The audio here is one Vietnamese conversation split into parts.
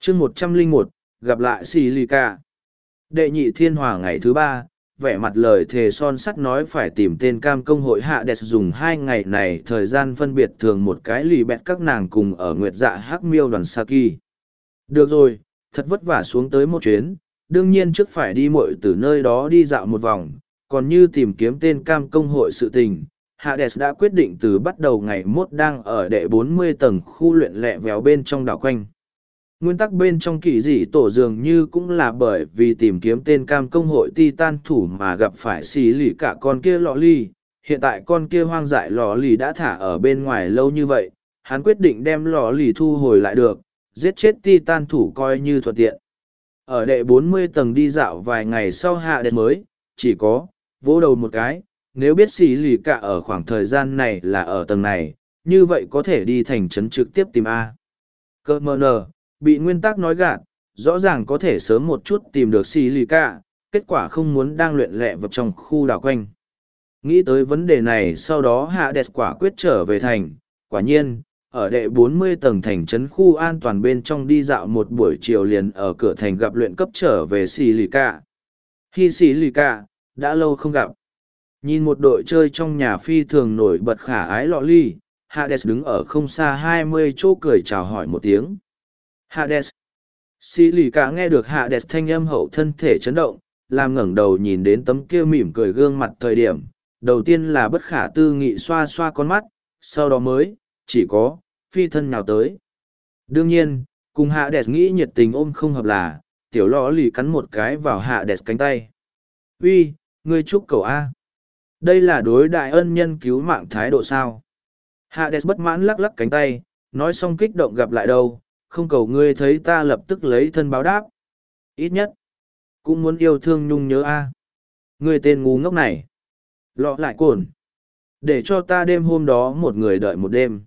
chương 101, gặp lại Silica. Đệ nhị thiên hòa ngày thứ 3, vẻ mặt lời thề son sắt nói phải tìm tên cam công hội Hades dùng 2 ngày này thời gian phân biệt thường một cái lì bẹt các nàng cùng ở nguyệt dạ hắc miêu đoàn Saki. Được rồi, thật vất vả xuống tới một chuyến, đương nhiên trước phải đi muội từ nơi đó đi dạo một vòng, còn như tìm kiếm tên cam công hội sự tình. Hades đã quyết định từ bắt đầu ngày mốt đang ở đệ 40 tầng khu luyện lẹ véo bên trong đảo quanh. Nguyên tắc bên trong kỳ dị tổ dường như cũng là bởi vì tìm kiếm tên cam công hội Titan thủ mà gặp phải xì lì cả con kia lọ ly. Hiện tại con kia hoang dại lọ lì đã thả ở bên ngoài lâu như vậy, hắn quyết định đem lọ lì thu hồi lại được, giết chết Titan thủ coi như thuận tiện. Ở đệ 40 tầng đi dạo vài ngày sau hạ đẹp mới, chỉ có, vỗ đầu một cái, nếu biết xì lì cả ở khoảng thời gian này là ở tầng này, như vậy có thể đi thành trấn trực tiếp tìm A. Cơ mờ nờ, bị nguyên tắc nói gạt, rõ ràng có thể sớm một chút tìm được xì lì cả, kết quả không muốn đang luyện lẹ vào trong khu đảo quanh. Nghĩ tới vấn đề này sau đó hạ đẹp quả quyết trở về thành, quả nhiên, ở đệ 40 tầng thành trấn khu an toàn bên trong đi dạo một buổi chiều liền ở cửa thành gặp luyện cấp trở về xì lì cả. Khi xì lì cả, đã lâu không gặp. Nhìn một đội chơi trong nhà phi thường nổi bật khả ái lọ ly, Hades đứng ở không xa 20 chỗ cười chào hỏi một tiếng. Hades. Xì lì cả nghe được Hades thanh âm hậu thân thể chấn động, làm ngẩng đầu nhìn đến tấm kia mỉm cười gương mặt thời điểm. Đầu tiên là bất khả tư nghị xoa xoa con mắt, sau đó mới, chỉ có, phi thân nhào tới. Đương nhiên, cùng Hades nghĩ nhiệt tình ôm không hợp là, tiểu lọ lì cắn một cái vào Hades cánh tay. Uy, ngươi chúc cậu A. Đây là đối đại ân nhân cứu mạng thái độ sao? Hades bất mãn lắc lắc cánh tay, nói xong kích động gặp lại đâu, không cầu ngươi thấy ta lập tức lấy thân báo đáp. Ít nhất, cũng muốn yêu thương nhung nhớ A. Ngươi tên ngu ngốc này. Lọ lại cồn. Để cho ta đêm hôm đó một người đợi một đêm.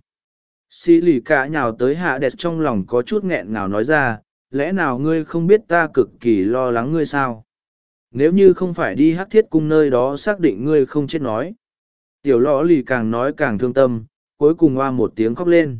Xì lì cả nhào tới Hades trong lòng có chút nghẹn ngào nói ra, lẽ nào ngươi không biết ta cực kỳ lo lắng ngươi sao? Nếu như không phải đi hắc thiết cung nơi đó xác định ngươi không chết nói. Tiểu lọ lì càng nói càng thương tâm, cuối cùng hoa một tiếng khóc lên.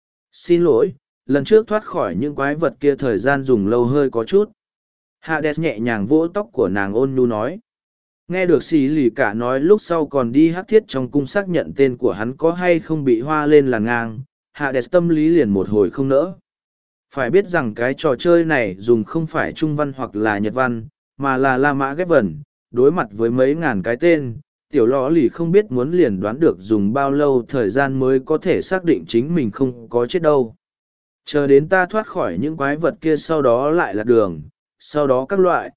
Xin lỗi, lần trước thoát khỏi những quái vật kia thời gian dùng lâu hơi có chút. Hades nhẹ nhàng vỗ tóc của nàng ôn nhu nói. Nghe được xì lì cả nói lúc sau còn đi hắc thiết trong cung xác nhận tên của hắn có hay không bị hoa lên làn ngang, Hades tâm lý liền một hồi không nỡ. Phải biết rằng cái trò chơi này dùng không phải trung văn hoặc là nhật văn, mà là La Mã ghép vần, đối mặt với mấy ngàn cái tên, tiểu lọ lì không biết muốn liền đoán được dùng bao lâu thời gian mới có thể xác định chính mình không có chết đâu. Chờ đến ta thoát khỏi những quái vật kia sau đó lại là đường, sau đó các loại,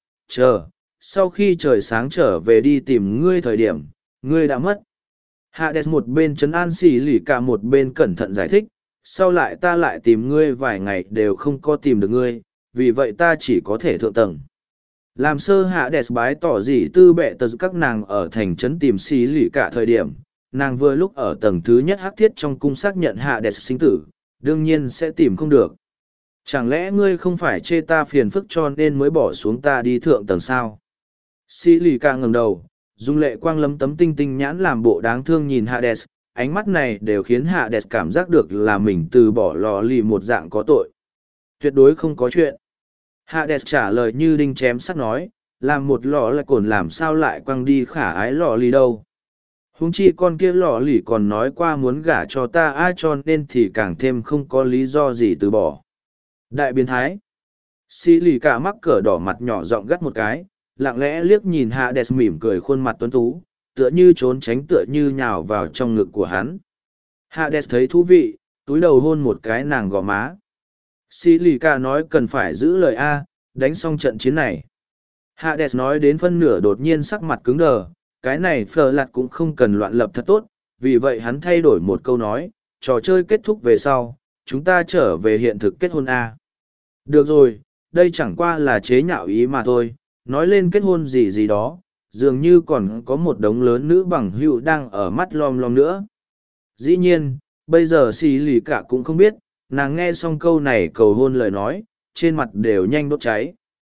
sau khi trời sáng trở về đi tìm ngươi thời điểm, ngươi đã mất. Hades một bên trấn an xì lì cả một bên cẩn thận giải thích, sau lại ta lại tìm ngươi vài ngày đều không có tìm được ngươi, vì vậy ta chỉ có thể thượng tầng. Làm sơ Hades bái tỏ gì tư bệ tờ các nàng ở thành trấn tìm xì lì cả thời điểm, nàng vừa lúc ở tầng thứ nhất hắc thiết trong cung xác nhận Hades sinh tử, đương nhiên sẽ tìm không được. Chẳng lẽ ngươi không phải chê ta phiền phức cho nên mới bỏ xuống ta đi thượng tầng sao? Xì lì cả ngẩng đầu, dung lệ quang lấm tấm tinh tinh nhãn làm bộ đáng thương nhìn Hades, ánh mắt này đều khiến Hades cảm giác được là mình từ bỏ lò lì một dạng có tội. Tuyệt đối không có chuyện. Hades trả lời như đinh chém sắt nói, làm một lò lại cồn làm sao lại quăng đi khả ái lò lì đâu. Huống chi con kia lò lì còn nói qua muốn gả cho ta ai cho nên thì càng thêm không có lý do gì từ bỏ. Đại biến thái. Xì lì cả mắc cỡ đỏ mặt nhỏ giọng gắt một cái, lặng lẽ liếc nhìn Hades mỉm cười khuôn mặt tuấn tú, tựa như trốn tránh tựa như nhào vào trong ngực của hắn. Hades thấy thú vị, túi đầu hôn một cái nàng gò má. Xì lì cả nói cần phải giữ lời A, đánh xong trận chiến này. Hades nói đến phân nửa đột nhiên sắc mặt cứng đờ, cái này phờ lặt cũng không cần loạn lập thật tốt, vì vậy hắn thay đổi một câu nói, trò chơi kết thúc về sau, chúng ta trở về hiện thực kết hôn A. Được rồi, đây chẳng qua là chế nhạo ý mà thôi, nói lên kết hôn gì gì đó, dường như còn có một đống lớn nữ bằng hữu đang ở mắt lom lom nữa. Dĩ nhiên, bây giờ xì lì cả cũng không biết, nàng nghe xong câu này cầu hôn lời nói, trên mặt đều nhanh đốt cháy.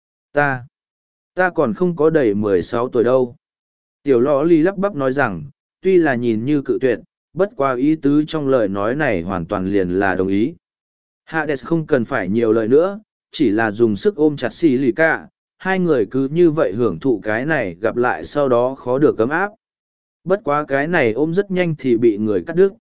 Ta còn không có đầy 16 tuổi đâu. Tiểu lọ lì lắp bắp nói rằng, tuy là nhìn như cự tuyệt, bất qua ý tứ trong lời nói này hoàn toàn liền là đồng ý. Hades không cần phải nhiều lời nữa, chỉ là dùng sức ôm chặt xì lì cả, hai người cứ như vậy hưởng thụ cái này gặp lại sau đó khó được cấm áp. Bất quá cái này ôm rất nhanh thì bị người cắt đứt.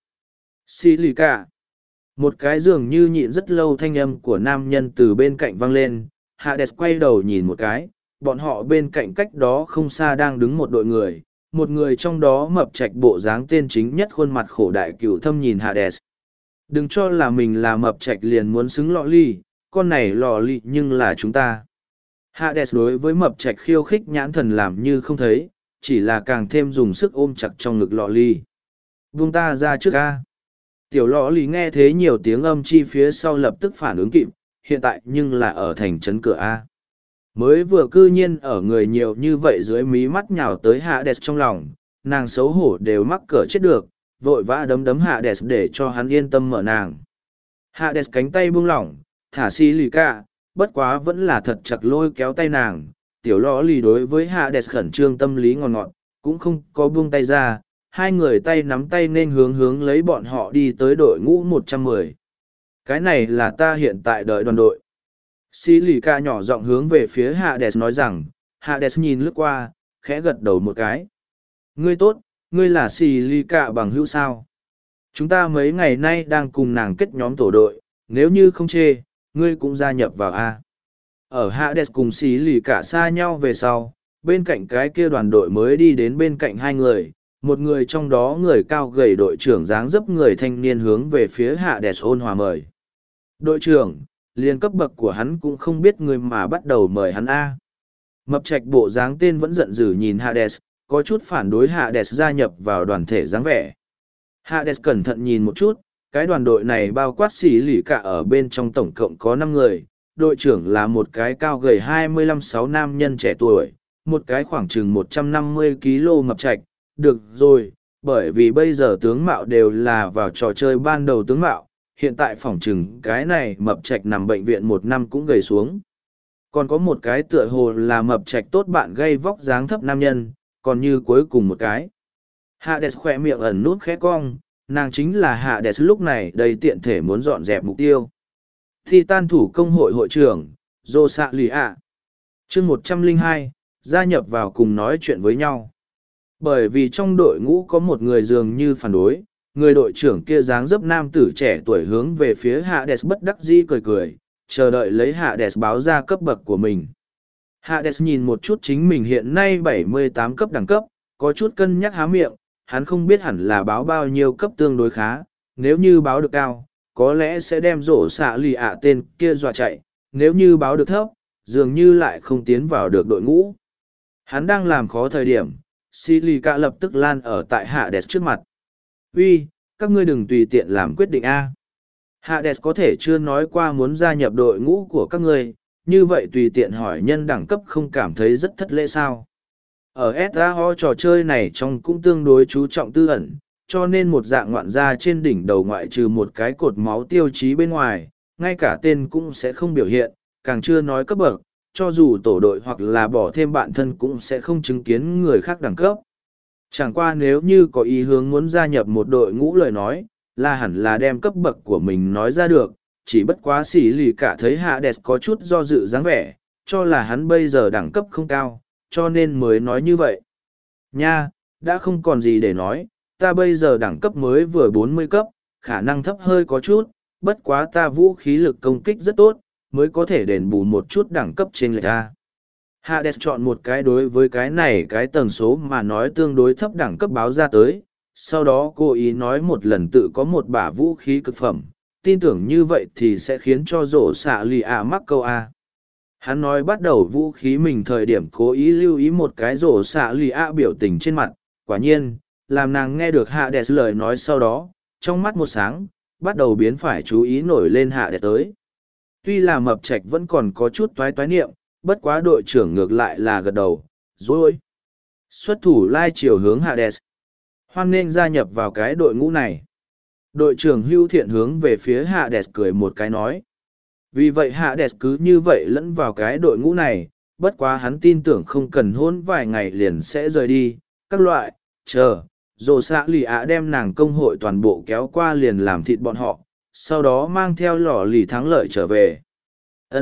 Xì lì cả. Một cái dường như nhịn rất lâu thanh âm của nam nhân từ bên cạnh vang lên, Hades quay đầu nhìn một cái, bọn họ bên cạnh cách đó không xa đang đứng một đội người, một người trong đó mập trạch bộ dáng tên chính nhất khuôn mặt khổ đại cửu thâm nhìn Hades. Đừng cho là mình là mập trạch liền muốn xứng lọ ly, con này lọ ly nhưng là chúng ta. Hades đối với mập trạch khiêu khích nhãn thần làm như không thấy, chỉ là càng thêm dùng sức ôm chặt trong ngực lọ ly. Buông ta ra trước ca. Tiểu lọ ly nghe thế nhiều tiếng âm chi phía sau lập tức phản ứng kịp, hiện tại nhưng là ở thành trấn cửa A. Mới vừa cư nhiên ở người nhiều như vậy dưới mí mắt nhào tới Hades trong lòng, nàng xấu hổ đều mắc cỡ chết được, vội vã đấm đấm Hades để cho hắn yên tâm mở nàng. Hades cánh tay buông lỏng, thả xì lì cả, bất quá vẫn là thật chặt lôi kéo tay nàng. Tiểu lọ lì đối với Hades khẩn trương tâm lý ngọt ngọt, cũng không có buông tay ra, hai người tay nắm tay nên hướng lấy bọn họ đi tới đội ngũ 110. Cái này là ta hiện tại đợi đoàn đội. Xì lì ca nhỏ giọng hướng về phía Hades nói rằng, Hades nhìn lướt qua, khẽ gật đầu một cái. Ngươi tốt, ngươi là xì lì ca bằng hữu sao? Chúng ta mấy ngày nay đang cùng nàng kết nhóm tổ đội, nếu như không chê, ngươi cũng gia nhập vào A. Ở Hades cùng xì lì cả xa nhau về sau, bên cạnh cái kia đoàn đội mới đi đến bên cạnh hai người, một người trong đó người cao gầy đội trưởng dáng dấp người thanh niên hướng về phía Hades ôn hòa mời. Đội trưởng, liền cấp bậc của hắn cũng không biết người mà bắt đầu mời hắn A. Mập trạch bộ dáng tên vẫn giận dữ nhìn Hades, có chút phản đối Hades gia nhập vào đoàn thể dáng vẻ. Hades cẩn thận nhìn một chút, cái đoàn đội này bao quát xỉ lì cả ở bên trong tổng cộng có 5 người, đội trưởng là một cái cao gầy 25-6 nam nhân trẻ tuổi, một cái khoảng chừng 150 kg mập trạch, được rồi, bởi vì bây giờ tướng mạo đều là vào trò chơi ban đầu tướng mạo, hiện tại phỏng chừng cái này mập trạch nằm bệnh viện 1 năm cũng gầy xuống. Còn có một cái tựa hồ là mập trạch tốt bạn gây vóc dáng thấp nam nhân, còn như cuối cùng một cái. Hades khỏe miệng ẩn nút khẽ cong, nàng chính là Hades lúc này đầy tiện thể muốn dọn dẹp mục tiêu. Titan thủ công hội hội trưởng, Dô Sạ Lì ạ. Chương 102, gia nhập vào cùng nói chuyện với nhau. Bởi vì trong đội ngũ có một người dường như phản đối, người đội trưởng kia dáng dấp nam tử trẻ tuổi hướng về phía Hades bất đắc dĩ cười cười, chờ đợi lấy Hades báo ra cấp bậc của mình. Hades nhìn một chút chính mình hiện nay 78 cấp đẳng cấp, có chút cân nhắc há miệng, hắn không biết hẳn là báo bao nhiêu cấp tương đối khá, nếu như báo được cao, có lẽ sẽ đem rổ xạ lì ạ tên kia dọa chạy, nếu như báo được thấp, dường như lại không tiến vào được đội ngũ. Hắn đang làm khó thời điểm, Silica lập tức lan ở tại Hades trước mặt. Uy, các ngươi đừng tùy tiện làm quyết định A. Hades có thể chưa nói qua muốn gia nhập đội ngũ của các ngươi, như vậy tùy tiện hỏi nhân đẳng cấp không cảm thấy rất thất lễ sao. Ở SAO trò chơi này trong cũng tương đối chú trọng tư ẩn, cho nên một dạng ngoạn gia trên đỉnh đầu ngoại trừ một cái cột máu tiêu chí bên ngoài, ngay cả tên cũng sẽ không biểu hiện, càng chưa nói cấp bậc, cho dù tổ đội hoặc là bỏ thêm bạn thân cũng sẽ không chứng kiến người khác đẳng cấp. Chẳng qua nếu như có ý hướng muốn gia nhập một đội ngũ lời nói, là hẳn là đem cấp bậc của mình nói ra được, chỉ bất quá xỉ lì cả thấy Hades có chút do dự dáng vẻ, cho là hắn bây giờ đẳng cấp không cao, cho nên mới nói như vậy. Nha, đã không còn gì để nói, ta bây giờ đẳng cấp mới vừa 40 cấp, khả năng thấp hơi có chút, bất quá ta vũ khí lực công kích rất tốt, mới có thể đền bù một chút đẳng cấp trên lệch ta. Hades chọn một cái đối với cái này cái tần số mà nói tương đối thấp đẳng cấp báo ra tới, sau đó cô ý nói một lần tự có một bả vũ khí cực phẩm, tin tưởng như vậy thì sẽ khiến cho rổ xạ lì ạ mắc câu A. Hắn nói bắt đầu vũ khí mình thời điểm cố ý lưu ý một cái rổ xạ lì ạ biểu tình trên mặt, quả nhiên, làm nàng nghe được Hades lời nói sau đó, trong mắt một sáng, bắt đầu biến phải chú ý nổi lên Hades tới. Tuy là mập trạch vẫn còn có chút toái niệm, bất quá đội trưởng ngược lại là gật đầu, rồi. Xuất thủ lai chiều hướng Hades. Hoan nên gia nhập vào cái đội ngũ này. Đội trưởng hưu thiện hướng về phía Hades cười một cái nói. Vì vậy Hades cứ như vậy lẫn vào cái đội ngũ này, bất quá hắn tin tưởng không cần hôn vài ngày liền sẽ rời đi, các loại, chờ, rồi xạ lì ạ đem nàng công hội toàn bộ kéo qua liền làm thịt bọn họ, sau đó mang theo lò lì thắng lợi trở về.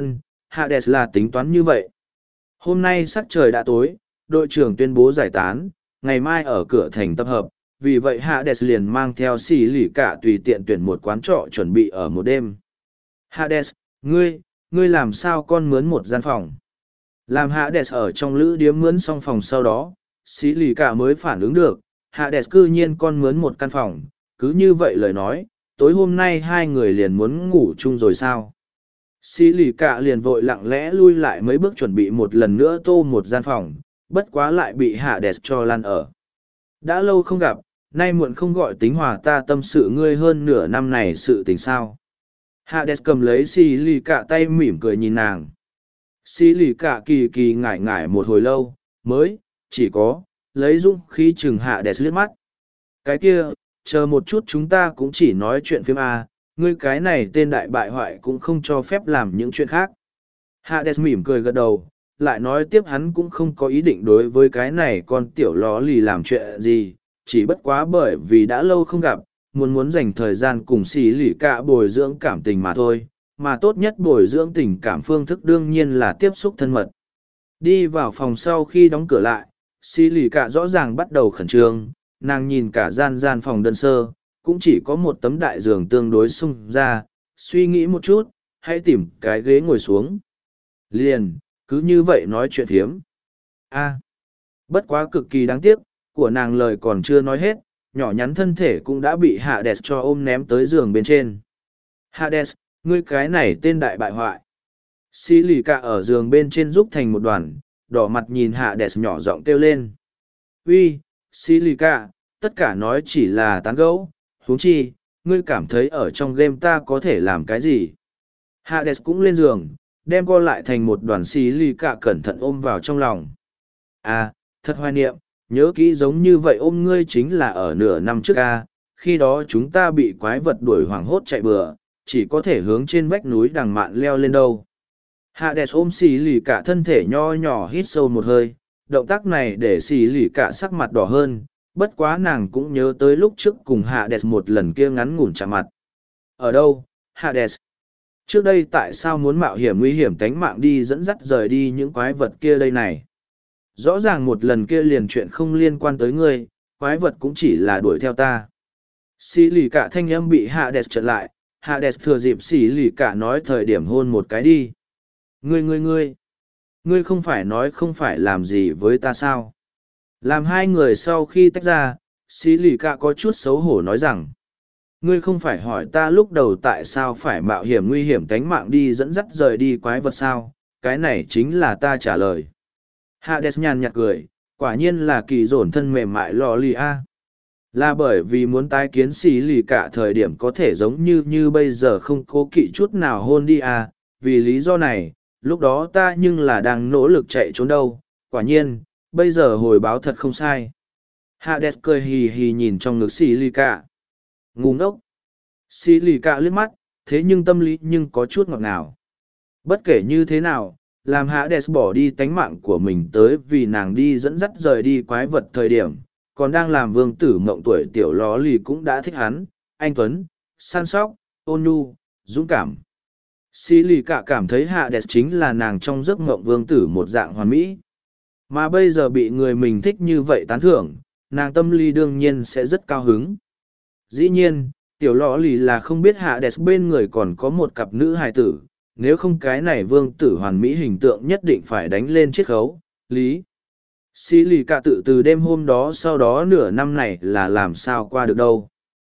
Hades là tính toán như vậy. Hôm nay sắc trời đã tối, đội trưởng tuyên bố giải tán, ngày mai ở cửa thành tập hợp, vì vậy Hades liền mang theo xì lì cả tùy tiện tuyển một quán trọ chuẩn bị ở một đêm. Hades, ngươi làm sao con mướn một gian phòng? Làm Hades ở trong lữ điếm mướn xong phòng sau đó, xì lì cả mới phản ứng được, Hades cư nhiên con mướn một căn phòng, cứ như vậy lời nói, tối hôm nay hai người liền muốn ngủ chung rồi sao? Xì lì cả liền vội lặng lẽ lui lại mấy bước chuẩn bị một lần nữa tô một gian phòng, bất quá lại bị Hades cho lan ở. Đã lâu không gặp, nay muộn không gọi tính hòa ta tâm sự ngươi hơn nửa năm này sự tình sao. Hades cầm lấy xì lì cả tay mỉm cười nhìn nàng. Xì lì cả kỳ kỳ ngải ngải một hồi lâu, mới, chỉ có, lấy dũng khí chừng Hades liếc mắt. Cái kia, chờ một chút chúng ta cũng chỉ nói chuyện phim A, ngươi cái này tên đại bại hoại cũng không cho phép làm những chuyện khác. Hades mỉm cười gật đầu, lại nói tiếp hắn cũng không có ý định đối với cái này con tiểu ló lì làm chuyện gì, chỉ bất quá bởi vì đã lâu không gặp, muốn dành thời gian cùng xì lì cả bồi dưỡng cảm tình mà thôi, mà tốt nhất bồi dưỡng tình cảm phương thức đương nhiên là tiếp xúc thân mật. Đi vào phòng sau khi đóng cửa lại, xì lì cả rõ ràng bắt đầu khẩn trương, nàng nhìn cả gian phòng đơn sơ, cũng chỉ có một tấm đại giường tương đối sung ra, suy nghĩ một chút, hãy tìm cái ghế ngồi xuống. Liền, cứ như vậy nói chuyện thiếm. Bất quá cực kỳ đáng tiếc, của nàng lời còn chưa nói hết, nhỏ nhắn thân thể cũng đã bị Hades cho ôm ném tới giường bên trên. Hades, ngươi cái này tên đại bại hoại. Xì lì cả ở giường bên trên giúp thành một đoàn, đỏ mặt nhìn Hades nhỏ giọng kêu lên. Uy, xì lì cả, tất cả nói chỉ là tán gẫu, huống chi, ngươi cảm thấy ở trong game ta có thể làm cái gì. Hades cũng lên giường, đem co lại thành một đoàn xì lì cả cẩn thận ôm vào trong lòng. Thật hoài niệm, nhớ kỹ giống như vậy ôm ngươi chính là ở nửa năm trước khi đó chúng ta bị quái vật đuổi hoảng hốt chạy bừa, chỉ có thể hướng trên vách núi đằng mạn leo lên đâu. Hades ôm xì lì cả thân thể nho nhỏ hít sâu một hơi, động tác này để xì lì cả sắc mặt đỏ hơn, bất quá nàng cũng nhớ tới lúc trước cùng Hades một lần kia ngắn ngủn chạm mặt. Ở đâu, Hades? Trước đây tại sao muốn mạo hiểm nguy hiểm tánh mạng đi dẫn dắt rời đi những quái vật kia đây này? Rõ ràng một lần kia liền chuyện không liên quan tới ngươi, quái vật cũng chỉ là đuổi theo ta. Xì lì cả thanh âm bị Hades chặn lại, Hades thừa dịp xì lì cả nói thời điểm hôn một cái đi. Ngươi không phải nói không phải làm gì với ta sao? Làm hai người sau khi tách ra, xì lì cả có chút xấu hổ nói rằng, ngươi không phải hỏi ta lúc đầu tại sao phải mạo hiểm nguy hiểm tánh mạng đi dẫn dắt rời đi quái vật sao? Cái này chính là ta trả lời. Hades nhàn nhạt cười, quả nhiên là kỳ dồn thân mềm mại lò lì a. Là bởi vì muốn tái kiến xì lì cả thời điểm có thể giống như bây giờ không cố kỵ chút nào hôn đi a. Vì lý do này, lúc đó ta nhưng là đang nỗ lực chạy trốn đâu, quả nhiên, bây giờ hồi báo thật không sai. Hades cười hì hì nhìn trong ngực xì lì cả. Ngu ngốc. Xì lì cả liếc mắt, thế nhưng tâm lý nhưng có chút ngọt ngào. Bất kể như thế nào, làm Hades bỏ đi tánh mạng của mình tới vì nàng đi dẫn dắt rời đi quái vật thời điểm, còn đang làm vương tử mộng tuổi tiểu ló lì cũng đã thích hắn, anh Tuấn, săn sóc, ôn nhu, dũng cảm. Xì lì cả cảm thấy Hades chính là nàng trong giấc mộng vương tử một dạng hoàn mỹ. Mà bây giờ bị người mình thích như vậy tán thưởng, nàng tâm lý đương nhiên sẽ rất cao hứng. Dĩ nhiên, tiểu ló lì là không biết Hades bên người còn có một cặp nữ hài tử, nếu không cái này vương tử hoàn mỹ hình tượng nhất định phải đánh lên chiết khấu, lý. Xì lì cả tự từ đêm hôm đó sau đó nửa năm này là làm sao qua được đâu.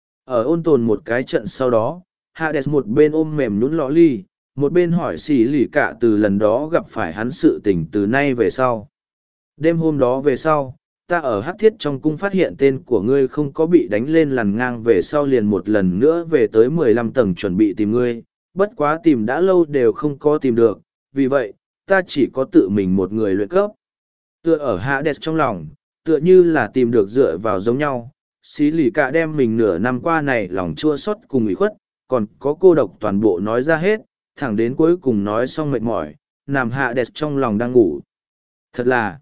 Ở ôn tồn một cái trận sau đó, Hades một bên ôm mềm nhũn lọ ly, một bên hỏi xì lì cả từ lần đó gặp phải hắn sự tình từ nay về sau. Đêm hôm đó về sau, ta ở hắc thiết trong cung phát hiện tên của ngươi không có bị đánh lên lằn ngang về sau liền một lần nữa về tới 15 tầng chuẩn bị tìm ngươi, bất quá tìm đã lâu đều không có tìm được, vì vậy, ta chỉ có tự mình một người luyện cấp. Tựa ở Hades trong lòng, tựa như là tìm được dựa vào giống nhau, xí lì cả đem mình nửa năm qua này lòng chua xót cùng ủy khuất, còn có cô độc toàn bộ nói ra hết, thẳng đến cuối cùng nói xong mệt mỏi, nằm Hades trong lòng đang ngủ. Thật là,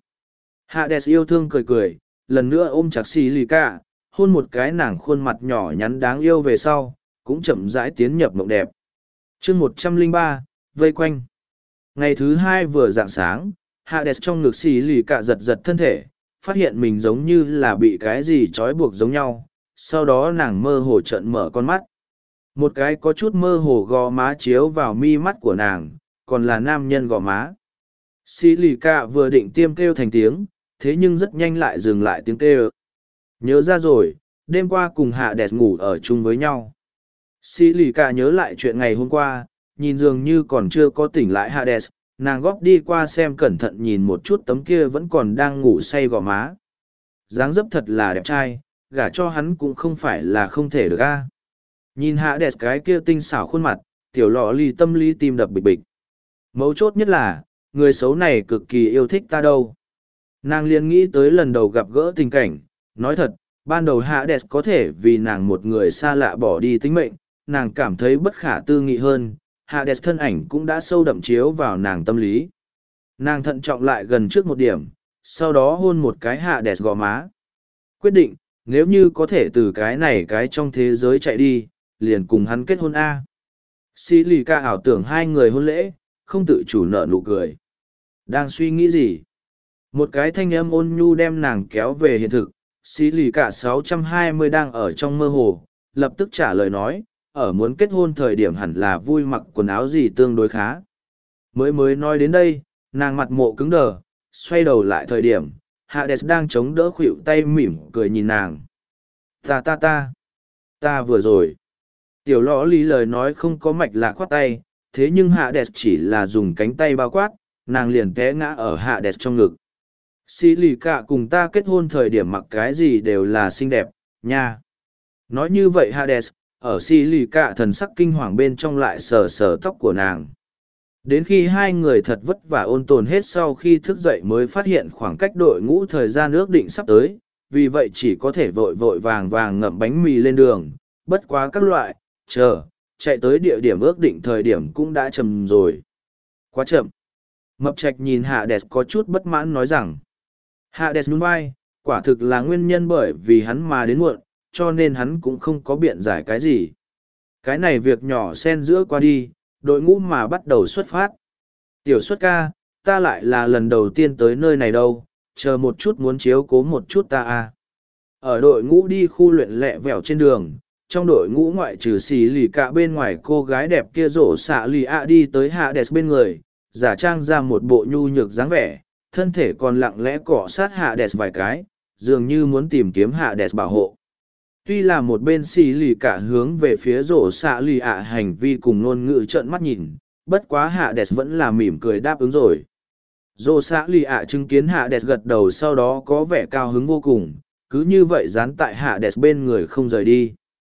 Hades yêu thương cười cười, lần nữa ôm chặt xí lì cả, hôn một cái nàng khuôn mặt nhỏ nhắn đáng yêu về sau, cũng chậm rãi tiến nhập mộng đẹp. Chương 103, vây quanh. Ngày thứ hai vừa rạng sáng, Hades trong ngực xì lì cả giật giật thân thể, phát hiện mình giống như là bị cái gì trói buộc giống nhau, sau đó nàng mơ hồ trợn mở con mắt. Một cái có chút mơ hồ gò má chiếu vào mi mắt của nàng, còn là nam nhân gò má. Xì lì cả vừa định tiêm kêu thành tiếng, thế nhưng rất nhanh lại dừng lại tiếng kêu. Nhớ ra rồi, đêm qua cùng Hades ngủ ở chung với nhau. Xì lì cả nhớ lại chuyện ngày hôm qua, nhìn dường như còn chưa có tỉnh lại Hades, nàng góp đi qua xem cẩn thận nhìn một chút tấm kia vẫn còn đang ngủ say gò má. Dáng dấp thật là đẹp trai, gả cho hắn cũng không phải là không thể được a. Nhìn Hades cái kia tinh xảo khuôn mặt, tiểu lọ lì tâm lý tim đập bịch bịch. Mấu chốt nhất là, người xấu này cực kỳ yêu thích ta đâu. Nàng liền nghĩ tới lần đầu gặp gỡ tình cảnh, nói thật, ban đầu Hades có thể vì nàng một người xa lạ bỏ đi tính mệnh, nàng cảm thấy bất khả tư nghị hơn, Hades thân ảnh cũng đã sâu đậm chiếu vào nàng tâm lý. Nàng thận trọng lại gần trước một điểm, sau đó hôn một cái Hades gò má. Quyết định, nếu như có thể từ cái trong thế giới chạy đi, liền cùng hắn kết hôn A. Xì lì ca ảo tưởng hai người hôn lễ, không tự chủ nở nụ cười. Đang suy nghĩ gì? Một cái thanh âm ôn nhu đem nàng kéo về hiện thực, xì lì cả 620 đang ở trong mơ hồ, lập tức trả lời nói, ở muốn kết hôn thời điểm hẳn là vui mặc quần áo gì tương đối khá. Mới nói đến đây, nàng mặt mộ cứng đờ, xoay đầu lại thời điểm, Hades đang chống đỡ khuỷu tay mỉm cười nhìn nàng. Ta vừa rồi. Tiểu lõ lý lời nói không có mạch lạc khoát tay, thế nhưng Hades chỉ là dùng cánh tay bao quát, nàng liền té ngã ở Hades trong ngực. Xì lì cả cùng ta kết hôn thời điểm mặc cái gì đều là xinh đẹp, nha. Nói như vậy Hades, ở xì lì cả thần sắc kinh hoàng bên trong lại sờ sờ tóc của nàng. Đến khi hai người thật vất vả ôn tồn hết sau khi thức dậy mới phát hiện khoảng cách đội ngũ thời gian ước định sắp tới, vì vậy chỉ có thể vội vội vàng vàng ngậm bánh mì lên đường, bất quá các loại, chạy tới địa điểm ước định thời điểm cũng đã chậm rồi. Quá chậm. Mập Trạch nhìn Hades có chút bất mãn nói rằng, Hades nhún vai, quả thực là nguyên nhân bởi vì hắn mà đến muộn, cho nên hắn cũng không có biện giải cái gì. Cái này việc nhỏ xen giữa qua đi, đội ngũ mà bắt đầu xuất phát. Tiểu xuất ca, ta lại là lần đầu tiên tới nơi này đâu, chờ một chút muốn chiếu cố một chút ta à. Ở đội ngũ đi khu luyện lẹ vẹo trên đường, trong đội ngũ ngoại trừ xì lì cả bên ngoài cô gái đẹp kia rổ xạ lì ạ đi tới Hades bên người, giả trang ra một bộ nhu nhược dáng vẻ, thân thể còn lặng lẽ cọ sát Hades vài cái, dường như muốn tìm kiếm Hades bảo hộ. Tuy là một bên xì lì cả hướng về phía rổ xạ lì ạ hành vi cùng ngôn ngữ trợn mắt nhìn, bất quá Hades vẫn là mỉm cười đáp ứng rồi. Rổ xạ lì ạ chứng kiến Hades gật đầu sau đó có vẻ cao hứng vô cùng, cứ như vậy dán tại Hades bên người không rời đi.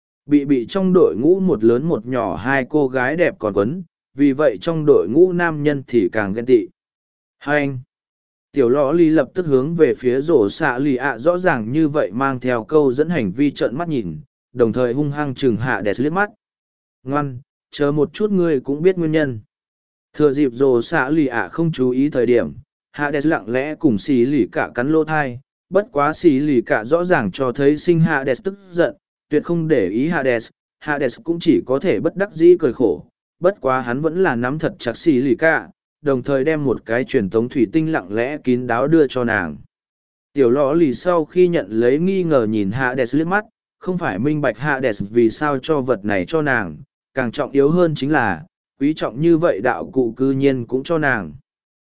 Bị trong đội ngũ một lớn một nhỏ hai cô gái đẹp còn quấn, vì vậy trong đội ngũ nam nhân thì càng ghen tị. Hai anh! Tiểu lõ ly lập tức hướng về phía rổ xạ lì ạ rõ ràng như vậy mang theo câu dẫn hành vi trợn mắt nhìn, đồng thời hung hăng chừng Hades liếc mắt. Ngoan, chờ một chút ngươi cũng biết nguyên nhân. Thừa dịp rổ xạ lì ạ không chú ý thời điểm, Hades lặng lẽ cùng xì lì cả cắn lỗ thai, bất quá xì lì cả rõ ràng cho thấy sinh Hades tức giận, tuyệt không để ý Hades cũng chỉ có thể bất đắc dĩ cười khổ, bất quá hắn vẫn là nắm thật chặt xì lì cả, đồng thời đem một cái truyền tống thủy tinh lặng lẽ kín đáo đưa cho nàng. Tiểu lọ lì sau khi nhận lấy nghi ngờ nhìn Hades liếc mắt, không phải minh bạch Hades vì sao cho vật này cho nàng, càng trọng yếu hơn chính là, quý trọng như vậy đạo cụ cư nhiên cũng cho nàng.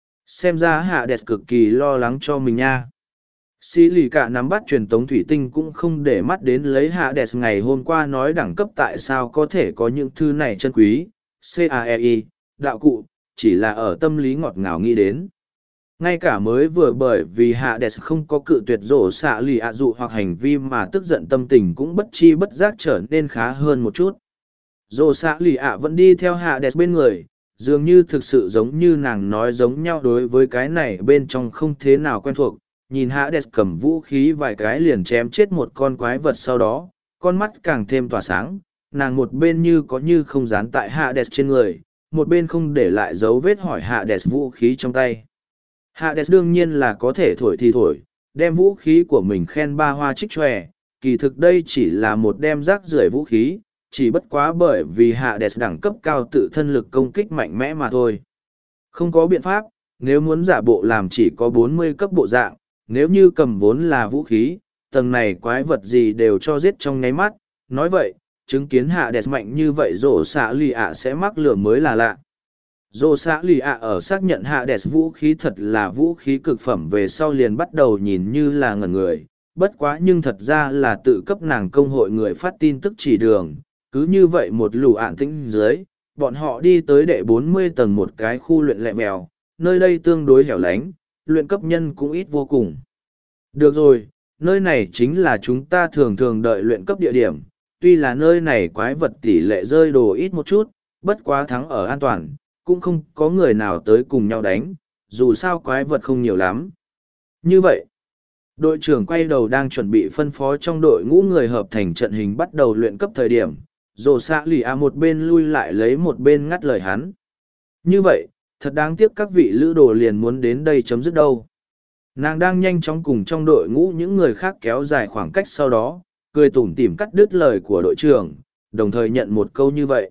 Xem ra Hades cực kỳ lo lắng cho mình nha. Xì lì cả nắm bắt truyền tống thủy tinh cũng không để mắt đến lấy Hades ngày hôm qua nói đẳng cấp tại sao có thể có những thư này chân quý, CAEI, đạo cụ, chỉ là ở tâm lý ngọt ngào nghĩ đến. Ngay cả mới vừa bởi vì Hades không có cự tuyệt rổ xạ lì ạ dụ hoặc hành vi mà tức giận tâm tình cũng bất chi bất giác trở nên khá hơn một chút. Rổ xạ lì ạ vẫn đi theo Hades bên người, dường như thực sự giống như nàng nói giống nhau đối với cái này bên trong không thế nào quen thuộc. Nhìn Hades cầm vũ khí vài cái liền chém chết một con quái vật sau đó, con mắt càng thêm tỏa sáng, nàng một bên như có như không dán tại Hades trên người, một bên không để lại dấu vết hỏi Hades vũ khí trong tay. Hades đương nhiên là có thể thổi thì thổi, đem vũ khí của mình khen ba hoa trích tròe, kỳ thực đây chỉ là một đem rác rưởi vũ khí, chỉ bất quá bởi vì Hades đẳng cấp cao tự thân lực công kích mạnh mẽ mà thôi. Không có biện pháp, nếu muốn giả bộ làm chỉ có 40 cấp bộ dạng, nếu như cầm vốn là vũ khí, tầng này quái vật gì đều cho giết trong nháy mắt. Nói vậy, chứng kiến hạ đẹp mạnh như vậy rổ xạ lì ạ sẽ mắc lửa mới là lạ. Rổ xạ lì ạ ở xác nhận hạ đẹp vũ khí thật là vũ khí cực phẩm về sau liền bắt đầu nhìn như là ngẩn người, bất quá nhưng thật ra là tự cấp nàng công hội người phát tin tức chỉ đường. Cứ như vậy một lù ạn tĩnh dưới, bọn họ đi tới đệ 40 tầng một cái khu luyện lẹ mèo, nơi đây tương đối hẻo lánh, luyện cấp nhân cũng ít vô cùng. Được rồi, nơi này chính là chúng ta thường thường đợi luyện cấp địa điểm, tuy là nơi này quái vật tỷ lệ rơi đồ ít một chút, bất quá thắng ở an toàn, cũng không có người nào tới cùng nhau đánh, dù sao quái vật không nhiều lắm. Như vậy, đội trưởng quay đầu đang chuẩn bị phân phó trong đội ngũ người hợp thành trận hình bắt đầu luyện cấp thời điểm, rồ xạ lì à một bên lui lại lấy một bên ngắt lời hắn. Như vậy, thật đáng tiếc các vị lữ đồ liền muốn đến đây chấm dứt đâu. Nàng đang nhanh chóng cùng trong đội ngũ những người khác kéo dài khoảng cách sau đó, cười tủm tỉm cắt đứt lời của đội trưởng, đồng thời nhận một câu như vậy.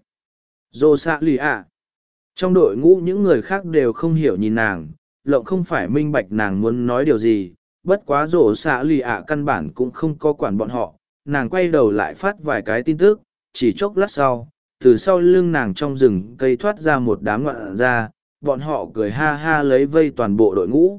Rồ xạ lì à. Trong đội ngũ những người khác đều không hiểu nhìn nàng, lộng không phải minh bạch nàng muốn nói điều gì, bất quá rồ xạ lì à căn bản cũng không có quản bọn họ. Nàng quay đầu lại phát vài cái tin tức, chỉ chốc lát sau, từ sau lưng nàng trong rừng cây thoát ra một đám ngoạn ra, bọn họ cười ha ha lấy vây toàn bộ đội ngũ.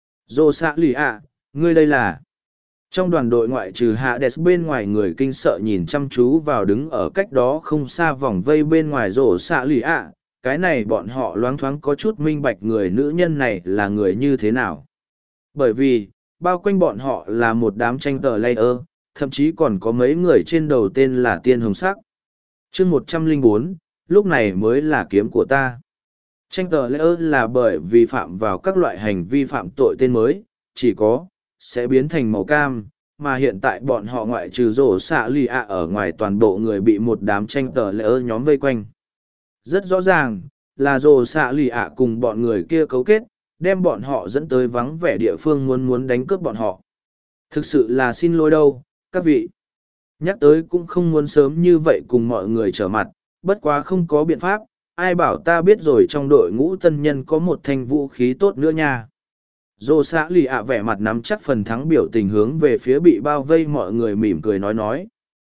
Rồ xạ lì ạ, ngươi đây là... Trong đoàn đội ngoại trừ Hades bên ngoài người kinh sợ nhìn chăm chú vào đứng ở cách đó không xa vòng vây bên ngoài rồ xạ lì ạ, cái này bọn họ loáng thoáng có chút minh bạch người nữ nhân này là người như thế nào. Bởi vì, bao quanh bọn họ là một đám tranh tờ layer, thậm chí còn có mấy người trên đầu tên là tiên hồng sắc. Chương 104, lúc này mới là kiếm của ta. Tranh tờ layer là bởi vì phạm vào các loại hành vi phạm tội tên mới, chỉ có, sẽ biến thành màu cam, mà hiện tại bọn họ ngoại trừ rổ xạ lì ạ ở ngoài toàn bộ người bị một đám tranh tờ layer nhóm vây quanh. Rất rõ ràng, là rổ xạ lì ạ cùng bọn người kia cấu kết, đem bọn họ dẫn tới vắng vẻ địa phương muốn đánh cướp bọn họ. Thực sự là xin lỗi đâu, các vị. Nhắc tới cũng không muốn sớm như vậy cùng mọi người trở mặt, bất quá không có biện pháp, ai bảo ta biết rồi trong đội ngũ tân nhân có một thanh vũ khí tốt nữa nha. Dô xã lì ạ vẻ mặt nắm chắc phần thắng biểu tình hướng về phía bị bao vây mọi người mỉm cười nói.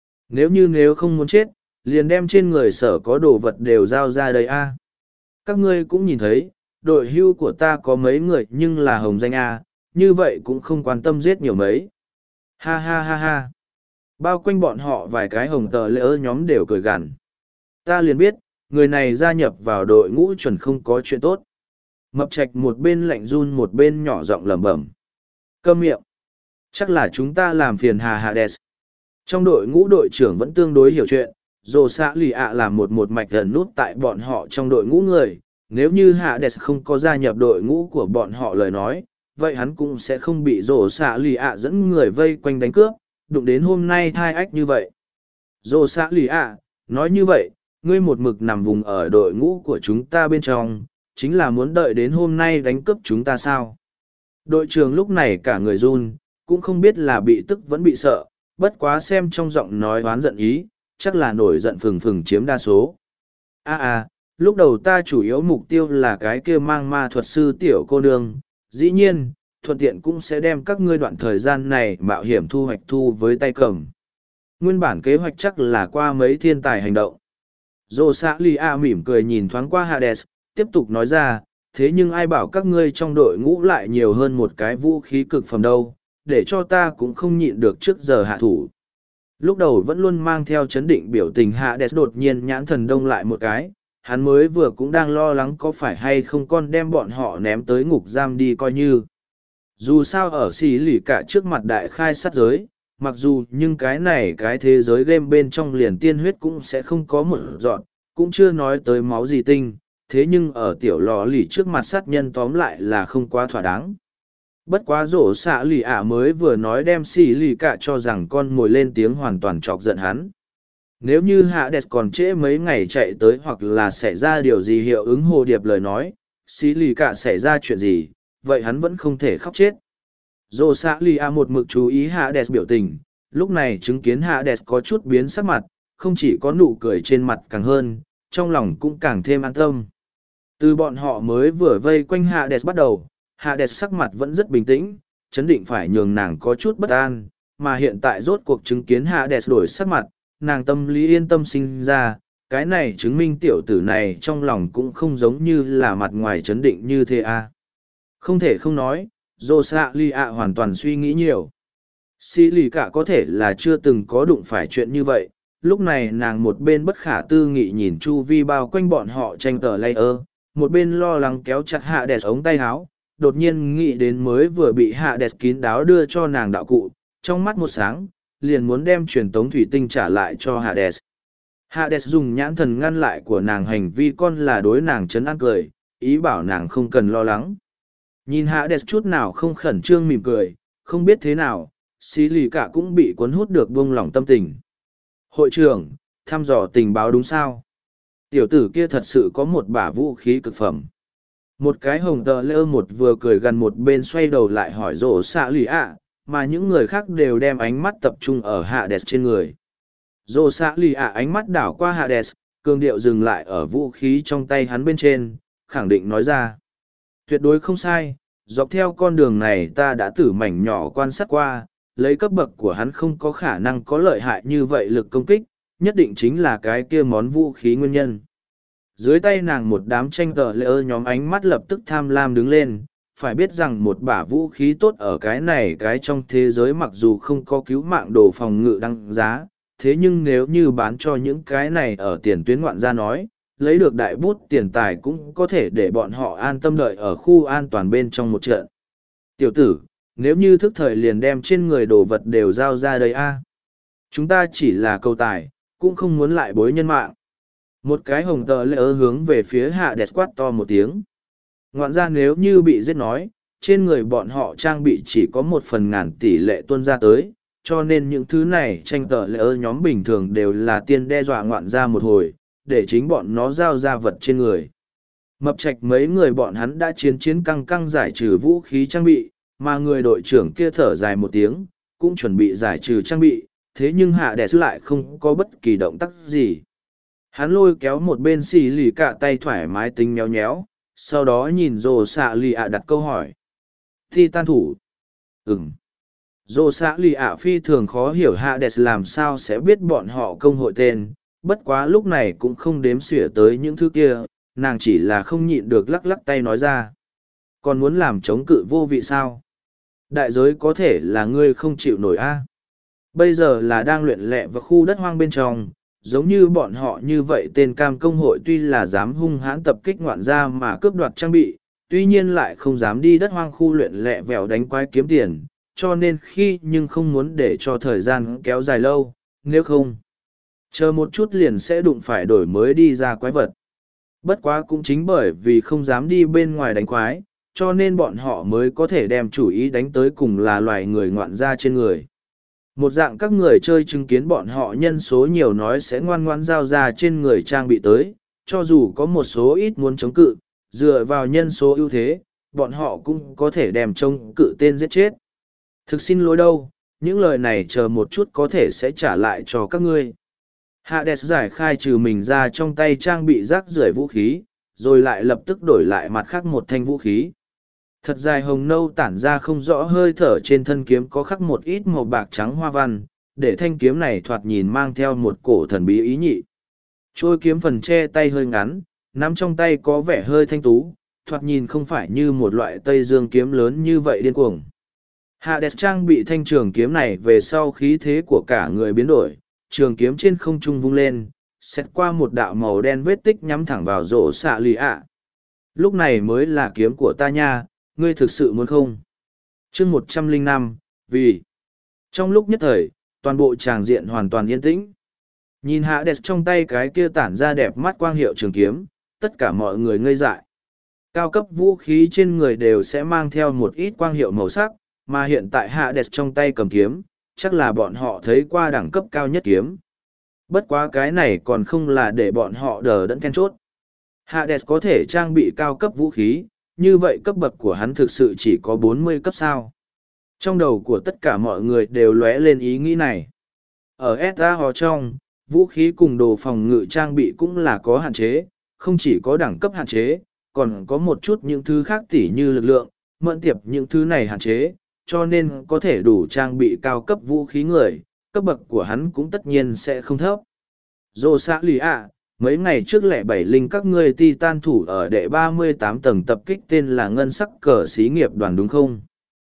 Nếu không muốn chết, liền đem trên người sở có đồ vật đều giao ra đây a. Các ngươi cũng nhìn thấy, đội hưu của ta có mấy người nhưng là hồng danh a, như vậy cũng không quan tâm giết nhiều mấy. Ha ha ha ha. Bao quanh bọn họ vài cái hồng tờ lỡ nhóm đều cười gằn. Ta liền biết, người này gia nhập vào đội ngũ chuẩn không có chuyện tốt. Mập Trạch một bên lạnh run một bên nhỏ giọng lẩm bẩm. Câm miệng. Chắc là chúng ta làm phiền Hades. Trong đội ngũ đội trưởng vẫn tương đối hiểu chuyện, dù xã lì ạ làm một mạch gần nút tại bọn họ trong đội ngũ người. Nếu như Hades không có gia nhập đội ngũ của bọn họ lời nói, vậy hắn cũng sẽ không bị rổ xạ lì ạ dẫn người vây quanh đánh cướp, đụng đến hôm nay thai ách như vậy. Rổ xạ lì ạ, nói như vậy, ngươi một mực nằm vùng ở đội ngũ của chúng ta bên trong, chính là muốn đợi đến hôm nay đánh cướp chúng ta sao? Đội trưởng lúc này cả người run, cũng không biết là bị tức vẫn bị sợ, bất quá xem trong giọng nói oán giận ý, chắc là nổi giận phừng phừng chiếm đa số. Lúc đầu ta chủ yếu mục tiêu là cái kia mang ma thuật sư tiểu cô nương, dĩ nhiên, thuận tiện cũng sẽ đem các ngươi đoạn thời gian này mạo hiểm thu hoạch thu với tay cầm. Nguyên bản kế hoạch chắc là qua mấy thiên tài hành động. Dô xã Lì A mỉm cười nhìn thoáng qua Hades, tiếp tục nói ra, thế nhưng ai bảo các ngươi trong đội ngũ lại nhiều hơn một cái vũ khí cực phẩm đâu, để cho ta cũng không nhịn được trước giờ hạ thủ. Lúc đầu vẫn luôn mang theo chấn định biểu tình Hades đột nhiên nhãn thần đông lại một cái, hắn mới vừa cũng đang lo lắng có phải hay không con đem bọn họ ném tới ngục giam đi coi như. Dù sao ở xì lì cả trước mặt đại khai sát giới, mặc dù nhưng cái thế giới game bên trong liền tiên huyết cũng sẽ không có một dọn, cũng chưa nói tới máu gì tinh, thế nhưng ở tiểu lò lì trước mặt sát nhân tóm lại là không quá thỏa đáng. Bất quá rổ xạ lì ạ mới vừa nói đem xì lì cả cho rằng con ngồi lên tiếng hoàn toàn chọc giận hắn. Nếu như Hades còn trễ mấy ngày chạy tới hoặc là xảy ra điều gì hiệu ứng hồ điệp lời nói, xì lì cả xảy ra chuyện gì, vậy hắn vẫn không thể khóc chết. Dô xã lì a một mực chú ý Hades biểu tình, lúc này chứng kiến Hades có chút biến sắc mặt, không chỉ có nụ cười trên mặt càng hơn, trong lòng cũng càng thêm an tâm. Từ bọn họ mới vừa vây quanh Hades bắt đầu, Hades sắc mặt vẫn rất bình tĩnh, chấn định phải nhường nàng có chút bất an, mà hiện tại rốt cuộc chứng kiến Hades đổi sắc mặt, nàng tâm lý yên tâm sinh ra, cái này chứng minh tiểu tử này trong lòng cũng không giống như là mặt ngoài chấn định như thế à. Không thể không nói, Rosalia hoàn toàn suy nghĩ nhiều. Xì lì cả có thể là chưa từng có đụng phải chuyện như vậy, lúc này nàng một bên bất khả tư nghị nhìn chu vi bao quanh bọn họ tranh tờ layer, một bên lo lắng kéo chặt hạ đẹp ống tay áo, đột nhiên nghĩ đến mới vừa bị hạ đẹp kín đáo đưa cho nàng đạo cụ, trong mắt một sáng, liền muốn đem truyền tống thủy tinh trả lại cho Hades. Hades dùng nhãn thần ngăn lại của nàng hành vi con là đối nàng chấn an cười, ý bảo nàng không cần lo lắng. Nhìn Hades chút nào không khẩn trương mỉm cười, không biết thế nào, xí lì cả cũng bị cuốn hút được buông lỏng tâm tình. Hội trưởng, thăm dò tình báo đúng sao? Tiểu tử kia thật sự có một bả vũ khí cực phẩm. Một cái hồng tờ lơ một vừa cười gần một bên xoay đầu lại hỏi rổ xạ lì ạ, mà những người khác đều đem ánh mắt tập trung ở Hades trên người. Rổ xạ lì ạ ánh mắt đảo qua Hades, cường điệu dừng lại ở vũ khí trong tay hắn bên trên, khẳng định nói ra. Tuyệt đối không sai, dọc theo con đường này ta đã tử mảnh nhỏ quan sát qua, lấy cấp bậc của hắn không có khả năng có lợi hại như vậy lực công kích, nhất định chính là cái kia món vũ khí nguyên nhân. Dưới tay nàng một đám tranh tờ lệ nhóm ánh mắt lập tức tham lam đứng lên, phải biết rằng một bả vũ khí tốt ở cái này cái trong thế giới mặc dù không có cứu mạng đồ phòng ngự đăng giá, thế nhưng nếu như bán cho những cái này ở tiền tuyến ngoạn gia nói, lấy được đại bút tiền tài cũng có thể để bọn họ an tâm đợi ở khu an toàn bên trong một trận. Tiểu tử, nếu như thức thời liền đem trên người đồ vật đều giao ra đây a. Chúng ta chỉ là câu tài, cũng không muốn lại bối nhân mạng. Một cái hồng tờ lệ hướng về phía Hades quát to một tiếng. Ngoạn ra nếu như bị giết nói, trên người bọn họ trang bị chỉ có 1/1000 tỷ lệ tuân ra tới, cho nên những thứ này tranh tờ lệ nhóm bình thường đều là tiên đe dọa ngoạn ra một hồi, để chính bọn nó giao ra vật trên người. Mập Trạch mấy người bọn hắn đã chiến căng căng giải trừ vũ khí trang bị, mà người đội trưởng kia thở dài một tiếng, cũng chuẩn bị giải trừ trang bị, thế nhưng Hades lại không có bất kỳ động tác gì. Hắn lôi kéo một bên xì lì cả tay thoải mái tính méo nhéo, sau đó nhìn rồ xạ lì ạ đặt câu hỏi. Titan thủ. Ừm. Rồ xạ lì ạ phi thường khó hiểu Hades làm sao sẽ biết bọn họ công hội tên, bất quá lúc này cũng không đếm xỉa tới những thứ kia, nàng chỉ là không nhịn được lắc lắc tay nói ra. Còn muốn làm chống cự vô vị sao? Đại giới có thể là ngươi không chịu nổi a. Bây giờ là đang luyện lẹ vào khu đất hoang bên trong, giống như bọn họ như vậy tên cam công hội tuy là dám hung hãn tập kích ngoạn gia mà cướp đoạt trang bị, tuy nhiên lại không dám đi đất hoang khu luyện lẹ vèo đánh quái kiếm tiền, cho nên khi nhưng không muốn để cho thời gian kéo dài lâu, nếu không, chờ một chút liền sẽ đụng phải đổi mới đi ra quái vật. Bất quá cũng chính bởi vì không dám đi bên ngoài đánh quái, cho nên bọn họ mới có thể đem chủ ý đánh tới cùng là loài người ngoạn gia trên người. Một dạng các người chơi chứng kiến bọn họ nhân số nhiều nói sẽ ngoan ngoãn giao ra trên người trang bị tới, cho dù có một số ít muốn chống cự, dựa vào nhân số ưu thế, bọn họ cũng có thể đem chống cự tên giết chết. Thực xin lỗi đâu, những lời này chờ một chút có thể sẽ trả lại cho các ngươi. Hades giải khai trừ mình ra trong tay trang bị rác rưởi vũ khí, rồi lại lập tức đổi lại mặt khác một thanh vũ khí. Thật dài hồng nâu tản ra không rõ hơi thở trên thân kiếm có khắc một ít màu bạc trắng hoa văn, để thanh kiếm này thoạt nhìn mang theo một cổ thần bí ý nhị. Trôi kiếm phần che tay hơi ngắn, nắm trong tay có vẻ hơi thanh tú, thoạt nhìn không phải như một loại tây dương kiếm lớn như vậy điên cuồng. Hades trang bị thanh trường kiếm này về sau khí thế của cả người biến đổi, trường kiếm trên không trung vung lên, xét qua một đạo màu đen vết tích nhắm thẳng vào rổ xạ lì ạ. Lúc này mới là kiếm của ta nha, ngươi thực sự muốn không? Chương 105, vì trong lúc nhất thời, toàn bộ tràng diện hoàn toàn yên tĩnh. Nhìn Hades trong tay cái kia tản ra đẹp mắt quang hiệu trường kiếm, tất cả mọi người ngây dại. Cao cấp vũ khí trên người đều sẽ mang theo một ít quang hiệu màu sắc, mà hiện tại Hades trong tay cầm kiếm, chắc là bọn họ thấy qua đẳng cấp cao nhất kiếm. Bất quá cái này còn không là để bọn họ đờ đẫn then chốt. Hades có thể trang bị cao cấp vũ khí, như vậy cấp bậc của hắn thực sự chỉ có 40 cấp sao. Trong đầu của tất cả mọi người đều lóe lên ý nghĩ này. Ở SAO trong, vũ khí cùng đồ phòng ngự trang bị cũng là có hạn chế, không chỉ có đẳng cấp hạn chế, còn có một chút những thứ khác tỉ như lực lượng, mẫn tiệp những thứ này hạn chế, cho nên có thể đủ trang bị cao cấp vũ khí người, cấp bậc của hắn cũng tất nhiên sẽ không thấp. Dô xã lì ạ, mấy ngày trước lẻ bảy linh các ngươi Titan thủ ở đệ 38 tầng tập kích tên là ngân sắc cờ xí nghiệp đoàn đúng không?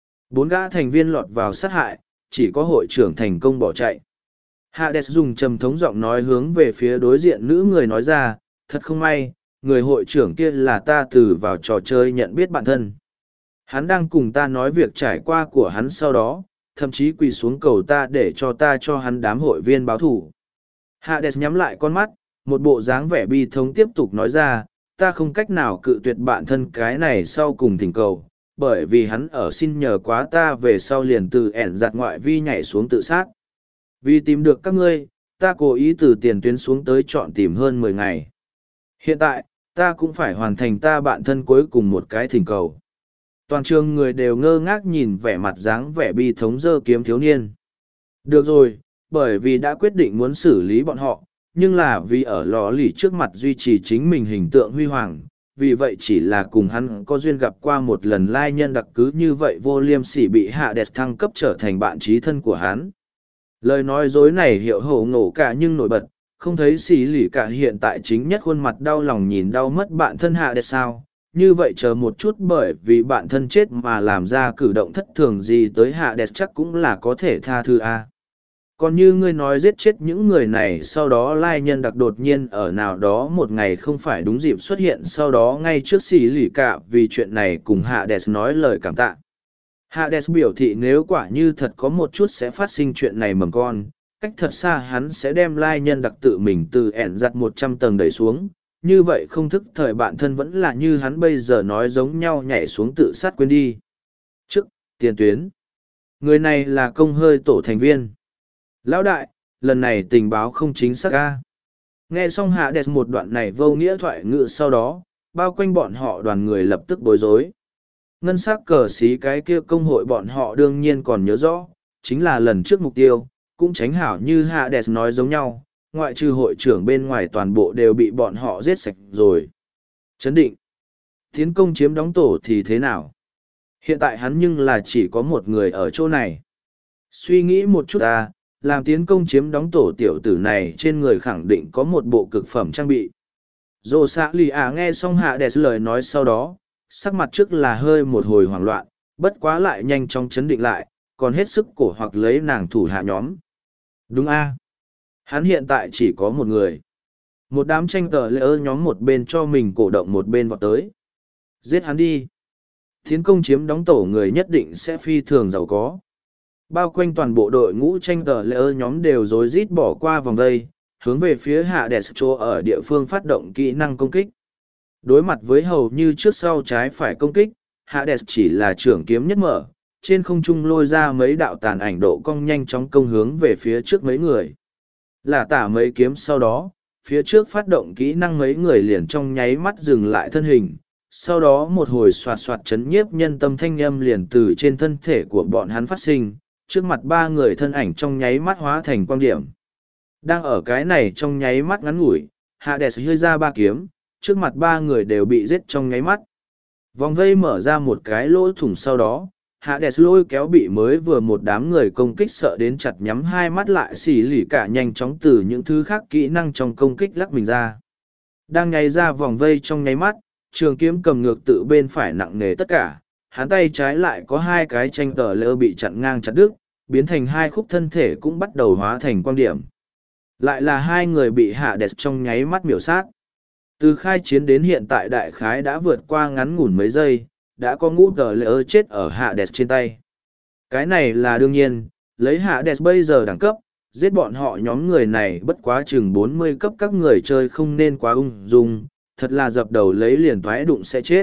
4 gã thành viên lọt vào sát hại, chỉ có hội trưởng thành công bỏ chạy. Hades dùng trầm thống giọng nói hướng về phía đối diện nữ người nói ra, thật không may, người hội trưởng kia là ta từ vào trò chơi nhận biết bản thân. Hắn đang cùng ta nói việc trải qua của hắn sau đó, thậm chí quỳ xuống cầu ta để cho ta cho hắn đám hội viên báo thủ. Hades nhắm lại con mắt, một bộ dáng vẻ bi thống tiếp tục nói ra, ta không cách nào cự tuyệt bạn thân cái này sau cùng thỉnh cầu, bởi vì hắn ở xin nhờ quá ta về sau liền từ ẻn giặt ngoại vi nhảy xuống tự sát. Vì tìm được các ngươi, ta cố ý từ tiền tuyến xuống tới chọn tìm hơn 10 ngày. Hiện tại, ta cũng phải hoàn thành ta bạn thân cuối cùng một cái thỉnh cầu. Toàn trường người đều ngơ ngác nhìn vẻ mặt dáng vẻ bi thống dơ kiếm thiếu niên. Được rồi, bởi vì đã quyết định muốn xử lý bọn họ, nhưng là vì ở lò lì trước mặt duy trì chính mình hình tượng huy hoàng, vì vậy chỉ là cùng hắn có duyên gặp qua một lần lai nhân đặc cứ như vậy vô liêm sỉ bị Hades thăng cấp trở thành bạn trí thân của hắn. Lời nói dối này hiệu hổ ngổ cả nhưng nổi bật, không thấy xỉ lì cả hiện tại chính nhất khuôn mặt đau lòng nhìn đau mất bạn thân Hades sao, như vậy chờ một chút bởi vì bạn thân chết mà làm ra cử động thất thường gì tới Hades chắc cũng là có thể tha thứ a. Còn như ngươi nói giết chết những người này sau đó lai nhân đặc đột nhiên ở nào đó một ngày không phải đúng dịp xuất hiện sau đó ngay trước xỉ lì cả vì chuyện này cùng Hades nói lời cảm tạ. Hades biểu thị nếu quả như thật có một chút sẽ phát sinh chuyện này mầm con, cách thật xa hắn sẽ đem lai nhân đặc tự mình từ ẻn giặt 100 tầng đẩy xuống, như vậy không thức thời bạn thân vẫn là như hắn bây giờ nói giống nhau nhảy xuống tự sát quên đi. Trước, tiền tuyến. Người này là công hơi tổ thành viên. Lão đại, lần này tình báo không chính xác a. Nghe xong Hades một đoạn này vô nghĩa thoại ngữ sau đó, bao quanh bọn họ đoàn người lập tức bối rối. Ngân sắc cờ xí cái kia công hội bọn họ đương nhiên còn nhớ rõ, chính là lần trước mục tiêu, cũng tránh hảo như Hades nói giống nhau, ngoại trừ hội trưởng bên ngoài toàn bộ đều bị bọn họ giết sạch rồi. Chấn định. Tiến công chiếm đóng tổ thì thế nào? Hiện tại hắn nhưng là chỉ có một người ở chỗ này. Suy nghĩ một chút ta, làm tiến công chiếm đóng tổ tiểu tử này trên người khẳng định có một bộ cực phẩm trang bị. Dô xã lì nghe xong Hades lời nói sau đó, sắc mặt trước là hơi một hồi hoảng loạn, bất quá lại nhanh chóng chấn định lại, còn hết sức cổ hoặc lấy nàng thủ hạ nhóm. Đúng a, hắn hiện tại chỉ có một người. Một đám tranh tờ lệ ơ nhóm một bên cho mình cổ động một bên vọt tới. Giết hắn đi. Tiến công chiếm đóng tổ người nhất định sẽ phi thường giàu có. Bao quanh toàn bộ đội ngũ tranh tờ lệ ơ nhóm đều rối rít bỏ qua vòng vây, hướng về phía Hades chỗ ở địa phương phát động kỹ năng công kích. Đối mặt với hầu như trước sau trái phải công kích, Hades chỉ là trưởng kiếm nhất mở, trên không trung lôi ra mấy đạo tàn ảnh độ cong nhanh chóng công hướng về phía trước mấy người. Là tả mấy kiếm sau đó, phía trước phát động kỹ năng mấy người liền trong nháy mắt dừng lại thân hình, sau đó một hồi soạt soạt chấn nhiếp nhân tâm thanh âm liền từ trên thân thể của bọn hắn phát sinh, trước mặt ba người thân ảnh trong nháy mắt hóa thành quang điểm. Đang ở cái này trong nháy mắt ngắn ngủi, Hades hơi ra ba kiếm, trước mặt ba người đều bị giết trong nháy mắt. Vòng vây mở ra một cái lỗ thủng sau đó, Hades lôi kéo bị mới vừa một đám người công kích sợ đến chặt nhắm hai mắt lại xỉ lì cả nhanh chóng từ những thứ khác kỹ năng trong công kích lắc mình ra. Đang nháy ra vòng vây trong nháy mắt, trường kiếm cầm ngược tự bên phải nặng nề tất cả, hắn tay trái lại có hai cái tranh tờ lơ bị chặn ngang chặt đứt, biến thành hai khúc thân thể cũng bắt đầu hóa thành quang điểm. Lại là hai người bị Hades trong nháy mắt miểu sát. Từ khai chiến đến hiện tại đại khái đã vượt qua ngắn ngủn mấy giây, đã có ngũ tờ lơ chết ở Hades trên tay. Cái này là đương nhiên, lấy Hades bây giờ đẳng cấp, giết bọn họ nhóm người này bất quá chừng 40 cấp các người chơi không nên quá ung dung, thật là dập đầu lấy liền thoái đụng sẽ chết.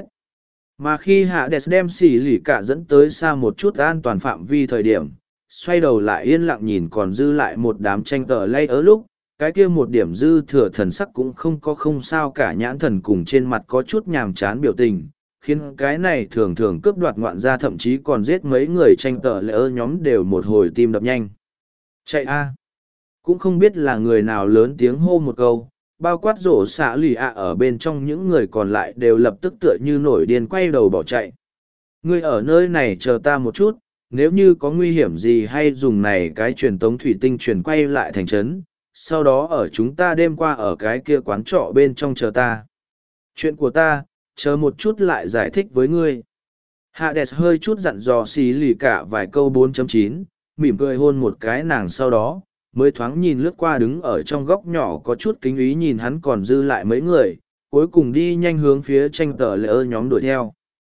Mà khi Hades đem xỉ lì cả dẫn tới xa một chút an toàn phạm vi thời điểm, xoay đầu lại yên lặng nhìn còn dư lại một đám tranh tờ lay ở lúc, cái kia một điểm dư thừa thần sắc cũng không có không sao cả nhãn thần cùng trên mặt có chút nhàm chán biểu tình, khiến cái này thường thường cướp đoạt ngoạn gia thậm chí còn giết mấy người tranh tờ lay nhóm đều một hồi tim đập nhanh. Chạy a. Cũng không biết là người nào lớn tiếng hô một câu, bao quát rổ xạ lì ạ ở bên trong những người còn lại đều lập tức tựa như nổi điên quay đầu bỏ chạy. Ngươi ở nơi này chờ ta một chút, nếu như có nguy hiểm gì hay dùng này cái truyền tống thủy tinh truyền quay lại thành trấn, sau đó ở chúng ta đêm qua ở cái kia quán trọ bên trong chờ ta. Chuyện của ta, chờ một chút lại giải thích với ngươi. Hades hơi chút dặn dò xì lì cả vài câu 4.9, mỉm cười hôn một cái nàng sau đó, mới thoáng nhìn lướt qua đứng ở trong góc nhỏ có chút kính ý nhìn hắn còn dư lại mấy người, cuối cùng đi nhanh hướng phía tranh tờ lệ ơ nhóm đuổi theo.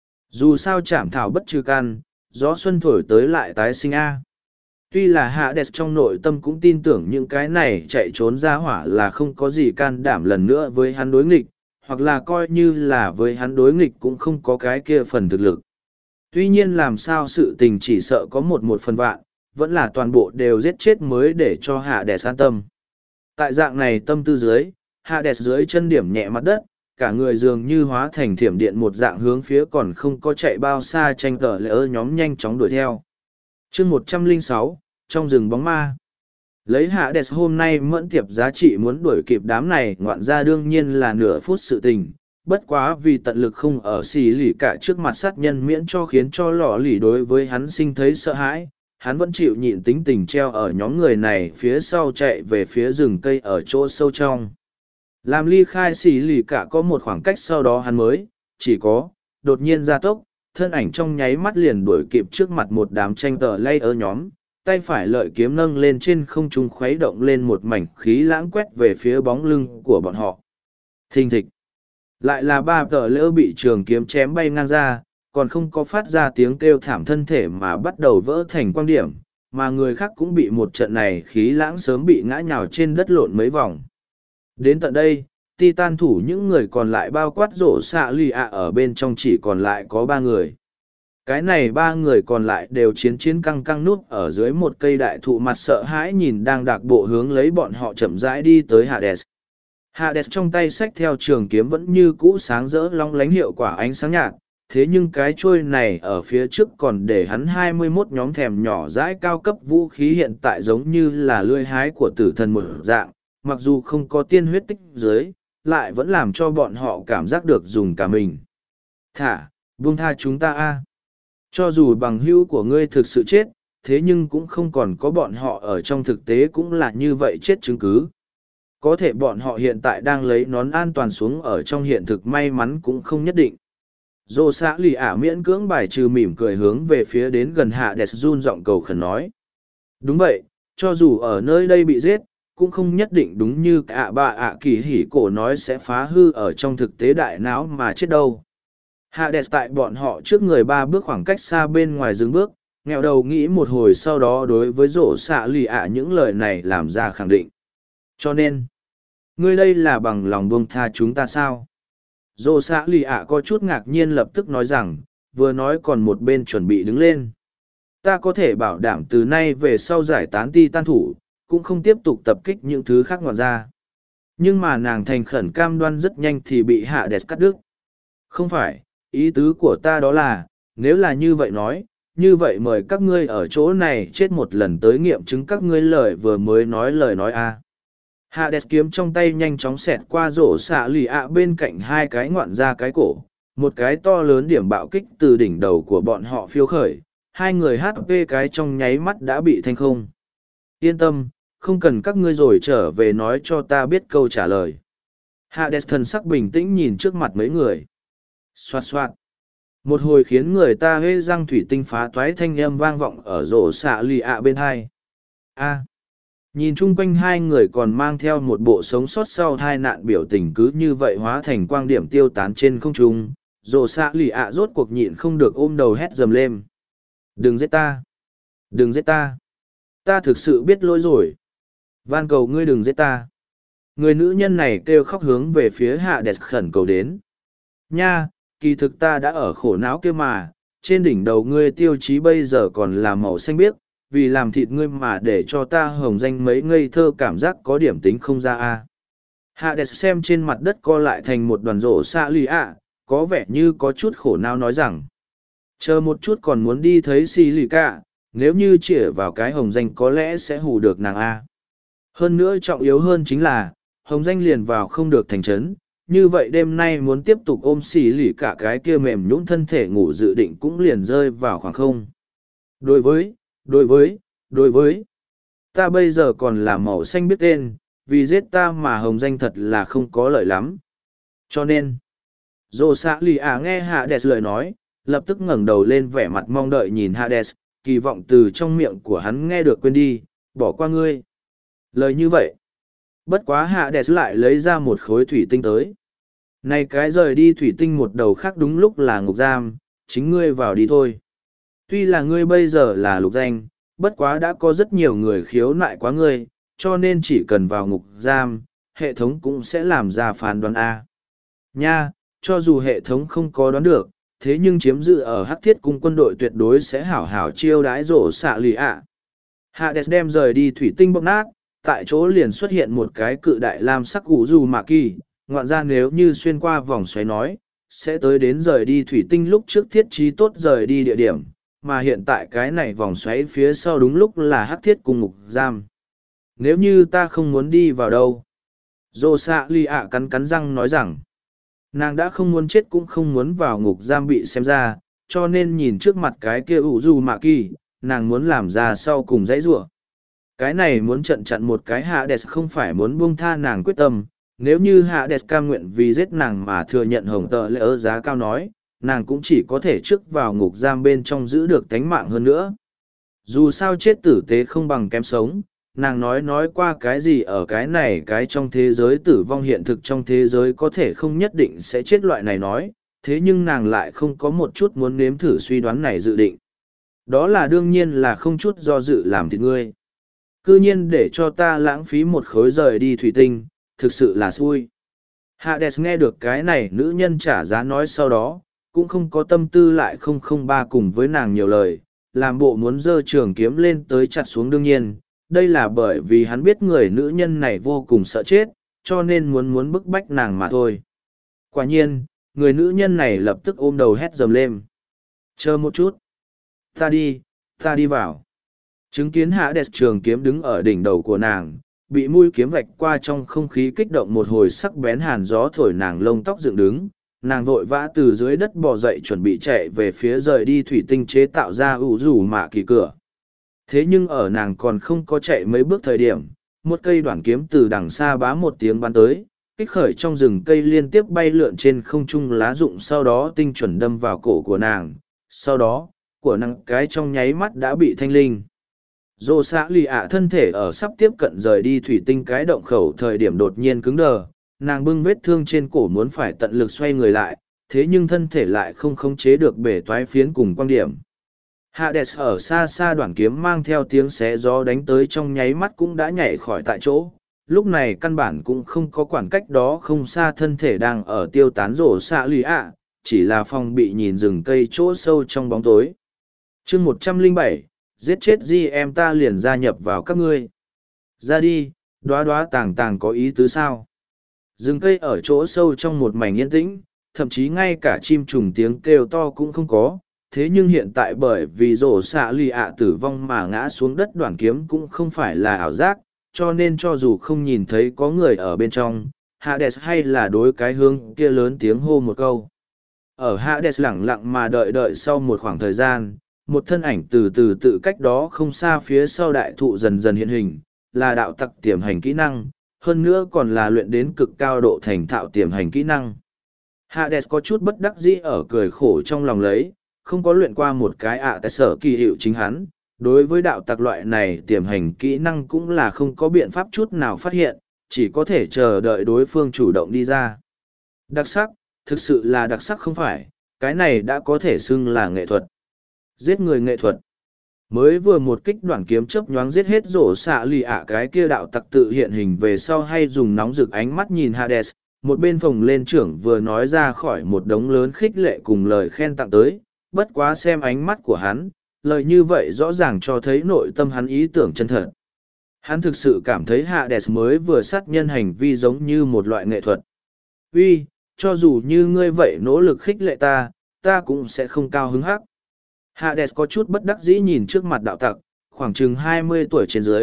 Dù sao chảm thảo bất trừ căn, gió xuân thổi tới lại tái sinh A. Tuy là Hades trong nội tâm cũng tin tưởng những cái này chạy trốn ra hỏa là không có gì can đảm lần nữa với hắn đối nghịch, hoặc là coi như là với hắn đối nghịch cũng không có cái kia phần thực lực. Tuy nhiên làm sao sự tình chỉ sợ có một phần vạn, vẫn là toàn bộ đều giết chết mới để cho Hades an tâm. Tại dạng này tâm tư dưới, Hades dưới chân điểm nhẹ mặt đất, cả người dường như hóa thành thiểm điện một dạng hướng phía còn không có chạy bao xa tranh tờ lỡ nhóm nhanh chóng đuổi theo. chương 106, trong rừng bóng ma. Lấy Hades hôm nay mẫn tiệp giá trị muốn đuổi kịp đám này ngoạn ra đương nhiên là nửa phút sự tình. Bất quá vì tận lực không ở xì lì cả trước mặt sát nhân miễn cho khiến cho lò lì đối với hắn sinh thấy sợ hãi, hắn vẫn chịu nhịn tính tình treo ở nhóm người này phía sau chạy về phía rừng cây ở chỗ sâu trong. Làm ly khai xì lì cả có một khoảng cách sau đó hắn mới, chỉ có, đột nhiên ra tốc, thân ảnh trong nháy mắt liền đuổi kịp trước mặt một đám tranh tờ lay ở nhóm, tay phải lợi kiếm nâng lên trên không trung khuấy động lên một mảnh khí lãng quét về phía bóng lưng của bọn họ. Thình thịch. Lại là ba tờ lỡ bị trường kiếm chém bay ngang ra, còn không có phát ra tiếng kêu thảm thân thể mà bắt đầu vỡ thành quang điểm, mà người khác cũng bị một trận này khí lãng sớm bị ngã nhào trên đất lộn mấy vòng. Đến tận đây, Titan thủ những người còn lại bao quát rổ xạ lì ạ ở bên trong chỉ còn lại có 3 người. Cái này 3 người còn lại đều chiến căng căng núp ở dưới một cây đại thụ mặt sợ hãi nhìn đang đạc bộ hướng lấy bọn họ chậm rãi đi tới Hades. Hades trong tay xách theo trường kiếm vẫn như cũ sáng rỡ long lánh hiệu quả ánh sáng nhạt, thế nhưng cái chuôi này ở phía trước còn để hắn 21 nhóm thèm nhỏ dãi cao cấp vũ khí hiện tại giống như là lưỡi hái của tử thần một dạng, mặc dù không có tiên huyết tích dưới, lại vẫn làm cho bọn họ cảm giác được dùng cả mình. Thả, buông tha chúng ta a. Cho dù bằng hữu của ngươi thực sự chết, thế nhưng cũng không còn có bọn họ ở trong thực tế cũng là như vậy chết chứng cứ. Có thể bọn họ hiện tại đang lấy nón an toàn xuống ở trong hiện thực may mắn cũng không nhất định. Dô xã lì ả miễn cưỡng bài trừ mỉm cười hướng về phía đến gần Hades run giọng cầu khẩn nói. Đúng vậy, cho dù ở nơi đây bị giết, cũng không nhất định đúng như cả bà ạ kỳ hỉ cổ nói sẽ phá hư ở trong thực tế đại não mà chết đâu. Hades tại bọn họ trước người 3 bước khoảng cách xa bên ngoài dừng bước, nghèo đầu nghĩ một hồi sau đó đối với rổ xạ lì ạ những lời này làm ra khẳng định. Cho nên, ngươi đây là bằng lòng buông tha chúng ta sao? Rổ xạ lì ạ có chút ngạc nhiên lập tức nói rằng, vừa nói còn một bên chuẩn bị đứng lên. Ta có thể bảo đảm từ nay về sau giải tán Titan thủ, cũng không tiếp tục tập kích những thứ khác ngoài ra. Nhưng mà nàng thành khẩn cam đoan rất nhanh thì bị Hades cắt đứt. Không phải, ý tứ của ta đó là, nếu là như vậy nói, như vậy mời các ngươi ở chỗ này chết một lần tới nghiệm chứng các ngươi lời vừa mới nói lời nói a. Hades kiếm trong tay nhanh chóng xẹt qua rổ xạ lì ạ bên cạnh 2 cái ngoạn ra cái cổ, một cái to lớn điểm bạo kích từ đỉnh đầu của bọn họ phiêu khởi, 2 người HP cái trong nháy mắt đã bị thanh không. Yên tâm, không cần các ngươi rồi trở về nói cho ta biết câu trả lời. Hades thần sắc bình tĩnh nhìn trước mặt mấy người. Xoạt xoạt. Một hồi khiến người ta hê răng thủy tinh phá toái thanh âm vang vọng ở rổ xạ lì ạ bên hai. A. Nhìn chung quanh 2 người còn mang theo một bộ sống sót sau tai nạn biểu tình cứ như vậy hóa thành quang điểm tiêu tán trên không trung. Rổ xạ lì ạ rốt cuộc nhịn không được ôm đầu hét dầm lên. Đừng giết ta. Đừng giết ta. Ta thực sự biết lỗi rồi. Van cầu ngươi đừng giết ta. Người nữ nhân này kêu khóc hướng về phía Hades khẩn cầu đến. Nha, kỳ thực ta đã ở khổ não kia mà, trên đỉnh đầu ngươi tiêu chí bây giờ còn là màu xanh biếc, vì làm thịt ngươi mà để cho ta hồng danh mấy ngây thơ cảm giác có điểm tính không ra a. Hades xem trên mặt đất co lại thành một đoàn rổ xạ lì ạ, có vẻ như có chút khổ não nói rằng. Chờ một chút còn muốn đi thấy xì lì cả, nếu như chĩa vào cái hồng danh có lẽ sẽ hù được nàng a. Hơn nữa trọng yếu hơn chính là, hồng danh liền vào không được thành trấn, như vậy đêm nay muốn tiếp tục ôm xì lì cả cái kia mềm nhũn thân thể ngủ dự định cũng liền rơi vào khoảng không. Đối với, ta bây giờ còn là màu xanh biết tên, vì giết ta mà hồng danh thật là không có lợi lắm. Cho nên, dồ xạ lì ạ nghe Hades lời nói, lập tức ngẩng đầu lên vẻ mặt mong đợi nhìn Hades, kỳ vọng từ trong miệng của hắn nghe được quên đi, bỏ qua ngươi. Lời như vậy, bất quá Hades lại lấy ra một khối thủy tinh tới. Này cái rời đi thủy tinh một đầu khác đúng lúc là ngục giam, chính ngươi vào đi thôi. Tuy là ngươi bây giờ là lục danh, bất quá đã có rất nhiều người khiếu nại quá ngươi, cho nên chỉ cần vào ngục giam, hệ thống cũng sẽ làm ra phán đoán A. Nha, cho dù hệ thống không có đoán được, thế nhưng chiếm giữ ở hắc thiết cung quân đội tuyệt đối sẽ hảo hảo chiêu đái rổ xạ lì ạ. Hades đem rời đi thủy tinh bóp nát, tại chỗ liền xuất hiện một cái cự đại lam sắc gù dù mạ kỳ, ngoạn ra nếu như xuyên qua vòng xoáy nói, sẽ tới đến rời đi thủy tinh lúc trước thiết trí tốt rời đi địa điểm, mà hiện tại cái này vòng xoáy phía sau đúng lúc là hắc thiết cung ngục giam. Nếu như ta không muốn đi vào đâu? Rổ xạ lì ạ cắn cắn răng nói rằng, nàng đã không muốn chết cũng không muốn vào ngục giam bị xem ra, cho nên nhìn trước mặt cái kia ủ dù mạ kỳ, nàng muốn làm ra sau cùng dãy rủa. Cái này muốn trận chặn một cái Hades không phải muốn buông tha nàng quyết tâm, nếu như Hades cam nguyện vì giết nàng mà thừa nhận hồng tợ lỡ giá cao nói, nàng cũng chỉ có thể trước vào ngục giam bên trong giữ được tánh mạng hơn nữa. Dù sao chết tử tế không bằng kém sống, nàng nói qua cái gì ở cái này cái trong thế giới tử vong hiện thực trong thế giới có thể không nhất định sẽ chết loại này nói, thế nhưng nàng lại không có một chút muốn nếm thử suy đoán này dự định. Đó là đương nhiên là không chút do dự làm thịt ngươi. Cư nhiên để cho ta lãng phí một khối rời đi thủy tinh, thực sự là xui. Hades nghe được cái này nữ nhân trả giá nói sau đó, cũng không có tâm tư lại 003 cùng với nàng nhiều lời, làm bộ muốn giơ trường kiếm lên tới chặt xuống đương nhiên. Đây là bởi vì hắn biết người nữ nhân này vô cùng sợ chết, cho nên muốn bức bách nàng mà thôi. Quả nhiên, người nữ nhân này lập tức ôm đầu hét dầm lên. Chờ một chút. Ta đi vào. Chứng kiến Hades trường kiếm đứng ở đỉnh đầu của nàng, bị mũi kiếm vạch qua trong không khí kích động một hồi sắc bén hàn gió thổi nàng lông tóc dựng đứng. Nàng vội vã từ dưới đất bò dậy chuẩn bị chạy về phía rời đi thủy tinh chế tạo ra ủ rủ mạ kỳ cửa. Thế nhưng ở nàng còn không có chạy mấy bước thời điểm, một cây đoạn kiếm từ đằng xa bá một tiếng bắn tới, kích khởi trong rừng cây liên tiếp bay lượn trên không trung lá rụng sau đó tinh chuẩn đâm vào cổ của nàng. Sau đó, của nàng cái trong nháy mắt đã bị thanh linh. Dô xã lì ạ thân thể ở sắp tiếp cận rời đi thủy tinh cái động khẩu thời điểm đột nhiên cứng đờ, nàng bưng vết thương trên cổ muốn phải tận lực xoay người lại, thế nhưng thân thể lại không khống chế được bể toái phiến cùng quan điểm. Hades ở xa xa đoạn kiếm mang theo tiếng xé gió đánh tới trong nháy mắt cũng đã nhảy khỏi tại chỗ, lúc này căn bản cũng không có quản cách đó không xa thân thể đang ở tiêu tán rổ xạ lì ạ, chỉ là phòng bị nhìn rừng cây chỗ sâu trong bóng tối. chương 107, giết chết di em ta liền gia nhập vào các ngươi. Ra đi, đoá đoá tàng tàng có ý tứ sao? Rừng cây ở chỗ sâu trong một mảnh yên tĩnh, thậm chí ngay cả chim trùng tiếng kêu to cũng không có. Thế nhưng hiện tại bởi vì rổ xạ lì ạ tử vong mà ngã xuống đất đoạn kiếm cũng không phải là ảo giác, cho nên cho dù không nhìn thấy có người ở bên trong, Hades hay là đối cái hướng kia lớn tiếng hô một câu. Ở Hades lẳng lặng mà đợi sau một khoảng thời gian, một thân ảnh từ từ tự cách đó không xa phía sau đại thụ dần dần hiện hình, là đạo tặc tiềm hành kỹ năng, hơn nữa còn là luyện đến cực cao độ thành thạo tiềm hành kỹ năng. Hades có chút bất đắc dĩ ở cười khổ trong lòng lấy, không có luyện qua một cái tại sở kỳ hiệu chính hắn, đối với đạo tặc loại này tiềm hành kỹ năng cũng là không có biện pháp chút nào phát hiện, chỉ có thể chờ đợi đối phương chủ động đi ra. Đặc sắc, thực sự là đặc sắc không phải, cái này đã có thể xưng là nghệ thuật. Giết người nghệ thuật. Mới vừa một kích đoạn kiếm chớp nhoáng giết hết rổ xạ lì ạ cái kia đạo tặc tự hiện hình về sau hay dùng nóng rực ánh mắt nhìn Hades, một bên phồng lên trưởng vừa nói ra khỏi một đống lớn khích lệ cùng lời khen tặng tới, bất quá xem ánh mắt của hắn, lời như vậy rõ ràng cho thấy nội tâm hắn ý tưởng chân thật. Hắn thực sự cảm thấy Hades mới vừa sát nhân hành vi giống như một loại nghệ thuật. Uy, cho dù như ngươi vậy nỗ lực khích lệ ta cũng sẽ không cao hứng hắc. Hades có chút bất đắc dĩ nhìn trước mặt đạo tặc, khoảng chừng 20 tuổi trên dưới,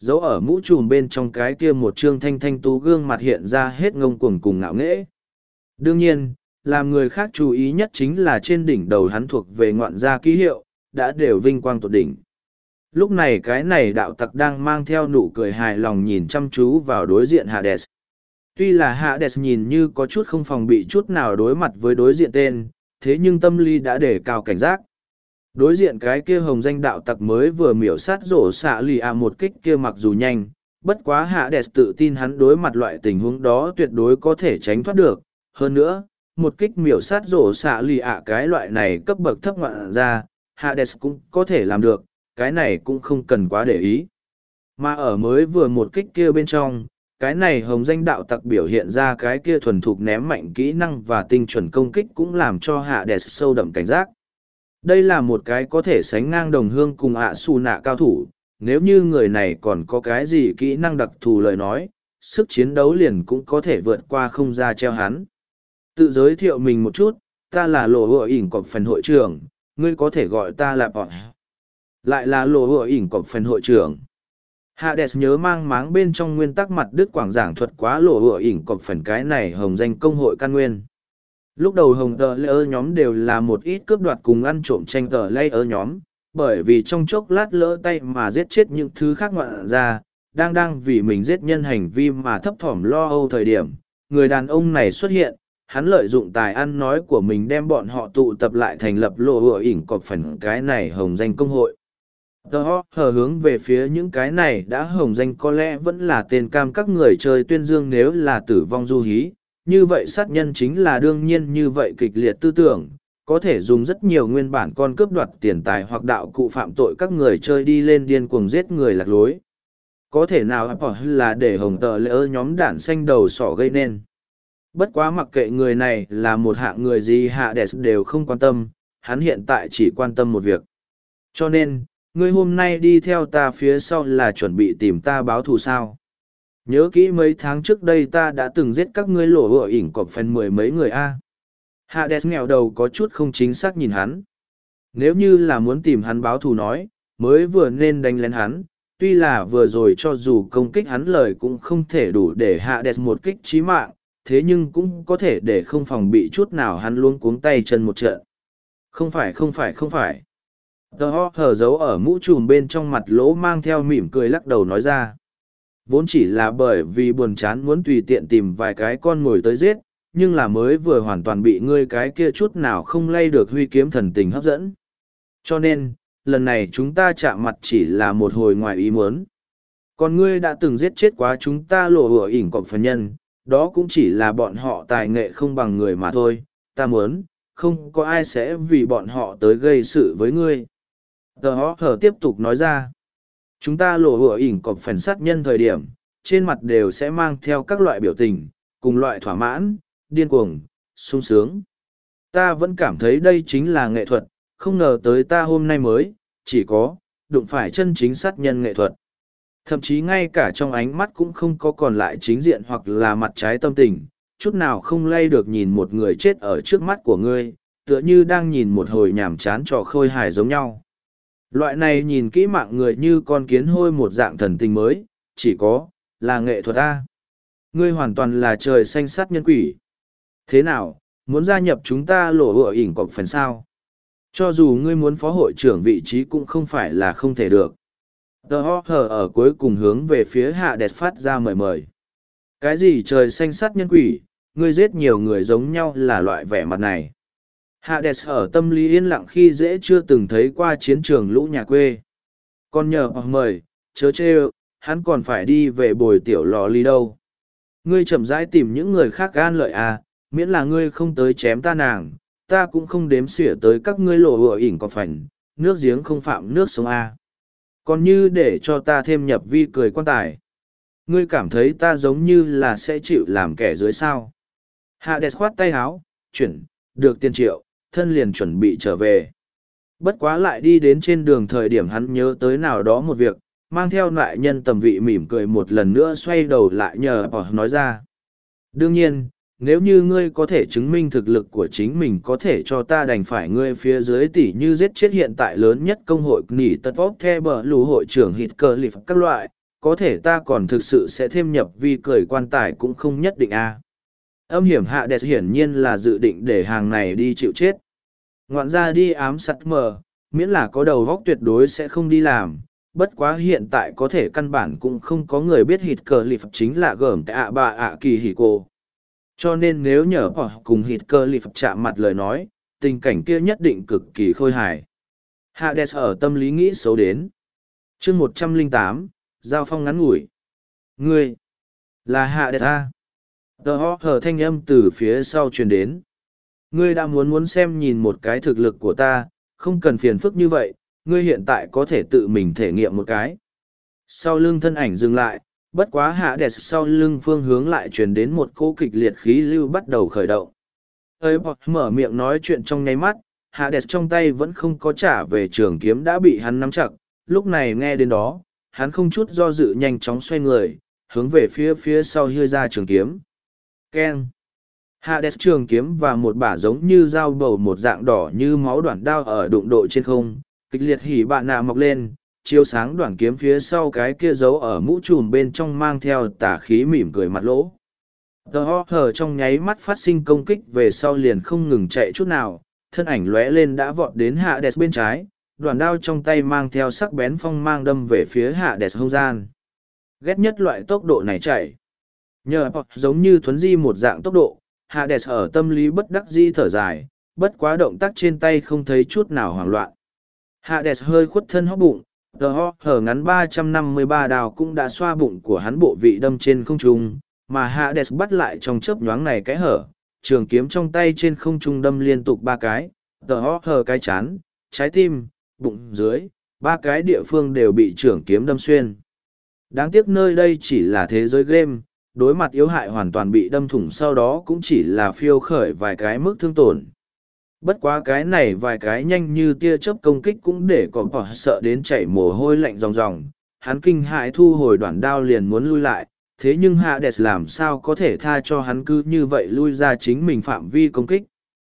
Dấu ở mũ trùm bên trong cái kia một trương thanh thanh tú gương mặt hiện ra hết ngông cuồng cùng ngạo nghễ. Đương nhiên, làm người khác chú ý nhất chính là trên đỉnh đầu hắn thuộc về ngoạn gia ký hiệu, đã đều vinh quang tột đỉnh. Lúc này cái này đạo tặc đang mang theo nụ cười hài lòng nhìn chăm chú vào đối diện Hades. Tuy là Hades nhìn như có chút không phòng bị chút nào đối mặt với đối diện tên, thế nhưng tâm lý đã để cao cảnh giác. Đối diện cái kia hồng danh đạo tặc mới vừa miểu sát rổ xạ lì một kích kia mặc dù nhanh, bất quá Hades tự tin hắn đối mặt loại tình huống đó tuyệt đối có thể tránh thoát được. Hơn nữa, một kích miểu sát rổ xạ lì cái loại này cấp bậc thấp ngoạn ra, Hades cũng có thể làm được, cái này cũng không cần quá để ý. Mà ở mới vừa một kích kia bên trong, cái này hồng danh đạo tặc biểu hiện ra cái kia thuần thục ném mạnh kỹ năng và tinh chuẩn công kích cũng làm cho Hades sâu đậm cảnh giác. Đây là một cái có thể sánh ngang đồng hương cùng Su nạ cao thủ, nếu như người này còn có cái gì kỹ năng đặc thù lời nói, sức chiến đấu liền cũng có thể vượt qua không ra treo hắn. Tự giới thiệu mình một chút, ta là Lộ Hựa ỉn cọp phần hội trưởng, ngươi có thể gọi ta là Bọn. Lại là Lộ Hựa ỉn cọp phần hội trưởng. Hades nhớ mang máng bên trong nguyên tắc mặt đức quảng giảng thuật quá Lộ Hựa ỉn cọp phần cái này hồng danh công hội căn nguyên. Lúc đầu hồng tờ layer nhóm đều là một ít cướp đoạt cùng ăn trộm tranh tờ layer nhóm, bởi vì trong chốc lát lỡ tay mà giết chết những thứ khác ngoạn ra, đang vì mình giết nhân hành vi mà thấp thỏm lo âu thời điểm, người đàn ông này xuất hiện, hắn lợi dụng tài ăn nói của mình đem bọn họ tụ tập lại thành lập Lộ Hựa ỉn cọp phần cái này hồng danh công hội. Hờ hướng về phía những cái này đã hồng danh có lẽ vẫn là tên cam các người chơi tuyên dương nếu là tử vong du hí, như vậy sát nhân chính là đương nhiên như vậy kịch liệt tư tưởng, có thể dùng rất nhiều nguyên bản con cướp đoạt tiền tài hoặc đạo cụ phạm tội các người chơi đi lên điên cuồng giết người lạc lối. Có thể nào là để hồng tờ lỡ nhóm đản xanh đầu sỏ gây nên. Bất quá mặc kệ người này là một hạng người gì Hades đều không quan tâm, hắn hiện tại chỉ quan tâm một việc. Cho nên, ngươi hôm nay đi theo ta phía sau là chuẩn bị tìm ta báo thù sao. Nhớ kỹ mấy tháng trước đây ta đã từng giết các ngươi Lộ Hựa ỉn cọp phần mười mấy người a. Hades nghèo đầu có chút không chính xác nhìn hắn. Nếu như là muốn tìm hắn báo thù nói, mới vừa nên đánh lén hắn, tuy là vừa rồi cho dù công kích hắn lời cũng không thể đủ để Hades một kích chí mạng, thế nhưng cũng có thể để không phòng bị chút nào hắn luôn cuống tay chân một trận. Không phải. Tờ hở giấu ở mũ trùm bên trong mặt lỗ mang theo mỉm cười lắc đầu nói ra. Vốn chỉ là bởi vì buồn chán muốn tùy tiện tìm vài cái con ngồi tới giết, nhưng là mới vừa hoàn toàn bị ngươi cái kia chút nào không lay được huy kiếm thần tình hấp dẫn. Cho nên, lần này chúng ta chạm mặt chỉ là một hồi ngoài ý muốn. Còn ngươi đã từng giết chết quá chúng ta Lộ Hựa ỉn cọp phần nhân, đó cũng chỉ là bọn họ tài nghệ không bằng người mà thôi, ta muốn, không có ai sẽ vì bọn họ tới gây sự với ngươi. Tờ hở tiếp tục nói ra. Chúng ta Lộ Hựa ỉn cọp phần sát nhân thời điểm, trên mặt đều sẽ mang theo các loại biểu tình, cùng loại thỏa mãn, điên cuồng, sung sướng. Ta vẫn cảm thấy đây chính là nghệ thuật, không ngờ tới ta hôm nay mới, chỉ có, đụng phải chân chính sát nhân nghệ thuật. Thậm chí ngay cả trong ánh mắt cũng không có còn lại chính diện hoặc là mặt trái tâm tình, chút nào không lay được nhìn một người chết ở trước mắt của ngươi, tựa như đang nhìn một hồi nhàm chán trò khôi hài giống nhau. Loại này nhìn kỹ mạng người như con kiến hôi một dạng thần tình mới, chỉ có, là nghệ thuật ta. Ngươi hoàn toàn là trời xanh sát nhân quỷ. Thế nào, muốn gia nhập chúng ta Lộ Hựa ỉn cọp phần sao? Cho dù ngươi muốn phó hội trưởng vị trí cũng không phải là không thể được. The Hawker ở cuối cùng hướng về phía Hades phát ra mời. Cái gì trời xanh sát nhân quỷ, ngươi giết nhiều người giống nhau là loại vẻ mặt này. Hades ở tâm lý yên lặng khi dễ chưa từng thấy qua chiến trường lũ nhà quê. Còn nhờ mời, chớ chê, hắn còn phải đi về bồi tiểu lò ly đâu. Ngươi chậm rãi tìm những người khác an lợi à, miễn là ngươi không tới chém ta nàng, ta cũng không đếm xỉa tới các ngươi Lộ Hựa ỉn cọp phần, nước giếng không phạm nước sông à. Còn như để cho ta thêm nhập vi cười quan tài. Ngươi cảm thấy ta giống như là sẽ chịu làm kẻ dưới sao. Hades khoát tay háo, chuyển, được tiền triệu, thân liền chuẩn bị trở về. Bất quá lại đi đến trên đường thời điểm hắn nhớ tới nào đó một việc, mang theo lại nhân tầm vị mỉm cười một lần nữa xoay đầu lại nhờ nói ra. Đương nhiên, nếu như ngươi có thể chứng minh thực lực của chính mình có thể cho ta đành phải ngươi phía dưới tỉ như giết chết hiện tại lớn nhất công hội nỉ tật vóc the bờ lù hội trưởng hít cờ lịp các loại, có thể ta còn thực sự sẽ thêm nhập vi cười quan tài cũng không nhất định a. Âm hiểm Hades hiển nhiên là dự định để hàng này đi chịu chết. Ngoạn ra đi ám sát mờ, miễn là có đầu góc tuyệt đối sẽ không đi làm. Bất quá hiện tại có thể căn bản cũng không có người biết hít cờ lịp chính là gởm ạ bà ạ kỳ hỉ cô. Cho nên nếu nhờ họ cùng hít cờ lịp chạm mặt lời nói, tình cảnh kia nhất định cực kỳ khôi hài. Hades ở tâm lý nghĩ xấu đến. chương 108, giao phong ngắn ngủi. Ngươi, là Hades A. Tờ ho hờ thanh âm từ phía sau truyền đến. Ngươi đã muốn xem nhìn một cái thực lực của ta, không cần phiền phức như vậy, ngươi hiện tại có thể tự mình thể nghiệm một cái. Sau lưng thân ảnh dừng lại, bất quá Hades sau lưng phương hướng lại truyền đến một cỗ kịch liệt khí lưu bắt đầu khởi động. Ấy bọt mở miệng nói chuyện trong nháy mắt, Hades trong tay vẫn không có trả về trường kiếm đã bị hắn nắm chặt, lúc này nghe đến đó, hắn không chút do dự nhanh chóng xoay người, hướng về phía sau hưa ra trường kiếm. Keng! Hades trường kiếm và một bả giống như dao bầu một dạng đỏ như máu đoạn đao ở đụng độ trên không, kịch liệt hỉ bạn nạ mọc lên, chiếu sáng đoạn kiếm phía sau cái kia giấu ở mũ trùm bên trong mang theo tả khí mỉm cười mặt lỗ. The Hawker trong nháy mắt phát sinh công kích về sau liền không ngừng chạy chút nào, thân ảnh lóe lên đã vọt đến Hades bên trái, đoạn đao trong tay mang theo sắc bén phong mang đâm về phía Hades hông gian. Ghét nhất loại tốc độ này chạy. Nhờ giống như thuấn di một dạng tốc độ, Hades ở tâm lý bất đắc dĩ thở dài, bất quá động tác trên tay không thấy chút nào hoảng loạn. Hades hơi khuất thân hóc bụng, The Hawker ngắn 353 đào cũng đã xoa bụng của hắn bộ vị đâm trên không trung, mà Hades bắt lại trong chớp nhoáng này cái hở, trường kiếm trong tay trên không trung đâm liên tục 3 cái, The Hawker cái chán, trái tim, bụng dưới, 3 cái địa phương đều bị trường kiếm đâm xuyên. Đáng tiếc nơi đây chỉ là thế giới game, đối mặt yếu hại hoàn toàn bị đâm thủng sau đó cũng chỉ là phiêu khởi vài cái mức thương tổn. Bất quá cái này vài cái nhanh như tia chớp công kích cũng để có bỏ sợ đến chảy mồ hôi lạnh ròng ròng, hắn kinh hãi thu hồi đoạn đao liền muốn lui lại, thế nhưng Hades làm sao có thể tha cho hắn cứ như vậy lui ra chính mình phạm vi công kích.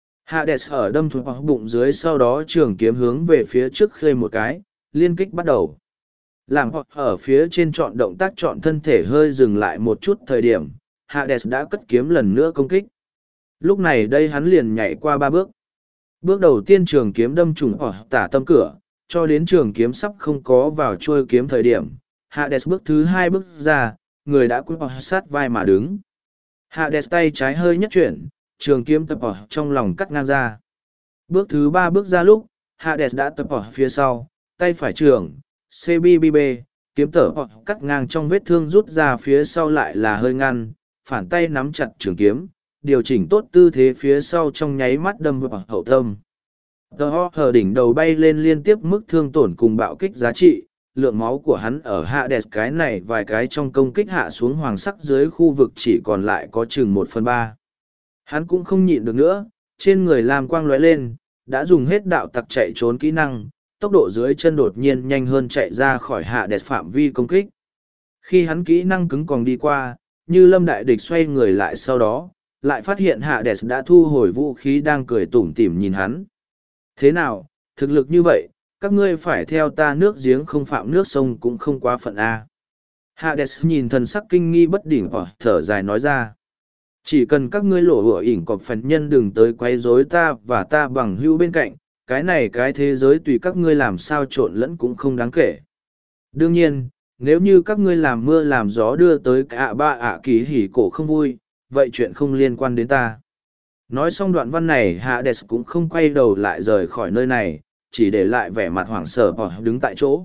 Hades ở đâm thủng bụng dưới sau đó trường kiếm hướng về phía trước khơi một cái, liên kích bắt đầu. Làm họ ở phía trên chọn động tác chọn thân thể hơi dừng lại một chút thời điểm, Hades đã cất kiếm lần nữa công kích. Lúc này đây hắn liền nhảy qua 3 bước. Bước đầu tiên trường kiếm đâm trùng ở tả tâm cửa, cho đến trường kiếm sắp không có vào chuôi kiếm thời điểm. Hades bước thứ 2 bước ra, người đã quay sát vai mà đứng. Hades tay trái hơi nhất chuyển, trường kiếm tập ở trong lòng cắt ngang ra. Bước thứ 3 bước ra lúc, Hades đã tập ở phía sau, tay phải trường, CBBB, kiếm tở hoặc cắt ngang trong vết thương rút ra phía sau lại là hơi ngăn, phản tay nắm chặt trường kiếm, điều chỉnh tốt tư thế phía sau trong nháy mắt đâm vào hậu tâm. The Hawker đỉnh đầu bay lên liên tiếp mức thương tổn cùng bạo kích giá trị, lượng máu của hắn ở Hades cái này vài cái trong công kích hạ xuống hoàng sắc dưới khu vực chỉ còn lại có chừng 1/3. Hắn cũng không nhịn được nữa, trên người làm quang lóe lên, đã dùng hết đạo tặc chạy trốn kỹ năng, tốc độ dưới chân đột nhiên nhanh hơn chạy ra khỏi Hades phạm vi công kích. Khi hắn kỹ năng cứng còng đi qua, như lâm đại địch xoay người lại sau đó, lại phát hiện Hades đã thu hồi vũ khí đang cười tủm tỉm nhìn hắn. Thế nào, thực lực như vậy, các ngươi phải theo ta nước giếng không phạm nước sông cũng không quá phận A. Hades nhìn thần sắc kinh nghi bất đỉnh thở dài nói ra. Chỉ cần các ngươi lỗ hủa ỉn cọp phần nhân đừng tới quấy rối ta và ta bằng hữu bên cạnh, cái này cái thế giới tùy các ngươi làm sao trộn lẫn cũng không đáng kể. Đương nhiên, nếu như các ngươi làm mưa làm gió đưa tới cả kỳ hỉ cổ không vui, vậy chuyện không liên quan đến ta. Nói xong đoạn văn này Hades cũng không quay đầu lại rời khỏi nơi này, chỉ để lại vẻ mặt hoảng sợ đứng tại chỗ.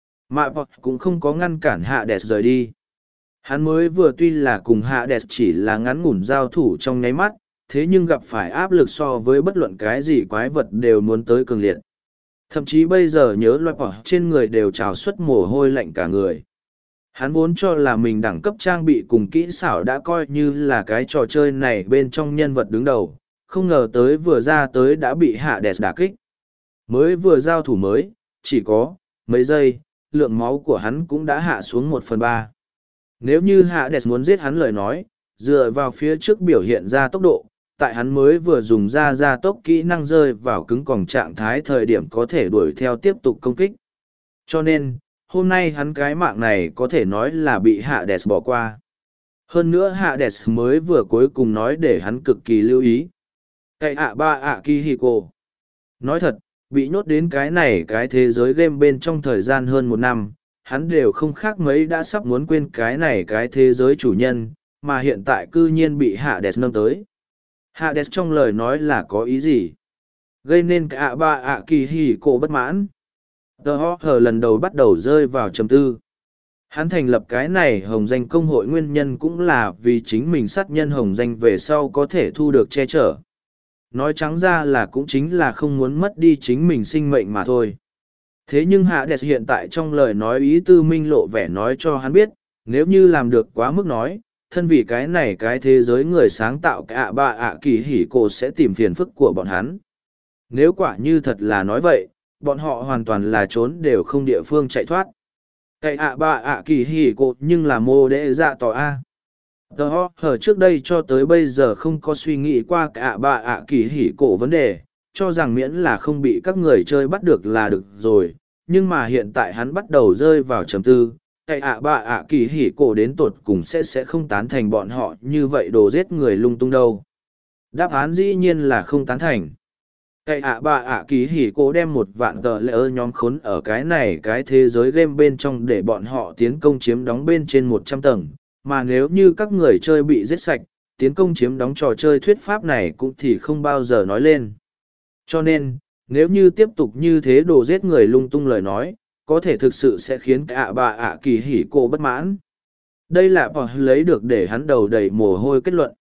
Mà cũng không có ngăn cản Hades rời đi. Hắn mới vừa tuy là cùng Hades chỉ là ngắn ngủn giao thủ trong nháy mắt, thế nhưng gặp phải áp lực so với bất luận cái gì quái vật đều muốn tới cường liệt. Thậm chí bây giờ nhớ loại bỏ trên người đều trào xuất mồ hôi lạnh cả người. Hắn vốn cho là mình đẳng cấp trang bị cùng kỹ xảo đã coi như là cái trò chơi này bên trong nhân vật đứng đầu, không ngờ tới vừa ra tới đã bị Hades đả kích. Mới vừa giao thủ mới, chỉ có mấy giây, lượng máu của hắn cũng đã hạ xuống 1/3. Nếu như Hades muốn giết hắn lời nói, dựa vào phía trước biểu hiện ra tốc độ, tại hắn mới vừa dùng ra gia tốc kỹ năng rơi vào cứng còng trạng thái thời điểm có thể đuổi theo tiếp tục công kích. Cho nên, hôm nay hắn cái mạng này có thể nói là bị Hades bỏ qua. Hơn nữa Hades mới vừa cuối cùng nói để hắn cực kỳ lưu ý. Cái Kihiko. Nói thật, bị nhốt đến cái thế giới game bên trong thời gian hơn 1 năm, hắn đều không khác mấy đã sắp muốn quên cái thế giới chủ nhân, mà hiện tại cư nhiên bị Hades nâng tới. Hades trong lời nói là có ý gì? Gây nên cái Kihiko bất mãn. The Horror lần đầu bắt đầu rơi vào trầm tư. Hắn thành lập cái này hồng danh công hội nguyên nhân cũng là vì chính mình sát nhân hồng danh về sau có thể thu được che chở. Nói trắng ra là cũng chính là không muốn mất đi chính mình sinh mệnh mà thôi. Thế nhưng Hades hiện tại trong lời nói ý tư minh lộ vẻ nói cho hắn biết, nếu như làm được quá mức nói, thân vì cái thế giới người sáng tạo cái Kihiko sẽ tìm phiền phức của bọn hắn. Nếu quả như thật là nói vậy, bọn họ hoàn toàn là trốn đều không địa phương chạy thoát. Cái Kihiko nhưng là mô đệ dạ tỏ A. The Horror trước đây cho tới bây giờ không có suy nghĩ qua cái Kihiko vấn đề, cho rằng miễn là không bị các người chơi bắt được là được rồi, nhưng mà hiện tại hắn bắt đầu rơi vào trầm tư, cái Kihiko đến tột cùng sẽ không tán thành bọn họ như vậy đồ giết người lung tung đâu. Đáp án dĩ nhiên là không tán thành. Cái Kihiko đem 1.000 tờ lỡ nhóm khốn ở cái thế giới game bên trong để bọn họ tiến công chiếm đóng bên trên 100 tầng, mà nếu như các người chơi bị giết sạch, tiến công chiếm đóng trò chơi thuyết pháp này cũng thì không bao giờ nói lên. Cho nên, nếu như tiếp tục như thế đồ giết người lung tung lời nói, có thể thực sự sẽ khiến cả Kihiko bất mãn. Đây là bỏ lấy được để hắn đầu đầy mồ hôi kết luận.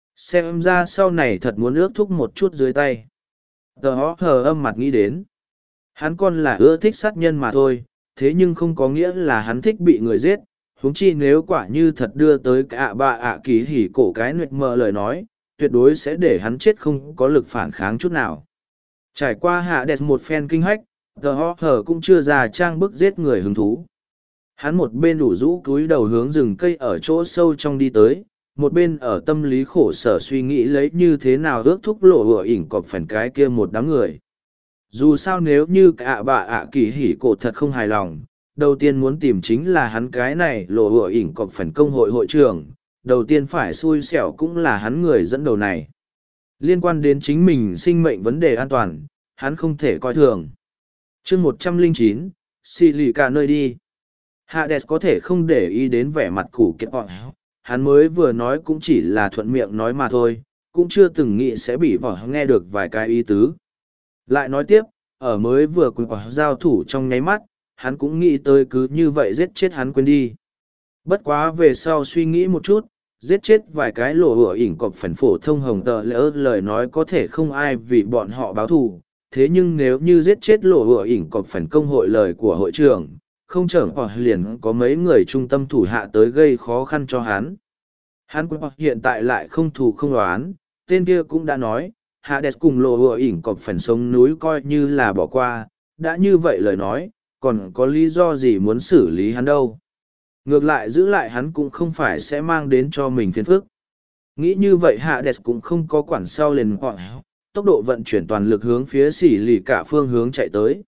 Xem ra sau này thật muốn ước thúc một chút dưới tay. The Horror âm mặt nghĩ đến. Hắn còn là ưa thích sát nhân mà thôi, thế nhưng không có nghĩa là hắn thích bị người giết. Huống chi nếu quả như thật đưa tới cả Kihiko cái nguyệt mờ lời nói, tuyệt đối sẽ để hắn chết không có lực phản kháng chút nào. Trải qua Hades một phen kinh hách, The Horror cũng chưa ra trang bức giết người hứng thú. Hắn một bên đủ rũ cúi đầu hướng rừng cây ở chỗ sâu trong đi tới, một bên ở tâm lý khổ sở suy nghĩ lấy như thế nào ước thúc lộ hựa ỉnh cọp phần cái kia một đám người. Dù sao nếu như cả Kihiko thật không hài lòng, đầu tiên muốn tìm chính là hắn cái này lộ hựa ỉnh cọp phần công hội hội trưởng, đầu tiên phải xui xẻo cũng là hắn người dẫn đầu này. Liên quan đến chính mình sinh mệnh vấn đề an toàn, hắn không thể coi thường. Chương 109, xì lì cả nơi đi. Hades có thể không để ý đến vẻ mặt củ kiệt họ. Hắn mới vừa nói cũng chỉ là thuận miệng nói mà thôi, cũng chưa từng nghĩ sẽ bị bỏ nghe được vài cái ý tứ. Lại nói tiếp, ở mới vừa cùng giao thủ trong nháy mắt, hắn cũng nghĩ tới cứ như vậy giết chết hắn quên đi. Bất quá về sau suy nghĩ một chút, giết chết vài cái lộ hửa ỉnh cọp phần phổ thông hồng tờ lỡ lời nói có thể không ai vì bọn họ báo thù. Thế nhưng nếu như giết chết lộ hửa ỉnh cọp phần công hội lời của hội trưởng, không chẳng họ liền có mấy người trung tâm thủ hạ tới gây khó khăn cho hắn. Hắn hiện tại lại không thù không đoán, tên kia cũng đã nói, Hades cùng lộ hựa ỉnh cọp phần sống núi coi như là bỏ qua, đã như vậy lời nói, còn có lý do gì muốn xử lý hắn đâu. Ngược lại giữ lại hắn cũng không phải sẽ mang đến cho mình phiền phức. Nghĩ như vậy Hades cũng không có quản sau lên họ, tốc độ vận chuyển toàn lực hướng phía xỉ lì cả phương hướng chạy tới.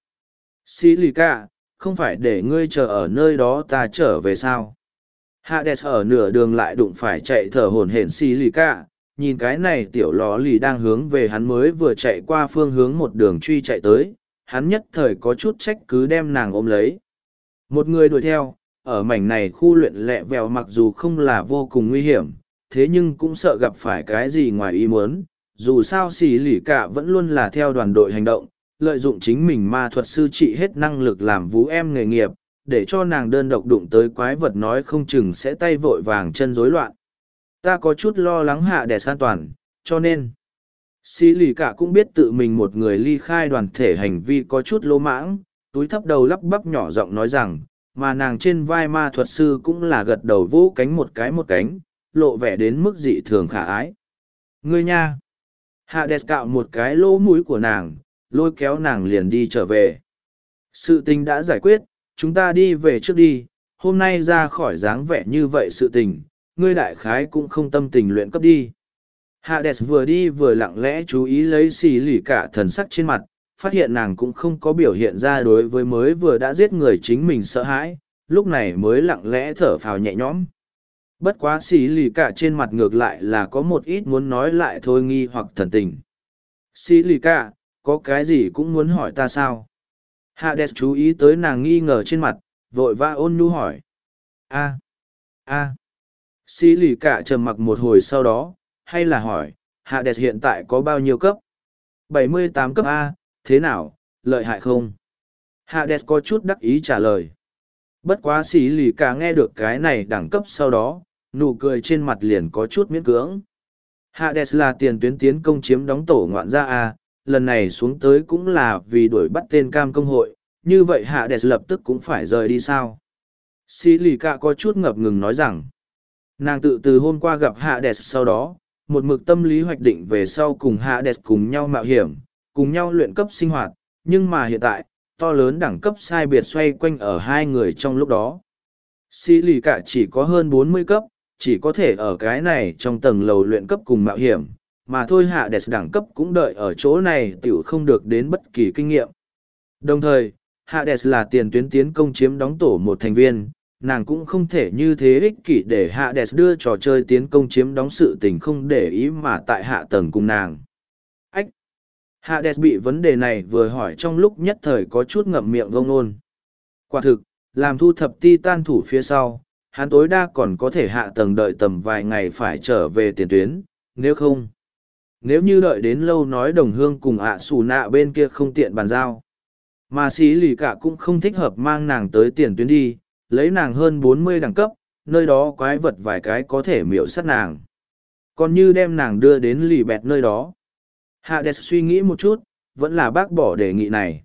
Xỉ lì cả, không phải để ngươi chờ ở nơi đó ta trở về sao? Hades ở nửa đường lại đụng phải chạy thở hổn hển xì lì cả, nhìn cái này tiểu lò lì đang hướng về hắn mới vừa chạy qua phương hướng một đường truy chạy tới, hắn nhất thời có chút trách cứ đem nàng ôm lấy. Một người đuổi theo, ở mảnh này khu luyện lẹ vèo mặc dù không là vô cùng nguy hiểm, thế nhưng cũng sợ gặp phải cái gì ngoài ý muốn, dù sao xì lì cả vẫn luôn là theo đoàn đội hành động, lợi dụng chính mình ma thuật sư trị hết năng lực làm vú em nghề nghiệp, để cho nàng đơn độc đụng tới quái vật nói không chừng sẽ tay vội vàng chân rối loạn. Ta có chút lo lắng Hades an toàn, cho nên xì lì cả cũng biết tự mình một người ly khai đoàn thể hành vi có chút lỗ mãng, túi thấp đầu lắp bắp nhỏ giọng nói rằng, mà nàng trên vai ma thuật sư cũng là gật đầu vỗ cánh một cánh, lộ vẻ đến mức dị thường khả ái. Ngươi nha! Hades cạo một cái lỗ mũi của nàng, lôi kéo nàng liền đi trở về. Sự tình đã giải quyết, chúng ta đi về trước đi, hôm nay ra khỏi dáng vẻ như vậy sự tình, ngươi đại khái cũng không tâm tình luyện cấp đi. Hades vừa đi vừa lặng lẽ chú ý lấy xì lì cả thần sắc trên mặt, phát hiện nàng cũng không có biểu hiện ra đối với mới vừa đã giết người chính mình sợ hãi, lúc này mới lặng lẽ thở phào nhẹ nhõm. Bất quá xì lì cả trên mặt ngược lại là có một ít muốn nói lại thôi nghi hoặc thần tình. Xì lì cả, có cái gì cũng muốn hỏi ta sao? Hades chú ý tới nàng nghi ngờ trên mặt, vội vã ôn nhu hỏi. A. Xì lì cả trầm mặc một hồi sau đó, hay là hỏi, Hades hiện tại có bao nhiêu cấp? 78 cấp A, thế nào, lợi hại không? Hades có chút đắc ý trả lời. Bất quá xì lì cả nghe được cái này đẳng cấp sau đó, nụ cười trên mặt liền có chút miễn cưỡng. Hades là tiền tuyến tiến công chiếm đóng tổ ngoạn gia A, lần này xuống tới cũng là vì đuổi bắt tên cam công hội, như vậy Hades lập tức cũng phải rời đi sao? Xì lì cả có chút ngập ngừng nói rằng, nàng tự từ hôm qua gặp Hades sau đó, một mực tâm lý hoạch định về sau cùng Hades cùng nhau mạo hiểm, cùng nhau luyện cấp sinh hoạt, nhưng mà hiện tại, to lớn đẳng cấp sai biệt xoay quanh ở hai người trong lúc đó. Xì lì cả chỉ có hơn 40 cấp, chỉ có thể ở cái này trong tầng lầu luyện cấp cùng mạo hiểm, mà thôi Hades đẳng cấp cũng đợi ở chỗ này tiểu không được đến bất kỳ kinh nghiệm. Đồng thời, Hades là tiền tuyến tiến công chiếm đóng tổ một thành viên, nàng cũng không thể như thế ích kỷ để Hades đưa trò chơi tiến công chiếm đóng sự tình không để ý mà tại hạ tầng cùng nàng. Ách! Hades bị vấn đề này vừa hỏi trong lúc nhất thời có chút ngậm miệng vông nôn. Quả thực, làm thu thập Titan thủ phía sau, hắn tối đa còn có thể hạ tầng đợi tầm vài ngày phải trở về tiền tuyến, nếu không. Nếu như đợi đến lâu nói đồng hương cùng ạ xù nạ bên kia không tiện bàn giao. Mà xí lì cả cũng không thích hợp mang nàng tới tiền tuyến đi, lấy nàng hơn 40 đẳng cấp, nơi đó quái vật vài cái có thể miểu sát nàng. Còn như đem nàng đưa đến lì bẹt nơi đó. Hades suy nghĩ một chút, vẫn là bác bỏ đề nghị này.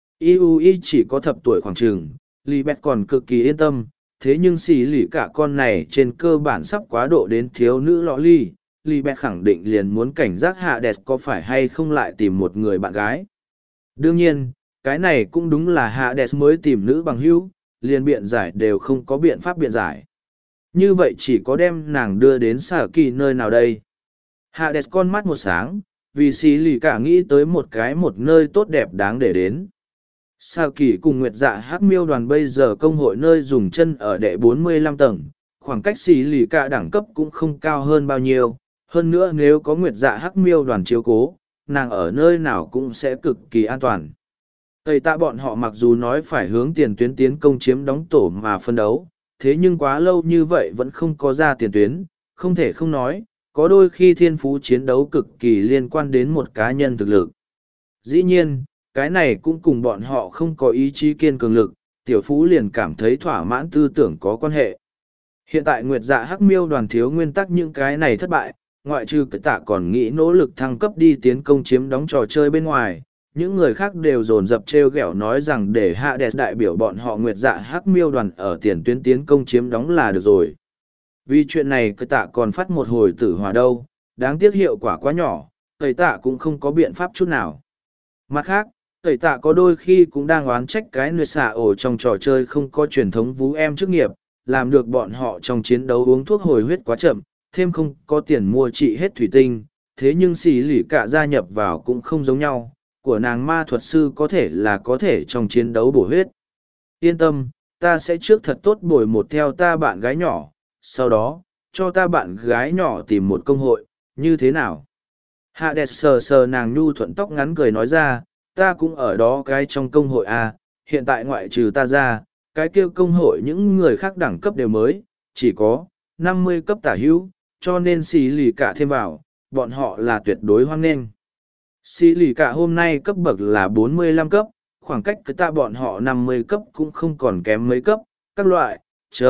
IUI chỉ có thập tuổi khoảng trường, lì bẹt còn cực kỳ yên tâm, thế nhưng xì lì cả con này trên cơ bản sắp quá độ đến thiếu nữ lọ ly. Lì bẹt khẳng định liền muốn cảnh giác Hades có phải hay không lại tìm một người bạn gái. Đương nhiên, cái này cũng đúng là Hades mới tìm nữ bằng hữu, liền biện giải đều không có biện pháp biện giải. Như vậy chỉ có đem nàng đưa đến Sở Kỳ nơi nào đây? Hades con mắt một sáng, vì xì lì cả nghĩ tới một nơi tốt đẹp đáng để đến. Sở Kỳ cùng Nguyệt Dạ Hắc Miêu đoàn bây giờ công hội nơi dùng chân ở đệ 45 tầng, khoảng cách xì lì cả đẳng cấp cũng không cao hơn bao nhiêu. Hơn nữa nếu có Nguyệt Dạ Hắc Miêu đoàn chiếu cố, nàng ở nơi nào cũng sẽ cực kỳ an toàn. Tây tạ bọn họ mặc dù nói phải hướng tiền tuyến tiến công chiếm đóng tổ mà phân đấu, thế nhưng quá lâu như vậy vẫn không có ra tiền tuyến, không thể không nói, có đôi khi thiên phú chiến đấu cực kỳ liên quan đến một cá nhân thực lực. Dĩ nhiên, cái này cũng cùng bọn họ không có ý chí kiên cường lực, tiểu phú liền cảm thấy thỏa mãn tư tưởng có quan hệ. Hiện tại Nguyệt Dạ Hắc Miêu đoàn thiếu nguyên tắc những cái này thất bại, ngoại trừ cái tạ còn nghĩ nỗ lực thăng cấp đi tiến công chiếm đóng trò chơi bên ngoài. Những người khác đều dồn dập trêu ghẹo nói rằng để Hades đại biểu bọn họ Nguyệt Dạ Hắc Miêu đoàn ở tiền tuyến tiến công chiếm đóng là được rồi. Vì chuyện này cây tạ còn phát một hồi tử hỏa đâu, đáng tiếc hiệu quả quá nhỏ, cây tạ cũng không có biện pháp chút nào. Mặt khác, cây tạ có đôi khi cũng đang oán trách cái người xạ ổ trong trò chơi không có truyền thống vú em chức nghiệp, làm được bọn họ trong chiến đấu uống thuốc hồi huyết quá chậm, thêm không có tiền mua trị hết thủy tinh, thế nhưng xì lì cả gia nhập vào cũng không giống nhau. Của nàng ma thuật sư có thể trong chiến đấu bổ huyết. Yên tâm, ta sẽ trước thật tốt bồi một theo ta bạn gái nhỏ, sau đó, cho ta bạn gái nhỏ tìm một công hội, như thế nào? Hades sờ sờ nàng nhu thuận tóc ngắn cười nói ra, ta cũng ở đó cái trong công hội à, hiện tại ngoại trừ ta ra, cái kia công hội những người khác đẳng cấp đều mới, chỉ có 50 cấp tả hữu, cho nên xì lì cả thêm vào, bọn họ là tuyệt đối hoan nghênh. Xì lì cả hôm nay cấp bậc là 45 cấp, khoảng cách cái tạ bọn họ 50 cấp cũng không còn kém mấy cấp, các loại,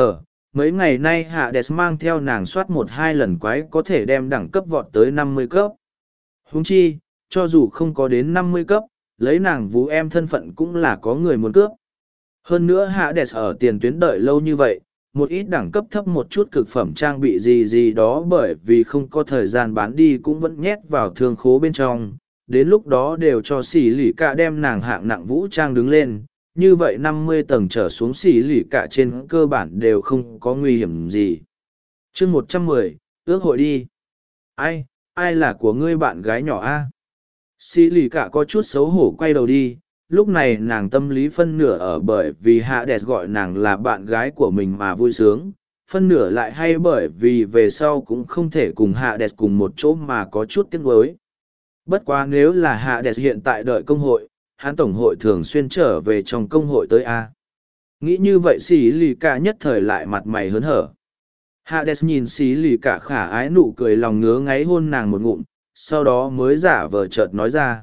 mấy ngày nay Hades mang theo nàng soát 1-2 lần quái có thể đem đẳng cấp vọt tới 50 cấp. Huống chi, cho dù không có đến 50 cấp, lấy nàng vú em thân phận cũng là có người muốn cướp. Hơn nữa Hades ở tiền tuyến đợi lâu như vậy, một ít đẳng cấp thấp một chút cực phẩm trang bị gì đó bởi vì không có thời gian bán đi cũng vẫn nhét vào thương khố bên trong. Đến lúc đó đều cho xỉ lì cả đem nàng hạng nặng vũ trang đứng lên, như vậy 50 tầng trở xuống xỉ lì cả trên cơ bản đều không có nguy hiểm gì. chương 110, ước hội đi. Ai là của ngươi bạn gái nhỏ a? Xì lì cả có chút xấu hổ quay đầu đi, lúc này nàng tâm lý phân nửa ở bởi vì hạ đẹp gọi nàng là bạn gái của mình mà vui sướng, phân nửa lại hay bởi vì về sau cũng không thể cùng hạ đẹp cùng một chỗ mà có chút tiếc nuối. Bất quá nếu là hạ đẹp hiện tại đợi công hội, hắn tổng hội thường xuyên trở về trong công hội tới A. Nghĩ như vậy xì lì cả nhất thời lại mặt mày hớn hở. Hades nhìn xì lì cả khả ái nụ cười lòng ngứa ngáy hôn nàng một ngụm, sau đó mới giả vờ chợt nói ra.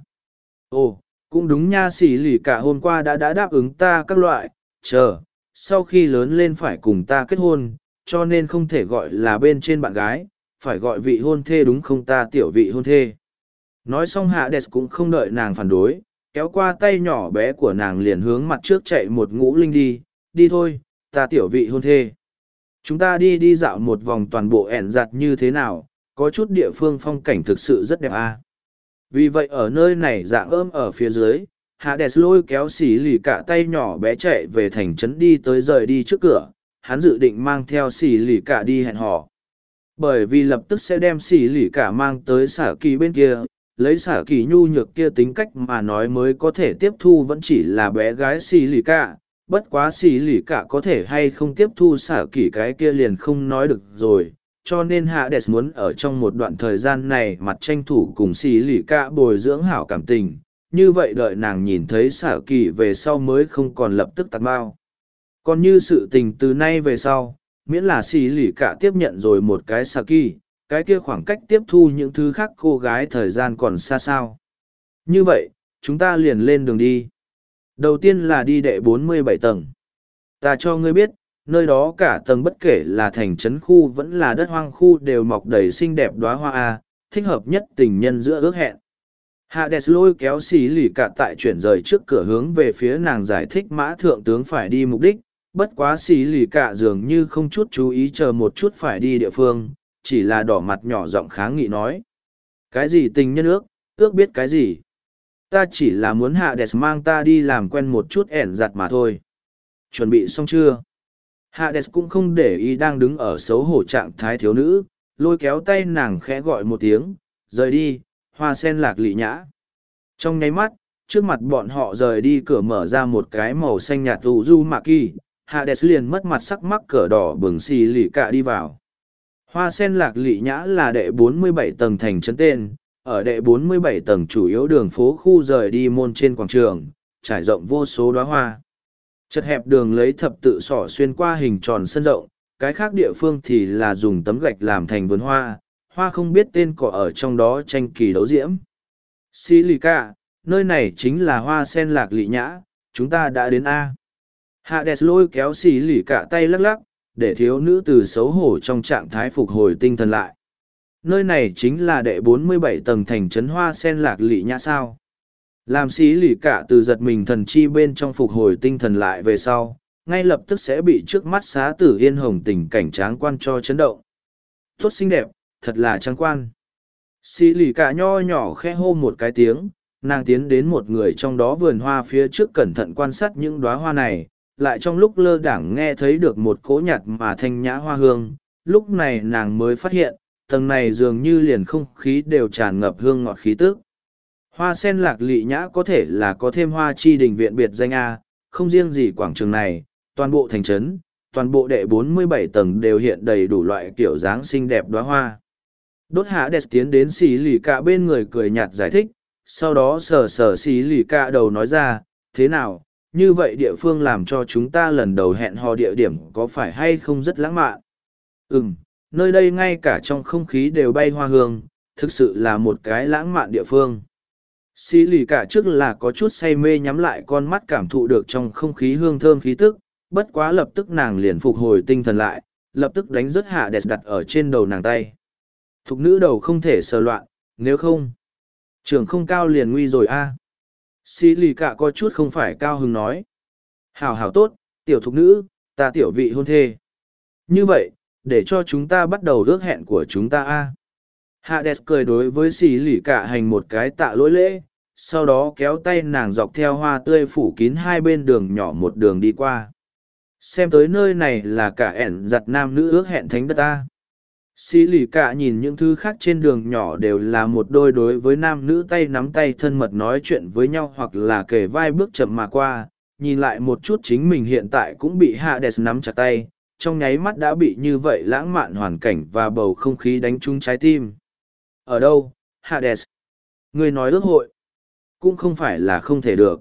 Ồ, cũng đúng nha, xì lì cả hôm qua đã đáp ứng ta các loại, chờ, sau khi lớn lên phải cùng ta kết hôn, cho nên không thể gọi là bên trên bạn gái, phải gọi vị hôn thê đúng không ta tiểu vị hôn thê. Nói xong Hades cũng không đợi nàng phản đối, kéo qua tay nhỏ bé của nàng liền hướng mặt trước chạy một ngũ linh đi thôi, ta tiểu vị hôn thê. Chúng ta đi dạo một vòng toàn bộ ẻn giặt như thế nào, có chút địa phương phong cảnh thực sự rất đẹp à. Vì vậy ở nơi này dạng ôm ở phía dưới, Hades lôi kéo xỉ lì cả tay nhỏ bé chạy về thành trấn đi tới rời đi trước cửa, hắn dự định mang theo xỉ lì cả đi hẹn hò. Bởi vì lập tức sẽ đem xỉ lì cả mang tới xả kỳ bên kia, lấy xả kỳ nhu nhược kia tính cách mà nói mới có thể tiếp thu vẫn chỉ là bé gái xỉ lì cả. Bất quá xỉ lì cả có thể hay không tiếp thu xả kỳ cái kia liền không nói được rồi, cho nên Hades muốn ở trong một đoạn thời gian này mặt tranh thủ cùng xỉ lì cả bồi dưỡng hảo cảm tình, như vậy đợi nàng nhìn thấy xả kỳ về sau mới không còn lập tức tạt bao. Còn như sự tình từ nay về sau, miễn là xỉ lì cả tiếp nhận rồi một cái xả kỳ, cái kia khoảng cách tiếp thu những thứ khác cô gái thời gian còn xa sao. Như vậy, chúng ta liền lên đường đi. Đầu tiên là đi đệ 47 tầng. Ta cho ngươi biết, nơi đó cả tầng bất kể là thành trấn khu vẫn là đất hoang khu đều mọc đầy xinh đẹp đóa hoa A, thích hợp nhất tình nhân giữa ước hẹn. Hades lôi kéo xì lì cả tại chuyển rời trước cửa hướng về phía nàng giải thích mã thượng tướng phải đi mục đích, bất quá xì lì cả dường như không chút chú ý chờ một chút phải đi địa phương, chỉ là đỏ mặt nhỏ giọng kháng nghị nói. Cái gì tình nhân ước biết cái gì? Ta chỉ là muốn Hades mang ta đi làm quen một chút ẻn giặt mà thôi. Chuẩn bị xong chưa? Hades cũng không để ý đang đứng ở xấu hổ trạng thái thiếu nữ, lôi kéo tay nàng khẽ gọi một tiếng, rời đi, hoa sen lạc lị nhã. Trong nháy mắt, trước mặt bọn họ rời đi cửa mở ra một cái màu xanh nhạt Uzumaki, Hades liền mất mặt sắc mắc cờ đỏ bừng xì lì cả đi vào. Hoa sen lạc lị nhã là đệ 47 tầng thành trấn tên, ở đệ 47 tầng chủ yếu đường phố khu rời đi môn trên quảng trường, trải rộng vô số đóa hoa. Chật hẹp đường lấy thập tự sỏ xuyên qua hình tròn sân rộng, cái khác địa phương thì là dùng tấm gạch làm thành vườn hoa, hoa không biết tên cỏ ở trong đó tranh kỳ đấu diễm. Silica, nơi này chính là hoa sen lạc lị nhã, chúng ta đã đến A. Hades lôi kéo Silica tay lắc lắc, để thiếu nữ từ xấu hổ trong trạng thái phục hồi tinh thần lại. Nơi này chính là đệ 47 tầng thành trấn hoa sen lạc lị nhã sao. Làm xí lì cả từ giật mình thần chi bên trong phục hồi tinh thần lại về sau, ngay lập tức sẽ bị trước mắt xá tử yên hồng tình cảnh tráng quan cho chấn động. Tốt xinh đẹp, thật là tráng quan. Xí lì cả nho nhỏ khẽ hô một cái tiếng, nàng tiến đến một người trong đó vườn hoa phía trước cẩn thận quan sát những đóa hoa này, lại trong lúc lơ đãng nghe thấy được một cỗ nhạt mà thanh nhã hoa hương, lúc này nàng mới phát hiện, tầng này dường như liền không khí đều tràn ngập hương ngọt khí tức. Hoa sen lạc lị nhã có thể là có thêm hoa chi đình viện biệt danh A, không riêng gì quảng trường này, toàn bộ thành trấn, toàn bộ đệ 47 tầng đều hiện đầy đủ loại kiểu dáng xinh đẹp đóa hoa. Đốt hạ đẹp tiến đến xì lì cả bên người cười nhạt giải thích, sau đó sờ xì lì cả đầu nói ra, thế nào, như vậy địa phương làm cho chúng ta lần đầu hẹn hò địa điểm có phải hay không rất lãng mạn? Nơi đây ngay cả trong không khí đều bay hoa hương, thực sự là một cái lãng mạn địa phương. Xí lì cả trước là có chút say mê nhắm lại con mắt cảm thụ được trong không khí hương thơm khí tức, bất quá lập tức nàng liền phục hồi tinh thần lại, lập tức đánh rớt hạ đẹp đặt ở trên đầu nàng tay. Thục nữ đầu không thể sờ loạn, nếu không, trưởng không cao liền nguy rồi a. Xí lì cả có chút không phải cao hứng nói. Hảo hảo tốt, tiểu thục nữ, ta tiểu vị hôn thê. Như vậy, để cho chúng ta bắt đầu ước hẹn của chúng ta a. Hades cười đối với xì lì cả hành một cái tạ lỗi lễ, sau đó kéo tay nàng dọc theo hoa tươi phủ kín hai bên đường nhỏ một đường đi qua. Xem tới nơi này là cả ẻn giặt nam nữ ước hẹn thánh đất ta. Xí lì cả nhìn những thứ khác trên đường nhỏ đều là một đôi đối với nam nữ tay nắm tay thân mật nói chuyện với nhau hoặc là kề vai bước chậm mà qua, nhìn lại một chút chính mình hiện tại cũng bị Hades nắm chặt tay, trong nháy mắt đã bị như vậy lãng mạn hoàn cảnh và bầu không khí đánh trúng trái tim. Ở đâu, Hades? Người nói ước hội. Cũng không phải là không thể được.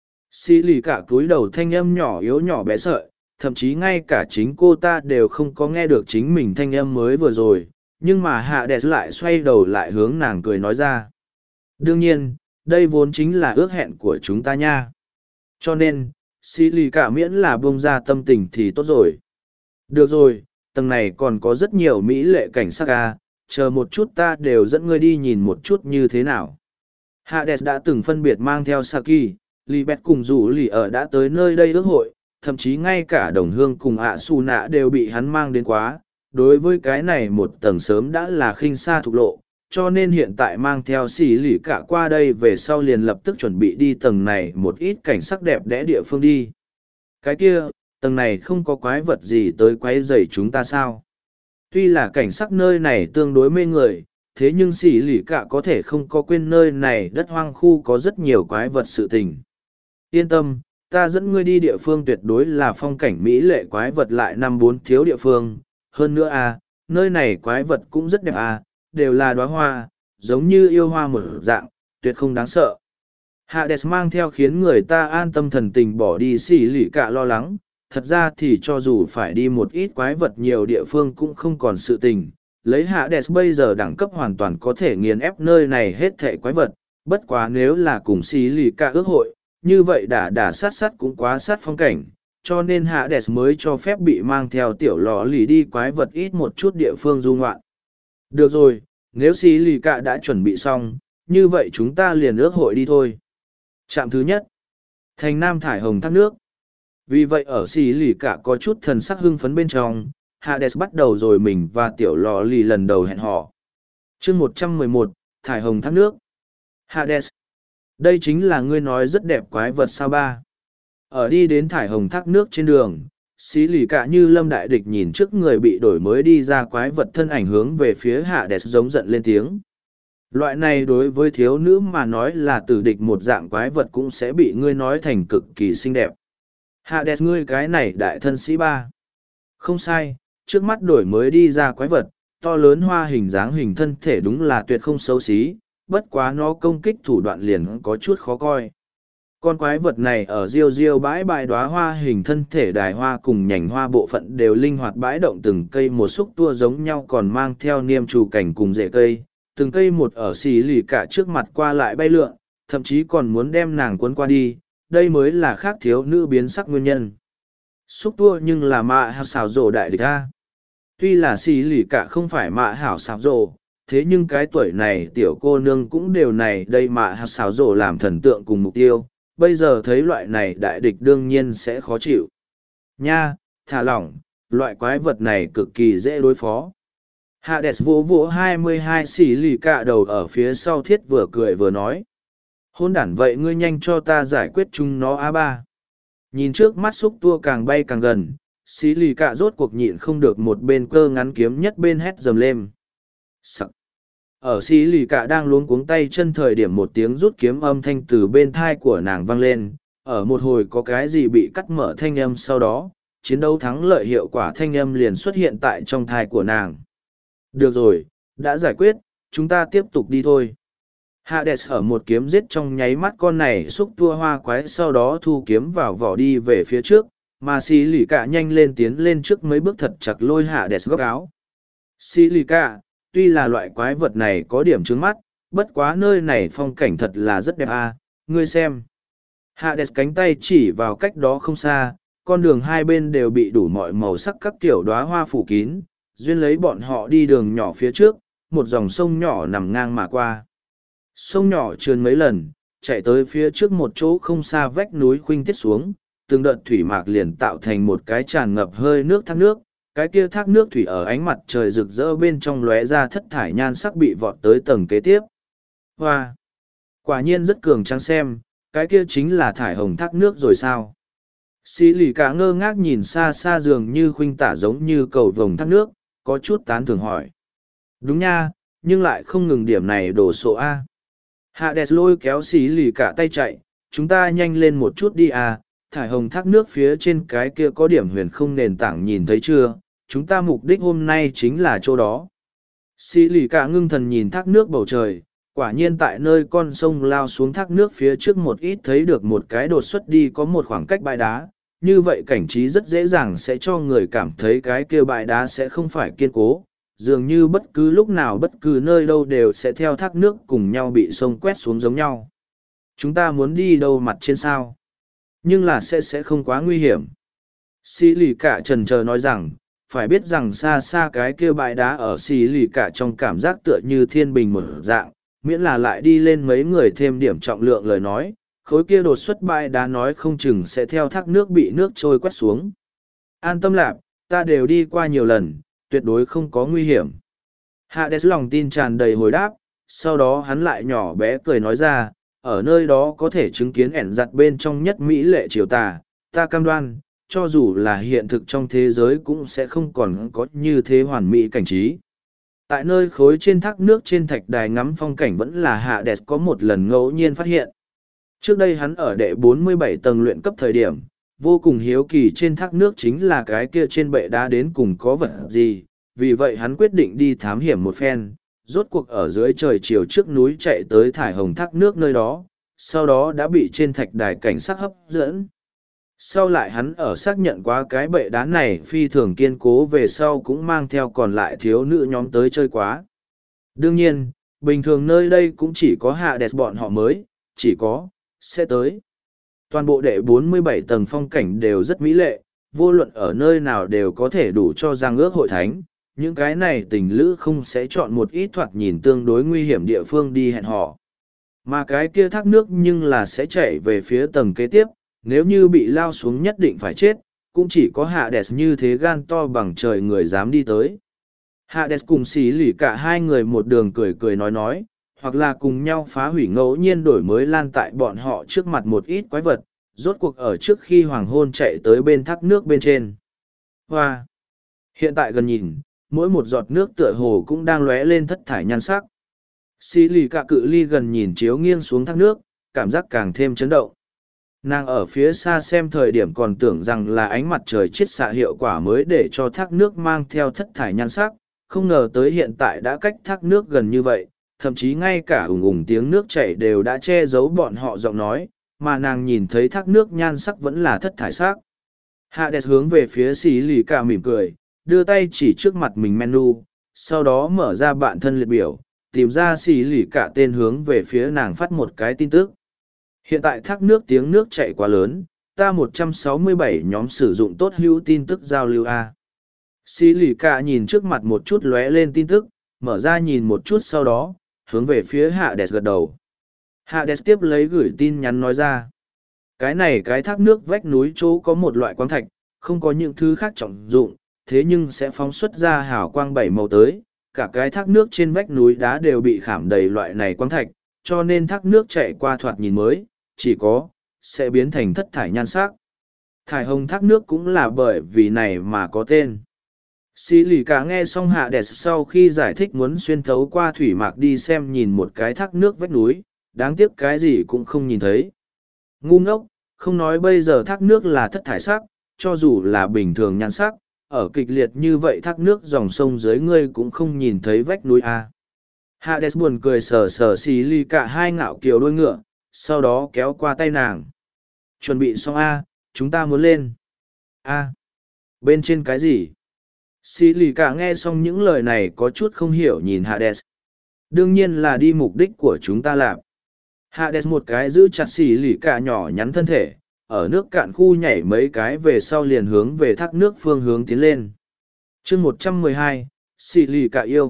Xí lì cả cúi đầu thanh âm nhỏ yếu nhỏ bé sợi, thậm chí ngay cả chính cô ta đều không có nghe được chính mình thanh âm mới vừa rồi, nhưng mà Hades lại xoay đầu lại hướng nàng cười nói ra. Đương nhiên, đây vốn chính là ước hẹn của chúng ta nha. Cho nên, xí lì cả miễn là bông ra tâm tình thì tốt rồi. Được rồi, tầng này còn có rất nhiều mỹ lệ cảnh sắc ca, chờ một chút ta đều dẫn ngươi đi nhìn một chút như thế nào. Hades đã từng phân biệt mang theo Saki, Libet cùng rủ lì ở đã tới nơi đây ước hội, thậm chí ngay cả đồng hương cùng ạ su nạ đều bị hắn mang đến quá. Đối với cái này một tầng sớm đã là khinh xa thục lộ, cho nên hiện tại mang theo xỉ lì cả qua đây về sau liền lập tức chuẩn bị đi tầng này một ít cảnh sắc đẹp đẽ địa phương đi. Cái kia, tầng này không có quái vật gì tới quái rầy chúng ta sao? Tuy là cảnh sắc nơi này tương đối mê người, thế nhưng xỉ lì cả có thể không có quên nơi này đất hoang khu có rất nhiều quái vật sự tình. Yên tâm, ta dẫn ngươi đi địa phương tuyệt đối là phong cảnh mỹ lệ quái vật lại năm bốn thiếu địa phương. Hơn nữa nơi này quái vật cũng rất đẹp đều là đóa hoa, giống như yêu hoa một dạng, tuyệt không đáng sợ. Hades mang theo khiến người ta an tâm thần tình bỏ đi xỉ lì cả lo lắng, thật ra thì cho dù phải đi một ít quái vật nhiều địa phương cũng không còn sự tình. Lấy Hades bây giờ đẳng cấp hoàn toàn có thể nghiền ép nơi này hết thảy quái vật, bất quá nếu là cùng xỉ lì cả ước hội, như vậy đả sát cũng quá sát phong cảnh, cho nên Hades mới cho phép bị mang theo tiểu lọ lì đi quái vật ít một chút địa phương du ngoạn. Được rồi, nếu xì lì cả đã chuẩn bị xong, như vậy chúng ta liền ước hội đi thôi. Trạm thứ nhất, thành Nam Thải Hồng thác nước. Vì vậy ở xì lì cả có chút thần sắc hưng phấn bên trong, Hades bắt đầu rồi mình và tiểu lọ lì lần đầu hẹn hò. Chương 111, Thải Hồng thác nước. Hades, đây chính là ngươi nói rất đẹp quái vật sao ba. Ở đi đến Thải Hồng thác nước trên đường, xí lì cả như lâm đại địch nhìn trước người bị đổi mới đi ra quái vật thân ảnh hướng về phía Hades giống giận lên tiếng. Loại này đối với thiếu nữ mà nói là tử địch một dạng quái vật cũng sẽ bị ngươi nói thành cực kỳ xinh đẹp. Hades ngươi cái này đại thân sĩ ba. Không sai, trước mắt đổi mới đi ra quái vật, to lớn hoa hình dáng hình thân thể đúng là tuyệt không xấu xí, bất quá nó công kích thủ đoạn liền có chút khó coi. Con quái vật này ở riêu bãi bãi đóa hoa hình thân thể đài hoa cùng nhành hoa bộ phận đều linh hoạt bãi động từng cây một xúc tua giống nhau còn mang theo niêm trù cảnh cùng rễ cây, từng cây một ở xì lì cả trước mặt qua lại bay lượn, thậm chí còn muốn đem nàng cuốn qua đi, đây mới là khác thiếu nữ biến sắc nguyên nhân. Xúc tua nhưng là mạ hảo xảo rổ đại địch a. Tuy là xì lì cả không phải mạ hảo xảo rổ, thế nhưng cái tuổi này tiểu cô nương cũng đều này đây mạ hảo xảo rổ làm thần tượng cùng mục tiêu. Bây giờ thấy loại này đại địch đương nhiên sẽ khó chịu. Nha, thả lỏng, loại quái vật này cực kỳ dễ đối phó. Hades vỗ 22 xỉ lì cạ đầu ở phía sau thiết vừa cười vừa nói. Hôn đản vậy ngươi nhanh cho ta giải quyết chúng nó A3. Nhìn trước mắt xúc tua càng bay càng gần, xỉ lì cạ rốt cuộc nhịn không được một bên cơ ngắn kiếm nhất bên hét dầm lên. Sắc. Ở xì lì cả đang luống cuống tay chân thời điểm một tiếng rút kiếm âm thanh từ bên thai của nàng vang lên, ở một hồi có cái gì bị cắt mở thanh âm sau đó, chiến đấu thắng lợi hiệu quả thanh âm liền xuất hiện tại trong thai của nàng. Được rồi, đã giải quyết, chúng ta tiếp tục đi thôi. Hades ở một kiếm giết trong nháy mắt con này xúc tua hoa quái sau đó thu kiếm vào vỏ đi về phía trước, mà xì lì cả nhanh lên tiến lên trước mấy bước thật chặt lôi Hades góc áo. Xì lì cả, tuy là loại quái vật này có điểm trướng mắt, bất quá nơi này phong cảnh thật là rất đẹp ngươi xem. Hades cánh tay chỉ vào cách đó không xa, con đường hai bên đều bị đủ mọi màu sắc các kiểu đóa hoa phủ kín, duyên lấy bọn họ đi đường nhỏ phía trước, một dòng sông nhỏ nằm ngang mà qua. Sông nhỏ trườn mấy lần, chạy tới phía trước một chỗ không xa vách núi khuynh tiết xuống, từng đợt thủy mạc liền tạo thành một cái tràn ngập hơi nước thác nước. Cái kia thác nước thủy ở ánh mặt trời rực rỡ bên trong lóe ra thất thải nhan sắc bị vọt tới tầng kế tiếp. Hoa! Quả nhiên rất cường trắng xem, cái kia chính là thải hồng thác nước rồi sao? Xí lì cả ngơ ngác nhìn xa xa dường như khuynh tả giống như cầu vồng thác nước, có chút tán thường hỏi. Đúng nha, nhưng lại không ngừng điểm này đổ sộ A. Hades lôi kéo xì lì cả tay chạy, chúng ta nhanh lên một chút đi à, thải hồng thác nước phía trên cái kia có điểm huyền không nền tảng nhìn thấy chưa, chúng ta mục đích hôm nay chính là chỗ đó. Xì lì cả ngưng thần nhìn thác nước bầu trời, quả nhiên tại nơi con sông lao xuống thác nước phía trước một ít thấy được một cái đột xuất đi có một khoảng cách bãi đá, như vậy cảnh trí rất dễ dàng sẽ cho người cảm thấy cái kia bãi đá sẽ không phải kiên cố, dường như bất cứ lúc nào bất cứ nơi đâu đều sẽ theo thác nước cùng nhau bị sông quét xuống giống nhau. Chúng ta muốn đi đâu mặt trên sao? Nhưng là sẽ không quá nguy hiểm. Xì lì cả trần chờ nói rằng, phải biết rằng xa xa cái kia bãi đá ở xì lì cả trong cảm giác tựa như thiên bình một dạng, miễn là lại đi lên mấy người thêm điểm trọng lượng lời nói, khối kia đột xuất bãi đá nói không chừng sẽ theo thác nước bị nước trôi quét xuống. An tâm lạc, ta đều đi qua nhiều lần, tuyệt đối không có nguy hiểm. Hades lòng tin tràn đầy hồi đáp, sau đó hắn lại nhỏ bé cười nói ra, ở nơi đó có thể chứng kiến ẻn giặt bên trong nhất mỹ lệ triều tà, ta cam đoan, cho dù là hiện thực trong thế giới cũng sẽ không còn có như thế hoàn mỹ cảnh trí. Tại nơi khối trên thác nước trên thạch đài ngắm phong cảnh vẫn là Hades có một lần ngẫu nhiên phát hiện. Trước đây hắn ở đệ 47 tầng luyện cấp thời điểm, vô cùng hiếu kỳ trên thác nước chính là cái kia trên bệ đá đến cùng có vật gì, vì vậy hắn quyết định đi thám hiểm một phen, rốt cuộc ở dưới trời chiều trước núi chạy tới thải hồng thác nước nơi đó, sau đó đã bị trên thạch đài cảnh sắc hấp dẫn. Sau lại hắn ở xác nhận qua cái bệ đá này phi thường kiên cố về sau cũng mang theo còn lại thiếu nữ nhóm tới chơi quá. Đương nhiên, bình thường nơi đây cũng chỉ có Hades bọn họ mới, chỉ có, sẽ tới. Toàn bộ đệ 47 tầng phong cảnh đều rất mỹ lệ, vô luận ở nơi nào đều có thể đủ cho rằng ước hội thánh. Những cái này tình lữ không sẽ chọn một ít thoạt nhìn tương đối nguy hiểm địa phương đi hẹn hò. Mà cái kia thác nước nhưng là sẽ chạy về phía tầng kế tiếp, nếu như bị lao xuống nhất định phải chết, cũng chỉ có Hades như thế gan to bằng trời người dám đi tới. Hades cùng xí lỉ cả hai người một đường cười cười nói, hoặc là cùng nhau phá hủy ngẫu nhiên đổi mới lan tại bọn họ trước mặt một ít quái vật, rốt cuộc ở trước khi hoàng hôn chạy tới bên thác nước bên trên. Hoa! Hiện tại gần nhìn, mỗi một giọt nước tựa hồ cũng đang lóe lên thất thải nhan sắc. Xí lì cả cự ly gần nhìn chiếu nghiêng xuống thác nước, cảm giác càng thêm chấn động. Nàng ở phía xa xem thời điểm còn tưởng rằng là ánh mặt trời chiết xạ hiệu quả mới để cho thác nước mang theo thất thải nhan sắc, không ngờ tới hiện tại đã cách thác nước gần như vậy, thậm chí ngay cả ủng ủng tiếng nước chảy đều đã che giấu bọn họ giọng nói, mà nàng nhìn thấy thác nước nhan sắc vẫn là thất thải sắc. Hades hướng về phía xì lì cả mỉm cười, đưa tay chỉ trước mặt mình menu, sau đó mở ra bạn thân liệt biểu, tìm ra xì lì cả tên hướng về phía nàng phát một cái tin tức. Hiện tại thác nước tiếng nước chảy quá lớn, ta 167 nhóm sử dụng tốt hữu tin tức giao lưu A. Xì lì cả nhìn trước mặt một chút lóe lên tin tức, mở ra nhìn một chút sau đó, hướng về phía Hades gật đầu. Hades tiếp lấy gửi tin nhắn nói ra. Cái này cái thác nước vách núi chỗ có một loại quang thạch, không có những thứ khác trọng dụng, thế nhưng sẽ phóng xuất ra hào quang bảy màu tới. Cả cái thác nước trên vách núi đá đều bị khảm đầy loại này quang thạch, cho nên thác nước chạy qua thoạt nhìn mới, chỉ có, sẽ biến thành thất thải nhan sắc. Thải hồng thác nước cũng là bởi vì này mà có tên. Xí lì cả nghe xong Hades sau khi giải thích muốn xuyên thấu qua thủy mạc đi xem nhìn một cái thác nước vách núi, đáng tiếc cái gì cũng không nhìn thấy. Ngu ngốc, không nói bây giờ thác nước là thất thải sắc, cho dù là bình thường nhan sắc, ở kịch liệt như vậy thác nước dòng sông dưới ngươi cũng không nhìn thấy vách núi a. Hades buồn cười sờ sờ xì lì cả hai ngạo kiều đôi ngựa, sau đó kéo qua tay nàng. Chuẩn bị xong a, chúng ta muốn lên. A. Bên trên cái gì? Xì lì cả nghe xong những lời này có chút không hiểu nhìn Hades. Đương nhiên là đi mục đích của chúng ta làm. Hades một cái giữ chặt xì lì cả nhỏ nhắn thân thể, ở nước cạn khu nhảy mấy cái về sau liền hướng về thác nước phương hướng tiến lên. chương 112, xì lì cả yêu.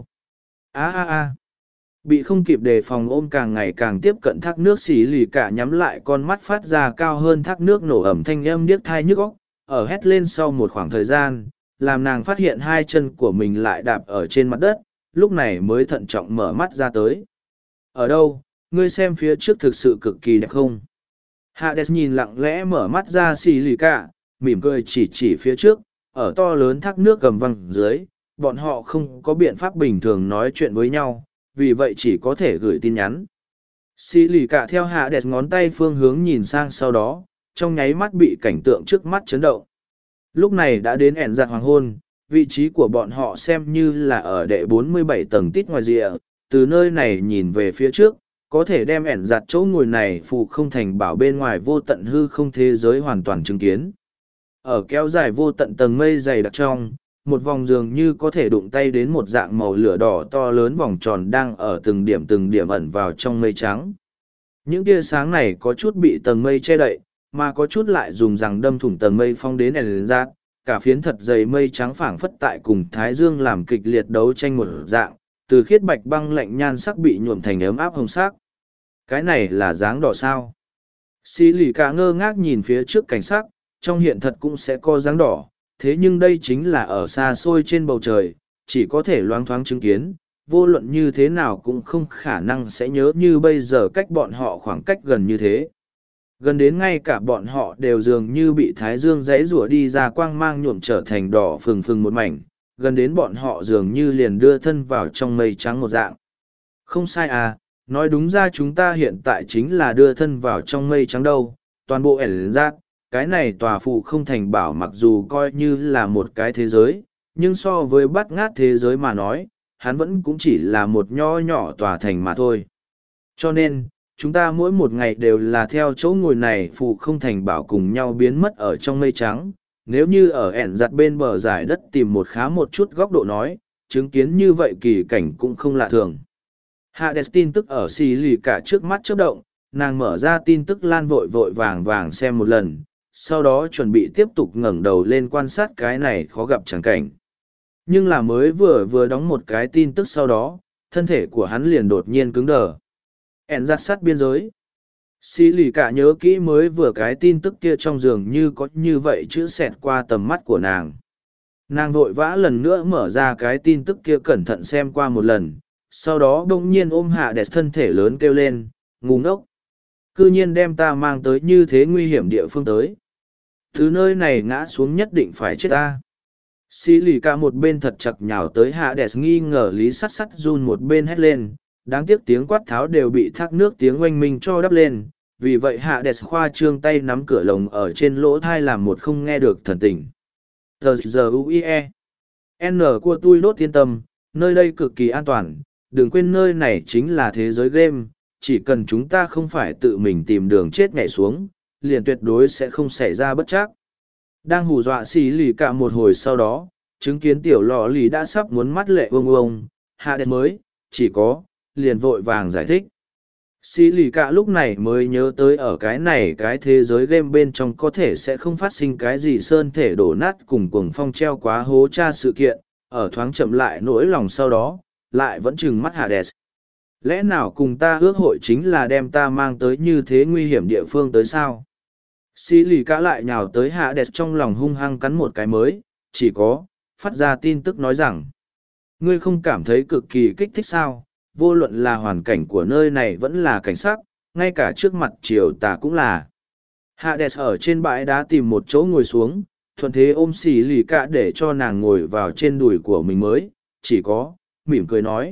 Bị không kịp đề phòng ôm càng ngày càng tiếp cận thác nước xì lì cả nhắm lại con mắt phát ra cao hơn thác nước nổ ẩm thanh âm điếc thai nhức óc, ở hét lên sau một khoảng thời gian, làm nàng phát hiện hai chân của mình lại đạp ở trên mặt đất, lúc này mới thận trọng mở mắt ra tới. Ở đâu, ngươi xem phía trước thực sự cực kỳ đẹp không? Hades nhìn lặng lẽ mở mắt ra xì lì cả, mỉm cười chỉ phía trước, ở to lớn thác nước cầm văng dưới, bọn họ không có biện pháp bình thường nói chuyện với nhau, vì vậy chỉ có thể gửi tin nhắn. Xì lì cả theo hạ đẹp ngón tay phương hướng nhìn sang sau đó, trong nháy mắt bị cảnh tượng trước mắt chấn động. Lúc này đã đến ẻn giặt hoàng hôn, vị trí của bọn họ xem như là ở đệ 47 tầng tít ngoài rìa, từ nơi này nhìn về phía trước, có thể đem ẻn giặt chỗ ngồi này phụ không thành bảo bên ngoài vô tận hư không thế giới hoàn toàn chứng kiến. Ở kéo dài vô tận tầng mây dày đặc trong, một vòng dường như có thể đụng tay đến một dạng màu lửa đỏ to lớn vòng tròn đang ở từng điểm ẩn vào trong mây trắng. Những tia sáng này có chút bị tầng mây che đậy, mà có chút lại dùng rằng đâm thủng tầng mây phong đến ẻn giặt. Cả phiến thật dày mây trắng phảng phất tại cùng Thái Dương làm kịch liệt đấu tranh một dạng, từ khiết bạch băng lạnh nhan sắc bị nhuộm thành ấm áp hồng sắc. Cái này là dáng đỏ sao? Xí lì cả ngơ ngác nhìn phía trước cảnh sắc, trong hiện thật cũng sẽ có dáng đỏ, thế nhưng đây chính là ở xa xôi trên bầu trời, chỉ có thể loáng thoáng chứng kiến, vô luận như thế nào cũng không khả năng sẽ nhớ như bây giờ cách bọn họ khoảng cách gần như thế. Gần đến ngay cả bọn họ đều dường như bị thái dương rẽ rủa đi ra quang mang nhuộm trở thành đỏ phừng phừng một mảnh, gần đến bọn họ dường như liền đưa thân vào trong mây trắng một dạng. Không sai à, nói đúng ra chúng ta hiện tại chính là đưa thân vào trong mây trắng đâu, toàn bộ ẻn giác, cái này tòa phụ không thành bảo mặc dù coi như là một cái thế giới, nhưng so với bát ngát thế giới mà nói, hắn vẫn cũng chỉ là một nho nhỏ tòa thành mà thôi. Cho nên, chúng ta mỗi một ngày đều là theo chỗ ngồi này phụ không thành bảo cùng nhau biến mất ở trong mây trắng. Nếu như ở ẻn giặt bên bờ giải đất tìm một khá một chút góc độ nói, chứng kiến như vậy kỳ cảnh cũng không lạ thường. Hades tin tức ở xì lì cả trước mắt chớp động, nàng mở ra tin tức lan vội vội vàng vàng xem một lần, sau đó chuẩn bị tiếp tục ngẩng đầu lên quan sát cái này khó gặp chẳng cảnh. Nhưng là mới vừa đóng một cái tin tức sau đó, thân thể của hắn liền đột nhiên cứng đờ. Ẻn giặt sát biên giới. Xì lì cả nhớ kỹ mới vừa cái tin tức kia trong giường như có như vậy chữ xẹt qua tầm mắt của nàng. Nàng vội vã lần nữa mở ra cái tin tức kia cẩn thận xem qua một lần, sau đó bỗng nhiên ôm hạ đẹp thân thể lớn kêu lên, ngu ngốc. Cư nhiên đem ta mang tới như thế nguy hiểm địa phương tới. Từ nơi này ngã xuống nhất định phải chết ta. Xì lì cả một bên thật chặt nhào tới hạ đẹp nghi ngờ lý sắt sắt run một bên hét lên. Đáng tiếc tiếng quát tháo đều bị thác nước tiếng oanh minh cho đắp lên, vì vậy hạ đẹp khoa trương tay nắm cửa lồng ở trên lỗ thai làm một không nghe được thần tình. T-Z-U-I-E N của tôi đốt yên tâm, nơi đây cực kỳ an toàn, đừng quên nơi này chính là thế giới game, chỉ cần chúng ta không phải tự mình tìm đường chết nhảy xuống, liền tuyệt đối sẽ không xảy ra bất trắc. Đang hù dọa xì lì cả một hồi sau đó, chứng kiến tiểu lò lì đã sắp muốn mắt lệ ông, hạ đẹp mới, chỉ có liền vội vàng giải thích. Xì lì cả lúc này mới nhớ tới ở cái này cái thế giới game bên trong có thể sẽ không phát sinh cái gì sơn thể đổ nát cùng cuồng phong treo quá hố tra sự kiện, ở thoáng chậm lại nỗi lòng sau đó, lại vẫn trừng mắt Hades. Lẽ nào cùng ta ước hội chính là đem ta mang tới như thế nguy hiểm địa phương tới sao? Xì lì cả lại nhào tới Hades trong lòng hung hăng cắn một cái mới, chỉ có, phát ra tin tức nói rằng, ngươi không cảm thấy cực kỳ kích thích sao? Vô luận là hoàn cảnh của nơi này vẫn là cảnh sắc, ngay cả trước mặt chiều tà cũng là. Hades ở trên bãi đá tìm một chỗ ngồi xuống, thuận thế ôm xì lì cả để cho nàng ngồi vào trên đùi của mình mới, chỉ có, mỉm cười nói.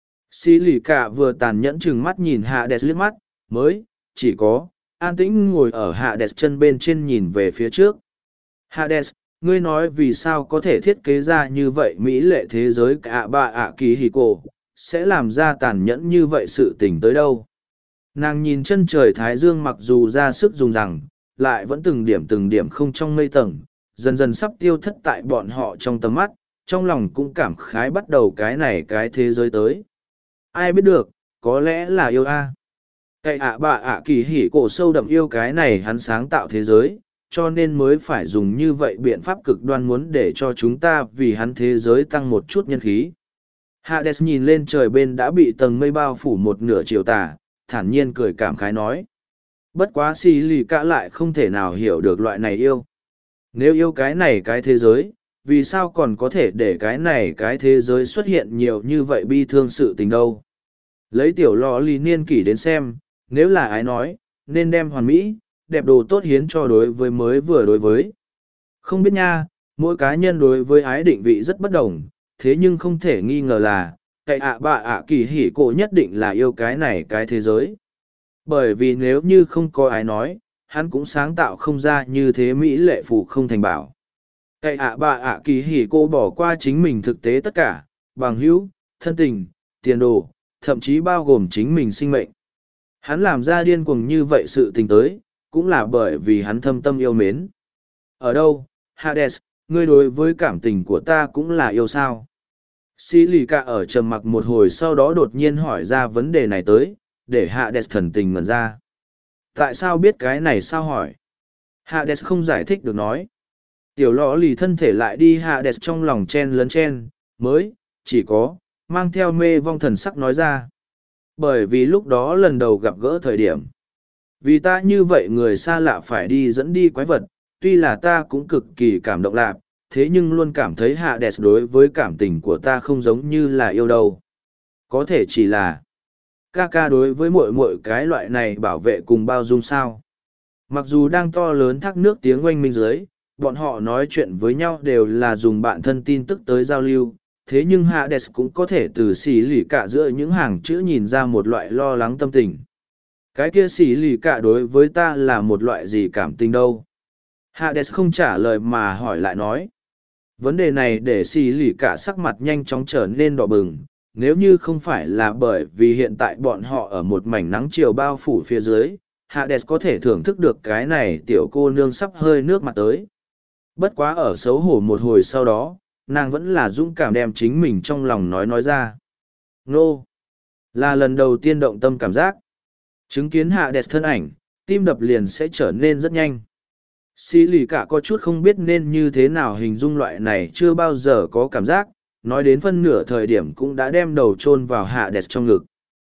Xì lì cả vừa tàn nhẫn chừng mắt nhìn Hades liếc mắt, mới, chỉ có, an tĩnh ngồi ở Hades chân bên trên nhìn về phía trước. Hades, ngươi nói vì sao có thể thiết kế ra như vậy mỹ lệ thế giới cả bà ạ kỳ hì cổ, sẽ làm ra tàn nhẫn như vậy sự tình tới đâu. Nàng nhìn chân trời thái dương mặc dù ra sức dùng rằng, lại vẫn từng điểm không trong mây tầng, dần dần sắp tiêu thất tại bọn họ trong tầm mắt, trong lòng cũng cảm khái bắt đầu cái này cái thế giới tới. Ai biết được, có lẽ là yêu a. Cái bà ạ kỳ hỉ cổ sâu đậm yêu cái này hắn sáng tạo thế giới, cho nên mới phải dùng như vậy biện pháp cực đoan muốn để cho chúng ta vì hắn thế giới tăng một chút nhân khí. Hades nhìn lên trời bên đã bị tầng mây bao phủ một nửa chiều tà, thản nhiên cười cảm khái nói. Bất quá xì lì cả lại không thể nào hiểu được loại này yêu. Nếu yêu cái này cái thế giới, vì sao còn có thể để cái này cái thế giới xuất hiện nhiều như vậy bi thương sự tình đâu. Lấy tiểu lò lì niên kỷ đến xem, nếu là ai nói, nên đem hoàn mỹ, đẹp đồ tốt hiến cho đối với mới vừa đối với. Không biết nha, mỗi cá nhân đối với ái định vị rất bất đồng, thế nhưng không thể nghi ngờ là, cái bạ kỳ hỉ cổ nhất định là yêu cái này cái thế giới. Bởi vì nếu như không có ai nói, hắn cũng sáng tạo không ra như thế mỹ lệ phù không thành bảo. Cái bạ kỳ hỉ cổ bỏ qua chính mình thực tế tất cả, bằng hữu, thân tình, tiền đồ, thậm chí bao gồm chính mình sinh mệnh. Hắn làm ra điên cuồng như vậy sự tình tới, cũng là bởi vì hắn thâm tâm yêu mến. Ở đâu, Hades, ngươi đối với cảm tình của ta cũng là yêu sao? Sĩ lì cả ở trầm mặc một hồi sau đó đột nhiên hỏi ra vấn đề này tới, để Hades thần tình ngẩn ra. Tại sao biết cái này sao hỏi? Hades không giải thích được nói. Tiểu lọ lì thân thể lại đi Hades trong lòng chen lấn chen, mới, chỉ có, mang theo mê vong thần sắc nói ra. Bởi vì lúc đó lần đầu gặp gỡ thời điểm. Vì ta như vậy người xa lạ phải đi dẫn đi quái vật, tuy là ta cũng cực kỳ cảm động lạc, thế nhưng luôn cảm thấy Hades đối với cảm tình của ta không giống như là yêu đâu. Có thể chỉ là ca ca đối với mỗi cái loại này bảo vệ cùng bao dung sao. Mặc dù đang to lớn thác nước tiếng oanh minh dưới, bọn họ nói chuyện với nhau đều là dùng bạn thân tin tức tới giao lưu, thế nhưng Hades cũng có thể từ xỉ lì cả giữa những hàng chữ nhìn ra một loại lo lắng tâm tình. Cái kia xỉ lì cả đối với ta là một loại gì cảm tình đâu? Hades không trả lời mà hỏi lại nói. Vấn đề này để xỉ lì cả sắc mặt nhanh chóng trở nên đỏ bừng, nếu như không phải là bởi vì hiện tại bọn họ ở một mảnh nắng chiều bao phủ phía dưới, Hades có thể thưởng thức được cái này tiểu cô nương sắp hơi nước mặt tới. Bất quá ở xấu hổ một hồi sau đó, nàng vẫn là dũng cảm đem chính mình trong lòng nói ra. Nô! Là lần đầu tiên động tâm cảm giác. Chứng kiến Hades thân ảnh, tim đập liền sẽ trở nên rất nhanh. Xí lì cả có chút không biết nên như thế nào hình dung loại này chưa bao giờ có cảm giác, nói đến phân nửa thời điểm cũng đã đem đầu chôn vào Hades trong ngực.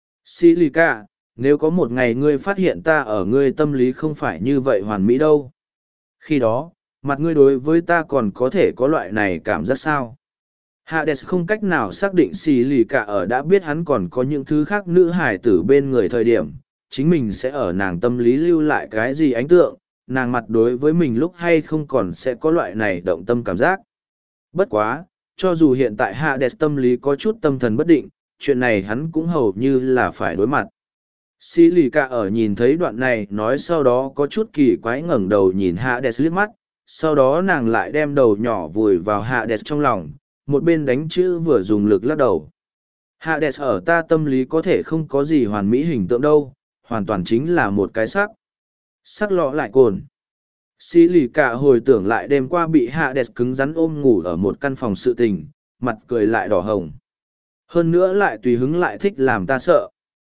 Xí lì cả, nếu có một ngày ngươi phát hiện ta ở ngươi tâm lý không phải như vậy hoàn mỹ đâu. Khi đó, mặt ngươi đối với ta còn có thể có loại này cảm giác sao? Hades không cách nào xác định xì lì cả ở đã biết hắn còn có những thứ khác nữ hải tử bên người thời điểm, chính mình sẽ ở nàng tâm lý lưu lại cái gì ấn tượng, nàng mặt đối với mình lúc hay không còn sẽ có loại này động tâm cảm giác. Bất quá, cho dù hiện tại Hades tâm lý có chút tâm thần bất định, chuyện này hắn cũng hầu như là phải đối mặt. Xì lì cả ở nhìn thấy đoạn này nói sau đó có chút kỳ quái ngẩng đầu nhìn Hades liếc mắt, sau đó nàng lại đem đầu nhỏ vùi vào Hades trong lòng, một bên đánh chữ vừa dùng lực lắc đầu. Hades ở ta tâm lý có thể không có gì hoàn mỹ hình tượng đâu, hoàn toàn chính là một cái sắc. Sắc lọ lại cồn. Xí lì cả hồi tưởng lại đêm qua bị Hades cứng rắn ôm ngủ ở một căn phòng sự tình, mặt cười lại đỏ hồng. Hơn nữa lại tùy hứng lại thích làm ta sợ.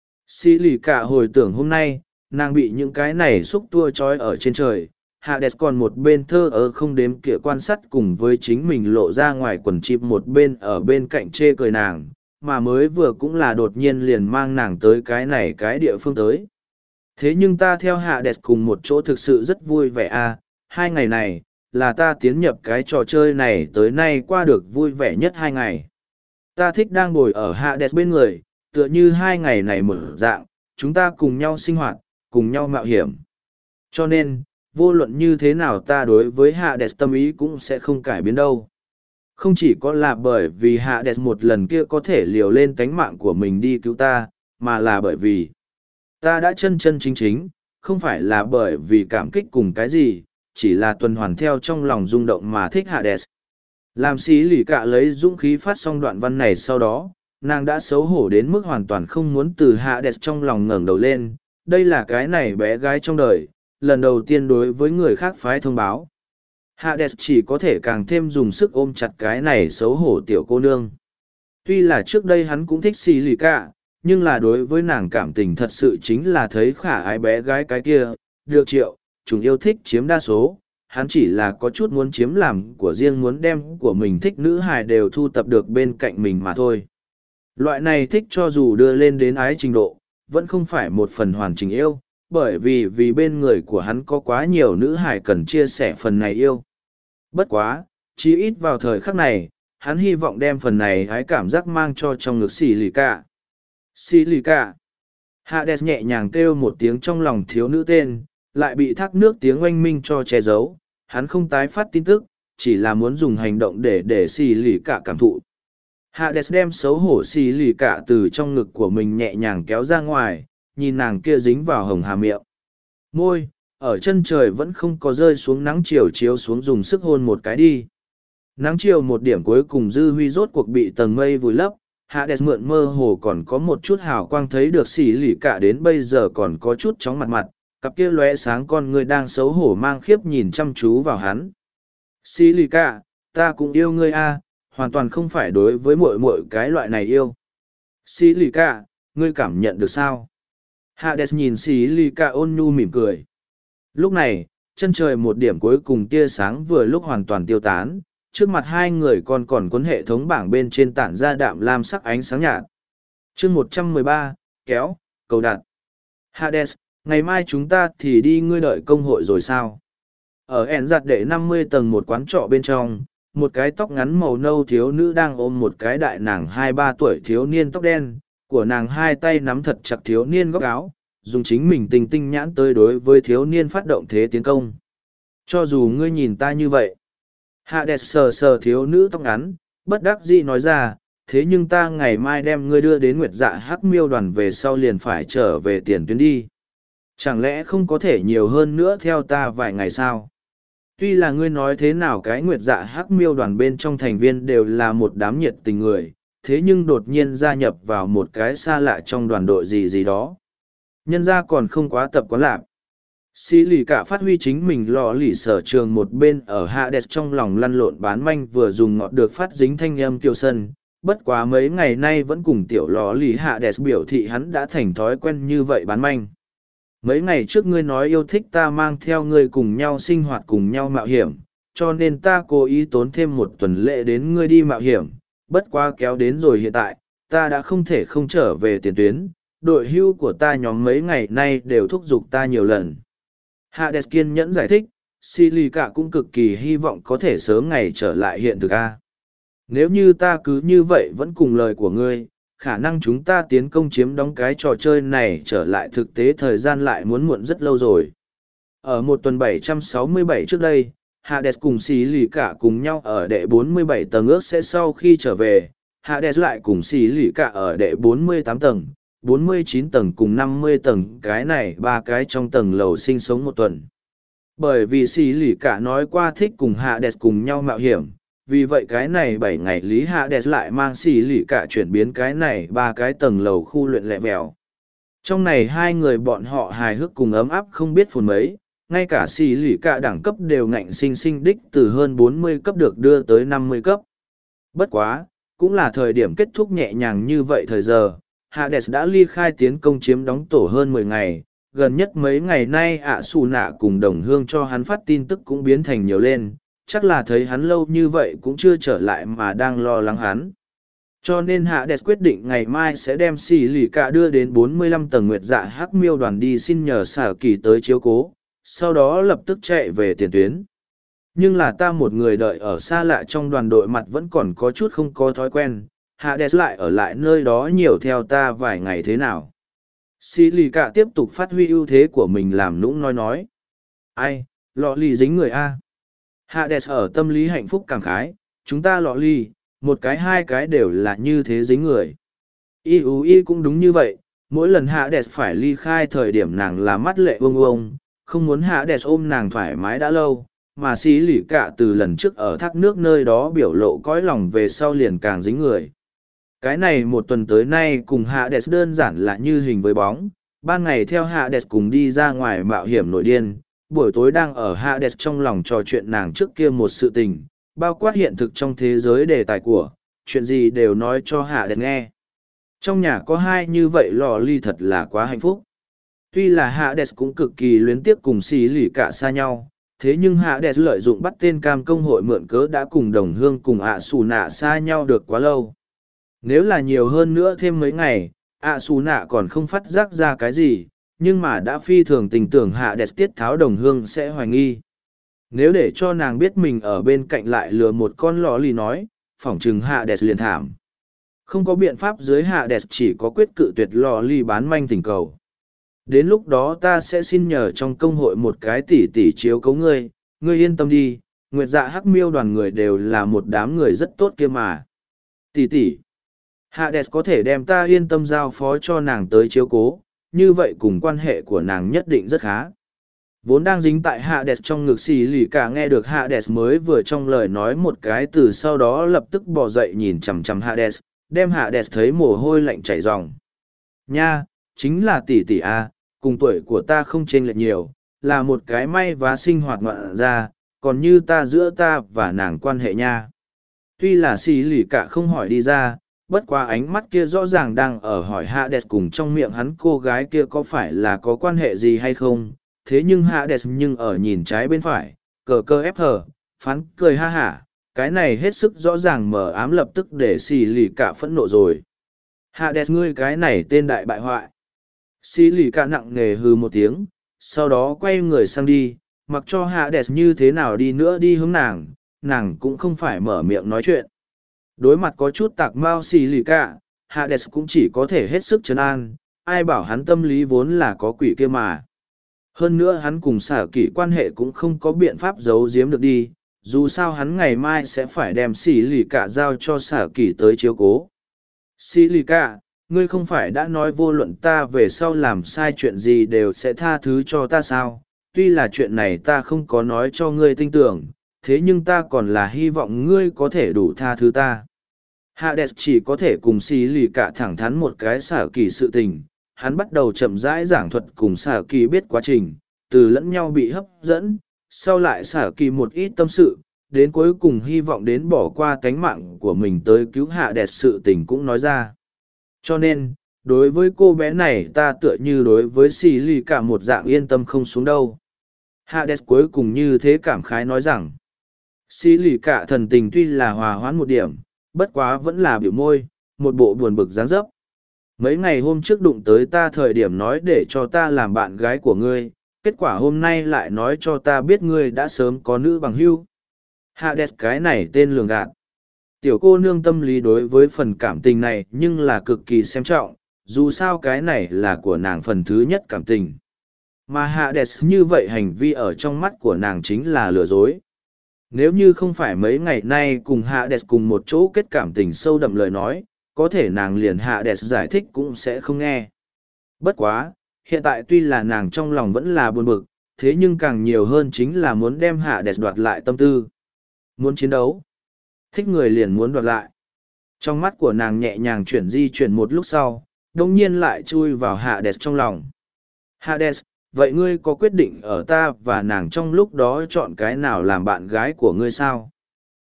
Xí lì cả hồi tưởng hôm nay, nàng bị những cái này xúc tua trói ở trên trời. Hades còn một bên thơ ơ không đếm kỉa quan sát cùng với chính mình lộ ra ngoài quần chim một bên ở bên cạnh chê cười nàng, mà mới vừa cũng là đột nhiên liền mang nàng tới cái này cái địa phương tới. Thế nhưng ta theo Hades cùng một chỗ thực sự rất vui vẻ à, 2 ngày này, là ta tiến nhập cái trò chơi này tới nay qua được vui vẻ nhất 2 ngày. Ta thích đang ngồi ở Hades bên người, tựa như 2 ngày này mở dạng, chúng ta cùng nhau sinh hoạt, cùng nhau mạo hiểm. Cho nên, vô luận như thế nào ta đối với Hades tâm ý cũng sẽ không cải biến đâu. Không chỉ có là bởi vì Hades một lần kia có thể liều lên tánh mạng của mình đi cứu ta, mà là bởi vì ta đã chân chân chính chính, không phải là bởi vì cảm kích cùng cái gì, chỉ là tuần hoàn theo trong lòng rung động mà thích Hades. Làm xí lì cả lấy dũng khí phát xong đoạn văn này sau đó, nàng đã xấu hổ đến mức hoàn toàn không muốn từ Hades trong lòng ngẩng đầu lên, đây là cái này bé gái trong đời, lần đầu tiên đối với người khác phái thông báo. Hades chỉ có thể càng thêm dùng sức ôm chặt cái này xấu hổ tiểu cô nương. Tuy là trước đây hắn cũng thích xì lì cả, nhưng là đối với nàng cảm tình thật sự chính là thấy khả ái bé gái cái kia, được triệu, chúng yêu thích chiếm đa số. Hắn chỉ là có chút muốn chiếm làm của riêng muốn đem của mình thích nữ hài đều thu tập được bên cạnh mình mà thôi. Loại này thích cho dù đưa lên đến ái trình độ, vẫn không phải một phần hoàn chỉnh yêu, bởi vì bên người của hắn có quá nhiều nữ hài cần chia sẻ phần này yêu. Bất quá, chỉ ít vào thời khắc này, hắn hy vọng đem phần này ái cảm giác mang cho trong ngực xì lì cả. Xì lì cả. Hades nhẹ nhàng kêu một tiếng trong lòng thiếu nữ tên, lại bị thác nước tiếng oanh minh cho che giấu. Hắn không tái phát tin tức, chỉ là muốn dùng hành động để xì lì cả cảm thụ. Hades đem xấu hổ xì lì cả từ trong ngực của mình nhẹ nhàng kéo ra ngoài, nhìn nàng kia dính vào hồng hà miệng. Môi, ở chân trời vẫn không có rơi xuống nắng chiều chiếu xuống dùng sức hôn một cái đi. Nắng chiều một điểm cuối cùng dư huy rốt cuộc bị tầng mây vùi lấp, Hades mượn mơ hồ còn có một chút hào quang thấy được xì lì cả đến bây giờ còn có chút chóng mặt mặt, cặp kia lóe sáng con người đang xấu hổ mang khiếp nhìn chăm chú vào hắn. Xì lì cả, ta cũng yêu ngươi a, hoàn toàn không phải đối với mỗi cái loại này yêu. Xì lì cả, ngươi cảm nhận được sao? Hades nhìn xì lì cả ôn nhu mỉm cười. Lúc này, chân trời một điểm cuối cùng tia sáng vừa lúc hoàn toàn tiêu tán, trước mặt hai người còn cuốn hệ thống bảng bên trên tản ra đạm lam sắc ánh sáng nhạt. Chương 113, kéo, cầu đặt. Hades, ngày mai chúng ta thì đi ngươi đợi công hội rồi sao? Ở ẻn giặt đệ 50 tầng một quán trọ bên trong, một cái tóc ngắn màu nâu thiếu nữ đang ôm một cái đại nàng 2-3 tuổi thiếu niên tóc đen, của nàng hai tay nắm thật chặt thiếu niên góc áo, dùng chính mình tinh tinh nhãn tới đối với thiếu niên phát động thế tiến công. Cho dù ngươi nhìn ta như vậy, Hades sờ sờ thiếu nữ tóc ngắn, bất đắc dĩ nói ra, thế nhưng ta ngày mai đem ngươi đưa đến Nguyệt Dạ Hắc Miêu đoàn về sau liền phải trở về tiền tuyến đi. Chẳng lẽ không có thể nhiều hơn nữa theo ta vài ngày sao? Tuy là ngươi nói thế nào cái Nguyệt Dạ Hắc Miêu đoàn bên trong thành viên đều là một đám nhiệt tình người, thế nhưng đột nhiên gia nhập vào một cái xa lạ trong đoàn đội gì đó. Nhân ra còn không quá tập quán lạc. Xì lì cả phát huy chính mình lò lì sở trường một bên ở Hades trong lòng lăn lộn bán manh vừa dùng ngọt được phát dính thanh âm kiều sân. Bất quá mấy ngày nay vẫn cùng tiểu lò lì Hades biểu thị hắn đã thành thói quen như vậy bán manh. Mấy ngày trước ngươi nói yêu thích ta mang theo ngươi cùng nhau sinh hoạt cùng nhau mạo hiểm, cho nên ta cố ý tốn thêm một tuần lễ đến ngươi đi mạo hiểm, bất quá kéo đến rồi hiện tại, ta đã không thể không trở về tiền tuyến, đội hưu của ta nhóm mấy ngày nay đều thúc giục ta nhiều lần. Hades kiên nhẫn giải thích, Silica cũng cực kỳ hy vọng có thể sớm ngày trở lại hiện thực A. Nếu như ta cứ như vậy vẫn cùng lời của ngươi, khả năng chúng ta tiến công chiếm đóng cái trò chơi này trở lại thực tế thời gian lại muốn muộn rất lâu rồi. Ở một tuần 767 trước đây, Hades cùng Silica cùng nhau ở đệ 47 tầng ước sẽ sau khi trở về, Hades lại cùng Silica ở đệ 48 tầng. 49 tầng cùng 50 tầng cái này ba cái trong tầng lầu sinh sống một tuần. Bởi vì xì lì cả nói qua thích cùng Hades cùng nhau mạo hiểm, vì vậy cái này 7 ngày lý Hades lại mang xì lì cả chuyển biến cái này ba cái tầng lầu khu luyện lẹ vèo. Trong này hai người bọn họ hài hước cùng ấm áp không biết phồn mấy, ngay cả xì lì cả đẳng cấp đều ngạnh sinh sinh đích từ hơn 40 cấp được đưa tới 50 cấp. Bất quá, cũng là thời điểm kết thúc nhẹ nhàng như vậy thời giờ. Hades đã ly khai tiến công chiếm đóng tổ hơn 10 ngày, gần nhất mấy ngày nay Xù Nạ cùng đồng hương cho hắn phát tin tức cũng biến thành nhiều lên, chắc là thấy hắn lâu như vậy cũng chưa trở lại mà đang lo lắng hắn. Cho nên Hades quyết định ngày mai sẽ đem xì lì cả đưa đến 45 tầng Nguyệt Dạ Hắc Miêu đoàn đi xin nhờ Sở Kỳ tới chiếu cố, sau đó lập tức chạy về tiền tuyến. Nhưng là ta một người đợi ở xa lạ trong đoàn đội mặt vẫn còn có chút không có thói quen. Hades lại ở lại nơi đó nhiều theo ta vài ngày thế nào. Silica tiếp tục phát huy ưu thế của mình làm nũng nói. Ai, lọ lì dính người A. Hades ở tâm lý hạnh phúc cảm khái, chúng ta lọ lì, một cái hai cái đều là như thế dính người. Y cũng đúng như vậy, mỗi lần Hades phải ly khai thời điểm nàng là mắt lệ ông, không muốn Hades ôm nàng thoải mái đã lâu. Mà Silica từ lần trước ở thác nước nơi đó biểu lộ cõi lòng về sau liền càng dính người. Cái này một tuần tới nay cùng Hades đơn giản là như hình với bóng, ban ngày theo Hades cùng đi ra ngoài mạo hiểm nổi điên, buổi tối đang ở Hades trong lòng trò chuyện nàng trước kia một sự tình, bao quát hiện thực trong thế giới đề tài của, chuyện gì đều nói cho Hades nghe. Trong nhà có hai như vậy lò ly thật là quá hạnh phúc. Tuy là Hades cũng cực kỳ luyến tiếc cùng xì lì cả xa nhau, thế nhưng Hades lợi dụng bắt tên cam công hội mượn cớ đã cùng đồng hương cùng Xù Nạ xa nhau được quá lâu. Nếu là nhiều hơn nữa thêm mấy ngày, Xù Nạ còn không phát giác ra cái gì, nhưng mà đã phi thường tình tưởng Hades tiết tháo đồng hương sẽ hoài nghi. Nếu để cho nàng biết mình ở bên cạnh lại lừa một con lò lì nói, phỏng chừng Hades liền thảm. Không có biện pháp dưới Hades chỉ có quyết cự tuyệt lò lì bán manh tình cầu. Đến lúc đó ta sẽ xin nhờ trong công hội một cái tỷ chiếu cấu ngươi, ngươi yên tâm đi, Nguyệt Dạ Hắc Miêu đoàn người đều là một đám người rất tốt kia mà. Tỷ, Hades có thể đem ta yên tâm giao phó cho nàng tới chiếu cố, như vậy cùng quan hệ của nàng nhất định rất khá. Vốn đang dính tại Hades trong ngực xì lì cả nghe được Hades mới vừa trong lời nói một cái từ sau đó lập tức bò dậy nhìn chằm chằm Hades, đem Hades thấy mồ hôi lạnh chảy ròng. Nha, chính là tỷ tỷ a, cùng tuổi của ta không chênh lệch nhiều, là một cái may vá sinh hoạt ngoạn ra, còn như ta giữa ta và nàng quan hệ nha. Tuy là xì lì cả không hỏi đi ra, bất quá ánh mắt kia rõ ràng đang ở hỏi Hades cùng trong miệng hắn cô gái kia có phải là có quan hệ gì hay không. Thế nhưng Hades nhưng ở nhìn trái bên phải, cờ cơ ép hờ, phán cười ha hả, cái này hết sức rõ ràng mờ ám lập tức để xì lì cả phẫn nộ rồi. Hades ngươi cái này tên đại bại hoại. Xì lì cả nặng nề hừ một tiếng, sau đó quay người sang đi, mặc cho Hades như thế nào đi nữa đi hướng nàng cũng không phải mở miệng nói chuyện. Đối mặt có chút tạc mau xì lì cả, Hades cũng chỉ có thể hết sức trấn an, ai bảo hắn tâm lý vốn là có quỷ kia mà. Hơn nữa hắn cùng xả kỷ quan hệ cũng không có biện pháp giấu giếm được đi, dù sao hắn ngày mai sẽ phải đem xì lì cả giao cho xả kỷ tới chiếu cố. Xì lì cả, ngươi không phải đã nói vô luận ta về sau làm sai chuyện gì đều sẽ tha thứ cho ta sao? Tuy là chuyện này ta không có nói cho ngươi tin tưởng, thế nhưng ta còn là hy vọng ngươi có thể đủ tha thứ ta. Hades chỉ có thể cùng xì lì cả thẳng thắn một cái xả kỳ sự tình, hắn bắt đầu chậm rãi giảng thuật cùng xả kỳ biết quá trình, từ lẫn nhau bị hấp dẫn, sau lại xả kỳ một ít tâm sự, đến cuối cùng hy vọng đến bỏ qua tánh mạng của mình tới cứu Hades sự tình cũng nói ra. Cho nên, đối với cô bé này ta tựa như đối với xì lì cả một dạng yên tâm không xuống đâu. Hades cuối cùng như thế cảm khái nói rằng, xì lì cả thần tình tuy là hòa hoãn một điểm, bất quá vẫn là biểu môi, một bộ buồn bực dáng dấp. Mấy ngày hôm trước đụng tới ta thời điểm nói để cho ta làm bạn gái của ngươi, kết quả hôm nay lại nói cho ta biết ngươi đã sớm có nữ bằng hữu. Hades cái này tên lường gạt. Tiểu cô nương tâm lý đối với phần cảm tình này nhưng là cực kỳ xem trọng, dù sao cái này là của nàng phần thứ nhất cảm tình. Mà Hades như vậy hành vi ở trong mắt của nàng chính là lừa dối. Nếu như không phải mấy ngày nay cùng Hades cùng một chỗ kết cảm tình sâu đậm lời nói, có thể nàng liền Hades giải thích cũng sẽ không nghe. Bất quá, hiện tại tuy là nàng trong lòng vẫn là buồn bực, thế nhưng càng nhiều hơn chính là muốn đem Hades đoạt lại tâm tư. Muốn chiến đấu. Thích người liền muốn đoạt lại. Trong mắt của nàng nhẹ nhàng di chuyển một lúc sau, đồng nhiên lại chui vào Hades trong lòng. Hades, vậy ngươi có quyết định ở ta và nàng trong lúc đó chọn cái nào làm bạn gái của ngươi sao?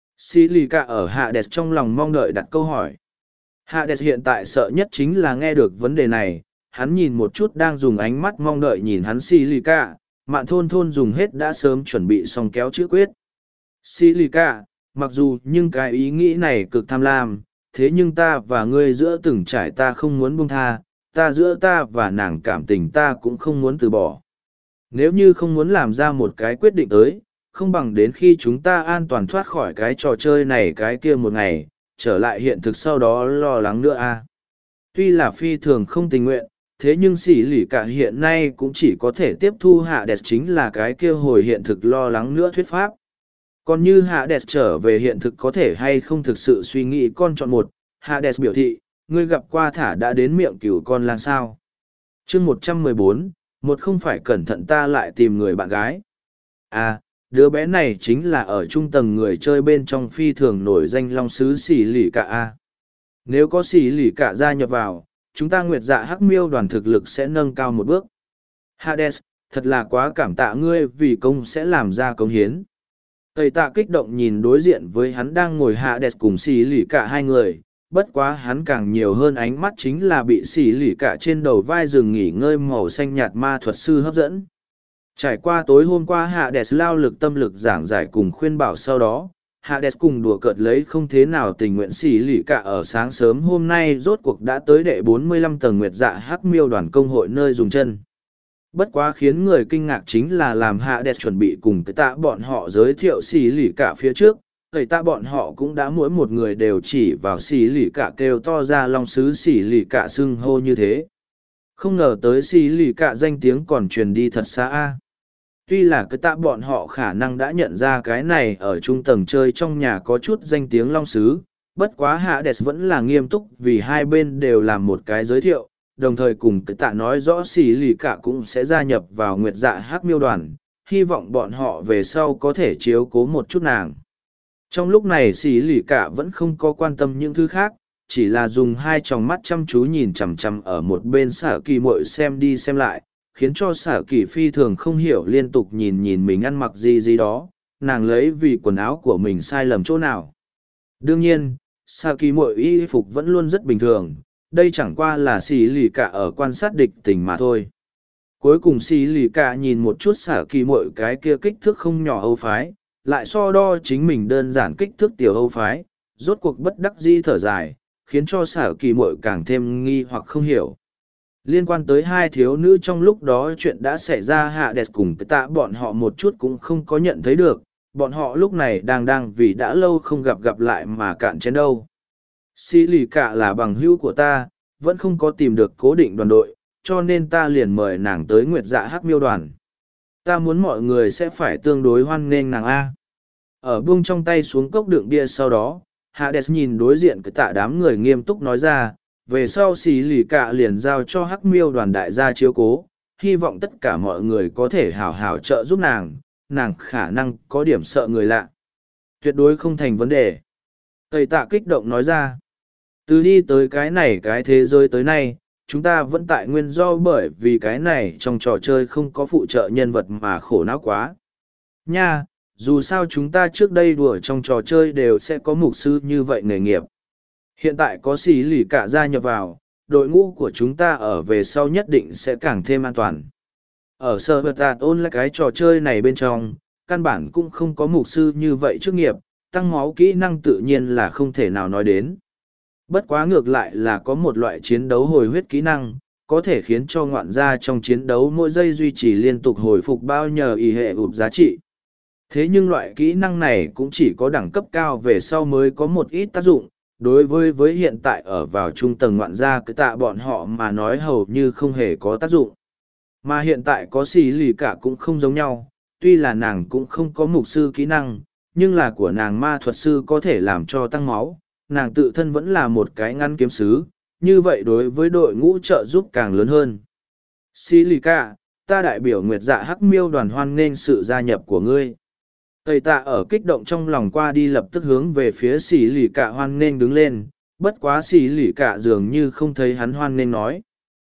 Silica ở Hades trong lòng mong đợi đặt câu hỏi. Hades hiện tại sợ nhất chính là nghe được vấn đề này, hắn nhìn một chút đang dùng ánh mắt mong đợi nhìn hắn Silica, Mạn Thôn Thôn dùng hết đã sớm chuẩn bị xong kéo chữ quyết. Silica, mặc dù nhưng cái ý nghĩ này cực tham lam, thế nhưng ta và ngươi giữa từng trải ta không muốn buông tha, ta giữa ta và nàng cảm tình ta cũng không muốn từ bỏ. Nếu như không muốn làm ra một cái quyết định tới, không bằng đến khi chúng ta an toàn thoát khỏi cái trò chơi này cái kia một ngày, trở lại hiện thực sau đó lo lắng nữa a. Tuy là phi thường không tình nguyện, thế nhưng xỉ lỉ cả hiện nay cũng chỉ có thể tiếp thu Hades chính là cái kia hồi hiện thực lo lắng nữa thuyết pháp. Còn như Hades trở về hiện thực có thể hay không thực sự suy nghĩ con chọn một, Hades biểu thị, ngươi gặp qua thả đã đến miệng cửu con lang sao. chương 114, một không phải cẩn thận ta lại tìm người bạn gái. À, đứa bé này chính là ở trung tầng người chơi bên trong phi thường nổi danh long sứ xỉ lỉ cả A. Nếu có xỉ lỉ cả gia nhập vào, chúng ta nguyệt dạ hắc miêu đoàn thực lực sẽ nâng cao một bước. Hades, thật là quá cảm tạ ngươi vì công sẽ làm ra công hiến. Tây tạ kích động nhìn đối diện với hắn đang ngồi Hades cùng xỉ lỉ cả hai người, bất quá hắn càng nhiều hơn ánh mắt chính là bị xỉ lỉ cả trên đầu vai rừng nghỉ ngơi màu xanh nhạt ma thuật sư hấp dẫn. Trải qua tối hôm qua Hades lao lực tâm lực giảng giải cùng khuyên bảo sau đó, Hades cùng đùa cợt lấy không thế nào tình nguyện xỉ lỉ cả ở sáng sớm hôm nay rốt cuộc đã tới đệ 45 tầng nguyệt dạ hắc miêu đoàn công hội nơi dùng chân. Bất quá khiến người kinh ngạc chính là làm Hades chuẩn bị cùng cái tạ bọn họ giới thiệu xỉ lỉ cả phía trước, cái tạ bọn họ cũng đã mỗi một người đều chỉ vào xỉ lỉ cả kêu to ra long sứ xỉ lỉ cả xưng hô như thế. Không ngờ tới xỉ lỉ cả danh tiếng còn truyền đi thật xa a. Tuy là cái tạ bọn họ khả năng đã nhận ra cái này ở trung tầng chơi trong nhà có chút danh tiếng long sứ, bất quá Hades vẫn là nghiêm túc vì hai bên đều làm một cái giới thiệu, đồng thời cùng cái tạ nói rõ xì lì cả cũng sẽ gia nhập vào nguyệt dạ hắc miêu đoàn, hy vọng bọn họ về sau có thể chiếu cố một chút nàng. Trong lúc này xì lì cả vẫn không có quan tâm những thứ khác, chỉ là dùng hai tròng mắt chăm chú nhìn chằm chằm ở một bên Sở Kỳ muội xem đi xem lại, khiến cho Sở Kỳ phi thường không hiểu, liên tục nhìn nhìn mình ăn mặc gì gì đó, nàng lấy vì quần áo của mình sai lầm chỗ nào. Đương nhiên, Sở Kỳ muội y phục vẫn luôn rất bình thường, đây chẳng qua là xì lì cả ở quan sát địch tình mà thôi. Cuối cùng xì lì cả nhìn một chút Sở Kỳ muội cái kia kích thước không nhỏ Âu phái, lại so đo chính mình đơn giản kích thước tiểu Âu phái, rốt cuộc bất đắc dĩ thở dài, khiến cho Sở Kỳ muội càng thêm nghi hoặc không hiểu. Liên quan tới hai thiếu nữ trong lúc đó chuyện đã xảy ra, Hades cùng cái tạ bọn họ một chút cũng không có nhận thấy được, bọn họ lúc này đang vì đã lâu không gặp lại mà cạn chén đâu. Xì lì cả là bằng hữu của ta, vẫn không có tìm được cố định đoàn đội, cho nên ta liền mời nàng tới nguyệt dạ hắc miêu đoàn. Ta muốn mọi người sẽ phải tương đối hoan nghênh nàng A. Ở buông trong tay xuống cốc đựng bia sau đó, Hades nhìn đối diện cái tạ đám người nghiêm túc nói ra, về sau xì lì cả liền giao cho hắc miêu đoàn đại gia chiếu cố, hy vọng tất cả mọi người có thể hảo hảo trợ giúp nàng khả năng có điểm sợ người lạ. Tuyệt đối không thành vấn đề. Tây tạ kích động nói ra, từ đi tới cái này cái thế giới tới nay, chúng ta vẫn tại nguyên do bởi vì cái này trong trò chơi không có phụ trợ nhân vật mà khổ não quá. Nha, dù sao chúng ta trước đây đùa trong trò chơi đều sẽ có mục sư như vậy nghề nghiệp. Hiện tại có xì lì cả gia nhập vào, đội ngũ của chúng ta ở về sau nhất định sẽ càng thêm an toàn. Ở sở vật tạt ôn là cái trò chơi này bên trong, căn bản cũng không có mục sư như vậy chức nghiệp, tăng máu kỹ năng tự nhiên là không thể nào nói đến. Bất quá ngược lại là có một loại chiến đấu hồi huyết kỹ năng, có thể khiến cho ngoạn gia trong chiến đấu mỗi giây duy trì liên tục hồi phục bao nhờ ý hệ ụp giá trị. Thế nhưng loại kỹ năng này cũng chỉ có đẳng cấp cao về sau mới có một ít tác dụng, đối với hiện tại ở vào trung tầng ngoạn gia cái tạ bọn họ mà nói hầu như không hề có tác dụng. Mà hiện tại có xì lì cả cũng không giống nhau, tuy là nàng cũng không có mục sư kỹ năng, nhưng là của nàng ma thuật sư có thể làm cho tăng máu, nàng tự thân vẫn là một cái ngăn kiếm sứ, như vậy đối với đội ngũ trợ giúp càng lớn hơn. Xì lì cả, ta đại biểu nguyệt dạ hắc miêu đoàn hoan nghênh sự gia nhập của ngươi. Tây tạ ở kích động trong lòng qua đi lập tức hướng về phía xì lì cả hoan nghênh đứng lên, bất quá xì lì cả dường như không thấy hắn hoan nghênh nói.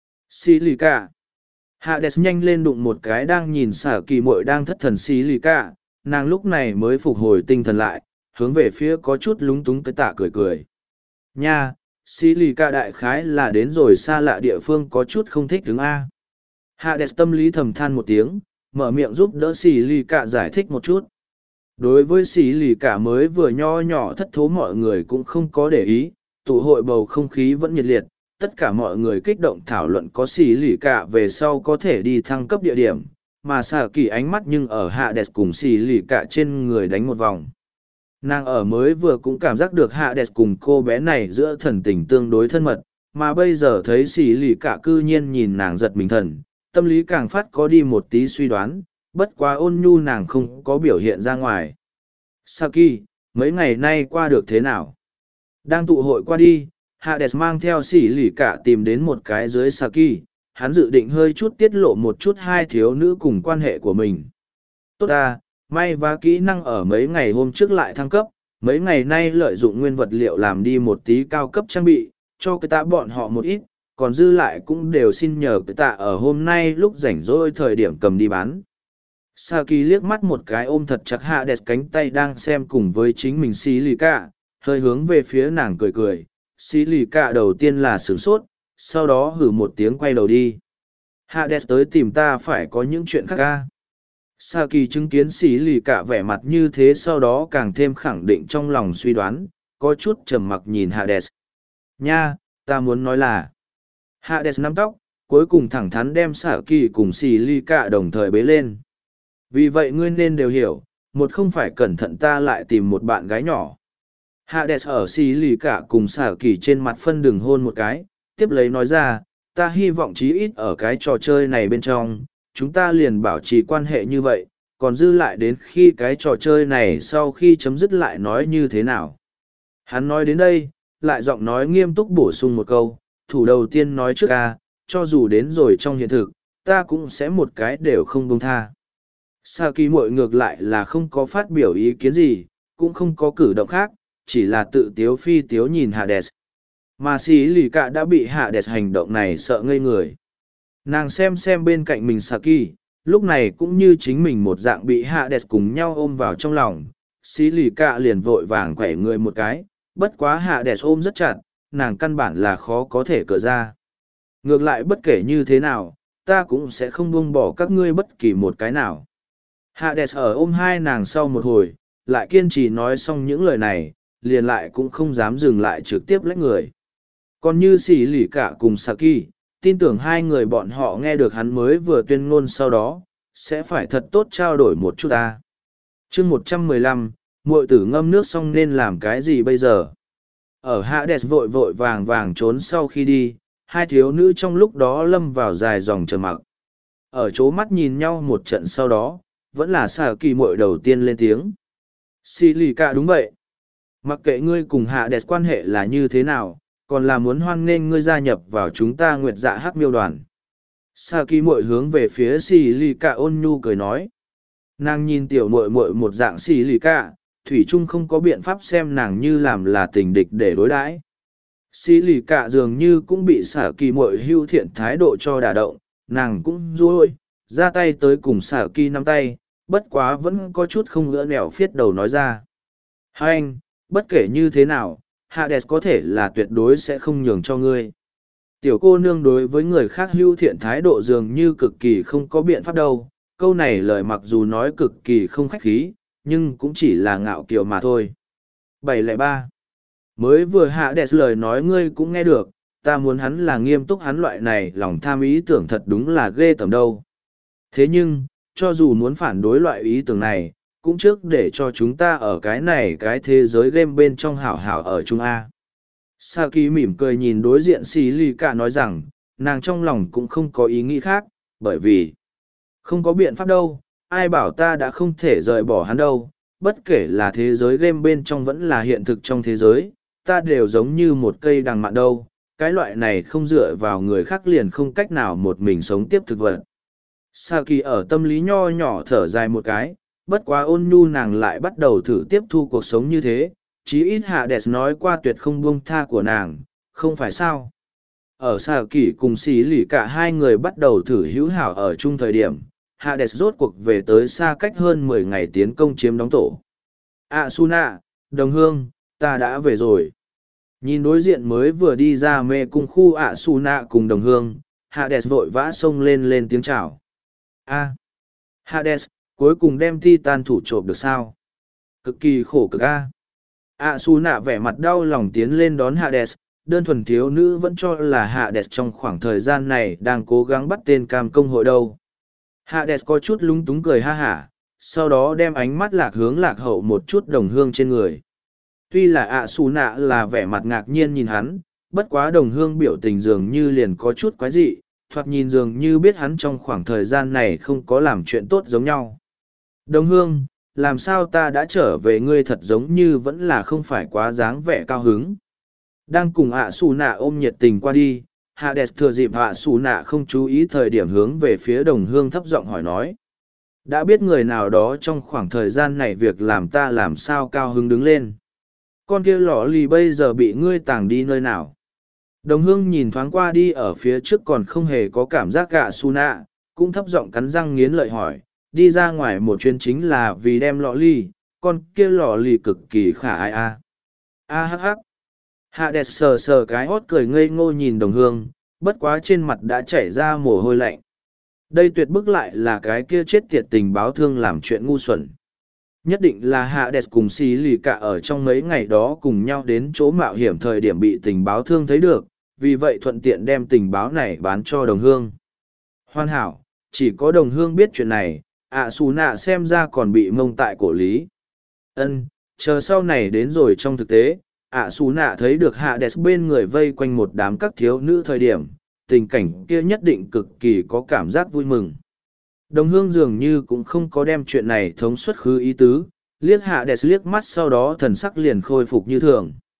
Xì lì cả. Hades nhanh lên đụng một cái đang nhìn Sở Kỳ muội đang thất thần xì lì cả, nàng lúc này mới phục hồi tinh thần lại, hướng về phía có chút lúng túng cái tạ cười cười. Nha, xì lì cả đại khái là đến rồi xa lạ địa phương có chút không thích đứng A. Hades tâm lý thầm than một tiếng, mở miệng giúp đỡ xì lì cả giải thích một chút. Đối với xì lì cả mới vừa nho nhỏ thất thố mọi người cũng không có để ý, tụ hội bầu không khí vẫn nhiệt liệt, tất cả mọi người kích động thảo luận có xì lì cả về sau có thể đi thăng cấp địa điểm, mà Sở Kỳ ánh mắt nhưng ở Hades cùng xì lì cả trên người đánh một vòng. Nàng ở mới vừa cũng cảm giác được Hades cùng cô bé này giữa thần tình tương đối thân mật, mà bây giờ thấy xì lì cả cư nhiên nhìn nàng giật mình thần, tâm lý càng phát có đi một tí suy đoán, bất quá ôn nhu nàng không có biểu hiện ra ngoài. Saki, mấy ngày nay qua được thế nào? Đang tụ hội qua đi, Hades mang theo xỉ lì cả tìm đến một cái dưới Saki, hắn dự định hơi chút tiết lộ một chút hai thiếu nữ cùng quan hệ của mình. Tốt ta, may và kỹ năng ở mấy ngày hôm trước lại thăng cấp, mấy ngày nay lợi dụng nguyên vật liệu làm đi một tí cao cấp trang bị, cho cái tạ bọn họ một ít, còn dư lại cũng đều xin nhờ cái tạ ở hôm nay lúc rảnh rỗi thời điểm cầm đi bán. Saki liếc mắt một cái ôm thật chặt Hades cánh tay đang xem cùng với chính mình xì lì cả, hơi hướng về phía nàng cười cười. Xì lì cả đầu tiên là sửng sốt, sau đó hử một tiếng quay đầu đi. Hades tới tìm ta phải có những chuyện khác ca. Saki chứng kiến xì lì cả vẻ mặt như thế sau đó càng thêm khẳng định trong lòng suy đoán, có chút trầm mặc nhìn Hades. Nha, ta muốn nói là. Hades nắm tóc, cuối cùng thẳng thắn đem Saki cùng xì lì cả đồng thời bế lên. Vì vậy ngươi nên đều hiểu, một không phải cẩn thận ta lại tìm một bạn gái nhỏ. Hades ở xì lì cả cùng Sở Kỳ trên mặt phân đường hôn một cái, tiếp lấy nói ra, ta hy vọng chí ít ở cái trò chơi này bên trong, chúng ta liền bảo trì quan hệ như vậy, còn dư lại đến khi cái trò chơi này sau khi chấm dứt lại nói như thế nào. Hắn nói đến đây, lại giọng nói nghiêm túc bổ sung một câu, thủ đầu tiên nói trước ca, cho dù đến rồi trong hiện thực, ta cũng sẽ một cái đều không buông tha. Saki muội ngược lại là không có phát biểu ý kiến gì, cũng không có cử động khác, chỉ là tự tiếu phi tiếu nhìn Hades. Mà xí lì cả đã bị Hades hành động này sợ ngây người. Nàng xem bên cạnh mình Saki, lúc này cũng như chính mình một dạng bị Hades cùng nhau ôm vào trong lòng. Xí lì cả liền vội vàng quẩy người một cái, bất quá Hades ôm rất chặt, nàng căn bản là khó có thể cởi ra. Ngược lại bất kể như thế nào, ta cũng sẽ không buông bỏ các ngươi bất kỳ một cái nào. Hades ở ôm hai nàng sau một hồi, lại kiên trì nói xong những lời này, liền lại cũng không dám dừng lại trực tiếp lách người. Còn như xỉ lì cả cùng Saki, tin tưởng hai người bọn họ nghe được hắn mới vừa tuyên ngôn sau đó, sẽ phải thật tốt trao đổi một chút ta. chương 115, muội tử ngâm nước xong nên làm cái gì bây giờ? Ở Hades vội vội vàng vàng trốn sau khi đi, hai thiếu nữ trong lúc đó lâm vào dài dòng trầm mặc. Ở chỗ mắt nhìn nhau một trận sau đó, vẫn là Saki muội đầu tiên lên tiếng. Xì lì cả đúng vậy. Mặc kệ ngươi cùng Hades quan hệ là như thế nào, còn là muốn hoan nghênh ngươi gia nhập vào chúng ta Nguyệt Dạ Hắc Miêu đoàn. Saki muội hướng về phía xì lì cả ôn nhu cười nói. Nàng nhìn tiểu muội muội một dạng xì lì cả, thủy chung không có biện pháp xem nàng như làm là tình địch để đối đãi. Xì lì cả dường như cũng bị Saki muội hưu thiện thái độ cho đả động, nàng cũng rối ra tay tới cùng Saki nắm tay, bất quá vẫn có chút không ngỡ nẻo phiết đầu nói ra. Hai anh, bất kể như thế nào, Hades có thể là tuyệt đối sẽ không nhường cho ngươi. Tiểu cô nương đối với người khác hưu thiện thái độ dường như cực kỳ không có biện pháp đâu. Câu này lời mặc dù nói cực kỳ không khách khí, nhưng cũng chỉ là ngạo kiều mà thôi. 703. Mới vừa Hades lời nói ngươi cũng nghe được, ta muốn hắn là nghiêm túc, hắn loại này lòng tham ý tưởng thật đúng là ghê tởm đâu. Thế nhưng, cho dù muốn phản đối loại ý tưởng này, cũng trước để cho chúng ta ở cái này cái thế giới game bên trong hảo hảo ở Trung A. Saki mỉm cười nhìn đối diện xì lì cả nói rằng, nàng trong lòng cũng không có ý nghĩ khác, bởi vì không có biện pháp đâu, ai bảo ta đã không thể rời bỏ hắn đâu, bất kể là thế giới game bên trong vẫn là hiện thực trong thế giới, ta đều giống như một cây đằng mạn đâu, cái loại này không dựa vào người khác liền không cách nào một mình sống tiếp thực vật. Saki ở tâm lý nho nhỏ thở dài một cái, bất quá ôn nhu nàng lại bắt đầu thử tiếp thu cuộc sống như thế, chí ít Hades nói qua tuyệt không buông tha của nàng, không phải sao. Ở Saki cùng xí lì cả hai người bắt đầu thử hữu hảo ở chung thời điểm, Hades rốt cuộc về tới xa cách hơn 10 ngày tiến công chiếm đóng tổ. Asuna, đồng hương, ta đã về rồi. Nhìn đối diện mới vừa đi ra mê cung khu Asuna cùng đồng hương, Hades vội vã xông lên tiếng chào. Hades, cuối cùng đem Titan thủ trộm được sao? Cực kỳ khổ cực a. Asuna vẻ mặt đau lòng tiến lên đón Hades, đơn thuần thiếu nữ vẫn cho là Hades trong khoảng thời gian này đang cố gắng bắt tên cam công hội đâu. Hades có chút lúng túng cười ha hả, sau đó đem ánh mắt lạc hướng lạc hậu một chút đồng hương trên người. Tuy là Asuna là vẻ mặt ngạc nhiên nhìn hắn, bất quá đồng hương biểu tình dường như liền có chút quái dị, thoạt nhìn dường như biết hắn trong khoảng thời gian này không có làm chuyện tốt giống nhau. Đồng hương, làm sao ta đã trở về ngươi thật giống như vẫn là không phải quá dáng vẻ cao hứng. Đang cùng Asuna ôm nhiệt tình qua đi, Hades thừa dịp Asuna không chú ý thời điểm hướng về phía đồng hương thấp giọng hỏi nói. Đã biết người nào đó trong khoảng thời gian này việc làm ta làm sao cao hứng đứng lên. Con kia lỏ lì bây giờ bị ngươi tàng đi nơi nào. Đồng hương nhìn thoáng qua đi ở phía trước còn không hề có cảm giác Asuna, cũng thấp giọng cắn răng nghiến lợi hỏi, đi ra ngoài một chuyến chính là vì đem lọ ly, con kia lọ ly cực kỳ khả ai a. Hắc hắc. Hades sờ sờ cái hót cười ngây ngô nhìn đồng hương, bất quá trên mặt đã chảy ra mồ hôi lạnh. Đây tuyệt bức lại là cái kia chết tiệt tình báo thương làm chuyện ngu xuẩn. Nhất định là Hades cùng xì lì cả ở trong mấy ngày đó cùng nhau đến chỗ mạo hiểm thời điểm bị tình báo thương thấy được, vì vậy thuận tiện đem tình báo này bán cho đồng hương. Hoàn hảo, chỉ có đồng hương biết chuyện này, Asuna xem ra còn bị mông tại cổ lý. Chờ sau này đến rồi trong thực tế, Asuna thấy được Hades bên người vây quanh một đám các thiếu nữ thời điểm, tình cảnh kia nhất định cực kỳ có cảm giác vui mừng. Đồng hương dường như cũng không có đem chuyện này thống suất khứ ý tứ, liếc Hades liếc mắt sau đó thần sắc liền khôi phục như thường.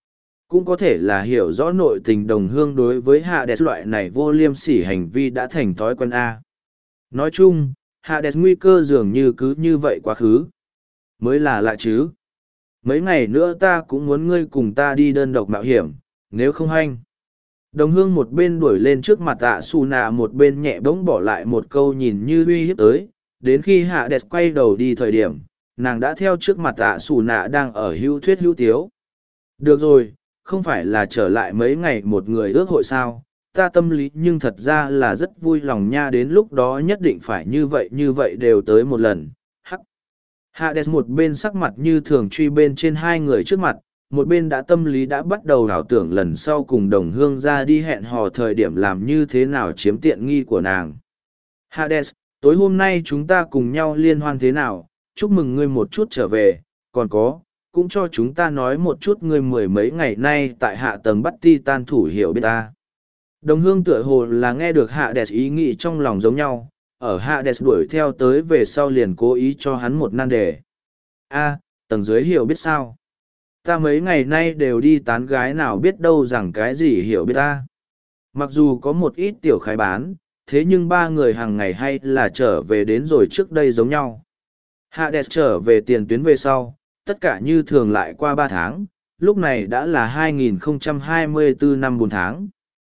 Cũng có thể là hiểu rõ nội tình đồng hương đối với Hades loại này vô liêm sỉ hành vi đã thành thói quen A. Nói chung, Hades nguy cơ dường như cứ như vậy quá khứ. Mới là lạ chứ. Mấy ngày nữa ta cũng muốn ngươi cùng ta đi đơn độc mạo hiểm, nếu không hanh. Đồng hương một bên đuổi lên trước mặt ạ xù nạ một bên nhẹ bỗng bỏ lại một câu nhìn như uy hiếp tới, đến khi Hades quay đầu đi thời điểm, nàng đã theo trước mặt ạ xù nạ đang ở hữu thuyết hữu tiếu. Được rồi, không phải là trở lại mấy ngày một người ước hội sao, ta tâm lý nhưng thật ra là rất vui lòng nha, đến lúc đó nhất định phải như vậy đều tới một lần. Hắc. Hades một bên sắc mặt như thường truy bên trên hai người trước mặt, một bên đã tâm lý đã bắt đầu ảo tưởng lần sau cùng đồng hương ra đi hẹn hò thời điểm làm như thế nào chiếm tiện nghi của nàng. Hades, tối hôm nay chúng ta cùng nhau liên hoan thế nào, chúc mừng ngươi một chút trở về, còn có, cũng cho chúng ta nói một chút ngươi mười mấy ngày nay tại hạ tầng bắt Titan thủ hiểu biết ta. Đồng hương tựa hồ là nghe được Hades ý nghĩ trong lòng giống nhau, ở Hades đuổi theo tới về sau liền cố ý cho hắn một nan đề. A, tầng dưới hiểu biết sao? Ta mấy ngày nay đều đi tán gái nào biết đâu rằng cái gì hiểu biết ta. Mặc dù có một ít tiểu khái bán, thế nhưng ba người hàng ngày hay là trở về đến rồi trước đây giống nhau. Hades trở về tiền tuyến về sau, tất cả như thường lại qua 3 tháng, lúc này đã là 2024 năm 4 tháng.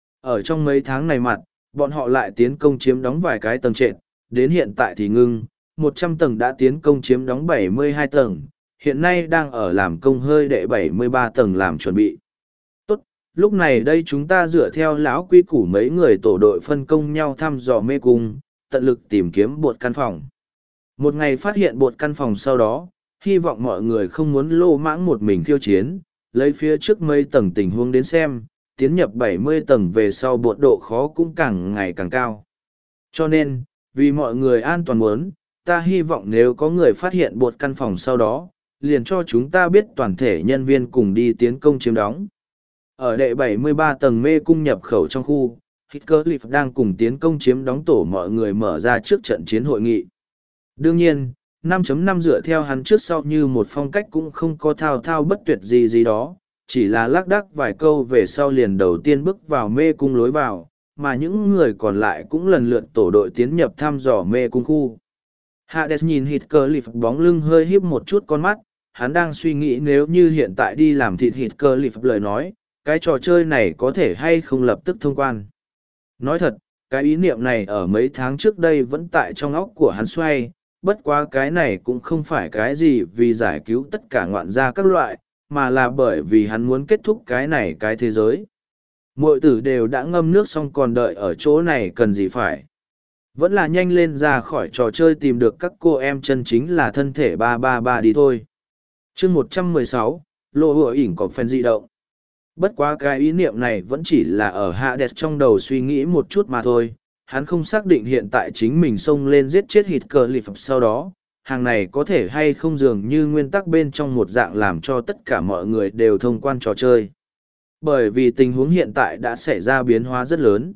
Ở trong mấy tháng này mặt, bọn họ lại tiến công chiếm đóng vài cái tầng trệt, đến hiện tại thì ngưng, 100 tầng đã tiến công chiếm đóng 72 tầng, hiện nay đang ở làm công hơi đệ 73 tầng làm chuẩn bị. Tốt, lúc này đây chúng ta dựa theo lão quy củ mấy người tổ đội phân công nhau thăm dò mê cung, tận lực tìm kiếm bột căn phòng. Một ngày phát hiện bột căn phòng sau đó, hy vọng mọi người không muốn lô mãng một mình khiêu chiến, lấy phía trước mấy tầng tình huống đến xem, tiến nhập 70 tầng về sau bột độ khó cũng càng ngày càng cao. Cho nên, vì mọi người an toàn muốn, ta hy vọng nếu có người phát hiện bột căn phòng sau đó, liền cho chúng ta biết toàn thể nhân viên cùng đi tiến công chiếm đóng. Ở đệ 73 tầng mê cung nhập khẩu trong khu, Heathcliff đang cùng tiến công chiếm đóng tổ mọi người mở ra trước trận chiến hội nghị. Đương nhiên, 5.5 dựa theo hắn trước sau như một phong cách cũng không có thao thao bất tuyệt gì đó, chỉ là lác đác vài câu về sau liền đầu tiên bước vào mê cung lối vào, mà những người còn lại cũng lần lượt tổ đội tiến nhập thăm dò mê cung khu. Hades nhìn Heathcliff bóng lưng hơi híp một chút con mắt, hắn đang suy nghĩ nếu như hiện tại đi làm thịt Heathcliff lời nói, cái trò chơi này có thể hay không lập tức thông quan. Nói thật, cái ý niệm này ở mấy tháng trước đây vẫn tại trong óc của hắn xoay, bất quá cái này cũng không phải cái gì vì giải cứu tất cả ngoạn gia các loại, mà là bởi vì hắn muốn kết thúc cái này cái thế giới. Muội tử đều đã ngâm nước xong còn đợi ở chỗ này cần gì phải. Vẫn là nhanh lên ra khỏi trò chơi tìm được các cô em chân chính là thân thể 333 đi thôi. chương 116, lộ hựa ỉn có phần di động. Bất quá cái ý niệm này vẫn chỉ là ở Hades trong đầu suy nghĩ một chút mà thôi. Hắn không xác định hiện tại chính mình xông lên giết chết Heathcliff sau đó, hàng này có thể hay không dường như nguyên tắc bên trong một dạng làm cho tất cả mọi người đều thông quan trò chơi. Bởi vì tình huống hiện tại đã xảy ra biến hóa rất lớn.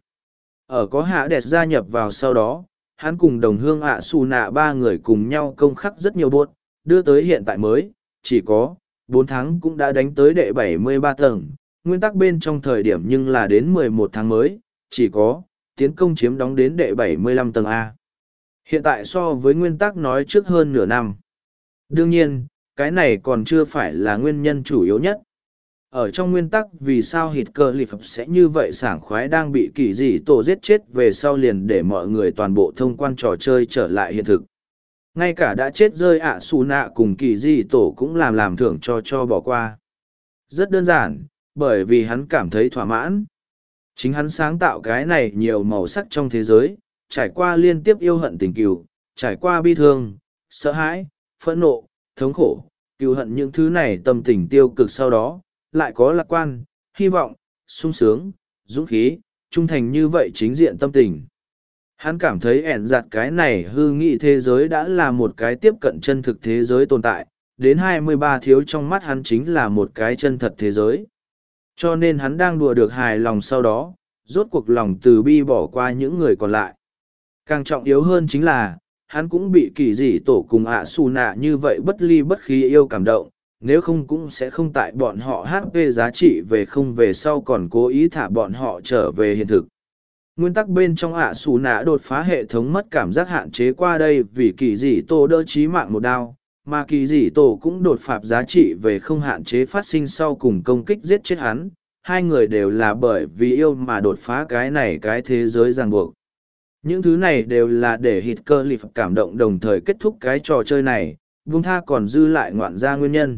Ở có Hades gia nhập vào sau đó, hắn cùng đồng hương ạ xù nạ ba người cùng nhau công khắc rất nhiều bột, đưa tới hiện tại mới, chỉ có 4 tháng cũng đã đánh tới đệ 73 tầng, nguyên tắc bên trong thời điểm nhưng là đến 11 tháng mới, chỉ có tiến công chiếm đóng đến đệ 75 tầng A. Hiện tại so với nguyên tắc nói trước hơn nửa năm. Đương nhiên, cái này còn chưa phải là nguyên nhân chủ yếu nhất. Ở trong nguyên tắc vì sao Heathcliff sẽ như vậy sảng khoái đang bị kỳ dị tổ giết chết về sau liền để mọi người toàn bộ thông quan trò chơi trở lại hiện thực. Ngay cả đã chết rơi ạ xù nạ cùng kỳ dị tổ cũng làm thưởng cho bỏ qua. Rất đơn giản, bởi vì hắn cảm thấy thỏa mãn. Chính hắn sáng tạo cái này nhiều màu sắc trong thế giới, trải qua liên tiếp yêu hận tình cừu, trải qua bi thương, sợ hãi, phẫn nộ, thống khổ, cừu hận những thứ này tâm tình tiêu cực sau đó, lại có lạc quan, hy vọng, sung sướng, dũng khí, trung thành như vậy chính diện tâm tình. Hắn cảm thấy ẻn giặt cái này hư nghị thế giới đã là một cái tiếp cận chân thực thế giới tồn tại, đến 23 thiếu trong mắt hắn chính là một cái chân thật thế giới. Cho nên hắn đang đùa được hài lòng sau đó, rốt cuộc lòng từ bi bỏ qua những người còn lại. Càng trọng yếu hơn chính là, hắn cũng bị kỳ dị tổ cùng ạ xù nạ như vậy bất ly bất khí yêu cảm động, nếu không cũng sẽ không tại bọn họ HP giá trị về không về sau còn cố ý thả bọn họ trở về hiện thực. Nguyên tắc bên trong ạ xù nạ đột phá hệ thống mất cảm giác hạn chế qua đây vì kỳ dị tổ đỡ chí mạng một đao, mà kỳ dị tổ cũng đột phạt giá trị về không hạn chế phát sinh sau cùng công kích giết chết hắn. Hai người đều là bởi vì yêu mà đột phá cái này cái thế giới ràng buộc. Những thứ này đều là để Hitler cảm động đồng thời kết thúc cái trò chơi này, buông tha còn dư lại ngoạn ra nguyên nhân.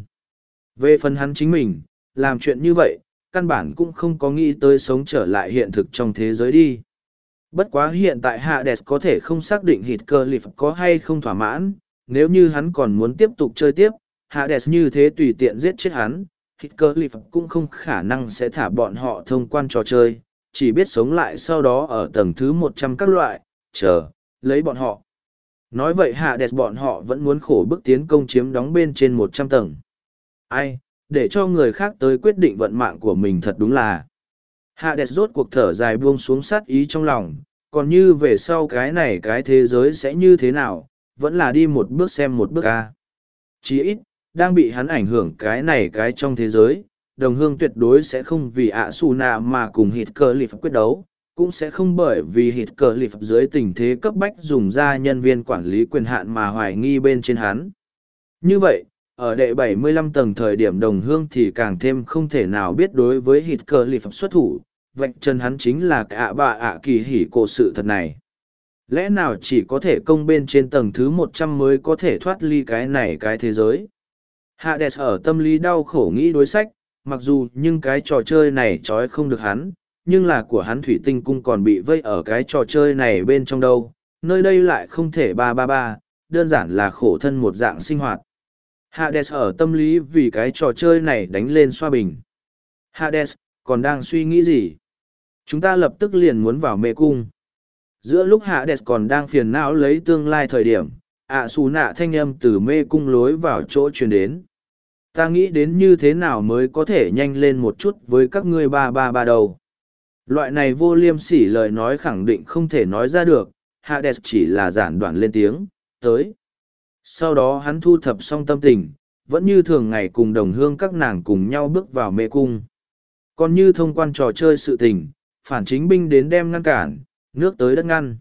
Về phần hắn chính mình, làm chuyện như vậy, căn bản cũng không có nghĩ tới sống trở lại hiện thực trong thế giới đi. Bất quá hiện tại Hades có thể không xác định Hitler có hay không thỏa mãn, nếu như hắn còn muốn tiếp tục chơi tiếp, Hades như thế tùy tiện giết chết hắn, Hitler cũng không khả năng sẽ thả bọn họ thông quan trò chơi, chỉ biết sống lại sau đó ở tầng thứ 100 các loại, chờ, lấy bọn họ. Nói vậy Hades bọn họ vẫn muốn khổ bức tiến công chiếm đóng bên trên 100 tầng. Ai, để cho người khác tới quyết định vận mạng của mình thật đúng là. Hades rốt cuộc thở dài buông xuống sát ý trong lòng, còn như về sau cái này cái thế giới sẽ như thế nào, vẫn là đi một bước xem một bước a. Chỉ ít, đang bị hắn ảnh hưởng cái này cái trong thế giới, đồng hương tuyệt đối sẽ không vì ạ xù nạ mà cùng Hitler quyết đấu, cũng sẽ không bởi vì Hitler dưới tình thế cấp bách dùng ra nhân viên quản lý quyền hạn mà hoài nghi bên trên hắn. Như vậy, ở đệ 75 tầng thời điểm đồng hương thì càng thêm không thể nào biết đối với Hitler xuất thủ, vạch chân hắn chính là cả bà ạ kỳ hỉ cổ sự thật này. Lẽ nào chỉ có thể công bên trên tầng thứ 100 mới có thể thoát ly cái này cái thế giới? Hades ở tâm lý đau khổ nghĩ đối sách, mặc dù nhưng cái trò chơi này trói không được hắn, nhưng là của hắn thủy tinh cung còn bị vây ở cái trò chơi này bên trong đâu, nơi đây lại không thể 333, đơn giản là khổ thân một dạng sinh hoạt. Hades ở tâm lý vì cái trò chơi này đánh lên xoa bình. Hades, còn đang suy nghĩ gì? Chúng ta lập tức liền muốn vào mê cung. Giữa lúc Hades còn đang phiền não lấy tương lai thời điểm, xù nạ thanh âm từ mê cung lối vào chỗ truyền đến. Ta nghĩ đến như thế nào mới có thể nhanh lên một chút với các ngươi ba đầu. Loại này vô liêm sỉ lời nói khẳng định không thể nói ra được, Hades chỉ là giản đoạn lên tiếng, tới. Sau đó hắn thu thập xong tâm tình, vẫn như thường ngày cùng đồng hương các nàng cùng nhau bước vào mê cung. Còn như thông quan trò chơi sự tình, phản chính binh đến đem ngăn cản, nước tới đất ngăn.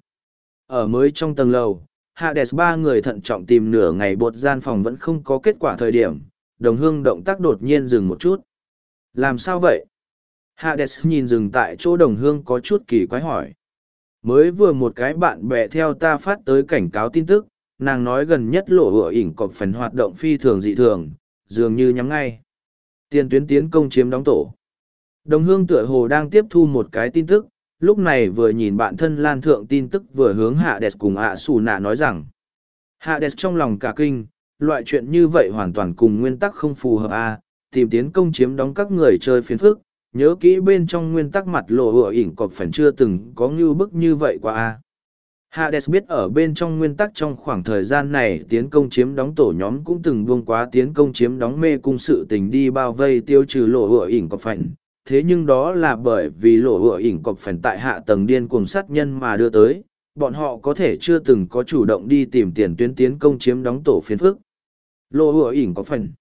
Ở mới trong tầng lầu, Hades ba người thận trọng tìm nửa ngày bột gian phòng vẫn không có kết quả thời điểm, đồng hương động tác đột nhiên dừng một chút. Làm sao vậy? Hades nhìn dừng tại chỗ đồng hương có chút kỳ quái hỏi. Mới vừa một cái bạn bè theo ta phát tới cảnh cáo tin tức, nàng nói gần nhất lộ hựa ỉnh cọp phần hoạt động phi thường dị thường, dường như nhắm ngay. Tiền tuyến tiến công chiếm đóng tổ. Đồng hương tựa hồ đang tiếp thu một cái tin tức, lúc này vừa nhìn bạn thân lan thượng tin tức vừa hướng Hades cùng xù nạ nói rằng. Hades trong lòng cả kinh, loại chuyện như vậy hoàn toàn cùng nguyên tắc không phù hợp tìm tiến công chiếm đóng các người chơi phiền phức, nhớ kỹ bên trong nguyên tắc mặt lộ hựa ỉnh cọp phần chưa từng có ngưu bức như vậy qua Hades biết ở bên trong nguyên tắc trong khoảng thời gian này tiến công chiếm đóng tổ nhóm cũng từng buông quá tiến công chiếm đóng mê cung sự tình đi bao vây tiêu trừ lộ hựa ỉnh cọp phần. Thế nhưng đó là bởi vì lộ hựa ỉnh cọp phần tại hạ tầng điên cuồng sát nhân mà đưa tới, bọn họ có thể chưa từng có chủ động đi tìm tiền tuyến tiến công chiếm đóng tổ phiến phức. Lộ hựa ỉnh cọp phần.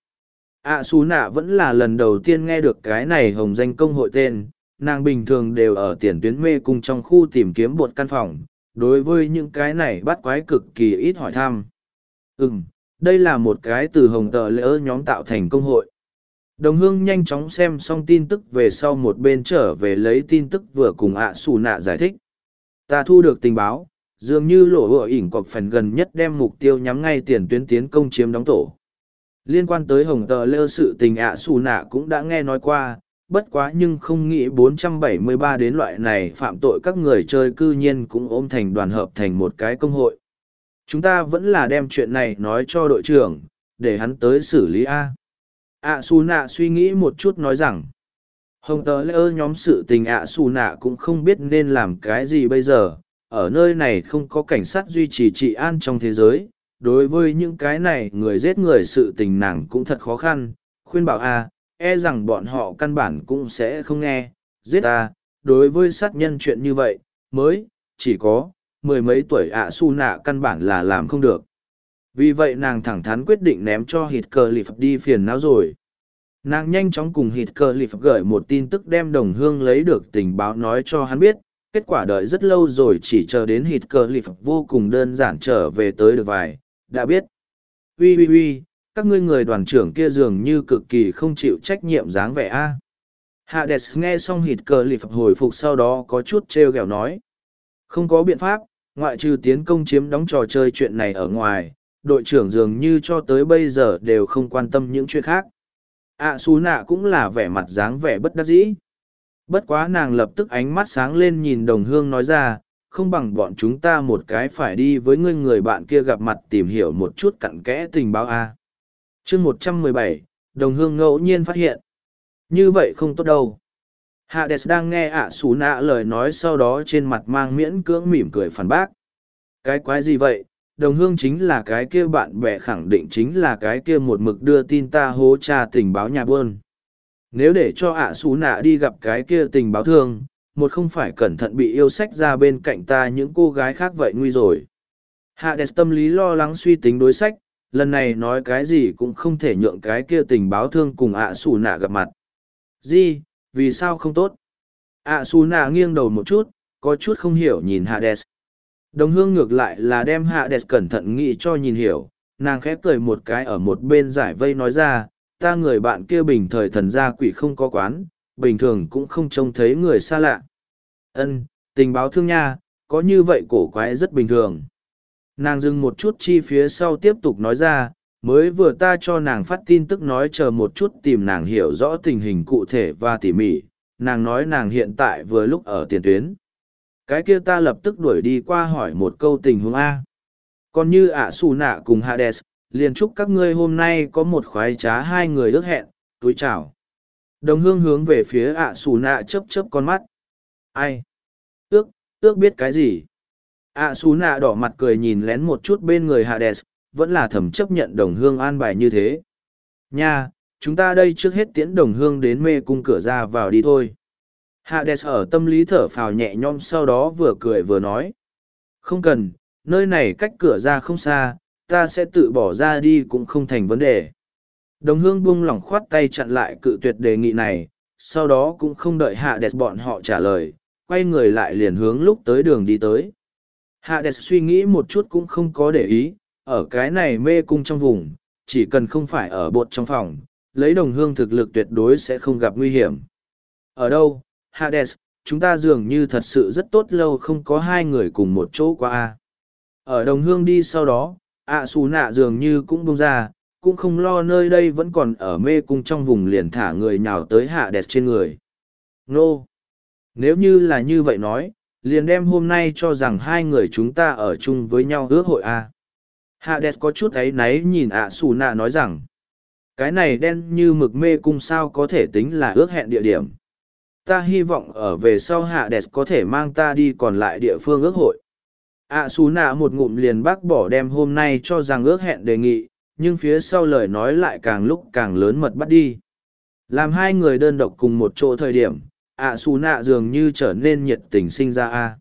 Xù nạ vẫn là lần đầu tiên nghe được cái này hồng danh công hội tên, nàng bình thường đều ở tiền tuyến mê cung trong khu tìm kiếm bột căn phòng, đối với những cái này bắt quái cực kỳ ít hỏi thăm. Đây là một cái từ hồng tờ lỡ nhóm tạo thành công hội. Đồng hương nhanh chóng xem xong tin tức về sau một bên trở về lấy tin tức vừa cùng xù nạ giải thích. Ta thu được tình báo, dường như lộ hựa ỉnh cọp phần gần nhất đem mục tiêu nhắm ngay tiền tuyến tiến công chiếm đóng tổ. Liên quan tới hồng tờ lơ sự tình xù nạ cũng đã nghe nói qua, bất quá nhưng không nghĩ 473 đến loại này phạm tội các người chơi cư nhiên cũng ôm thành đoàn hợp thành một cái công hội. Chúng ta vẫn là đem chuyện này nói cho đội trưởng, để hắn tới xử lý xù nạ suy nghĩ một chút nói rằng, hồng tờ lơ nhóm sự tình xù nạ cũng không biết nên làm cái gì bây giờ, ở nơi này không có cảnh sát duy trì trị an trong thế giới. Đối với những cái này người giết người sự tình nàng cũng thật khó khăn, khuyên bảo e rằng bọn họ căn bản cũng sẽ không nghe, giết đối với sát nhân chuyện như vậy, mới, chỉ có, mười mấy tuổi xù nạ căn bản là làm không được. Vì vậy nàng thẳng thắn quyết định ném cho Hít Cờ Lịp đi phiền não rồi. Nàng nhanh chóng cùng Hít Cờ Lịp gửi một tin tức đem Đồng Hương lấy được tình báo nói cho hắn biết. Kết quả đợi rất lâu rồi chỉ chờ đến Hít Cờ Lịp vô cùng đơn giản trở về tới được vài. Đã biết. Ui, các ngươi người đoàn trưởng kia dường như cực kỳ không chịu trách nhiệm dáng vẻ a. Hades nghe xong Hít Cờ Lịp hồi phục sau đó có chút trêu ghẹo nói. Không có biện pháp, ngoại trừ tiến công chiếm đóng trò chơi chuyện này ở ngoài, đội trưởng dường như cho tới bây giờ đều không quan tâm những chuyện khác. Xú nạ cũng là vẻ mặt dáng vẻ bất đắc dĩ. Bất quá nàng lập tức ánh mắt sáng lên nhìn Đồng Hương nói ra, không bằng bọn chúng ta một cái phải đi với người bạn kia gặp mặt tìm hiểu một chút cặn kẽ tình báo a. Chương 117, Đồng Hương ngẫu nhiên phát hiện. Như vậy không tốt đâu. Hades đang nghe Xú nạ lời nói sau đó trên mặt mang miễn cưỡng mỉm cười phản bác. Cái quái gì vậy? Đồng Hương chính là cái kia bạn bè khẳng định chính là cái kia một mực đưa tin ta hố tra tình báo nhà buôn. Nếu để cho Xú nạ đi gặp cái kia tình báo thương, một không phải cẩn thận bị yêu sách ra bên cạnh ta những cô gái khác vậy nguy rồi. Hades tâm lý lo lắng suy tính đối sách, lần này nói cái gì cũng không thể nhượng cái kia tình báo thương cùng Xú nạ gặp mặt. Gì, vì sao không tốt? Xú nạ nghiêng đầu một chút, có chút không hiểu nhìn Hades. Đồng Hương ngược lại là đem Hades cẩn thận nghĩ cho nhìn hiểu, nàng khẽ cười một cái ở một bên giải vây nói ra, ta người bạn kia bình thời thần gia quỷ không có quán, bình thường cũng không trông thấy người xa lạ. Tình báo thương nha, có như vậy cổ quái rất bình thường. Nàng dừng một chút chi phía sau tiếp tục nói ra, mới vừa ta cho nàng phát tin tức nói chờ một chút tìm nàng hiểu rõ tình hình cụ thể và tỉ mỉ, nàng nói nàng hiện tại vừa lúc ở tiền tuyến. Cái kia ta lập tức đuổi đi qua hỏi một câu tình huống A. Còn như Xú nạ cùng Hades, liền chúc các ngươi hôm nay có một khoái trá hai người ước hẹn, túi chào. Đồng Hương hướng về phía Xú nạ chớp chớp con mắt. Ai? Ước biết cái gì? Xú nạ đỏ mặt cười nhìn lén một chút bên người Hades, vẫn là thầm chấp nhận Đồng Hương an bài như thế. Nha, chúng ta đây trước hết tiễn Đồng Hương đến mê cung cửa ra vào đi thôi. Hades ở tâm lý thở phào nhẹ nhõm sau đó vừa cười vừa nói. Không cần, nơi này cách cửa ra không xa, ta sẽ tự bỏ ra đi cũng không thành vấn đề. Đồng Hương buông lỏng khoát tay chặn lại cự tuyệt đề nghị này, sau đó cũng không đợi Hades bọn họ trả lời, quay người lại liền hướng lúc tới đường đi tới. Hades suy nghĩ một chút cũng không có để ý, ở cái này mê cung trong vùng, chỉ cần không phải ở bột trong phòng, lấy Đồng Hương thực lực tuyệt đối sẽ không gặp nguy hiểm. Ở đâu? Hades, chúng ta dường như thật sự rất tốt lâu không có hai người cùng một chỗ qua a. Ở Đồng Hương đi sau đó, Xú nạ dường như cũng bông ra, cũng không lo nơi đây vẫn còn ở mê cung trong vùng liền thả người nhào tới Hades trên người. Nô! Nếu như là như vậy nói, liền đem hôm nay cho rằng hai người chúng ta ở chung với nhau ước hội a. Hades có chút áy náy nhìn Xú nạ nói rằng, cái này đen như mực mê cung sao có thể tính là ước hẹn địa điểm. Ta hy vọng ở về sau Hades có thể mang ta đi còn lại địa phương ước hội. Xú nạ một ngụm liền bác bỏ đem hôm nay cho rằng ước hẹn đề nghị, nhưng phía sau lời nói lại càng lúc càng lớn mật bắt đi. Làm hai người đơn độc cùng một chỗ thời điểm, Xú nạ dường như trở nên nhiệt tình sinh ra a.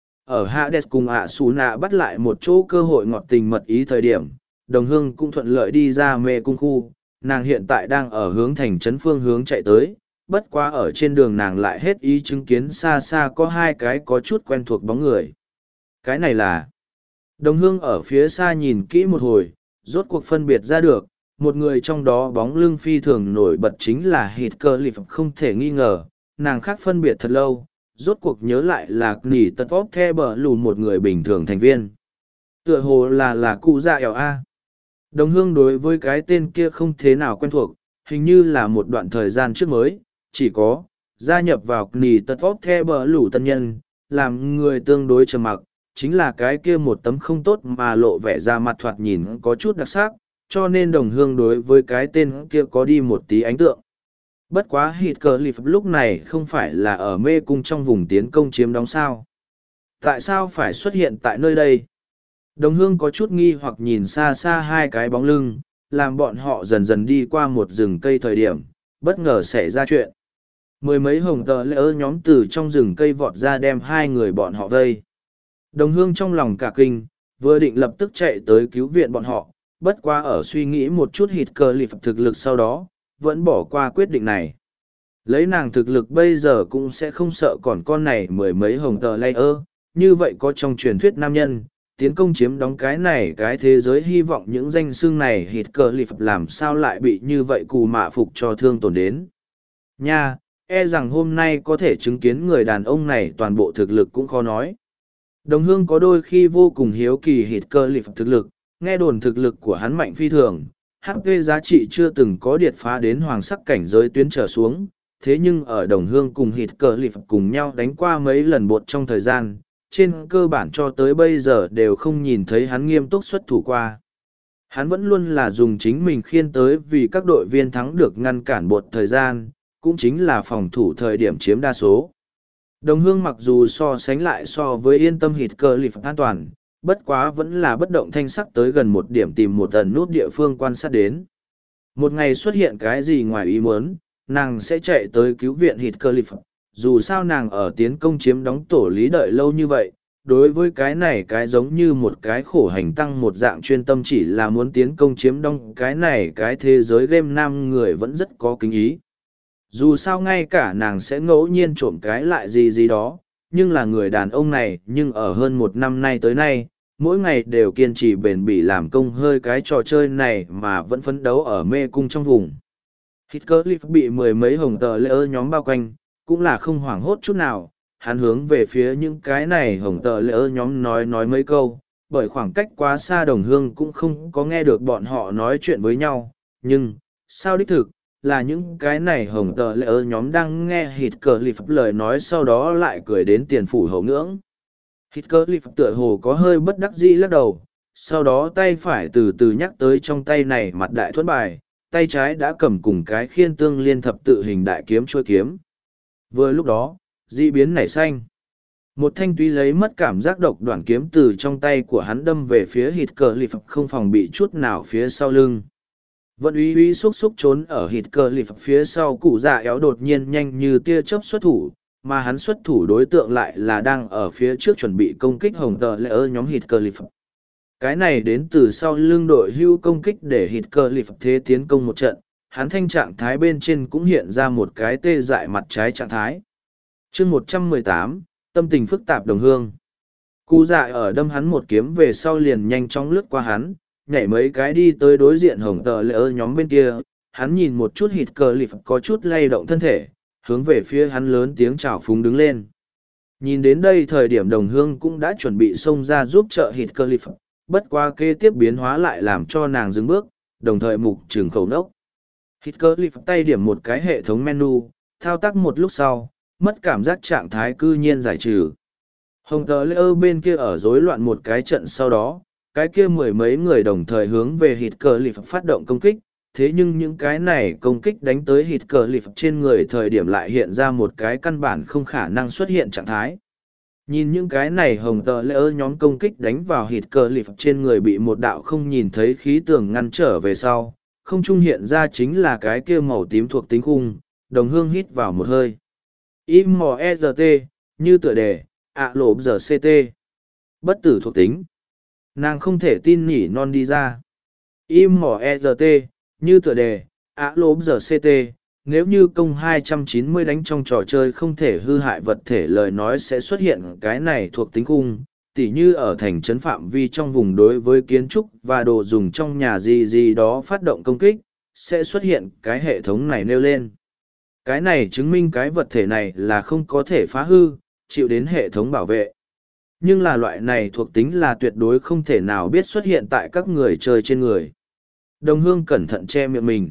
Ở Hades cùng Xú nạ bắt lại một chỗ cơ hội ngọt tình mật ý thời điểm, Đồng Hương cũng thuận lợi đi ra mê cung khu, nàng hiện tại đang ở hướng thành trấn phương hướng chạy tới. Bất quá ở trên đường nàng lại hết ý chứng kiến xa xa có hai cái có chút quen thuộc bóng người. Cái này là... Đồng Hương ở phía xa nhìn kỹ một hồi, rốt cuộc phân biệt ra được, một người trong đó bóng lưng phi thường nổi bật chính là Hít Cờ Lịp không thể nghi ngờ, nàng khác phân biệt thật lâu, rốt cuộc nhớ lại là nỉ tật vóp the bờ lù một người bình thường thành viên. Tựa hồ là cụ dạ ẻo A. Đồng Hương đối với cái tên kia không thế nào quen thuộc, hình như là một đoạn thời gian trước mới, chỉ có gia nhập vào nỉ tật vóp the bờ lù tân nhân, làm người tương đối trầm mặc, chính là cái kia một tấm không tốt mà lộ vẻ ra mặt thoạt nhìn có chút đặc sắc, cho nên Đồng Hương đối với cái tên kia có đi một tí ấn tượng. Bất quá Hít Cờ Lịp lúc này không phải là ở mê cung trong vùng tiến công chiếm đóng sao. Tại sao phải xuất hiện tại nơi đây? Đồng Hương có chút nghi hoặc nhìn xa xa hai cái bóng lưng, làm bọn họ dần dần đi qua một rừng cây thời điểm, bất ngờ xảy ra chuyện. Mười mấy hồng tờ lỡ nhóm từ trong rừng cây vọt ra đem hai người bọn họ vây. Đồng Hương trong lòng cả kinh, vừa định lập tức chạy tới cứu viện bọn họ, bất quá ở suy nghĩ một chút hít cơ lịp thực lực sau đó, vẫn bỏ qua quyết định này. Lấy nàng thực lực bây giờ cũng sẽ không sợ còn con này mười mấy hồng tờ layer, như vậy có trong truyền thuyết nam nhân, tiến công chiếm đóng cái này cái thế giới hy vọng những danh xưng này hít cơ lịp làm sao lại bị như vậy cù mạ phục cho thương tổn đến. Nha, e rằng hôm nay có thể chứng kiến người đàn ông này toàn bộ thực lực cũng khó nói. Đồng hương có đôi khi vô cùng hiếu kỳ hít cơ lịp thực lực, nghe đồn thực lực của hắn mạnh phi thường, HP giá trị chưa từng có điệt phá đến hoàng sắc cảnh giới tuyến trở xuống, thế nhưng ở đồng hương cùng hít cơ lịp cùng nhau đánh qua mấy lần bột trong thời gian, trên cơ bản cho tới bây giờ đều không nhìn thấy hắn nghiêm túc xuất thủ qua. Hắn vẫn luôn là dùng chính mình khiên tới vì các đội viên thắng được ngăn cản bột thời gian, cũng chính là phòng thủ thời điểm chiếm đa số. Đồng hương mặc dù so với yên tâm hít cơ lịp an toàn, bất quá vẫn là bất động thanh sắc tới gần một điểm tìm một ẩn nút địa phương quan sát đến. Một ngày xuất hiện cái gì ngoài ý muốn, nàng sẽ chạy tới cứu viện hít cơ lịp. Dù sao nàng ở tiến công chiếm đóng tổ lý đợi lâu như vậy, đối với cái này cái giống như một cái khổ hành tăng một dạng chuyên tâm chỉ là muốn tiến công chiếm đóng cái này cái thế giới game nam người vẫn rất có kính ý. Dù sao ngay cả nàng sẽ ngẫu nhiên trộm cái lại gì đó, nhưng là người đàn ông này nhưng ở hơn một năm nay tới nay, mỗi ngày đều kiên trì bền bỉ làm công hơi cái trò chơi này mà vẫn phấn đấu ở mê cung trong vùng. Heathcliff bị mười mấy hồng tờ lỡ nhóm bao quanh, cũng là không hoảng hốt chút nào, hắn hướng về phía những cái này hồng tờ lỡ nhóm nói mấy câu, bởi khoảng cách quá xa đồng hương cũng không có nghe được bọn họ nói chuyện với nhau, nhưng, sao đích thực, là những cái này hồng tờ lỡ nhóm đang nghe Heathcliff lời nói sau đó lại cười đến tiền phủ hậu ngưỡng. Heathcliff tựa hồ có hơi bất đắc dĩ lắc đầu, sau đó tay phải từ từ nhắc tới trong tay này mặt đại thuẫn bài, tay trái đã cầm cùng cái khiên tương liên thập tự hình đại kiếm chuôi kiếm. Vừa lúc đó, dị biến nảy xanh. Một thanh túy lấy mất cảm giác độc đoạn kiếm từ trong tay của hắn đâm về phía Heathcliff không phòng bị chút nào phía sau lưng. Vận uy xúc trốn ở Heathcliff phía sau cụ dạ éo đột nhiên nhanh như tia chớp xuất thủ, mà hắn xuất thủ đối tượng lại là đang ở phía trước chuẩn bị công kích hồng tờ lỡ nhóm Heathcliff. Cái này đến từ sau lưng đội hưu công kích để Heathcliff thế tiến công một trận, hắn thanh trạng thái bên trên cũng hiện ra một cái tê dại mặt trái trạng thái. chương 118, tâm tình phức tạp đồng hương. Cụ dạ ở đâm hắn một kiếm về sau liền nhanh chóng lướt qua hắn, nhảy mấy cái đi tới đối diện hồng tờ lỡ nhóm bên kia, hắn nhìn một chút Heathcliff có chút lay động thân thể, hướng về phía hắn lớn tiếng chào phúng đứng lên. Nhìn đến đây thời điểm đồng hương cũng đã chuẩn bị xông ra giúp trợ Heathcliff, bất qua kế tiếp biến hóa lại làm cho nàng dừng bước, đồng thời mục trừng khẩu nốc. Heathcliff tay điểm một cái hệ thống menu, thao tác một lúc sau, mất cảm giác trạng thái cư nhiên giải trừ. Hồng tờ lỡ bên kia ở rối loạn một cái trận sau đó, cái kia mười mấy người đồng thời hướng về Heathcliff phát động công kích, thế nhưng những cái này công kích đánh tới Heathcliff trên người thời điểm lại hiện ra một cái căn bản không khả năng xuất hiện trạng thái. Nhìn những cái này hồng tờ lỡ nhóm công kích đánh vào Heathcliff trên người bị một đạo không nhìn thấy khí tường ngăn trở về sau, không trung hiện ra chính là cái kia màu tím thuộc tính khung, đồng hương hít vào một hơi. Im mò ERT, như tựa đề, lộp giờ CT. Bất tử thuộc tính. Nàng không thể tin nhỉ non đi ra. Im mò ERT, như tựa đề, lộp giờ CT. Nếu như công 290 đánh trong trò chơi không thể hư hại vật thể lời nói sẽ xuất hiện cái này thuộc tính khung, tỉ như ở thành trấn phạm vi trong vùng đối với kiến trúc và đồ dùng trong nhà gì đó phát động công kích, sẽ xuất hiện cái hệ thống này nêu lên. Cái này chứng minh cái vật thể này là không có thể phá hư, chịu đến hệ thống bảo vệ. Nhưng là loại này thuộc tính là tuyệt đối không thể nào biết xuất hiện tại các người chơi trên người. Đồng hương cẩn thận che miệng mình.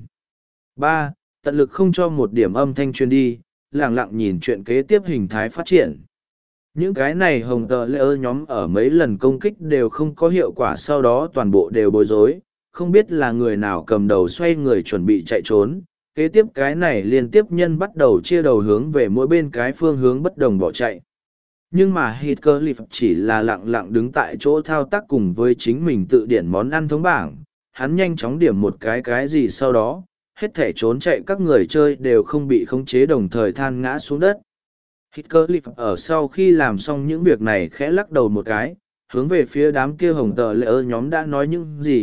3. Tận lực không cho một điểm âm thanh truyền đi, lặng lặng nhìn chuyện kế tiếp hình thái phát triển. Những cái này hồng tờ lỡ nhóm ở mấy lần công kích đều không có hiệu quả sau đó toàn bộ đều bối rối, không biết là người nào cầm đầu xoay người chuẩn bị chạy trốn. Kế tiếp cái này liên tiếp nhân bắt đầu chia đầu hướng về mỗi bên cái phương hướng bất đồng bỏ chạy. Nhưng mà Heathcliff chỉ là lặng lặng đứng tại chỗ thao tác cùng với chính mình tự điển món ăn thống bảng, hắn nhanh chóng điểm một cái gì sau đó, hết thể trốn chạy các người chơi đều không bị khống chế đồng thời than ngã xuống đất. Heathcliff ở sau khi làm xong những việc này khẽ lắc đầu một cái, hướng về phía đám kia hồng tờ lỡ nhóm đã nói những gì,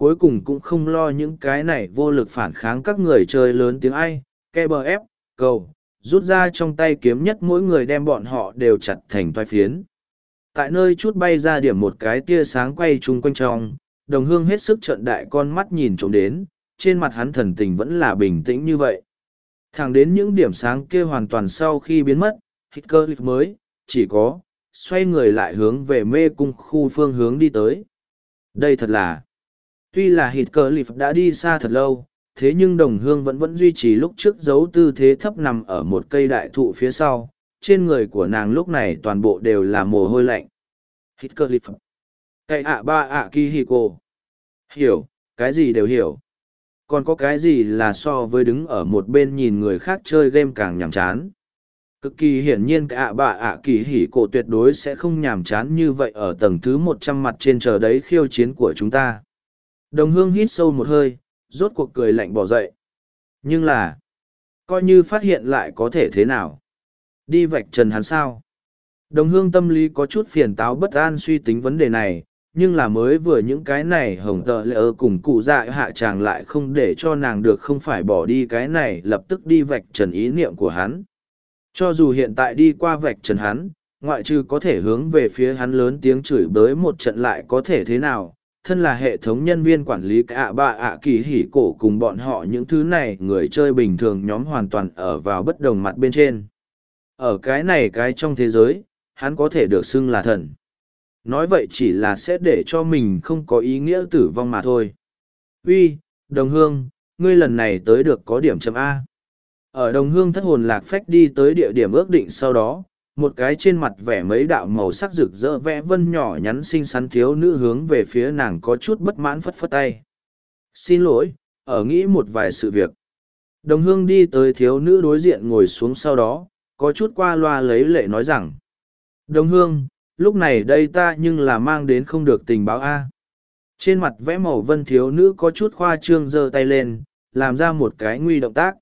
cuối cùng cũng không lo những cái này vô lực phản kháng các người chơi lớn tiếng ai, ke bờ ép, cầu, rút ra trong tay kiếm nhất mỗi người đem bọn họ đều chặt thành toai phiến. Tại nơi chút bay ra điểm một cái tia sáng quay chung quanh trong, đồng hương hết sức trợn đại con mắt nhìn trộm đến, trên mặt hắn thần tình vẫn là bình tĩnh như vậy. Thẳng đến những điểm sáng kia hoàn toàn sau khi biến mất, hít cơ mới, chỉ có, xoay người lại hướng về mê cung khu phương hướng đi tới. Đây thật là, tuy là hít cơ lịp đã đi xa thật lâu, thế nhưng đồng hương vẫn duy trì lúc trước giấu tư thế thấp nằm ở một cây đại thụ phía sau, trên người của nàng lúc này toàn bộ đều là mồ hôi lạnh. Hít cơ lịp. Cái ba ạ kỳ hì cô. Hiểu, cái gì đều hiểu. Còn có cái gì là so với đứng ở một bên nhìn người khác chơi game càng nhàm chán. Cực kỳ hiển nhiên cái bà ạ kỳ hỉ cổ tuyệt đối sẽ không nhàm chán như vậy ở tầng thứ 100 mặt trên chờ đấy khiêu chiến của chúng ta. Đồng hương hít sâu một hơi, rốt cuộc cười lạnh bỏ dậy. Nhưng là, coi như phát hiện lại có thể thế nào? Đi vạch trần hắn sao? Đồng hương tâm lý có chút phiền táo bất an suy tính vấn đề này, nhưng là mới vừa những cái này hồng tờ lệ ơ cùng cụ dạ hạ chàng lại không để cho nàng được không phải bỏ đi cái này lập tức đi vạch trần ý niệm của hắn. Cho dù hiện tại đi qua vạch trần hắn, ngoại trừ có thể hướng về phía hắn lớn tiếng chửi bới một trận lại có thể thế nào, thân là hệ thống nhân viên quản lý cả bà ạ kỳ hỉ cổ cùng bọn họ những thứ này người chơi bình thường nhóm hoàn toàn ở vào bất đồng mặt bên trên. Ở cái này cái trong thế giới, hắn có thể được xưng là thần. Nói vậy chỉ là sẽ để cho mình không có ý nghĩa tử vong mà thôi. Uy, đồng hương, ngươi lần này tới được có điểm chấm A. Ở đồng hương thất hồn lạc phách đi tới địa điểm ước định sau đó, một cái trên mặt vẽ mấy đạo màu sắc rực rỡ vẽ vân nhỏ nhắn xinh xắn thiếu nữ hướng về phía nàng có chút bất mãn phất phất tay. Xin lỗi, ở nghĩ một vài sự việc. Đồng hương đi tới thiếu nữ đối diện ngồi xuống sau đó, có chút qua loa lấy lệ nói rằng. Đồng hương, lúc này đây ta nhưng là mang đến không được tình báo A. Trên mặt vẽ màu vân thiếu nữ có chút khoa trương giơ tay lên, làm ra một cái nguy động tác.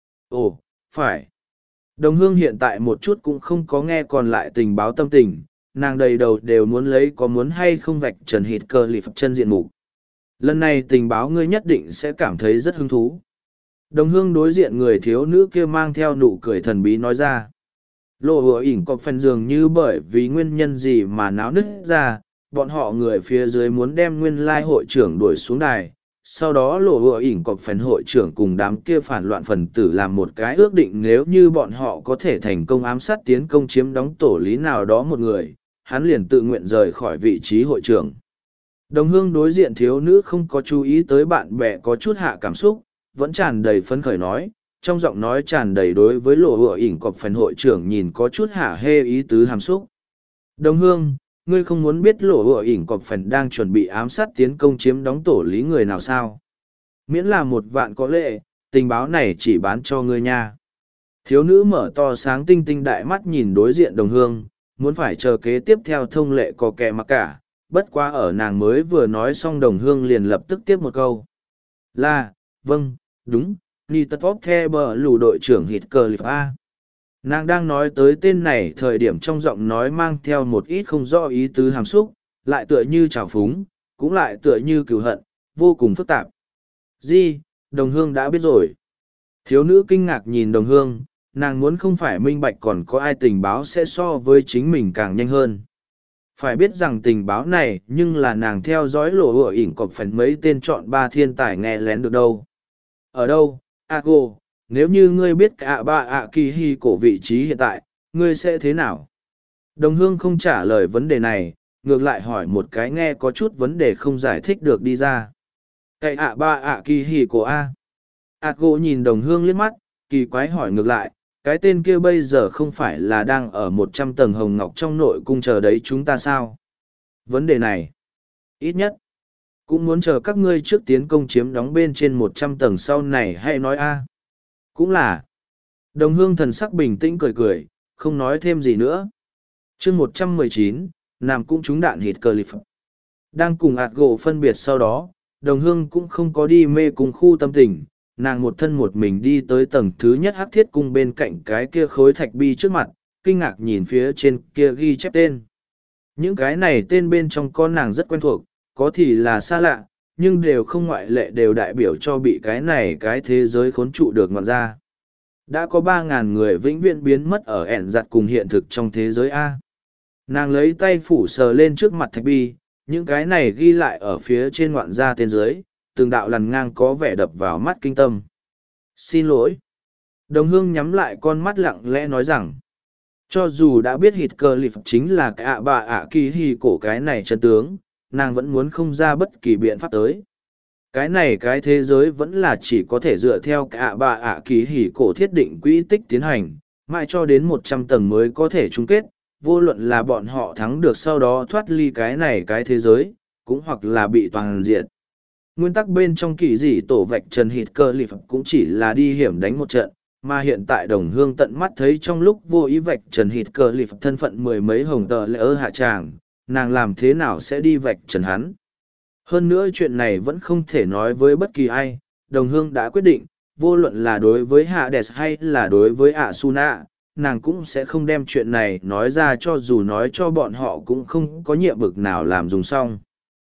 Ồ, phải. Đồng hương hiện tại một chút cũng không có nghe còn lại tình báo tâm tình, nàng đầy đầu đều muốn lấy có muốn hay không vạch trần hịt cơ lì phật chân diện mục. Lần này tình báo ngươi nhất định sẽ cảm thấy rất hứng thú. Đồng hương đối diện người thiếu nữ kia mang theo nụ cười thần bí nói ra. Lộ hùa ỉn có phần dường như bởi vì nguyên nhân gì mà náo nứt ra, bọn họ người phía dưới muốn đem nguyên lai hội trưởng đuổi xuống đài. Sau đó lộ hùa ỉn có phần hội trưởng cùng đám kia phản loạn phần tử làm một cái ước định nếu như bọn họ có thể thành công ám sát tiến công chiếm đóng tổ lý nào đó một người, hắn liền tự nguyện rời khỏi vị trí hội trưởng. Đồng hương đối diện thiếu nữ không có chú ý tới bạn bè có chút hạ cảm xúc, vẫn tràn đầy phấn khởi nói, trong giọng nói tràn đầy đối với lộ hựa ỉn cọp phần hội trưởng nhìn có chút hả hê ý tứ hàm xúc. Đồng hương, ngươi không muốn biết lộ hựa ỉn cọp phần đang chuẩn bị ám sát tiến công chiếm đóng tổ lý người nào sao? Miễn là 1 vạn có lệ, tình báo này chỉ bán cho ngươi nha. Thiếu nữ mở to sáng tinh tinh đại mắt nhìn đối diện đồng hương, muốn phải chờ kế tiếp theo thông lệ có kẻ mặc cả, bất quá ở nàng mới vừa nói xong đồng hương liền lập tức tiếp một câu. Là, vâng, đúng. Ni tất vóc the bờ lù đội trưởng hít cờ lịp A. Nàng đang nói tới tên này thời điểm trong giọng nói mang theo một ít không rõ ý tứ hàm xúc, lại tựa như trào phúng, cũng lại tựa như cừu hận, vô cùng phức tạp. Di, đồng hương đã biết rồi. Thiếu nữ kinh ngạc nhìn đồng hương, nàng muốn không phải minh bạch còn có ai tình báo sẽ so với chính mình càng nhanh hơn. Phải biết rằng tình báo này nhưng là nàng theo dõi lộ hựa ỉn cọp phần mấy tên chọn 3 thiên tài nghe lén được đâu. Ở đâu? Ago, nếu như ngươi biết cả bà ạ kỳ hi cổ vị trí hiện tại, ngươi sẽ thế nào? Đồng hương không trả lời vấn đề này, ngược lại hỏi một cái nghe có chút vấn đề không giải thích được đi ra. Cái ạ bà ạ kỳ hi cổ A. Ago nhìn đồng hương liếc mắt, kỳ quái hỏi ngược lại, cái tên kia bây giờ không phải là đang ở 100 tầng hồng ngọc trong nội cung chờ đấy chúng ta sao? Vấn đề này, ít nhất, cũng muốn chờ các ngươi trước tiến công chiếm đóng bên trên 100 tầng sau này hay nói a. Cũng là. Đồng hương thần sắc bình tĩnh cười cười, không nói thêm gì nữa. chương 119, Nam cũng trúng đạn hít cờ lịp. Đang cùng ạt gỗ phân biệt sau đó, đồng hương cũng không có đi mê cùng khu tâm tình. Nàng một thân một mình đi tới tầng thứ nhất hắc thiết cung bên cạnh cái kia khối thạch bi trước mặt, kinh ngạc nhìn phía trên kia ghi chép tên. Những cái này tên bên trong con nàng rất quen thuộc, có thì là xa lạ, nhưng đều không ngoại lệ đều đại biểu cho bị cái thế giới khốn trụ được ngoạn ra. Đã có 3.000 người vĩnh viễn biến mất ở ẻn giặt cùng hiện thực trong thế giới A. Nàng lấy tay phủ sờ lên trước mặt thạch bi, những cái này ghi lại ở phía trên ngoạn ra tên dưới, từng đạo lằn ngang có vẻ đập vào mắt kinh tâm. Xin lỗi. Đồng hương nhắm lại con mắt lặng lẽ nói rằng, cho dù đã biết hít cơ lịp chính là cái ạ bà ạ kỳ hì cổ cái này chân tướng, nàng vẫn muốn không ra bất kỳ biện pháp tới. Cái này cái thế giới vẫn là chỉ có thể dựa theo cái ạ bà ạ kỳ hì cổ thiết định quỹ tích tiến hành, mãi cho đến 100 tầng mới có thể chung kết, vô luận là bọn họ thắng được sau đó thoát ly cái này cái thế giới, cũng hoặc là bị toàn diệt. Nguyên tắc bên trong kỳ dị tổ vạch trần hít cơ lịp cũng chỉ là đi hiểm đánh một trận, mà hiện tại đồng hương tận mắt thấy trong lúc vô ý vạch trần hít cơ lịp thân phận mười mấy hồng tờ lệ ơ hạ tràng, nàng làm thế nào sẽ đi vạch trần hắn. Hơn nữa chuyện này vẫn không thể nói với bất kỳ ai, đồng hương đã quyết định, vô luận là đối với Hades hay là đối với Asuna, nàng cũng sẽ không đem chuyện này nói ra, cho dù nói cho bọn họ cũng không có nhiệm bực nào làm dùng xong.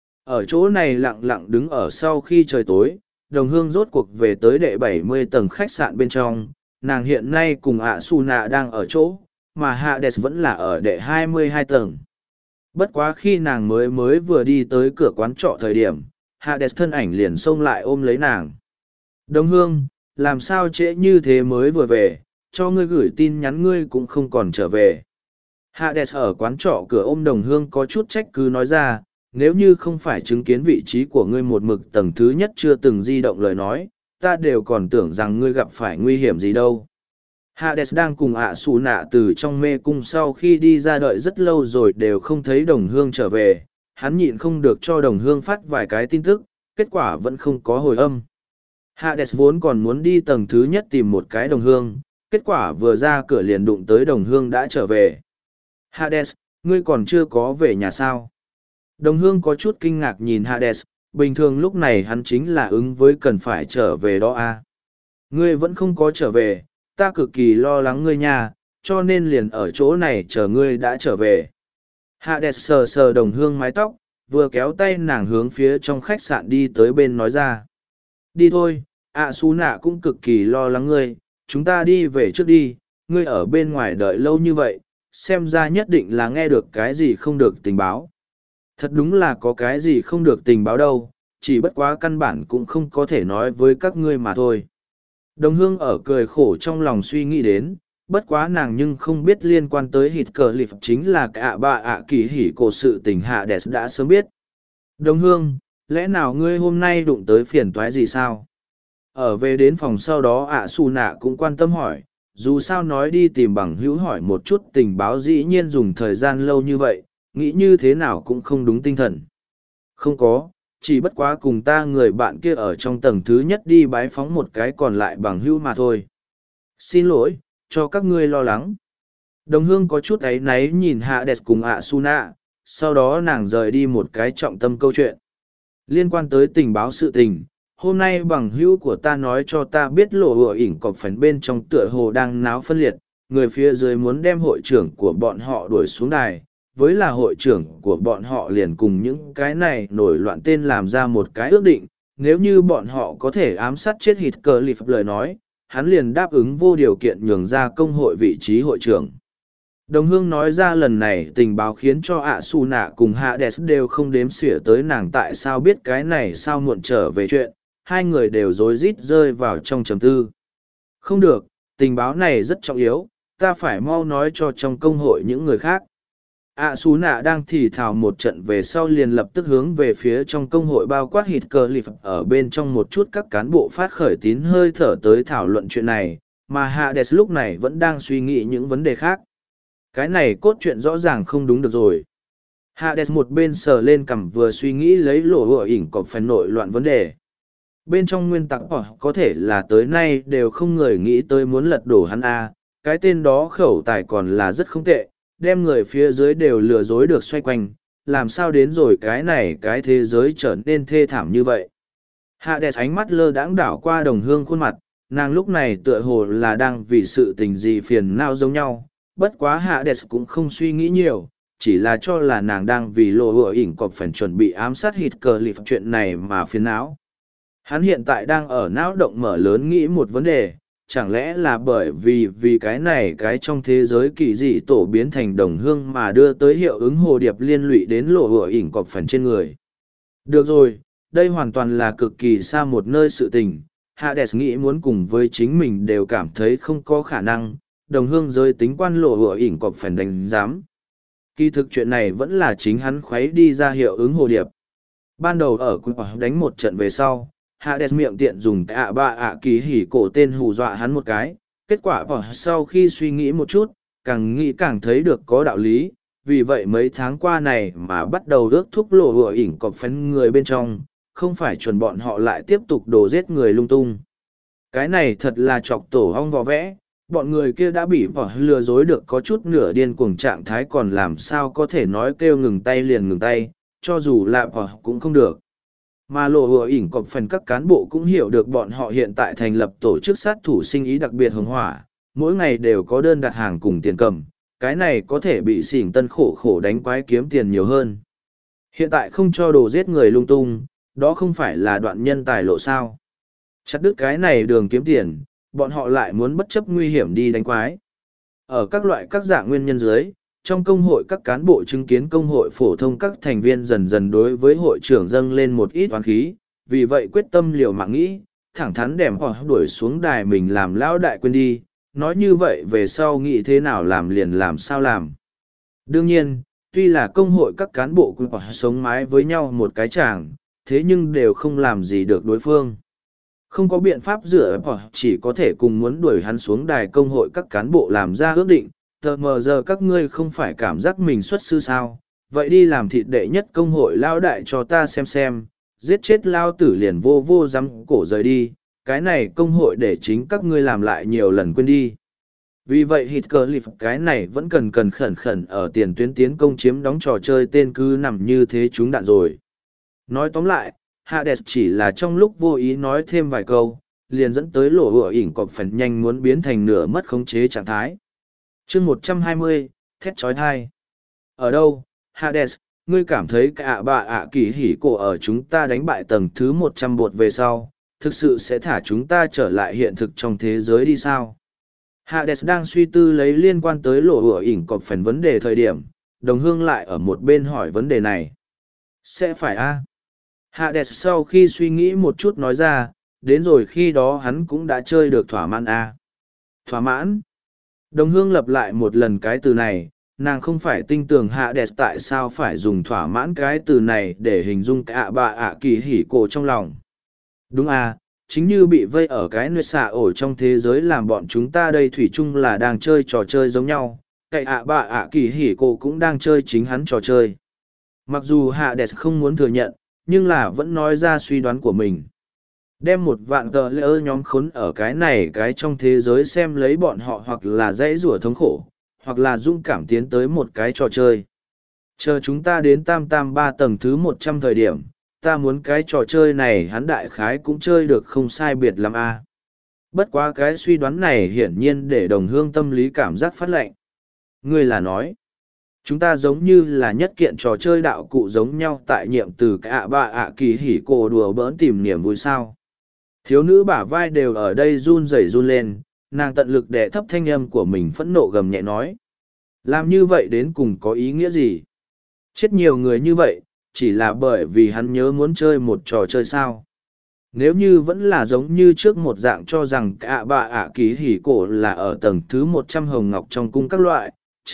Ở chỗ này lặng lặng đứng ở sau khi trời tối, đồng hương rốt cuộc về tới đệ 70 tầng khách sạn bên trong, nàng hiện nay cùng Asuna đang ở chỗ, mà Hades vẫn là ở đệ 22 tầng. Bất quá khi nàng mới vừa đi tới cửa quán trọ thời điểm, Hades thân ảnh liền xông lại ôm lấy nàng. Đồng hương, làm sao trễ như thế mới vừa về, cho ngươi gửi tin nhắn ngươi cũng không còn trở về. Hades ở quán trọ cửa ôm đồng hương có chút trách cứ nói ra, nếu như không phải chứng kiến vị trí của ngươi một mực tầng thứ nhất chưa từng di động lời nói, ta đều còn tưởng rằng ngươi gặp phải nguy hiểm gì đâu. Hades đang cùng ạ xù nạ từ trong mê cung sau khi đi ra đợi rất lâu rồi đều không thấy đồng hương trở về, hắn nhịn không được cho đồng hương phát vài cái tin tức, kết quả vẫn không có hồi âm. Hades vốn còn muốn đi tầng thứ nhất tìm một cái đồng hương, kết quả vừa ra cửa liền đụng tới đồng hương đã trở về. Hades, ngươi còn chưa có về nhà sao? Đồng hương có chút kinh ngạc nhìn Hades, bình thường lúc này hắn chính là ứng với cần phải trở về đó à. Ngươi vẫn không có trở về, ta cực kỳ lo lắng ngươi nha, cho nên liền ở chỗ này chờ ngươi đã trở về. Hades sờ sờ đồng hương mái tóc, vừa kéo tay nàng hướng phía trong khách sạn đi tới bên nói ra. Đi thôi, Su nạ cũng cực kỳ lo lắng ngươi, chúng ta đi về trước đi, ngươi ở bên ngoài đợi lâu như vậy, xem ra nhất định là nghe được cái gì không được tình báo. Thật đúng là có cái gì không được tình báo đâu, chỉ bất quá căn bản cũng không có thể nói với các ngươi mà thôi. Đồng hương ở cười khổ trong lòng suy nghĩ đến, bất quá nàng nhưng không biết liên quan tới hít cờ lịp chính là cả bà ạ kỳ hỉ cổ sự tình Hades đã sớm biết. Đồng hương, lẽ nào ngươi hôm nay đụng tới phiền toái gì sao? Ở về đến phòng sau đó Su nạ cũng quan tâm hỏi, dù sao nói đi tìm bằng hữu hỏi một chút tình báo dĩ nhiên dùng thời gian lâu như vậy, nghĩ như thế nào cũng không đúng tinh thần. Không có, chỉ bất quá cùng ta người bạn kia ở trong tầng thứ nhất đi bái phóng một cái còn lại bằng hữu mà thôi. Xin lỗi, cho các ngươi lo lắng. Đồng hương có chút áy náy nhìn Hades cùng Asuna, sau đó nàng rời đi một cái trọng tâm câu chuyện. Liên quan tới tình báo sự tình, hôm nay bằng hữu của ta nói cho ta biết lộ ửa ỉnh cọp phấn bên trong tựa hồ đang náo phân liệt, người phía dưới muốn đem hội trưởng của bọn họ đuổi xuống đài, với là hội trưởng của bọn họ liền cùng những cái này nổi loạn tên làm ra một cái ước định, nếu như bọn họ có thể ám sát chết hít cờ lịp lời nói, hắn liền đáp ứng vô điều kiện nhường ra công hội vị trí hội trưởng. Đồng hương nói ra lần này tình báo khiến cho Su nạ cùng Hades đều không đếm xỉa tới nàng tại sao biết cái này sao muộn trở về chuyện, hai người đều rối rít rơi vào trong trầm tư. Không được, tình báo này rất trọng yếu, ta phải mau nói cho trong công hội những người khác. Su nạ đang thì thào một trận về sau liền lập tức hướng về phía trong công hội bao quát hít cờ lịp ở bên trong một chút các cán bộ phát khởi tín hơi thở tới thảo luận chuyện này, mà Hades lúc này vẫn đang suy nghĩ những vấn đề khác. Cái này cốt truyện rõ ràng không đúng được rồi. Hades một bên sờ lên cằm vừa suy nghĩ lấy lộ ựa ỉnh cọp phần nội loạn vấn đề. Bên trong nguyên tắc có thể là tới nay đều không người nghĩ tới muốn lật đổ hắn a, cái tên đó khẩu tài còn là rất không tệ, đem người phía dưới đều lừa dối được xoay quanh, làm sao đến rồi cái này cái thế giới trở nên thê thảm như vậy. Hades ánh mắt lơ đãng đảo qua đồng hương khuôn mặt, nàng lúc này tựa hồ là đang vì sự tình gì phiền não giống nhau, bất quá Hades cũng không suy nghĩ nhiều, chỉ là cho là nàng đang vì lộ hựa ỉn cọp phần chuẩn bị ám sát hít cờ lịp chuyện này mà phiền não. Hắn hiện tại đang ở não động mở lớn nghĩ một vấn đề, chẳng lẽ là bởi vì cái này cái trong thế giới kỳ dị tổ biến thành đồng hương mà đưa tới hiệu ứng hồ điệp liên lụy đến lộ hựa ỉn cọp phần trên người. Được rồi, đây hoàn toàn là cực kỳ xa một nơi sự tình. Hades nghĩ muốn cùng với chính mình đều cảm thấy không có khả năng, đồng hương giới tính quan lộ hựa ỉn cọp phần đánh giám. Kỳ thực chuyện này vẫn là chính hắn khuấy đi ra hiệu ứng hồ điệp. Ban đầu ở đánh một trận về sau, Hades miệng tiện dùng kỳ hỉ cổ tên hù dọa hắn một cái. Kết quả sau khi suy nghĩ một chút, càng nghĩ càng thấy được có đạo lý. Vì vậy mấy tháng qua này mà bắt đầu ước thúc lộ hựa ỉn cọp phấn người bên trong, không phải chuẩn bọn họ lại tiếp tục đổ giết người lung tung. Cái này thật là chọc tổ hong vò vẽ, bọn người kia đã bị lừa dối được có chút nửa điên cuồng trạng thái, còn làm sao có thể nói kêu ngừng tay liền ngừng tay, cho dù là cũng không được. Mà lộ hựa ỉn cọp phần các cán bộ cũng hiểu được bọn họ hiện tại thành lập tổ chức sát thủ sinh ý đặc biệt hồng hỏa, mỗi ngày đều có đơn đặt hàng cùng tiền cầm, cái này có thể bị xỉn tân khổ khổ đánh quái kiếm tiền nhiều hơn. Hiện tại không cho đồ giết người lung tung, đó không phải là đoạn nhân tài lộ sao. Chặt đứt cái này đường kiếm tiền, bọn họ lại muốn bất chấp nguy hiểm đi đánh quái. Ở các loại các dạng nguyên nhân dưới, trong công hội các cán bộ chứng kiến công hội phổ thông các thành viên dần dần đối với hội trưởng dâng lên một ít oán khí, vì vậy quyết tâm liều mạng nghĩ, thẳng thắn đẻm họ đuổi xuống đài mình làm lão đại quên đi, nói như vậy về sau nghĩ thế nào làm liền làm sao làm. Đương nhiên, tuy là công hội các cán bộ cũng sống mái với nhau một cái chàng, thế nhưng đều không làm gì được đối phương. Không có biện pháp dựa chỉ có thể cùng muốn đuổi hắn xuống đài công hội các cán bộ làm ra ước định, tờ mờ giờ các ngươi không phải cảm giác mình xuất sư sao, vậy đi làm thịt đệ nhất công hội lao đại cho ta xem, giết chết lao tử liền vô vô dám cổ rời đi, cái này công hội để chính các ngươi làm lại nhiều lần quên đi. Vì vậy hít cờ lịp cái này vẫn cần khẩn ở tiền tuyến tiến công chiếm đóng trò chơi tên cứ nằm như thế chúng đạn rồi. Nói tóm lại, Hades chỉ là trong lúc vô ý nói thêm vài câu, liền dẫn tới lộ hựa ỉn cọp phần nhanh muốn biến thành nửa mất khống chế trạng thái. chương 120, thét trói thai. Ở đâu, Hades, ngươi cảm thấy cả kỳ hỉ cổ ở chúng ta đánh bại tầng thứ 100 bột về sau, thực sự sẽ thả chúng ta trở lại hiện thực trong thế giới đi sao? Hades đang suy tư lấy liên quan tới lộ hựa ỉn cọp phần vấn đề thời điểm, đồng hương lại ở một bên hỏi vấn đề này. Sẽ phải a? Hades sau khi suy nghĩ một chút nói ra, đến rồi khi đó hắn cũng đã chơi được thỏa mãn a. Thỏa mãn? Đồng hương lặp lại một lần cái từ này, nàng không phải tin tưởng Hades tại sao phải dùng thỏa mãn cái từ này để hình dung cả kỳ hỉ cổ trong lòng. Đúng à, chính như bị vây ở cái nơi xạ ổ trong thế giới làm bọn chúng ta đây thủy chung là đang chơi trò chơi giống nhau, cái kỳ hỉ cổ cũng đang chơi chính hắn trò chơi. Mặc dù Hades không muốn thừa nhận, nhưng là vẫn nói ra suy đoán của mình. Đem một vạn tờ lỡ nhóm khốn ở cái này cái trong thế giới xem lấy bọn họ hoặc là dãy rủa thống khổ, hoặc là dũng cảm tiến tới một cái trò chơi. Chờ chúng ta đến tam ba tầng thứ 100 thời điểm, ta muốn cái trò chơi này hắn đại khái cũng chơi được không sai biệt lắm a. Bất quá cái suy đoán này hiển nhiên để đồng hương tâm lý cảm giác phát lệnh. Ngươi là nói, chúng ta giống như là nhất kiện trò chơi đạo cụ giống nhau tại nhiệm từ cả kỳ hỉ cổ đùa bỡn tìm niềm vui sao. Thiếu nữ bả vai đều ở đây run rẩy run lên, nàng tận lực đè thấp thanh âm của mình phẫn nộ gầm nhẹ nói. Làm như vậy đến cùng có ý nghĩa gì? Chết nhiều người như vậy, chỉ là bởi vì hắn nhớ muốn chơi một trò chơi sao. Nếu như vẫn là giống như trước một dạng cho rằng cả kỳ hỉ cổ là ở tầng thứ 100 hồng ngọc trong cung các loại,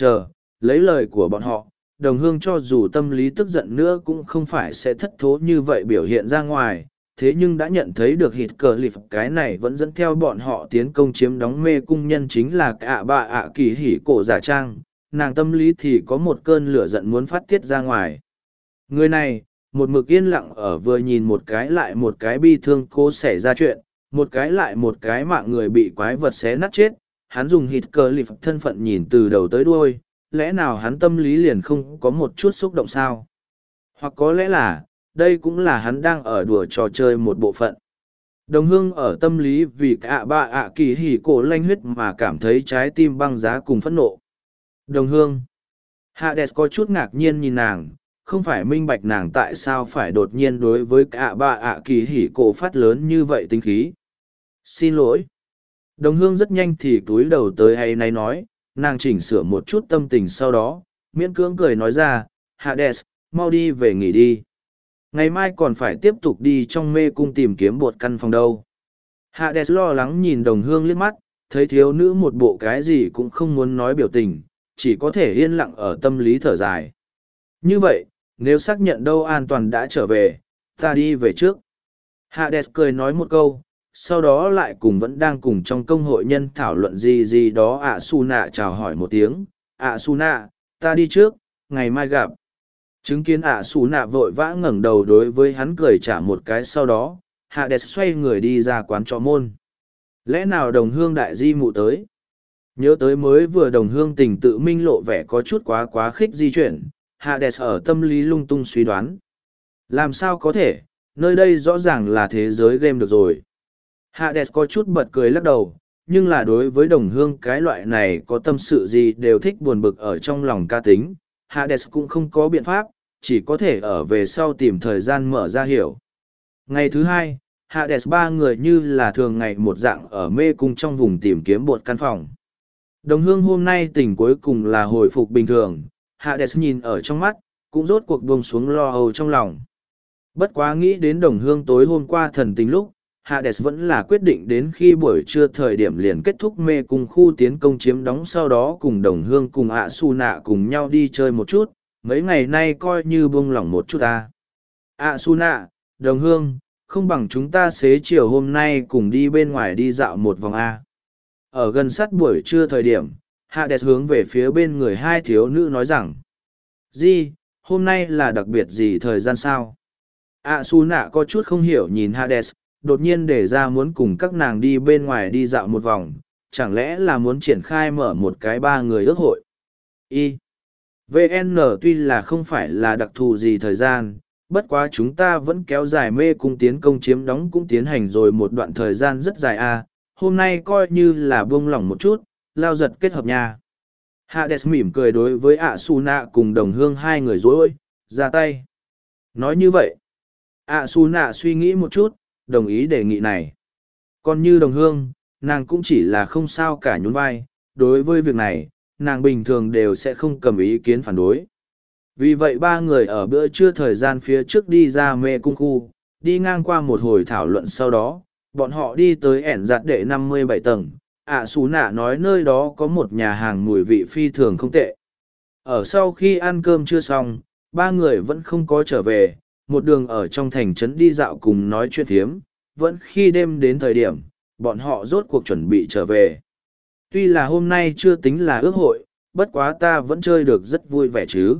lấy lời của bọn họ, đồng hương cho dù tâm lý tức giận nữa cũng không phải sẽ thất thố như vậy biểu hiện ra ngoài, thế nhưng đã nhận thấy được hít cờ lịp cái này vẫn dẫn theo bọn họ tiến công chiếm đóng mê cung nhân chính là cả kỳ hỉ cổ giả trang, nàng tâm lý thì có một cơn lửa giận muốn phát tiết ra ngoài. Người này, một mực yên lặng ở vừa nhìn một cái lại một cái bi thương cô xảy ra chuyện, một cái lại một cái mạng người bị quái vật xé nát chết, hắn dùng hít cờ lịp thân phận nhìn từ đầu tới đuôi, lẽ nào hắn tâm lý liền không có một chút xúc động sao? Hoặc có lẽ là, đây cũng là hắn đang ở đùa trò chơi một bộ phận. Đồng hương ở tâm lý vì cả kỳ hỉ cổ lanh huyết mà cảm thấy trái tim băng giá cùng phẫn nộ. Đồng hương, Hades có chút ngạc nhiên nhìn nàng, không phải minh bạch nàng tại sao phải đột nhiên đối với cả bà ạ kỳ hỉ cổ phát lớn như vậy tính khí. Xin lỗi. Đồng hương rất nhanh thì túi đầu tới hay nay nói, nàng chỉnh sửa một chút tâm tình sau đó, miễn cưỡng cười nói ra, Hades, mau đi về nghỉ đi. Ngày mai còn phải tiếp tục đi trong mê cung tìm kiếm bột căn phòng đâu. Hades lo lắng nhìn đồng hương liếc mắt, thấy thiếu nữ một bộ cái gì cũng không muốn nói biểu tình, chỉ có thể yên lặng ở tâm lý thở dài. Như vậy, nếu xác nhận đâu an toàn đã trở về, ta đi về trước. Hades cười nói một câu, sau đó lại cùng vẫn đang cùng trong công hội nhân thảo luận gì đó Suna chào hỏi một tiếng. Suna, ta đi trước, ngày mai gặp. Chứng kiến Suna vội vã ngẩng đầu đối với hắn cười trả một cái sau đó, Hades xoay người đi ra quán trọ môn. Lẽ nào đồng hương đại di mụ tới? Nhớ tới mới vừa đồng hương tình tự minh lộ vẻ có chút quá khích di chuyển, Hades ở tâm lý lung tung suy đoán. Làm sao có thể, nơi đây rõ ràng là thế giới game được rồi. Hades có chút bật cười lắc đầu, nhưng là đối với đồng hương cái loại này có tâm sự gì đều thích buồn bực ở trong lòng ca tính, Hades cũng không có biện pháp, chỉ có thể ở về sau tìm thời gian mở ra hiểu. Ngày thứ hai, Hades ba người như là thường ngày một dạng ở mê cung trong vùng tìm kiếm bột căn phòng. Đồng hương hôm nay tỉnh cuối cùng là hồi phục bình thường, Hades nhìn ở trong mắt, cũng rốt cuộc buông xuống lo âu trong lòng. Bất quá nghĩ đến đồng hương tối hôm qua thần tình lúc, Hades vẫn là quyết định đến khi buổi trưa thời điểm liền kết thúc mê cung khu tiến công chiếm đóng sau đó cùng đồng hương cùng Suna cùng nhau đi chơi một chút, mấy ngày nay coi như buông lỏng một chút ta. Suna, đồng hương, không bằng chúng ta xế chiều hôm nay cùng đi bên ngoài đi dạo một vòng A. Ở gần sát buổi trưa thời điểm, Hades hướng về phía bên người hai thiếu nữ nói rằng, Di, hôm nay là đặc biệt gì thời gian sao? Suna có chút không hiểu nhìn Hades, đột nhiên để ra muốn cùng các nàng đi bên ngoài đi dạo một vòng, chẳng lẽ là muốn triển khai mở một cái ba người ước hội. VN tuy là không phải là đặc thù gì thời gian, bất quá chúng ta vẫn kéo dài mê cung tiến công chiếm đóng cũng tiến hành rồi một đoạn thời gian rất dài hôm nay coi như là buông lỏng một chút, lao giật kết hợp nha. Hades mỉm cười đối với Suna cùng đồng hương hai người dối, ra tay. Nói như vậy, Suna suy nghĩ một chút, đồng ý đề nghị này. Còn như đồng hương, nàng cũng chỉ là không sao cả nhún vai, đối với việc này, nàng bình thường đều sẽ không cầm ý kiến phản đối. Vì vậy ba người ở bữa trưa thời gian phía trước đi ra mê cung khu, đi ngang qua một hồi thảo luận sau đó, bọn họ đi tới ẻn giặt đệ 57 tầng. Suna nói nơi đó có một nhà hàng mùi vị phi thường không tệ. Ở sau khi ăn cơm chưa xong, ba người vẫn không có trở về, một đường ở trong thành trấn đi dạo cùng nói chuyện phiếm, vẫn khi đêm đến thời điểm, bọn họ rốt cuộc chuẩn bị trở về. Tuy là hôm nay chưa tính là ước hội, bất quá ta vẫn chơi được rất vui vẻ chứ.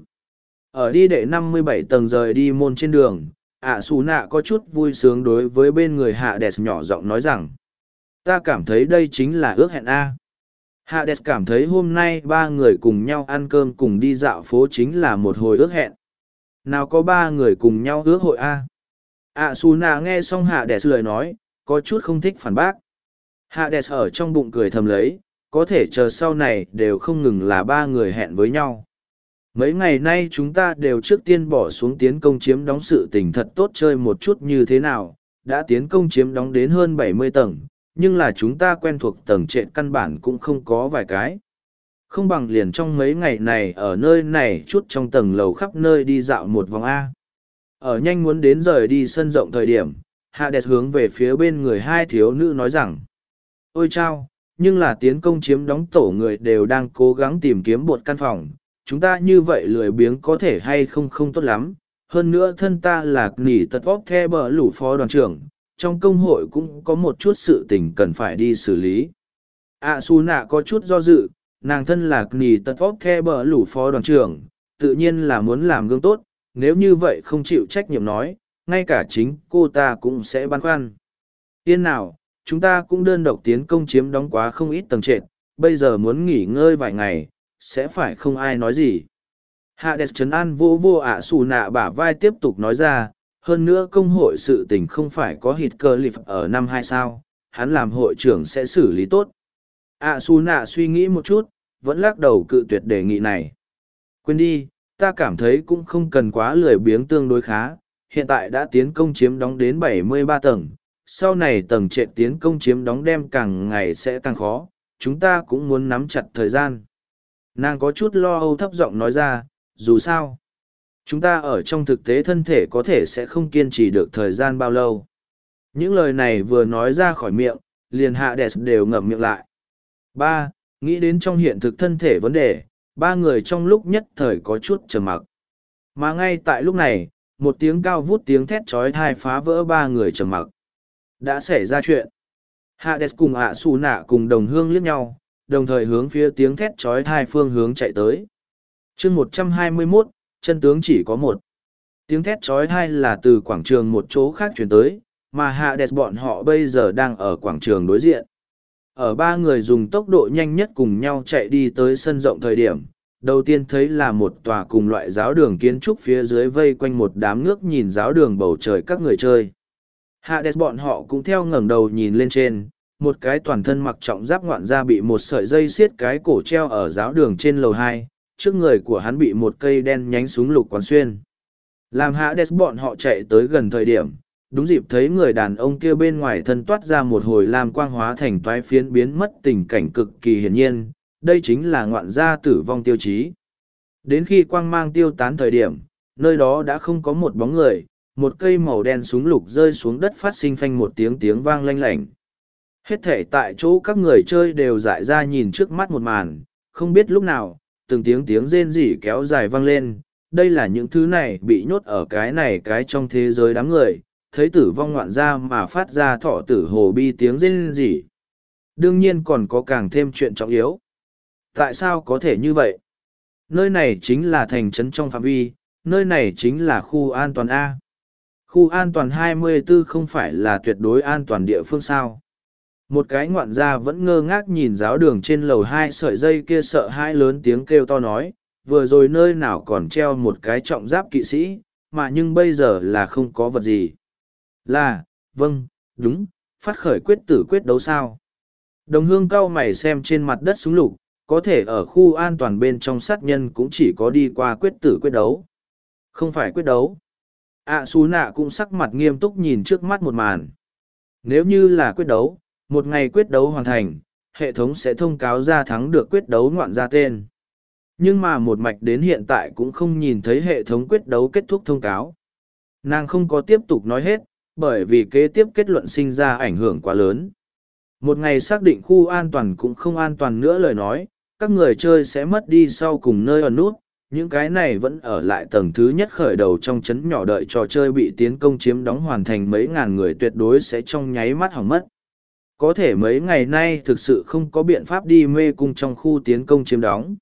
Ở đi đệ 57 tầng rời đi môn trên đường, Suna có chút vui sướng đối với bên người Hades nhỏ giọng nói rằng, ta cảm thấy đây chính là ước hẹn A. Hades cảm thấy hôm nay ba người cùng nhau ăn cơm cùng đi dạo phố chính là một hồi ước hẹn. Nào có ba người cùng nhau ước hội A. Suna nghe xong Hades lời nói, có chút không thích phản bác. Hades ở trong bụng cười thầm lấy, có thể chờ sau này đều không ngừng là ba người hẹn với nhau. Mấy ngày nay chúng ta đều trước tiên bỏ xuống tiến công chiếm đóng sự tình thật tốt chơi một chút như thế nào, đã tiến công chiếm đóng đến hơn 70 tầng, nhưng là chúng ta quen thuộc tầng trệt căn bản cũng không có vài cái. Không bằng liền trong mấy ngày này ở nơi này chút trong tầng lầu khắp nơi đi dạo một vòng A. Ở nhanh muốn đến rời đi sân rộng thời điểm, Hades hướng về phía bên người hai thiếu nữ nói rằng, ôi chao, nhưng là tiến công chiếm đóng tổ người đều đang cố gắng tìm kiếm bột căn phòng, chúng ta như vậy lười biếng có thể hay không không tốt lắm. Hơn nữa thân ta là nỉ tật vóc the bờ lũ phó đoàn trưởng, trong công hội cũng có một chút sự tình cần phải đi xử lý. Suna có chút do dự, nàng thân là nỉ tật vóc the bờ lũ phó đoàn trưởng, tự nhiên là muốn làm gương tốt, nếu như vậy không chịu trách nhiệm nói, ngay cả chính cô ta cũng sẽ băn khoăn. Yên nào, chúng ta cũng đơn độc tiến công chiếm đóng quá không ít tầng trệt, bây giờ muốn nghỉ ngơi vài ngày, sẽ phải không ai nói gì. Hades trấn an vô Suna bả vai tiếp tục nói ra, hơn nữa công hội sự tình không phải có hít cơ lịp ở năm 2 sao, hắn làm hội trưởng sẽ xử lý tốt. Suna suy nghĩ một chút, vẫn lắc đầu cự tuyệt đề nghị này. Quên đi, ta cảm thấy cũng không cần quá lười biếng tương đối khá, hiện tại đã tiến công chiếm đóng đến 73 tầng, sau này tầng trệt tiến công chiếm đóng đem càng ngày sẽ càng khó, chúng ta cũng muốn nắm chặt thời gian. Nàng có chút lo âu thấp giọng nói ra, dù sao, chúng ta ở trong thực tế thân thể có thể sẽ không kiên trì được thời gian bao lâu. Những lời này vừa nói ra khỏi miệng, liền Hades đều ngậm miệng lại. Ba, nghĩ đến trong hiện thực thân thể vấn đề, ba người trong lúc nhất thời có chút trầm mặc. Mà ngay tại lúc này, một tiếng cao vút tiếng thét chói tai phá vỡ ba người trầm mặc. Đã xảy ra chuyện. Hades cùng ạ xù nạ cùng đồng hương liếc nhau, đồng thời hướng phía tiếng thét chói tai phương hướng chạy tới. chương 121, chân tướng chỉ có một. Tiếng thét chói tai là từ quảng trường một chỗ khác chuyển tới, mà Hades bọn họ bây giờ đang ở quảng trường đối diện. Ở ba người dùng tốc độ nhanh nhất cùng nhau chạy đi tới sân rộng thời điểm, đầu tiên thấy là một tòa cùng loại giáo đường kiến trúc phía dưới vây quanh một đám ngước nhìn giáo đường bầu trời các người chơi. Hades bọn họ cũng theo ngẩng đầu nhìn lên trên, một cái toàn thân mặc trọng giáp ngoạn gia bị một sợi dây xiết cái cổ treo ở giáo đường trên lầu 2, trước người của hắn bị một cây đen nhánh súng lục quán xuyên. Làm Hades bọn họ chạy tới gần thời điểm, đúng dịp thấy người đàn ông kia bên ngoài thân toát ra một hồi lam quang hóa thành toái phiến biến mất, tình cảnh cực kỳ hiển nhiên, đây chính là ngoạn gia tử vong tiêu chí. Đến khi quang mang tiêu tán thời điểm, nơi đó đã không có một bóng người, một cây màu đen súng lục rơi xuống đất phát sinh phanh một tiếng vang lanh lảnh. Hết thể tại chỗ các người chơi đều dại ra nhìn trước mắt một màn, không biết lúc nào, từng tiếng rên rỉ kéo dài vang lên, đây là những thứ này bị nhốt ở cái trong thế giới đám người, thấy tử vong ngoạn gia mà phát ra thọ tử hồ bi tiếng rên rỉ. Đương nhiên còn có càng thêm chuyện trọng yếu. Tại sao có thể như vậy? Nơi này chính là thành trấn trong phạm vi, nơi này chính là khu an toàn A. Khu an toàn 24 không phải là tuyệt đối an toàn địa phương sao? Một cái ngoạn gia vẫn ngơ ngác nhìn giáo đường trên lầu 2 sợi dây kia, sợ hãi lớn tiếng kêu to nói, vừa rồi nơi nào còn treo một cái trọng giáp kỵ sĩ, mà nhưng bây giờ là không có vật gì. Là, vâng, đúng, phát khởi quyết tử quyết đấu sao? Đồng hương cau mày xem trên mặt đất súng lục, có thể ở khu an toàn bên trong sát nhân cũng chỉ có đi qua quyết tử quyết đấu. Không phải quyết đấu. Xú nạ cũng sắc mặt nghiêm túc nhìn trước mắt một màn. Nếu như là quyết đấu, một ngày quyết đấu hoàn thành, hệ thống sẽ thông cáo ra thắng được quyết đấu ngoạn gia tên. Nhưng mà một mạch đến hiện tại cũng không nhìn thấy hệ thống quyết đấu kết thúc thông cáo. Nàng không có tiếp tục nói hết, bởi vì kế tiếp kết luận sinh ra ảnh hưởng quá lớn. Một ngày xác định khu an toàn cũng không an toàn nữa lời nói, các người chơi sẽ mất đi sau cùng nơi ẩn nút, những cái này vẫn ở lại tầng thứ nhất khởi đầu trong chấn nhỏ đợi trò chơi bị tiến công chiếm đóng hoàn thành mấy ngàn người tuyệt đối sẽ trong nháy mắt hỏng mất. Có thể mấy ngày nay thực sự không có biện pháp đi mê cung trong khu tiến công chiếm đóng.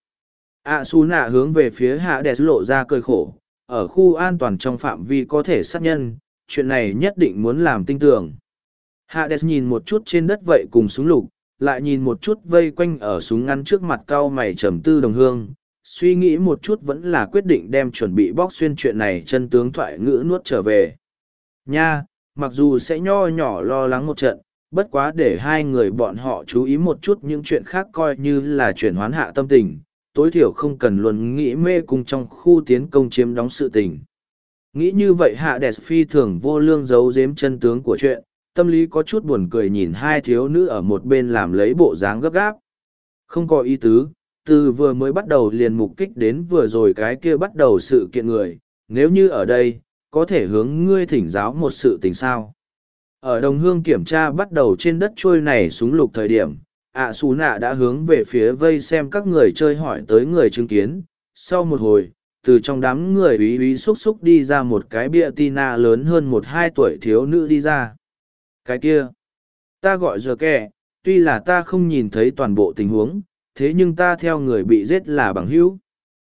Su nạ hướng về phía Hades lộ ra cười khổ, ở khu an toàn trong phạm vi có thể sát nhân, chuyện này nhất định muốn làm tinh tường. Hades nhìn một chút trên đất vậy cùng súng lục, lại nhìn một chút vây quanh ở súng ngắn trước mặt cau mày trầm tư đồng hương, suy nghĩ một chút vẫn là quyết định đem chuẩn bị bóc xuyên chuyện này chân tướng thoại ngữ nuốt trở về. Nha, mặc dù sẽ nho nhỏ lo lắng một trận, bất quá để hai người bọn họ chú ý một chút những chuyện khác coi như là chuyển hoán hạ tâm tình, tối thiểu không cần luôn nghĩ mê cung trong khu tiến công chiếm đóng sự tình. Nghĩ như vậy Hades phi thường vô lương giấu giếm chân tướng của chuyện, tâm lý có chút buồn cười nhìn hai thiếu nữ ở một bên làm lấy bộ dáng gấp gáp. Không có ý tứ, từ vừa mới bắt đầu liền mục kích đến vừa rồi cái kia bắt đầu sự kiện người, nếu như ở đây, có thể hướng ngươi thỉnh giáo một sự tình sao. Ở đồng hương kiểm tra bắt đầu trên đất trôi này súng lục thời điểm, Su nạ đã hướng về phía vây xem các người chơi hỏi tới người chứng kiến. Sau một hồi, từ trong đám người úy xúc xúc đi ra một cái bia tina lớn hơn 1-2 tuổi thiếu nữ đi ra. Cái kia, ta gọi giờ kẻ, tuy là ta không nhìn thấy toàn bộ tình huống, thế nhưng ta theo người bị giết là bằng hữu.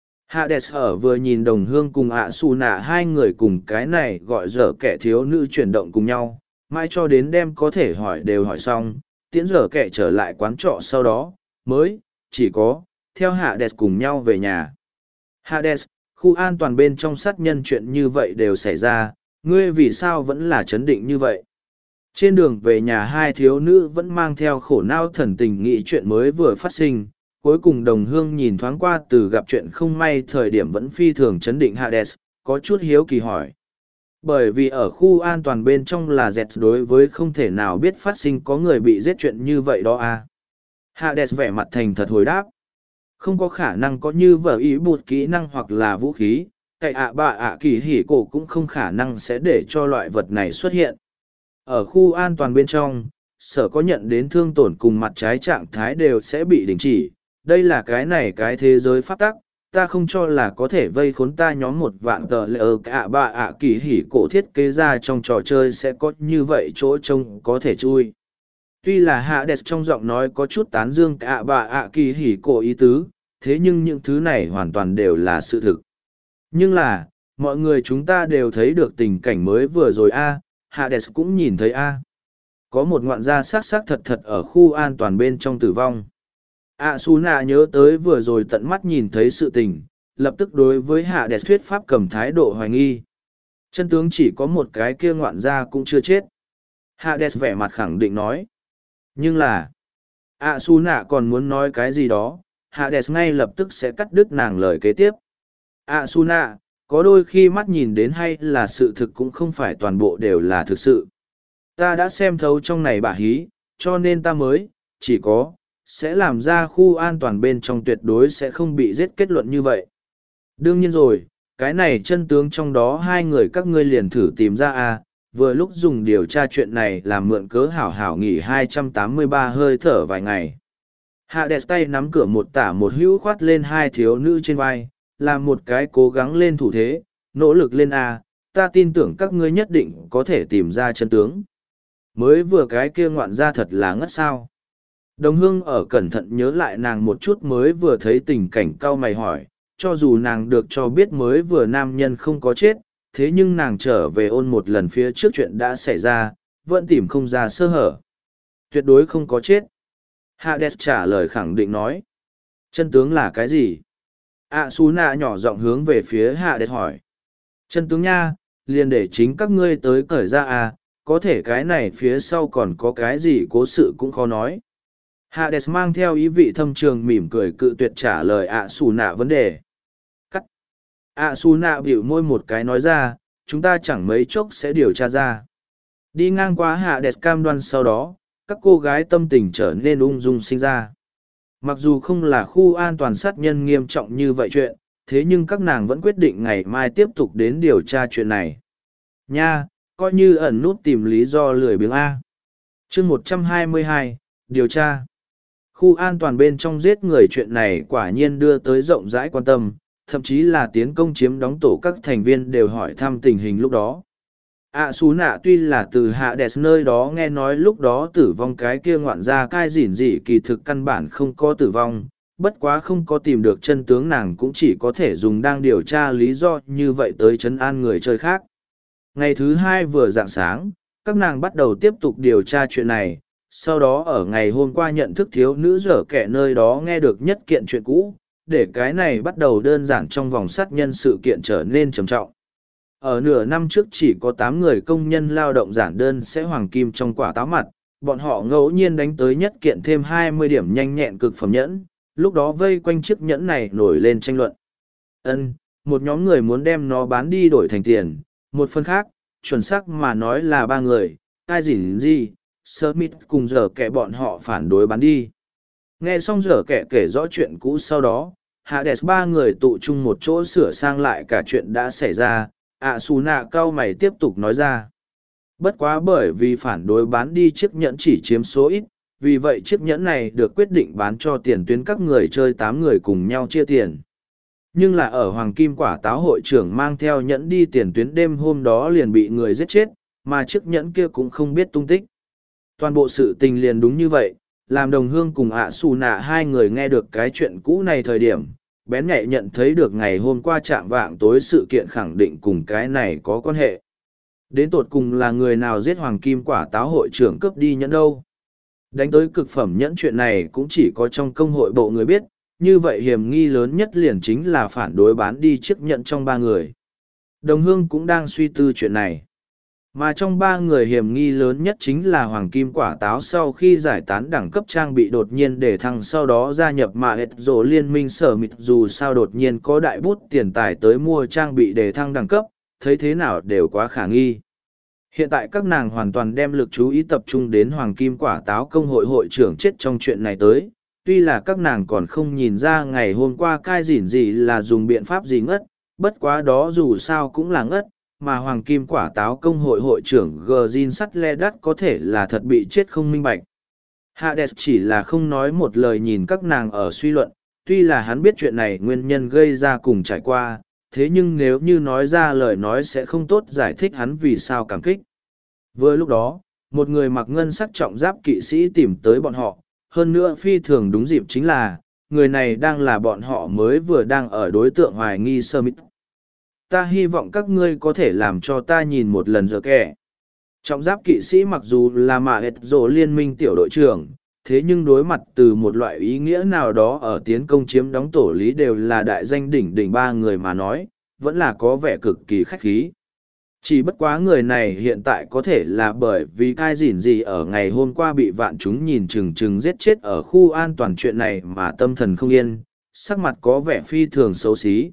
Hades ở vừa nhìn đồng hương cùng Su nạ hai người cùng cái này gọi giờ kẻ thiếu nữ chuyển động cùng nhau, mãi cho đến đem có thể hỏi đều hỏi xong, tiễn giờ kẻ trở lại quán trọ sau đó, mới, chỉ có, theo Hades cùng nhau về nhà. Hades, khu an toàn bên trong sát nhân chuyện như vậy đều xảy ra, ngươi vì sao vẫn là chấn định như vậy? Trên đường về nhà hai thiếu nữ vẫn mang theo khổ não thần tình nghĩ chuyện mới vừa phát sinh, cuối cùng đồng hương nhìn thoáng qua từ gặp chuyện không may thời điểm vẫn phi thường chấn định Hades, có chút hiếu kỳ hỏi. Bởi vì ở khu an toàn bên trong là dẹt đối với không thể nào biết phát sinh có người bị giết chuyện như vậy đó à. Hades vẻ mặt thành thật hồi đáp. Không có khả năng có như vở ý bụt kỹ năng hoặc là vũ khí, cậy kỳ hỉ cổ cũng không khả năng sẽ để cho loại vật này xuất hiện. Ở khu an toàn bên trong, sở có nhận đến thương tổn cùng mặt trái trạng thái đều sẽ bị đình chỉ. Đây là cái thế giới pháp tắc, ta không cho là có thể vây khốn ta nhóm một vạn tờ lỡ kỳ hỉ cổ thiết kế ra trong trò chơi sẽ có như vậy chỗ trông có thể chui. Tuy là Hades trong giọng nói có chút tán dương kỳ hỉ cổ ý tứ, thế nhưng những thứ này hoàn toàn đều là sự thực. Nhưng là, mọi người chúng ta đều thấy được tình cảnh mới vừa rồi Hades cũng nhìn thấy Có một ngoạn gia xác thật ở khu an toàn bên trong tử vong. Asuna nhớ tới vừa rồi tận mắt nhìn thấy sự tình, lập tức đối với Hades thuyết pháp cầm thái độ hoài nghi. Chân tướng chỉ có một cái kia ngoạn gia cũng chưa chết. Hades vẻ mặt khẳng định nói. Nhưng là, Asuna còn muốn nói cái gì đó, Hades ngay lập tức sẽ cắt đứt nàng lời kế tiếp. Asuna, có đôi khi mắt nhìn đến hay là sự thực cũng không phải toàn bộ đều là thực sự. Ta đã xem thấu trong này bà hí, cho nên ta mới, chỉ có, sẽ làm ra khu an toàn bên trong tuyệt đối sẽ không bị giết kết luận như vậy. Đương nhiên rồi, cái này chân tướng trong đó hai người các ngươi liền thử tìm ra vừa lúc dùng điều tra chuyện này làm mượn cớ hảo hảo nghỉ 283 hơi thở vài ngày. Hades tay nắm cửa một tả một hữu khoát lên hai thiếu nữ trên vai, làm một cái cố gắng lên thủ thế, nỗ lực lên ta tin tưởng các ngươi nhất định có thể tìm ra chân tướng. Mới vừa cái kia ngoạn ra thật là ngất sao. Đồng hương ở cẩn thận nhớ lại nàng một chút mới vừa thấy tình cảnh cau mày hỏi, cho dù nàng được cho biết mới vừa nam nhân không có chết, thế nhưng nàng trở về ôn một lần phía trước chuyện đã xảy ra, vẫn tìm không ra sơ hở. Tuyệt đối không có chết. Hades trả lời khẳng định nói. Chân tướng là cái gì? Asuna nhỏ giọng hướng về phía Hades hỏi. Chân tướng nha, liền để chính các ngươi tới cởi ra có thể cái này phía sau còn có cái gì cố sự cũng khó nói. Hades mang theo ý vị thâm trường mỉm cười cự tuyệt trả lời Asuna vấn đề. Cắt. Asuna bĩu môi một cái nói ra, chúng ta chẳng mấy chốc sẽ điều tra ra. Đi ngang qua Hades cam đoan sau đó, các cô gái tâm tình trở nên ung dung sinh ra. Mặc dù không là khu an toàn sát nhân nghiêm trọng như vậy chuyện, thế nhưng các nàng vẫn quyết định ngày mai tiếp tục đến điều tra chuyện này. Nha, coi như ẩn nút tìm lý do lười biếng chương 122, điều tra. Khu an toàn bên trong giết người chuyện này quả nhiên đưa tới rộng rãi quan tâm, thậm chí là tiến công chiếm đóng tổ các thành viên đều hỏi thăm tình hình lúc đó. Asuna tuy là từ Hades nơi đó nghe nói lúc đó tử vong cái kia ngoạn ra cai dỉn dị kỳ thực căn bản không có tử vong, bất quá không có tìm được chân tướng nàng cũng chỉ có thể dùng đang điều tra lý do như vậy tới trấn an người chơi khác. Ngày thứ hai vừa rạng sáng, các nàng bắt đầu tiếp tục điều tra chuyện này, sau đó ở ngày hôm qua nhận thức thiếu nữ dở kẻ nơi đó nghe được nhất kiện chuyện cũ, để cái này bắt đầu đơn giản trong vòng sát nhân sự kiện trở nên trầm trọng. Ở nửa năm trước chỉ có 8 người công nhân lao động giản đơn sẽ hoàng kim trong quả táo mặt, bọn họ ngẫu nhiên đánh tới nhất kiện thêm 20 điểm nhanh nhẹn cực phẩm nhẫn, lúc đó vây quanh chiếc nhẫn này nổi lên tranh luận. Một nhóm người muốn đem nó bán đi đổi thành tiền, một phần khác, chuẩn xác mà nói là 3 người, ai gì, Smith cùng dở kẻ bọn họ phản đối bán đi. Nghe xong dở kẻ kể rõ chuyện cũ sau đó, Hades 3 người tụ chung một chỗ sửa sang lại cả chuyện đã xảy ra, Asuna cao mày tiếp tục nói ra. Bất quá bởi vì phản đối bán đi chiếc nhẫn chỉ chiếm số ít, vì vậy chiếc nhẫn này được quyết định bán cho tiền tuyến các người chơi 8 người cùng nhau chia tiền. Nhưng là ở Hoàng Kim Quả Táo hội trưởng mang theo nhẫn đi tiền tuyến đêm hôm đó liền bị người giết chết, mà chiếc nhẫn kia cũng không biết tung tích. Toàn bộ sự tình liền đúng như vậy, làm đồng hương cùng Asuna hai người nghe được cái chuyện cũ này thời điểm, bén nhạy nhận thấy được ngày hôm qua chạm vạng tối sự kiện khẳng định cùng cái này có quan hệ. Đến tột cùng là người nào giết Hoàng Kim Quả Táo hội trưởng cướp đi nhẫn đâu? Đánh tới cực phẩm nhẫn chuyện này cũng chỉ có trong công hội bộ người biết, như vậy hiểm nghi lớn nhất liền chính là phản đối bán đi chiếc nhẫn trong 3 người. Đồng hương cũng đang suy tư chuyện này. Mà trong ba người hiểm nghi lớn nhất chính là Hoàng Kim Quả Táo sau khi giải tán đẳng cấp trang bị đột nhiên để thăng sau đó gia nhập mạ hệt rổ liên minh sở mịt dù sao đột nhiên có đại bút tiền tài tới mua trang bị để thăng đẳng cấp, thấy thế nào đều quá khả nghi. Hiện tại các nàng hoàn toàn đem lực chú ý tập trung đến Hoàng Kim Quả Táo công hội hội trưởng chết trong chuyện này tới. Tuy là các nàng còn không nhìn ra ngày hôm qua cai dỉn gì là dùng biện pháp gì ngất, bất quá đó dù sao cũng là ngất, mà Hoàng Kim Quả Táo công hội hội trưởng Gjin sắt le đắt có thể là thật bị chết không minh bạch. Hades chỉ là không nói một lời nhìn các nàng ở suy luận, tuy là hắn biết chuyện này nguyên nhân gây ra cùng trải qua, thế nhưng nếu như nói ra lời nói sẽ không tốt giải thích hắn vì sao cảm kích. Vừa lúc đó, một người mặc ngân sắc trọng giáp kỵ sĩ tìm tới bọn họ, hơn nữa phi thường đúng dịp chính là, người này đang là bọn họ mới vừa đang ở đối tượng hoài nghi Smith. Ta hy vọng các ngươi có thể làm cho ta nhìn một lần giờ kẻ. Trọng giáp kỵ sĩ mặc dù là mạ hệt rổ liên minh tiểu đội trưởng, thế nhưng đối mặt từ một loại ý nghĩa nào đó ở tiến công chiếm đóng tổ lý đều là đại danh đỉnh đỉnh ba người mà nói, vẫn là có vẻ cực kỳ khách khí. Chỉ bất quá người này hiện tại có thể là bởi vì cai dỉn gì ở ngày hôm qua bị vạn chúng nhìn chừng chừng giết chết ở khu an toàn chuyện này mà tâm thần không yên, sắc mặt có vẻ phi thường xấu xí.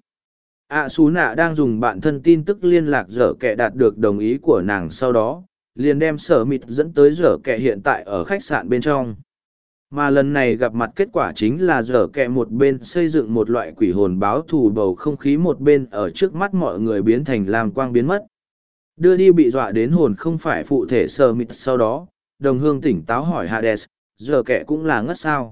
Xú nạ đang dùng bạn thân tin tức liên lạc dở kẻ đạt được đồng ý của nàng sau đó, liền đem sở mịt dẫn tới dở kẻ hiện tại ở khách sạn bên trong. Mà lần này gặp mặt kết quả chính là dở kẻ một bên xây dựng một loại quỷ hồn báo thù bầu không khí một bên ở trước mắt mọi người biến thành lam quang biến mất. Đưa đi bị dọa đến hồn không phải phụ thể sở mịt sau đó, đồng hương tỉnh táo hỏi Hades, dở kẻ cũng là ngất sao.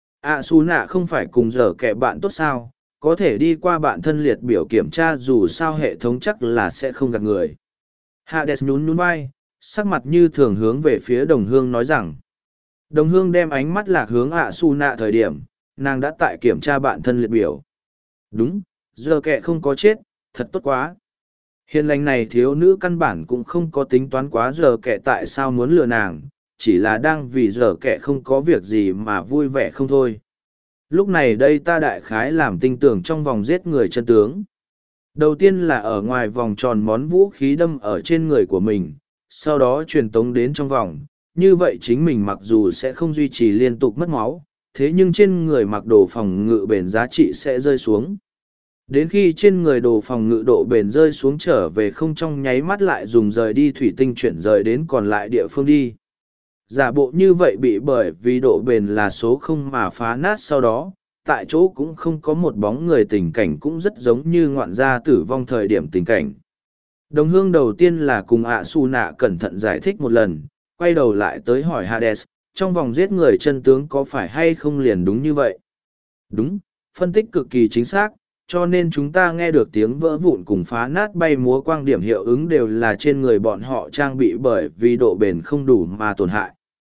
Xú nạ không phải cùng dở kẻ bạn tốt sao, có thể đi qua bạn thân liệt biểu kiểm tra dù sao hệ thống chắc là sẽ không gạt người. Hades nhún nhún vai, sắc mặt như thường hướng về phía đồng hương nói rằng. Đồng hương đem ánh mắt lạc hướng Xú nạ thời điểm, nàng đã tại kiểm tra bạn thân liệt biểu. Đúng, giờ kẻ không có chết, thật tốt quá. Hiền lành này thiếu nữ căn bản cũng không có tính toán quá giờ kẻ tại sao muốn lừa nàng, chỉ là đang vì giờ kẻ không có việc gì mà vui vẻ không thôi. Lúc này đây ta đại khái làm tinh tưởng trong vòng giết người chân tướng. Đầu tiên là ở ngoài vòng tròn món vũ khí đâm ở trên người của mình, sau đó truyền tống đến trong vòng. Như vậy chính mình mặc dù sẽ không duy trì liên tục mất máu, thế nhưng trên người mặc đồ phòng ngự bền giá trị sẽ rơi xuống. Đến khi trên người đồ phòng ngự độ bền rơi xuống trở về không trong nháy mắt lại dùng rời đi thủy tinh chuyển rời đến còn lại địa phương đi. Giả bộ như vậy bị bởi vì độ bền là số không mà phá nát sau đó, tại chỗ cũng không có một bóng người tình cảnh cũng rất giống như ngoạn gia tử vong thời điểm tình cảnh. Đồng hương đầu tiên là cùng Xú nạ cẩn thận giải thích một lần, quay đầu lại tới hỏi Hades, trong vòng giết người chân tướng có phải hay không liền đúng như vậy? Đúng, phân tích cực kỳ chính xác, cho nên chúng ta nghe được tiếng vỡ vụn cùng phá nát bay múa quang điểm hiệu ứng đều là trên người bọn họ trang bị bởi vì độ bền không đủ mà tổn hại.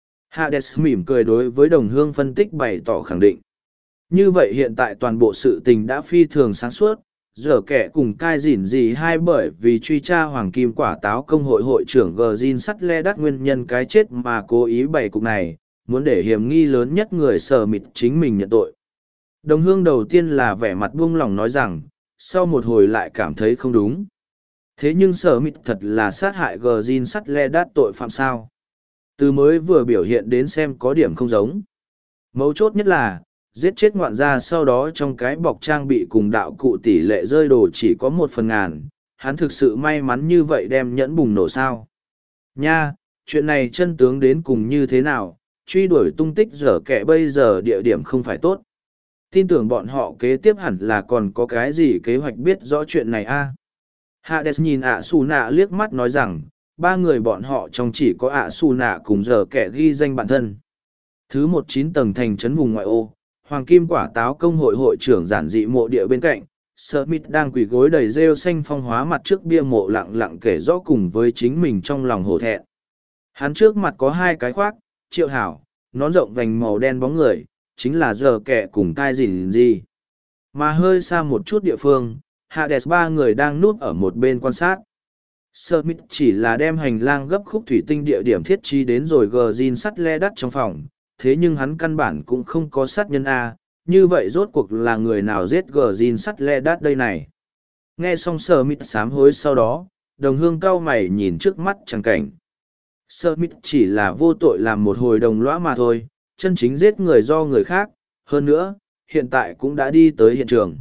Hades mỉm cười đối với đồng hương phân tích bày tỏ khẳng định. Như vậy hiện tại toàn bộ sự tình đã phi thường sáng suốt, giờ kẻ cùng cai dỉn gì hai bởi vì truy tra Hoàng Kim Quả Táo công hội hội trưởng Gjin sắt le đắt nguyên nhân cái chết mà cố ý bày cục này, muốn để hiểm nghi lớn nhất người sở mịt chính mình nhận tội. Đồng hương đầu tiên là vẻ mặt buông lỏng nói rằng, sau một hồi lại cảm thấy không đúng. Thế nhưng sở mịt thật là sát hại Gjin sắt le đắt tội phạm sao? Từ mới vừa biểu hiện đến xem có điểm không giống. Mấu chốt nhất là, giết chết ngoạn gia sau đó trong cái bọc trang bị cùng đạo cụ tỷ lệ rơi đồ chỉ có 1/1000, hắn thực sự may mắn như vậy đem nhẫn bùng nổ sao. Nha, chuyện này chân tướng đến cùng như thế nào, truy đuổi tung tích dở kẻ bây giờ địa điểm không phải tốt. Tin tưởng bọn họ kế tiếp hẳn là còn có cái gì kế hoạch biết rõ chuyện này a. Hades nhìn Xú nạ liếc mắt nói rằng, ba người bọn họ trong chỉ có Xú nạ cùng dở kẻ ghi danh bản thân. Thứ 19 tầng thành trấn vùng ngoại ô, Hoàng Kim Quả Táo công hội hội trưởng giản dị mộ địa bên cạnh, Smith đang quỳ gối đầy rêu xanh phong hóa mặt trước bia mộ lặng lặng kể rõ cùng với chính mình trong lòng hổ thẹn. Hắn trước mặt có hai cái khoác, Triệu Hảo, nón rộng vành màu đen bóng người, chính là giờ kẻ cùng cai dỉn gì. Mà hơi xa một chút địa phương, Hades ba người đang núp ở một bên quan sát. Smith chỉ là đem hành lang gấp khúc thủy tinh địa điểm thiết trí đến rồi Gjin sắt le đắt trong phòng, thế nhưng hắn căn bản cũng không có sát nhân A, như vậy rốt cuộc là người nào giết Gjin sắt le đắt đây này. Nghe xong Smith sám hối sau đó, đồng hương cau mày nhìn trước mắt chẳng cảnh. Smith chỉ là vô tội làm một hồi đồng lõa mà thôi, chân chính giết người do người khác, hơn nữa, hiện tại cũng đã đi tới hiện trường.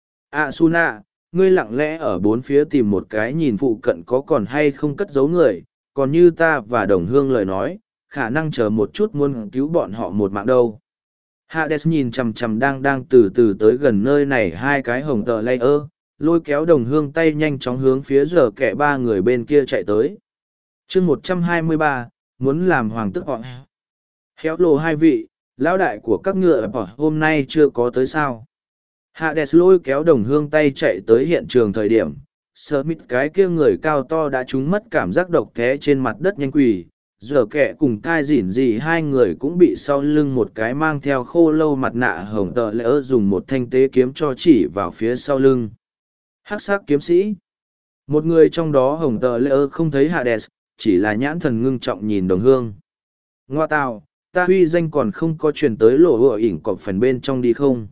Asuna, ngươi lặng lẽ ở bốn phía tìm một cái nhìn phụ cận có còn hay không cất giấu người, còn như ta và đồng hương lời nói, khả năng chờ một chút muốn cứu bọn họ một mạng đâu. Hades nhìn chằm chằm đang từ từ tới gần nơi này hai cái hồng tờ layer, lôi kéo đồng hương tay nhanh chóng hướng phía giờ kẻ ba người bên kia chạy tới. chương 123, muốn làm hoàng tước họ. Héo lồ hai vị, lão đại của các ngựa hôm nay chưa có tới sao. Hades lôi kéo đồng hương tay chạy tới hiện trường thời điểm, Smith cái kia người cao to đã trúng mất cảm giác độc thế trên mặt đất nhanh quỳ. Giờ kẻ cùng cai dỉn gì hai người cũng bị sau lưng một cái mang theo khô lâu mặt nạ hồng tờ lỡ dùng một thanh tế kiếm cho chỉ vào phía sau lưng. Hắc sắc kiếm sĩ. Một người trong đó hồng tờ lỡ không thấy Hades, chỉ là nhãn thần ngưng trọng nhìn đồng hương. Ngoa tào, ta huy danh còn không có truyền tới lộ hựa ỉn cọp phần bên trong đi không?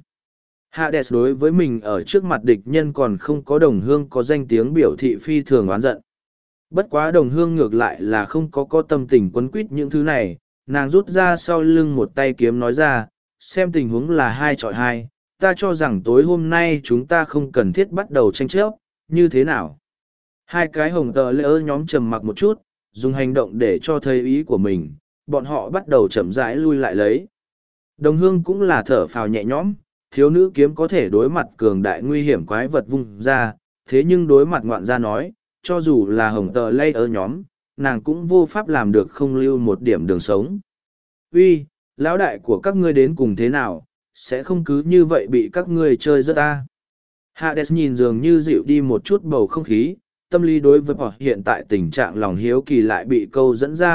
Hades đối với mình ở trước mặt địch nhân còn không có đồng hương có danh tiếng biểu thị phi thường oán giận. Bất quá đồng hương ngược lại là không có tâm tình quấn quýt những thứ này, nàng rút ra sau lưng một tay kiếm nói ra, xem tình huống là 2 chọi 2, ta cho rằng tối hôm nay chúng ta không cần thiết bắt đầu tranh chấp, như thế nào? Hai cái hồng tờ lỡ nhóm trầm mặc một chút, dùng hành động để cho thấy ý của mình, bọn họ bắt đầu chậm rãi lui lại lấy. Đồng hương cũng là thở phào nhẹ nhõm, thiếu nữ kiếm có thể đối mặt cường đại nguy hiểm quái vật vung ra, thế nhưng đối mặt ngoạn gia nói, cho dù là hồng tờ lây ở nhóm, nàng cũng vô pháp làm được không lưu một điểm đường sống. Uy, lão đại của các ngươi đến cùng thế nào, sẽ không cứ như vậy bị các ngươi chơi rất ta. Hades nhìn dường như dịu đi một chút bầu không khí, tâm lý đối với họ hiện tại tình trạng lòng hiếu kỳ lại bị câu dẫn ra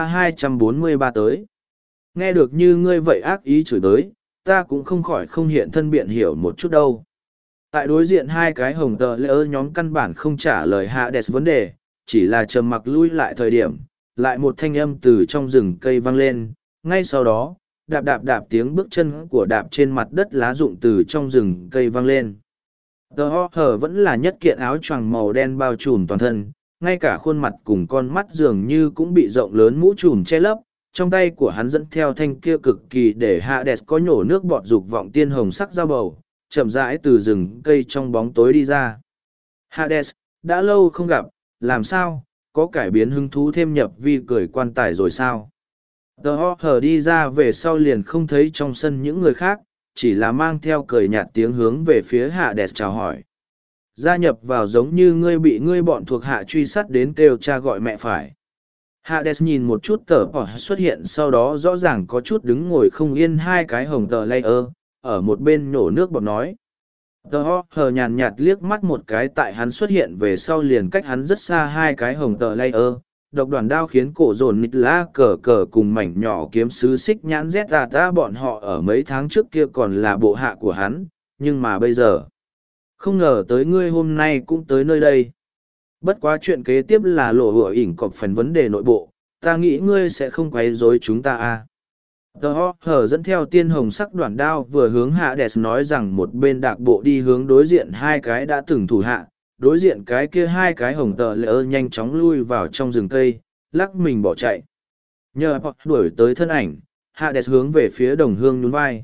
243 tới. Nghe được như ngươi vậy ác ý chửi tới, ta cũng không khỏi không hiện thân biện hiểu một chút đâu. Tại đối diện hai cái hồng tờ lỡ nhóm căn bản không trả lời Hades vấn đề, chỉ là trầm mặc lui lại thời điểm, lại một thanh âm từ trong rừng cây vang lên, ngay sau đó, đạp đạp đạp tiếng bước chân của đạp trên mặt đất lá rụng từ trong rừng cây vang lên. The Horror vẫn là nhất kiện áo choàng màu đen bao trùm toàn thân, ngay cả khuôn mặt cùng con mắt dường như cũng bị rộng lớn mũ trùm che lấp, trong tay của hắn dẫn theo thanh kia cực kỳ để Hades có nhổ nước bọt dục vọng tiên hồng sắc dao bầu, chậm rãi từ rừng cây trong bóng tối đi ra. Hades, đã lâu không gặp, làm sao, có cải biến hứng thú thêm nhập vi cười quan tài rồi sao? The Horror đi ra về sau liền không thấy trong sân những người khác, chỉ là mang theo cười nhạt tiếng hướng về phía Hades chào hỏi. Gia nhập vào giống như ngươi bị ngươi bọn thuộc hạ truy sát đến kêu cha gọi mẹ phải. Hades nhìn một chút tờ bỏ xuất hiện sau đó rõ ràng có chút đứng ngồi không yên hai cái hồng tờ layer, ở một bên nổ nước bọt nói. Tờ hờ nhàn nhạt liếc mắt một cái tại hắn xuất hiện về sau liền cách hắn rất xa hai cái hồng tờ layer, độc đoàn đao khiến cổ dồn nít lá cờ cờ cùng mảnh nhỏ kiếm sứ xích nhãn rét ra ta bọn họ ở mấy tháng trước kia còn là bộ hạ của hắn, nhưng mà bây giờ, không ngờ tới ngươi hôm nay cũng tới nơi đây. Bất quá chuyện kế tiếp là lộ hựa ỉn cọp phần vấn đề nội bộ, ta nghĩ ngươi sẽ không quấy rối chúng ta à. The Horror dẫn theo tiên hồng sắc đoạn đao vừa hướng Hades nói rằng một bên đạc bộ đi hướng đối diện hai cái đã từng thủ hạ, đối diện cái kia hai cái hồng tờ lỡ nhanh chóng lui vào trong rừng cây, lắc mình bỏ chạy. Nhờ họ đuổi tới thân ảnh, Hades hướng về phía đồng hương nhún vai.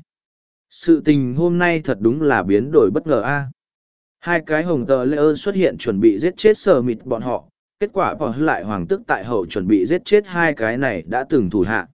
Sự tình hôm nay thật đúng là biến đổi bất ngờ a. Hai cái hồng tờ lỡ xuất hiện chuẩn bị giết chết sờ mịt bọn họ, kết quả họ lại hoàng tức tại hậu chuẩn bị giết chết hai cái này đã từng thủ hạ.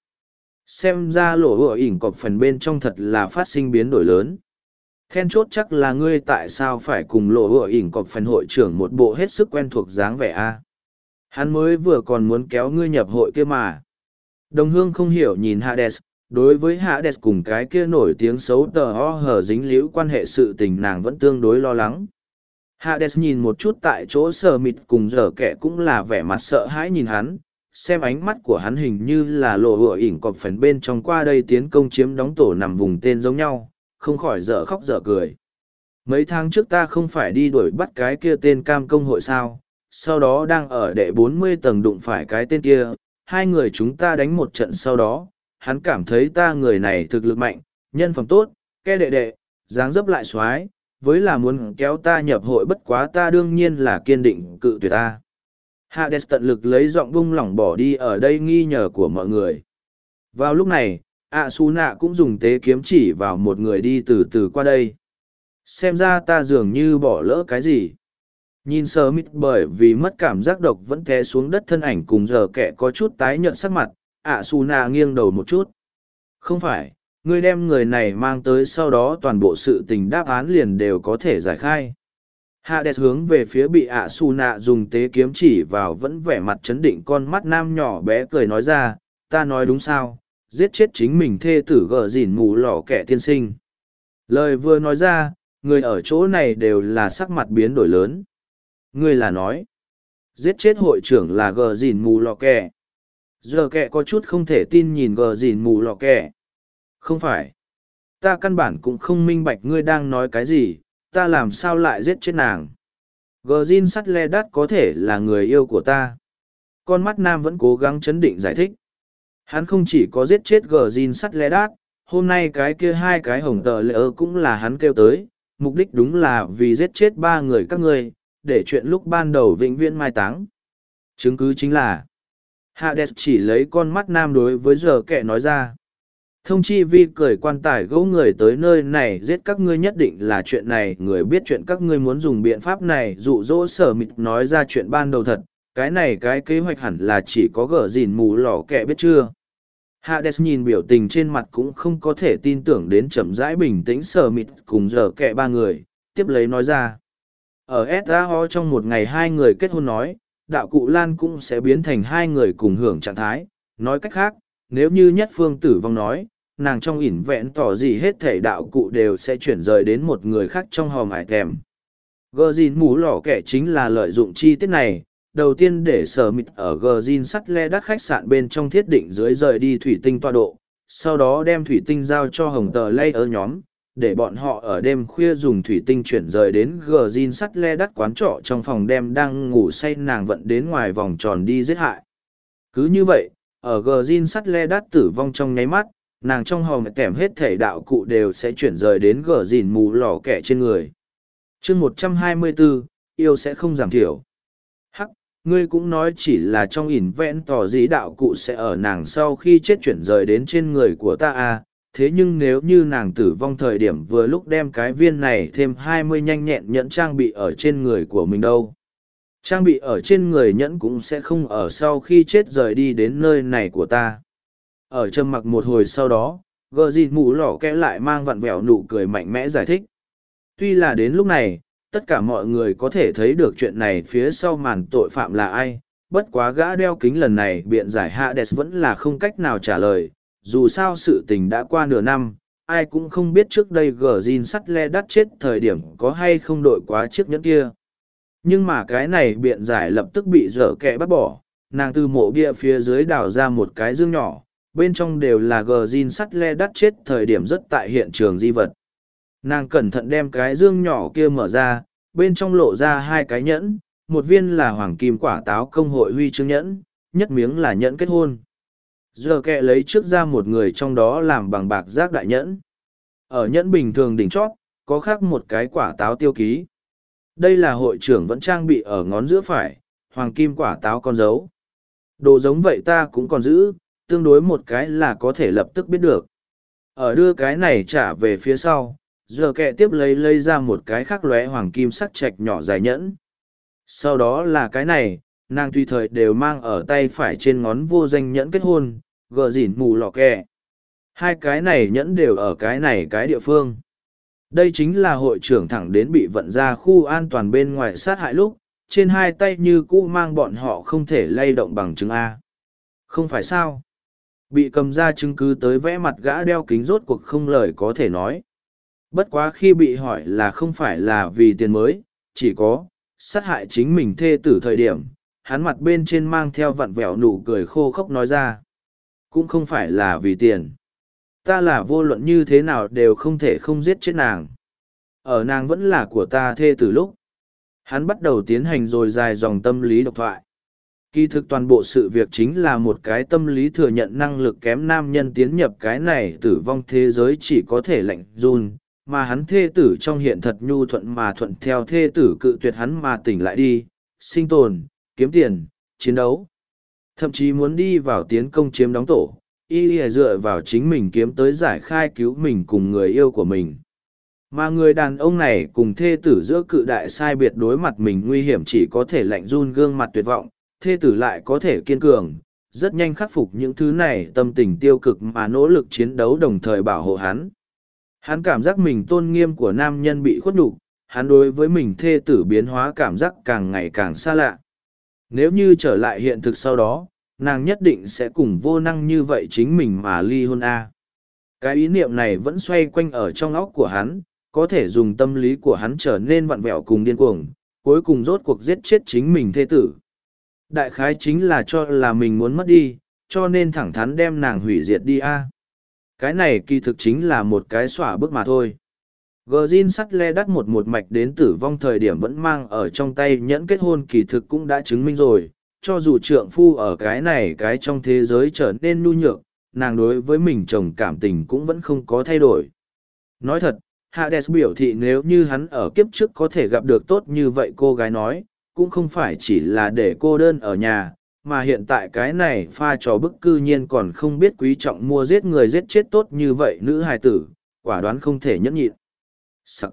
Xem ra lộ hựa ỉn cọp phần bên trong thật là phát sinh biến đổi lớn. Then chốt chắc là ngươi tại sao phải cùng lộ hựa ỉn cọp phần hội trưởng một bộ hết sức quen thuộc dáng vẻ a. Hắn mới vừa còn muốn kéo ngươi nhập hội kia mà. Đồng hương không hiểu nhìn Hades, đối với Hades cùng cái kia nổi tiếng xấu tờ ho hở dính líu quan hệ sự tình nàng vẫn tương đối lo lắng. Hades nhìn một chút tại chỗ sờ mịt cùng dở kẻ cũng là vẻ mặt sợ hãi nhìn hắn, xem ánh mắt của hắn hình như là lộ hựa ỉn cọp phần bên trong qua đây tiến công chiếm đóng tổ nằm vùng tên giống nhau, không khỏi dở khóc dở cười. Mấy tháng trước ta không phải đi đuổi bắt cái kia tên cam công hội sao, sau đó đang ở đệ 40 tầng đụng phải cái tên kia, hai người chúng ta đánh một trận sau đó, hắn cảm thấy ta người này thực lực mạnh, nhân phẩm tốt, ke đệ đệ, dáng dấp lại xoái, với là muốn kéo ta nhập hội bất quá ta đương nhiên là kiên định cự tuyệt ta. Hades tận lực lấy giọng bung lỏng bỏ đi ở đây nghi ngờ của mọi người. Vào lúc này, Su nạ cũng dùng tế kiếm chỉ vào một người đi từ từ qua đây. Xem ra ta dường như bỏ lỡ cái gì. Nhìn sờ mít bởi vì mất cảm giác độc vẫn té xuống đất, thân ảnh cùng giờ kẻ có chút tái nhợt sắc mặt, Su nạ nghiêng đầu một chút. Không phải, ngươi đem người này mang tới sau đó toàn bộ sự tình đáp án liền đều có thể giải khai. Hades hướng về phía bị Su nạ dùng tế kiếm chỉ vào vẫn vẻ mặt chấn định con mắt nam nhỏ bé cười nói ra, ta nói đúng sao, giết chết chính mình thê tử gờ dỉn mù lỏ kẻ tiên sinh. Lời vừa nói ra, người ở chỗ này đều là sắc mặt biến đổi lớn. Ngươi là nói, giết chết hội trưởng là gờ dỉn mù lỏ kẻ. Giờ kẻ có chút không thể tin nhìn gờ dỉn mù lỏ kẻ. Không phải, ta căn bản cũng không minh bạch ngươi đang nói cái gì, ta làm sao lại giết chết nàng. Gờ dìn sắt le đắt có thể là người yêu của ta. Con mắt nam vẫn cố gắng chấn định giải thích. Hắn không chỉ có giết chết gờ dìn sắt le đắt, hôm nay cái kia hai cái hồng tờ lệ ơ cũng là hắn kêu tới, mục đích đúng là vì giết chết ba người các ngươi, để chuyện lúc ban đầu vĩnh viễn mai táng. Chứng cứ chính là Hades chỉ lấy con mắt nam đối với giờ kẻ nói ra. Thông chi vi cười quan tài gỗ người tới nơi này giết các ngươi nhất định là chuyện này, người biết chuyện các ngươi muốn dùng biện pháp này dụ dỗ sở mịt nói ra chuyện ban đầu thật, cái kế hoạch hẳn là chỉ có gở dìn mù lỏ kẹ biết chưa. Hades nhìn biểu tình trên mặt cũng không có thể tin tưởng đến chậm rãi bình tĩnh sở mịt cùng giờ kẹ ba người, tiếp lấy nói ra. Ở SAO trong một ngày hai người kết hôn nói, đạo cụ Lan cũng sẽ biến thành hai người cùng hưởng trạng thái, nói cách khác, nếu như nhất phương tử vong nói, nàng trong ỉn vẹn tỏ gì hết thể đạo cụ đều sẽ chuyển rời đến một người khác trong hòm ải thèm. Gờ dìn mù lỏ kẻ chính là lợi dụng chi tiết này, đầu tiên để sở mịt ở gờ dìn sắt le đắt khách sạn bên trong thiết định dưới rời đi thủy tinh tọa độ, sau đó đem thủy tinh giao cho hồng tờ lay ở nhóm, để bọn họ ở đêm khuya dùng thủy tinh chuyển rời đến gờ dìn sắt le đắt quán trọ trong phòng đem đang ngủ say nàng vận đến ngoài vòng tròn đi giết hại. Cứ như vậy, ở gờ zin sắt le đắt tử vong trong nháy mắt, nàng trong hòm kèm hết thể đạo cụ đều sẽ chuyển rời đến gờ dìn mù lò kẻ trên người. chương 124, yêu sẽ không giảm thiểu. Hắc, ngươi cũng nói chỉ là trong ỉn vẹn tỏ dĩ đạo cụ sẽ ở nàng sau khi chết chuyển rời đến trên người của ta à, thế nhưng nếu như nàng tử vong thời điểm vừa lúc đem cái viên này thêm 20 nhanh nhẹn nhẫn trang bị ở trên người của mình đâu. Trang bị ở trên người nhẫn cũng sẽ không ở sau khi chết rời đi đến nơi này của ta. Ở trầm mặc một hồi sau đó, gờ dìn mù lỏ kẽ lại mang vặn vẹo nụ cười mạnh mẽ giải thích. Tuy là đến lúc này, tất cả mọi người có thể thấy được chuyện này phía sau màn tội phạm là ai, bất quá gã đeo kính lần này biện giải Hades vẫn là không cách nào trả lời, dù sao sự tình đã qua nửa năm, ai cũng không biết trước đây gờ dìn sắt le đắt chết thời điểm có hay không đội quá chiếc nhẫn kia. Nhưng mà cái này biện giải lập tức bị dở kẹ bắt bỏ, nàng từ mộ bia phía dưới đào ra một cái dương nhỏ, bên trong đều là gờ zin sắt le đắt chết thời điểm rất tại hiện trường di vật. Nàng cẩn thận đem cái dương nhỏ kia mở ra, bên trong lộ ra hai cái nhẫn, một viên là hoàng kim quả táo công hội huy chương nhẫn, nhất miếng là nhẫn kết hôn. Giờ kẹ lấy trước ra một người trong đó làm bằng bạc giác đại nhẫn. Ở nhẫn bình thường đỉnh chót, có khác một cái quả táo tiêu ký. Đây là hội trưởng vẫn trang bị ở ngón giữa phải, hoàng kim quả táo con dấu. Đồ giống vậy ta cũng còn giữ, tương đối một cái là có thể lập tức biết được. Ở đưa cái này trả về phía sau, giờ kẹ tiếp lấy ra một cái khác lóe hoàng kim sắc chạch nhỏ dài nhẫn. Sau đó là cái này, nàng tùy thời đều mang ở tay phải trên ngón vô danh nhẫn kết hôn, gờ dỉn mù lò kẹ. Hai cái này nhẫn đều ở cái này cái địa phương. Đây chính là hội trưởng thẳng đến bị vận ra khu an toàn bên ngoài sát hại lúc, trên hai tay như cũ mang bọn họ không thể lay động bằng chứng A. Không phải sao? Bị cầm ra chứng cứ tới vẽ mặt gã đeo kính rốt cuộc không lời có thể nói. Bất quá khi bị hỏi là không phải là vì tiền mới, chỉ có sát hại chính mình thê tử thời điểm, hắn mặt bên trên mang theo vặn vẹo nụ cười khô khốc nói ra. Cũng không phải là vì tiền. Ta là vô luận như thế nào đều không thể không giết chết nàng. Ở nàng vẫn là của ta thê từ lúc. Hắn bắt đầu tiến hành rồi dài dòng tâm lý độc thoại. Kỳ thực toàn bộ sự việc chính là một cái tâm lý thừa nhận năng lực kém nam nhân tiến nhập cái này tử vong thế giới chỉ có thể lạnh run, mà hắn thê tử trong hiện thật nhu thuận mà thuận theo thê tử cự tuyệt hắn mà tỉnh lại đi, sinh tồn, kiếm tiền, chiến đấu. Thậm chí muốn đi vào tiến công chiếm đóng tổ, y dựa vào chính mình kiếm tới giải khai cứu mình cùng người yêu của mình. Mà người đàn ông này cùng thê tử giữa cự đại sai biệt đối mặt mình nguy hiểm chỉ có thể lạnh run gương mặt tuyệt vọng, thê tử lại có thể kiên cường, rất nhanh khắc phục những thứ này tâm tình tiêu cực mà nỗ lực chiến đấu đồng thời bảo hộ hắn. Hắn cảm giác mình tôn nghiêm của nam nhân bị khuất nhục, hắn đối với mình thê tử biến hóa cảm giác càng ngày càng xa lạ. Nếu như trở lại hiện thực sau đó, nàng nhất định sẽ cùng vô năng như vậy chính mình mà ly hôn a. Cái ý niệm này vẫn xoay quanh ở trong óc của hắn, có thể dùng tâm lý của hắn trở nên vặn vẹo cùng điên cuồng, cuối cùng rốt cuộc giết chết chính mình thê tử. Đại khái chính là cho là mình muốn mất đi, cho nên thẳng thắn đem nàng hủy diệt đi a. Cái này kỳ thực chính là một cái xỏa bước mà thôi. Gordin sắt le đắt một mạch đến tử vong thời điểm vẫn mang ở trong tay nhẫn kết hôn kỳ thực cũng đã chứng minh rồi, cho dù trượng phu ở cái trong thế giới trở nên nhu nhược, nàng đối với mình chồng cảm tình cũng vẫn không có thay đổi. Nói thật, Hades biểu thị nếu như hắn ở kiếp trước có thể gặp được tốt như vậy cô gái nói, cũng không phải chỉ là để cô đơn ở nhà, mà hiện tại cái này pha trò bức cư nhiên còn không biết quý trọng mua giết người giết chết tốt như vậy nữ hài tử, quả đoán không thể nhẫn nhịn. Sắc.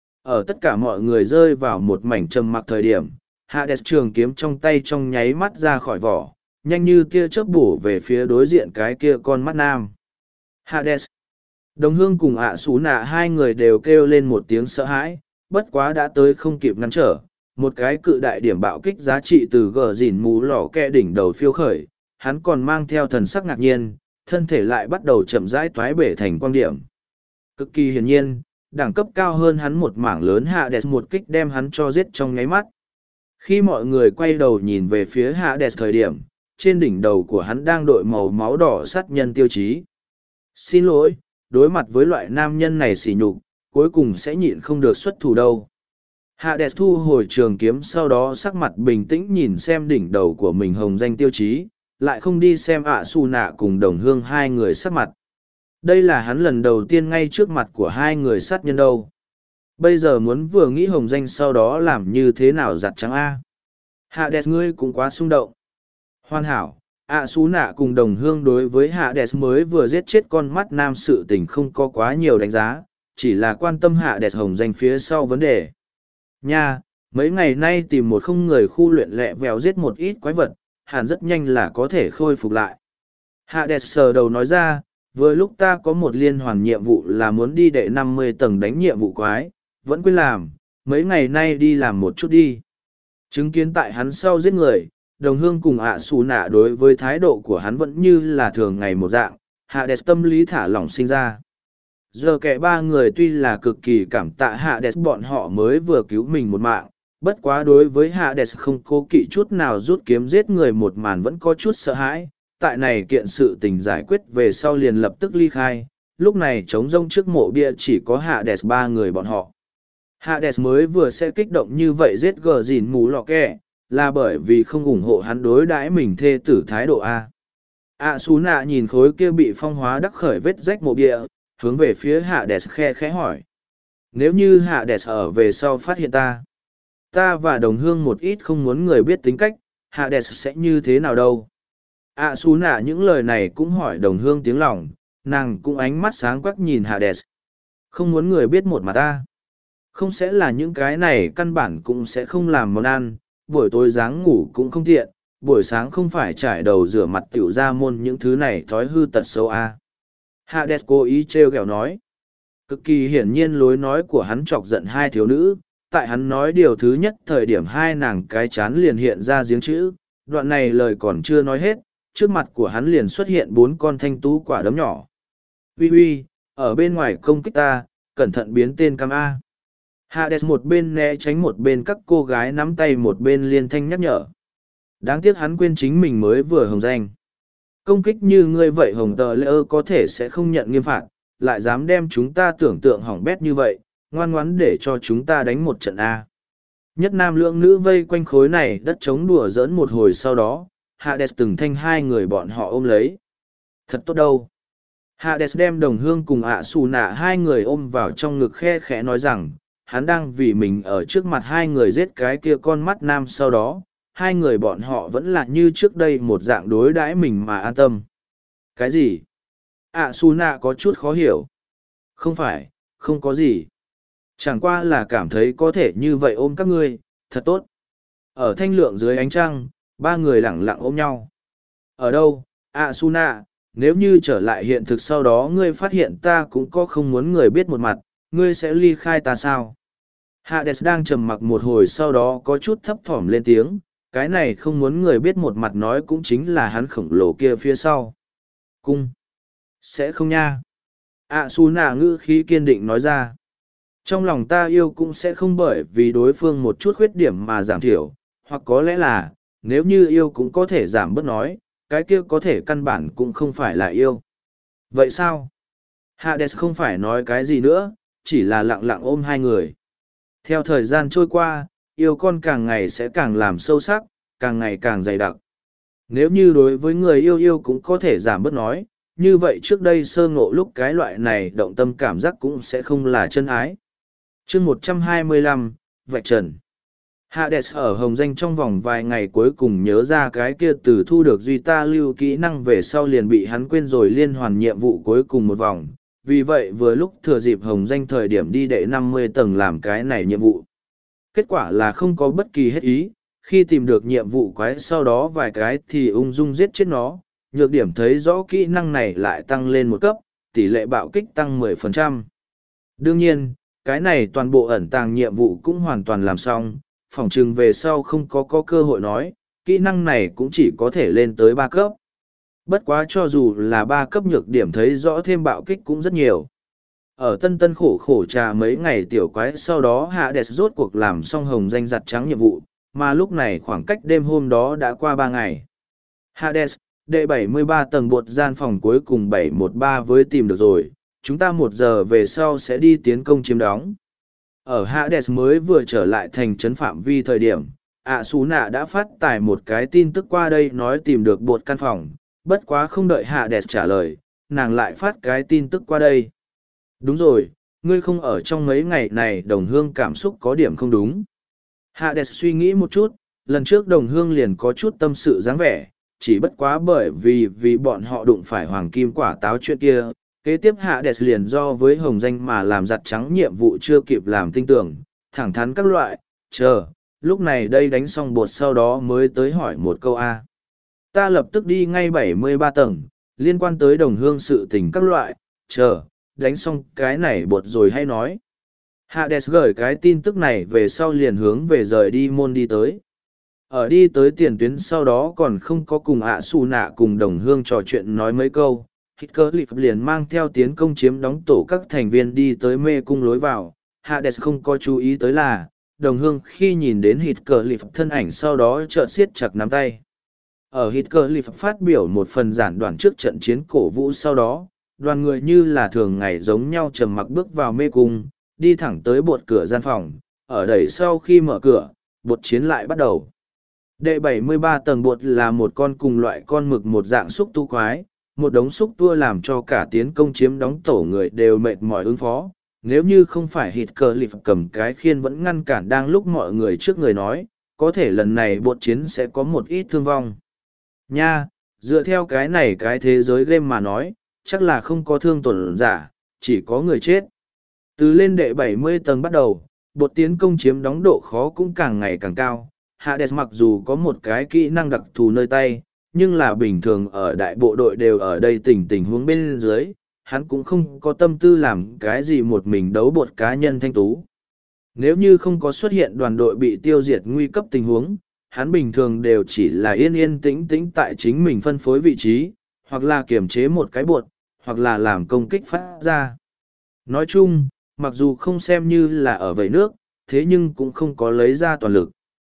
Ở tất cả mọi người rơi vào một mảnh trầm mặc thời điểm, Hades trường kiếm trong tay trong nháy mắt ra khỏi vỏ, nhanh như tia chớp bổ về phía đối diện cái kia con mắt nam. Hades. Đồng Hương cùng ạ xú nạ hai người đều kêu lên một tiếng sợ hãi, bất quá đã tới không kịp ngăn trở. Một cái cự đại điểm bạo kích giá trị từ gờ dỉn mũ lỏ kẹ đỉnh đầu phiêu khởi, hắn còn mang theo thần sắc ngạc nhiên, thân thể lại bắt đầu chậm rãi toái bể thành quang điểm. Cực kỳ hiển nhiên, đẳng cấp cao hơn hắn một mảng lớn Hades một kích đem hắn cho giết trong nháy mắt. Khi mọi người quay đầu nhìn về phía Hades thời điểm, trên đỉnh đầu của hắn đang đội màu máu đỏ sát nhân tiêu chí. Xin lỗi, đối mặt với loại nam nhân này sỉ nhục, cuối cùng sẽ nhịn không được xuất thủ đâu. Hades thu hồi trường kiếm sau đó sắc mặt bình tĩnh nhìn xem đỉnh đầu của mình hồng danh tiêu chí, lại không đi xem ạ su nạ cùng Đồng Hương hai người sắc mặt. Đây là hắn lần đầu tiên ngay trước mặt của hai người sát nhân đâu. Bây giờ muốn vừa nghĩ hồng danh sau đó làm như thế nào giặt trắng A. Hades ngươi cũng quá xung động. Hoàn hảo, ạ su nạ cùng Đồng Hương đối với Hades mới vừa giết chết con mắt nam sự tình không có quá nhiều đánh giá, chỉ là quan tâm Hades hồng danh phía sau vấn đề. Nha, mấy ngày nay tìm một không người khu luyện lẹ vèo giết một ít quái vật, hẳn rất nhanh là có thể khôi phục lại. Hades sờ đầu nói ra, vừa lúc ta có một liên hoàn nhiệm vụ là muốn đi đệ 50 tầng đánh nhiệm vụ quái, vẫn quên làm, mấy ngày nay đi làm một chút đi. Chứng kiến tại hắn sau giết người, Đồng Hương cùng ạ xù nạ đối với thái độ của hắn vẫn như là thường ngày một dạng, Hades tâm lý thả lỏng sinh ra. Giờ kẻ ba người tuy là cực kỳ cảm tạ Hades bọn họ mới vừa cứu mình một mạng, bất quá đối với Hades không cố kỵ chút nào rút kiếm giết người một màn vẫn có chút sợ hãi, tại này kiện sự tình giải quyết về sau liền lập tức ly khai, lúc này trống rông trước mộ bia chỉ có Hades ba người bọn họ. Hades mới vừa sẽ kích động như vậy giết gờ dìn mù lọ kẹ, là bởi vì không ủng hộ hắn đối đãi mình thê tử thái độ A. Xú nạ nhìn khối kia bị phong hóa đắc khởi vết rách mộ bia, hướng về phía Hades khe khẽ hỏi. Nếu như Hades ở về sau phát hiện ta và Đồng Hương một ít không muốn người biết tính cách, Hades sẽ như thế nào đâu? Xú nạ những lời này cũng hỏi Đồng Hương tiếng lòng, nàng cũng ánh mắt sáng quắc nhìn Hades. Không muốn người biết một mặt ta. Không sẽ là những cái này căn bản cũng sẽ không làm món ăn, buổi tối dáng ngủ cũng không tiện, buổi sáng không phải trải đầu rửa mặt tiểu ra môn những thứ này thói hư tật xấu a. Hades cố ý trêu ghẹo nói. Cực kỳ hiển nhiên lối nói của hắn chọc giận hai thiếu nữ, tại hắn nói điều thứ nhất thời điểm hai nàng cái chán liền hiện ra giếng chữ, đoạn này lời còn chưa nói hết, trước mặt của hắn liền xuất hiện 4 con thanh tú quả đấm nhỏ. Uy uy, ở bên ngoài công kích ta, cẩn thận biến tên cam A. Hades một bên né tránh một bên các cô gái nắm tay một bên liên thanh nhắc nhở. Đáng tiếc hắn quên chính mình mới vừa hồng danh. Công kích như ngươi vậy hồng tờ lễ ơ có thể sẽ không nhận nghiêm phạt, lại dám đem chúng ta tưởng tượng hỏng bét như vậy, ngoan ngoãn để cho chúng ta đánh một trận A. Nhất nam lượng nữ vây quanh khối này đất chống đùa giỡn một hồi sau đó, Hades từng thanh hai người bọn họ ôm lấy. Thật tốt đâu. Hades đem Đồng Hương cùng xù nạ hai người ôm vào trong ngực khe khẽ nói rằng, hắn đang vì mình ở trước mặt hai người giết cái kia con mắt nam sau đó, hai người bọn họ vẫn là như trước đây một dạng đối đãi mình mà an tâm. Cái gì? Su nạ có chút khó hiểu. Không phải, không có gì. Chẳng qua là cảm thấy có thể như vậy ôm các ngươi, thật tốt. Ở thanh lượng dưới ánh trăng, ba người lẳng lặng ôm nhau. Ở đâu, Su nạ, nếu như trở lại hiện thực sau đó ngươi phát hiện ta cũng có không muốn người biết một mặt, ngươi sẽ ly khai ta sao? Hades đang trầm mặc một hồi sau đó có chút thấp thỏm lên tiếng, cái này không muốn người biết một mặt nói cũng chính là hắn khổng lồ kia phía sau. Cung. Sẽ không nha. Su nạ ngữ khí kiên định nói ra. Trong lòng ta yêu cũng sẽ không bởi vì đối phương một chút khuyết điểm mà giảm thiểu, hoặc có lẽ là, nếu như yêu cũng có thể giảm bớt nói, cái kia có thể căn bản cũng không phải là yêu. Vậy sao? Hades không phải nói cái gì nữa, chỉ là lặng lặng ôm hai người. Theo thời gian trôi qua, yêu con càng ngày sẽ càng làm sâu sắc, càng ngày càng dày đặc. Nếu như đối với người yêu yêu cũng có thể giảm bớt nói, như vậy trước đây sơ ngộ lúc cái loại này động tâm cảm giác cũng sẽ không là chân ái. Chương 125, Vạch Trần. Hades ở Hồng Danh trong vòng vài ngày cuối cùng nhớ ra cái kia từ thu được Duy Ta lưu kỹ năng về sau liền bị hắn quên rồi liên hoàn nhiệm vụ cuối cùng một vòng. Vì vậy vừa lúc thừa dịp Hồng Danh thời điểm đi đệ 50 tầng làm cái này nhiệm vụ. Kết quả là không có bất kỳ hết ý, khi tìm được nhiệm vụ quái sau đó vài cái thì ung dung giết chết nó, nhược điểm thấy rõ kỹ năng này lại tăng lên một cấp, tỷ lệ bạo kích tăng 10%. Đương nhiên, cái này toàn bộ ẩn tàng nhiệm vụ cũng hoàn toàn làm xong, phỏng chừng về sau không có cơ hội nói, kỹ năng này cũng chỉ có thể lên tới 3 cấp. Bất quá cho dù là 3 cấp nhược điểm thấy rõ thêm bạo kích cũng rất nhiều. Ở tân tân khổ khổ trà mấy ngày tiểu quái sau đó Hades rốt cuộc làm xong Hồng Danh giặt trắng nhiệm vụ, mà lúc này khoảng cách đêm hôm đó đã qua 3 ngày. Hades, đệ 73 tầng bột gian phòng cuối cùng 713 với tìm được rồi, chúng ta 1 giờ về sau sẽ đi tiến công chiếm đóng. Ở Hades mới vừa trở lại thành trấn phạm vi thời điểm, Su nạ đã phát tải một cái tin tức qua đây nói tìm được bột căn phòng, bất quá không đợi Hades trả lời, nàng lại phát cái tin tức qua đây. Đúng rồi, ngươi không ở trong mấy ngày này đồng hương cảm xúc có điểm không đúng. Hades suy nghĩ một chút, lần trước đồng hương liền có chút tâm sự dáng vẻ, chỉ bất quá bởi vì bọn họ đụng phải hoàng kim quả táo chuyện kia. Kế tiếp Hades liền do với Hồng Danh mà làm giặt trắng nhiệm vụ chưa kịp làm tinh tưởng, thẳng thắn các loại, chờ, lúc này đây đánh xong bột sau đó mới tới hỏi một câu A. Ta lập tức đi ngay 73 tầng, liên quan tới đồng hương sự tình các loại, chờ, đánh xong cái này bột rồi hay nói. Hades gửi cái tin tức này về sau liền hướng về rời đi môn đi tới. Ở đi tới tiền tuyến sau đó còn không có cùng Su nạ cùng đồng hương trò chuyện nói mấy câu. Hitcliffe liền mang theo tiến công chiếm đóng tổ các thành viên đi tới mê cung lối vào. Hades không có chú ý tới là, đồng hương khi nhìn đến Hitcliffe thân ảnh sau đó chợt siết chặt nắm tay. Ở Hitcliffe phát biểu một phần giản đoạn trước trận chiến cổ vũ sau đó, đoàn người như là thường ngày giống nhau trầm mặc bước vào mê cung, đi thẳng tới bột cửa gian phòng, ở đẩy sau khi mở cửa, bột chiến lại bắt đầu. Đệ 73 tầng bột là một con cùng loại con mực một dạng xúc tu quái, một đống xúc tua làm cho cả tiến công chiếm đóng tổ người đều mệt mỏi ứng phó. Nếu như không phải Hitcliffe cầm cái khiên vẫn ngăn cản đang lúc mọi người trước người nói, có thể lần này bột chiến sẽ có một ít thương vong. Nha, dựa theo cái này cái thế giới game mà nói, chắc là không có thương tổn giả, chỉ có người chết. Từ lên đệ 70 tầng bắt đầu, bột tiến công chiếm đóng độ khó cũng càng ngày càng cao. Hades mặc dù có một cái kỹ năng đặc thù nơi tay, nhưng là bình thường ở đại bộ đội đều ở đây tình huống bên dưới, hắn cũng không có tâm tư làm cái gì một mình đấu bột cá nhân thanh tú. Nếu như không có xuất hiện đoàn đội bị tiêu diệt nguy cấp tình huống, hắn bình thường đều chỉ là yên yên tĩnh tĩnh tại chính mình phân phối vị trí, hoặc là kiềm chế một cái bột, hoặc là làm công kích phát ra. Nói chung, mặc dù không xem như là ở vẩy nước, thế nhưng cũng không có lấy ra toàn lực.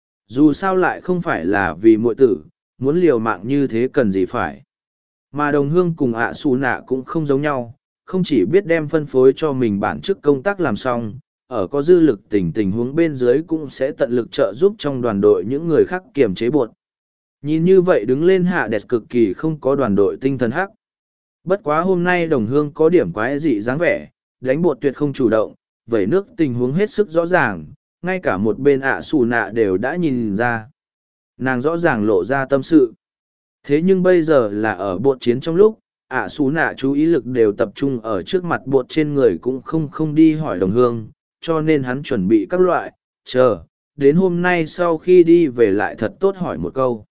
Dù sao lại không phải là vì muội tử, muốn liều mạng như thế cần gì phải. Mà đồng hương cùng Su nạ cũng không giống nhau, không chỉ biết đem phân phối cho mình bản chức công tác làm xong, ở có dư lực tình huống bên dưới cũng sẽ tận lực trợ giúp trong đoàn đội những người khác kiềm chế bột. Nhìn như vậy đứng lên Hades cực kỳ không có đoàn đội tinh thần hắc. Bất quá hôm nay đồng hương có điểm quái dị dáng vẻ, đánh bột tuyệt không chủ động, vẩy nước tình huống hết sức rõ ràng, ngay cả một bên Su nạ đều đã nhìn ra. nàng rõ ràng lộ ra tâm sự. Thế nhưng bây giờ là ở bột chiến trong lúc, ạ xú nạ chú ý lực đều tập trung ở trước mặt bột trên người cũng không đi hỏi đồng hương, cho nên hắn chuẩn bị các loại, chờ, đến hôm nay sau khi đi về lại thật tốt hỏi một câu.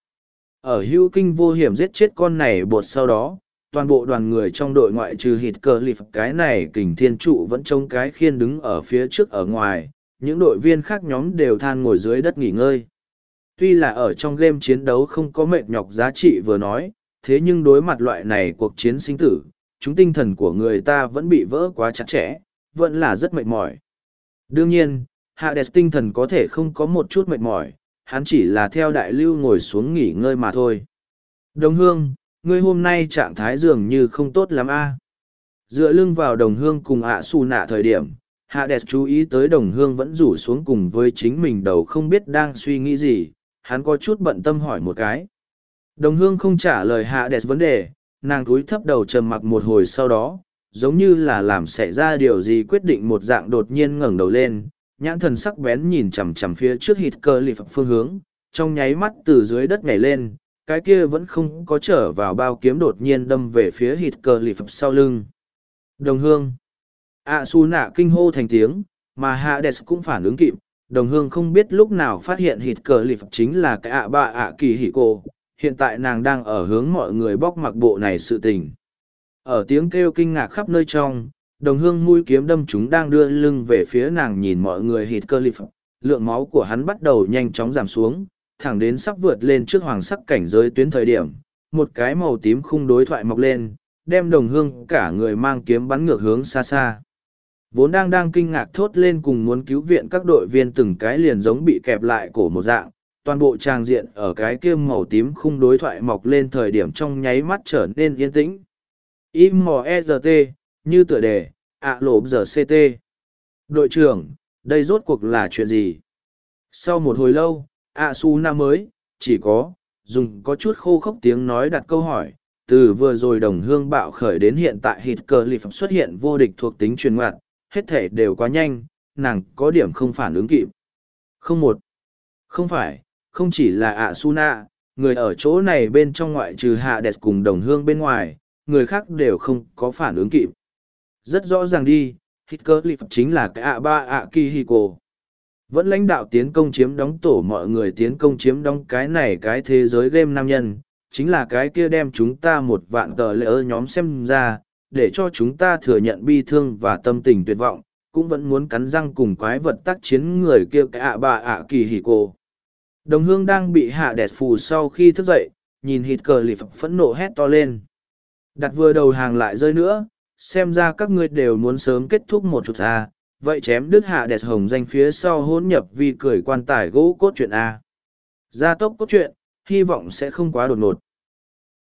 Ở hữu kinh vô hiểm giết chết con này bột sau đó, toàn bộ đoàn người trong đội ngoại trừ hít cờ lịp cái này kình thiên trụ vẫn trông cái khiên đứng ở phía trước ở ngoài, những đội viên khác nhóm đều than ngồi dưới đất nghỉ ngơi. Tuy là ở trong game chiến đấu không có mệt nhọc giá trị vừa nói, thế nhưng đối mặt loại này cuộc chiến sinh tử, chúng tinh thần của người ta vẫn bị vỡ quá chặt chẽ, vẫn là rất mệt mỏi. Đương nhiên, Hades tinh thần có thể không có một chút mệt mỏi, hắn chỉ là theo đại lưu ngồi xuống nghỉ ngơi mà thôi. Đồng hương, ngươi hôm nay trạng thái dường như không tốt lắm a. Dựa lưng vào đồng hương cùng ạ xù nạ thời điểm, Hades chú ý tới đồng hương vẫn rủ xuống cùng với chính mình đầu không biết đang suy nghĩ gì, hắn có chút bận tâm hỏi một cái. Đồng hương không trả lời Hades vấn đề, nàng cúi thấp đầu trầm mặc một hồi sau đó, giống như là làm xảy ra điều gì quyết định một dạng đột nhiên ngẩng đầu lên, nhãn thần sắc bén nhìn chằm chằm phía trước hít cơ lì phật phương hướng, trong nháy mắt từ dưới đất nhảy lên, cái kia vẫn không có trở vào bao kiếm đột nhiên đâm về phía hít cơ lì phật sau lưng. Đồng hương. ạ su nạ kinh hô thành tiếng, mà Hades cũng phản ứng kịp, đồng hương không biết lúc nào phát hiện hít cơ lì phật chính là cái ạ ba ạ kỳ hỉ cô, hiện tại nàng đang ở hướng mọi người bóc mặc bộ này sự tình. Ở tiếng kêu kinh ngạc khắp nơi trong, đồng hương mũi kiếm đâm chúng đang đưa lưng về phía nàng nhìn mọi người hít cơ lip, lượng máu của hắn bắt đầu nhanh chóng giảm xuống, thẳng đến sắp vượt lên trước hoàng sắc cảnh giới tuyến thời điểm, một cái màu tím khung đối thoại mọc lên, đem đồng hương cả người mang kiếm bắn ngược hướng xa xa. Vốn đang kinh ngạc thốt lên cùng muốn cứu viện các đội viên từng cái liền giống bị kẹp lại cổ một dạng, toàn bộ tràng diện ở cái kia màu tím khung đối thoại mọc lên thời điểm trong nháy mắt trở nên yên tĩnh. IMOERT, như tựa đề, lộp giờ CT. Đội trưởng, đây rốt cuộc là chuyện gì? Sau một hồi lâu, Asuna mới, chỉ dùng có chút khô khốc tiếng nói đặt câu hỏi, từ vừa rồi đồng hương bạo khởi đến hiện tại hít cờ lì xuất hiện vô địch thuộc tính truyền ngoặt, hết thể đều quá nhanh, nàng có điểm không phản ứng kịp. Không phải, không chỉ là Asuna, người ở chỗ này bên trong ngoại trừ Hades cùng đồng hương bên ngoài, người khác đều không có phản ứng kịp. Rất rõ ràng đi, Hitler chính là cái ba Akihiko. Vẫn lãnh đạo tiến công chiếm đóng tổ mọi người tiến công chiếm đóng cái này cái thế giới game nam nhân, chính là cái kia đem chúng ta một vạn tờ lệ ơ nhóm xem ra, để cho chúng ta thừa nhận bi thương và tâm tình tuyệt vọng, cũng vẫn muốn cắn răng cùng quái vật tác chiến người kia cái ba Akihiko. Đồng hương đang bị hạ đẹp phù sau khi thức dậy, nhìn Hitler phẫn nộ hét to lên. Đặt vừa đầu hàng lại rơi nữa, xem ra các ngươi đều muốn sớm kết thúc một chút à, vậy chém đứt hạ đẹp hồng danh phía sau hỗn nhập vì cười quan tài gỗ cốt truyện A. Gia tốc cốt truyện, hy vọng sẽ không quá đột ngột.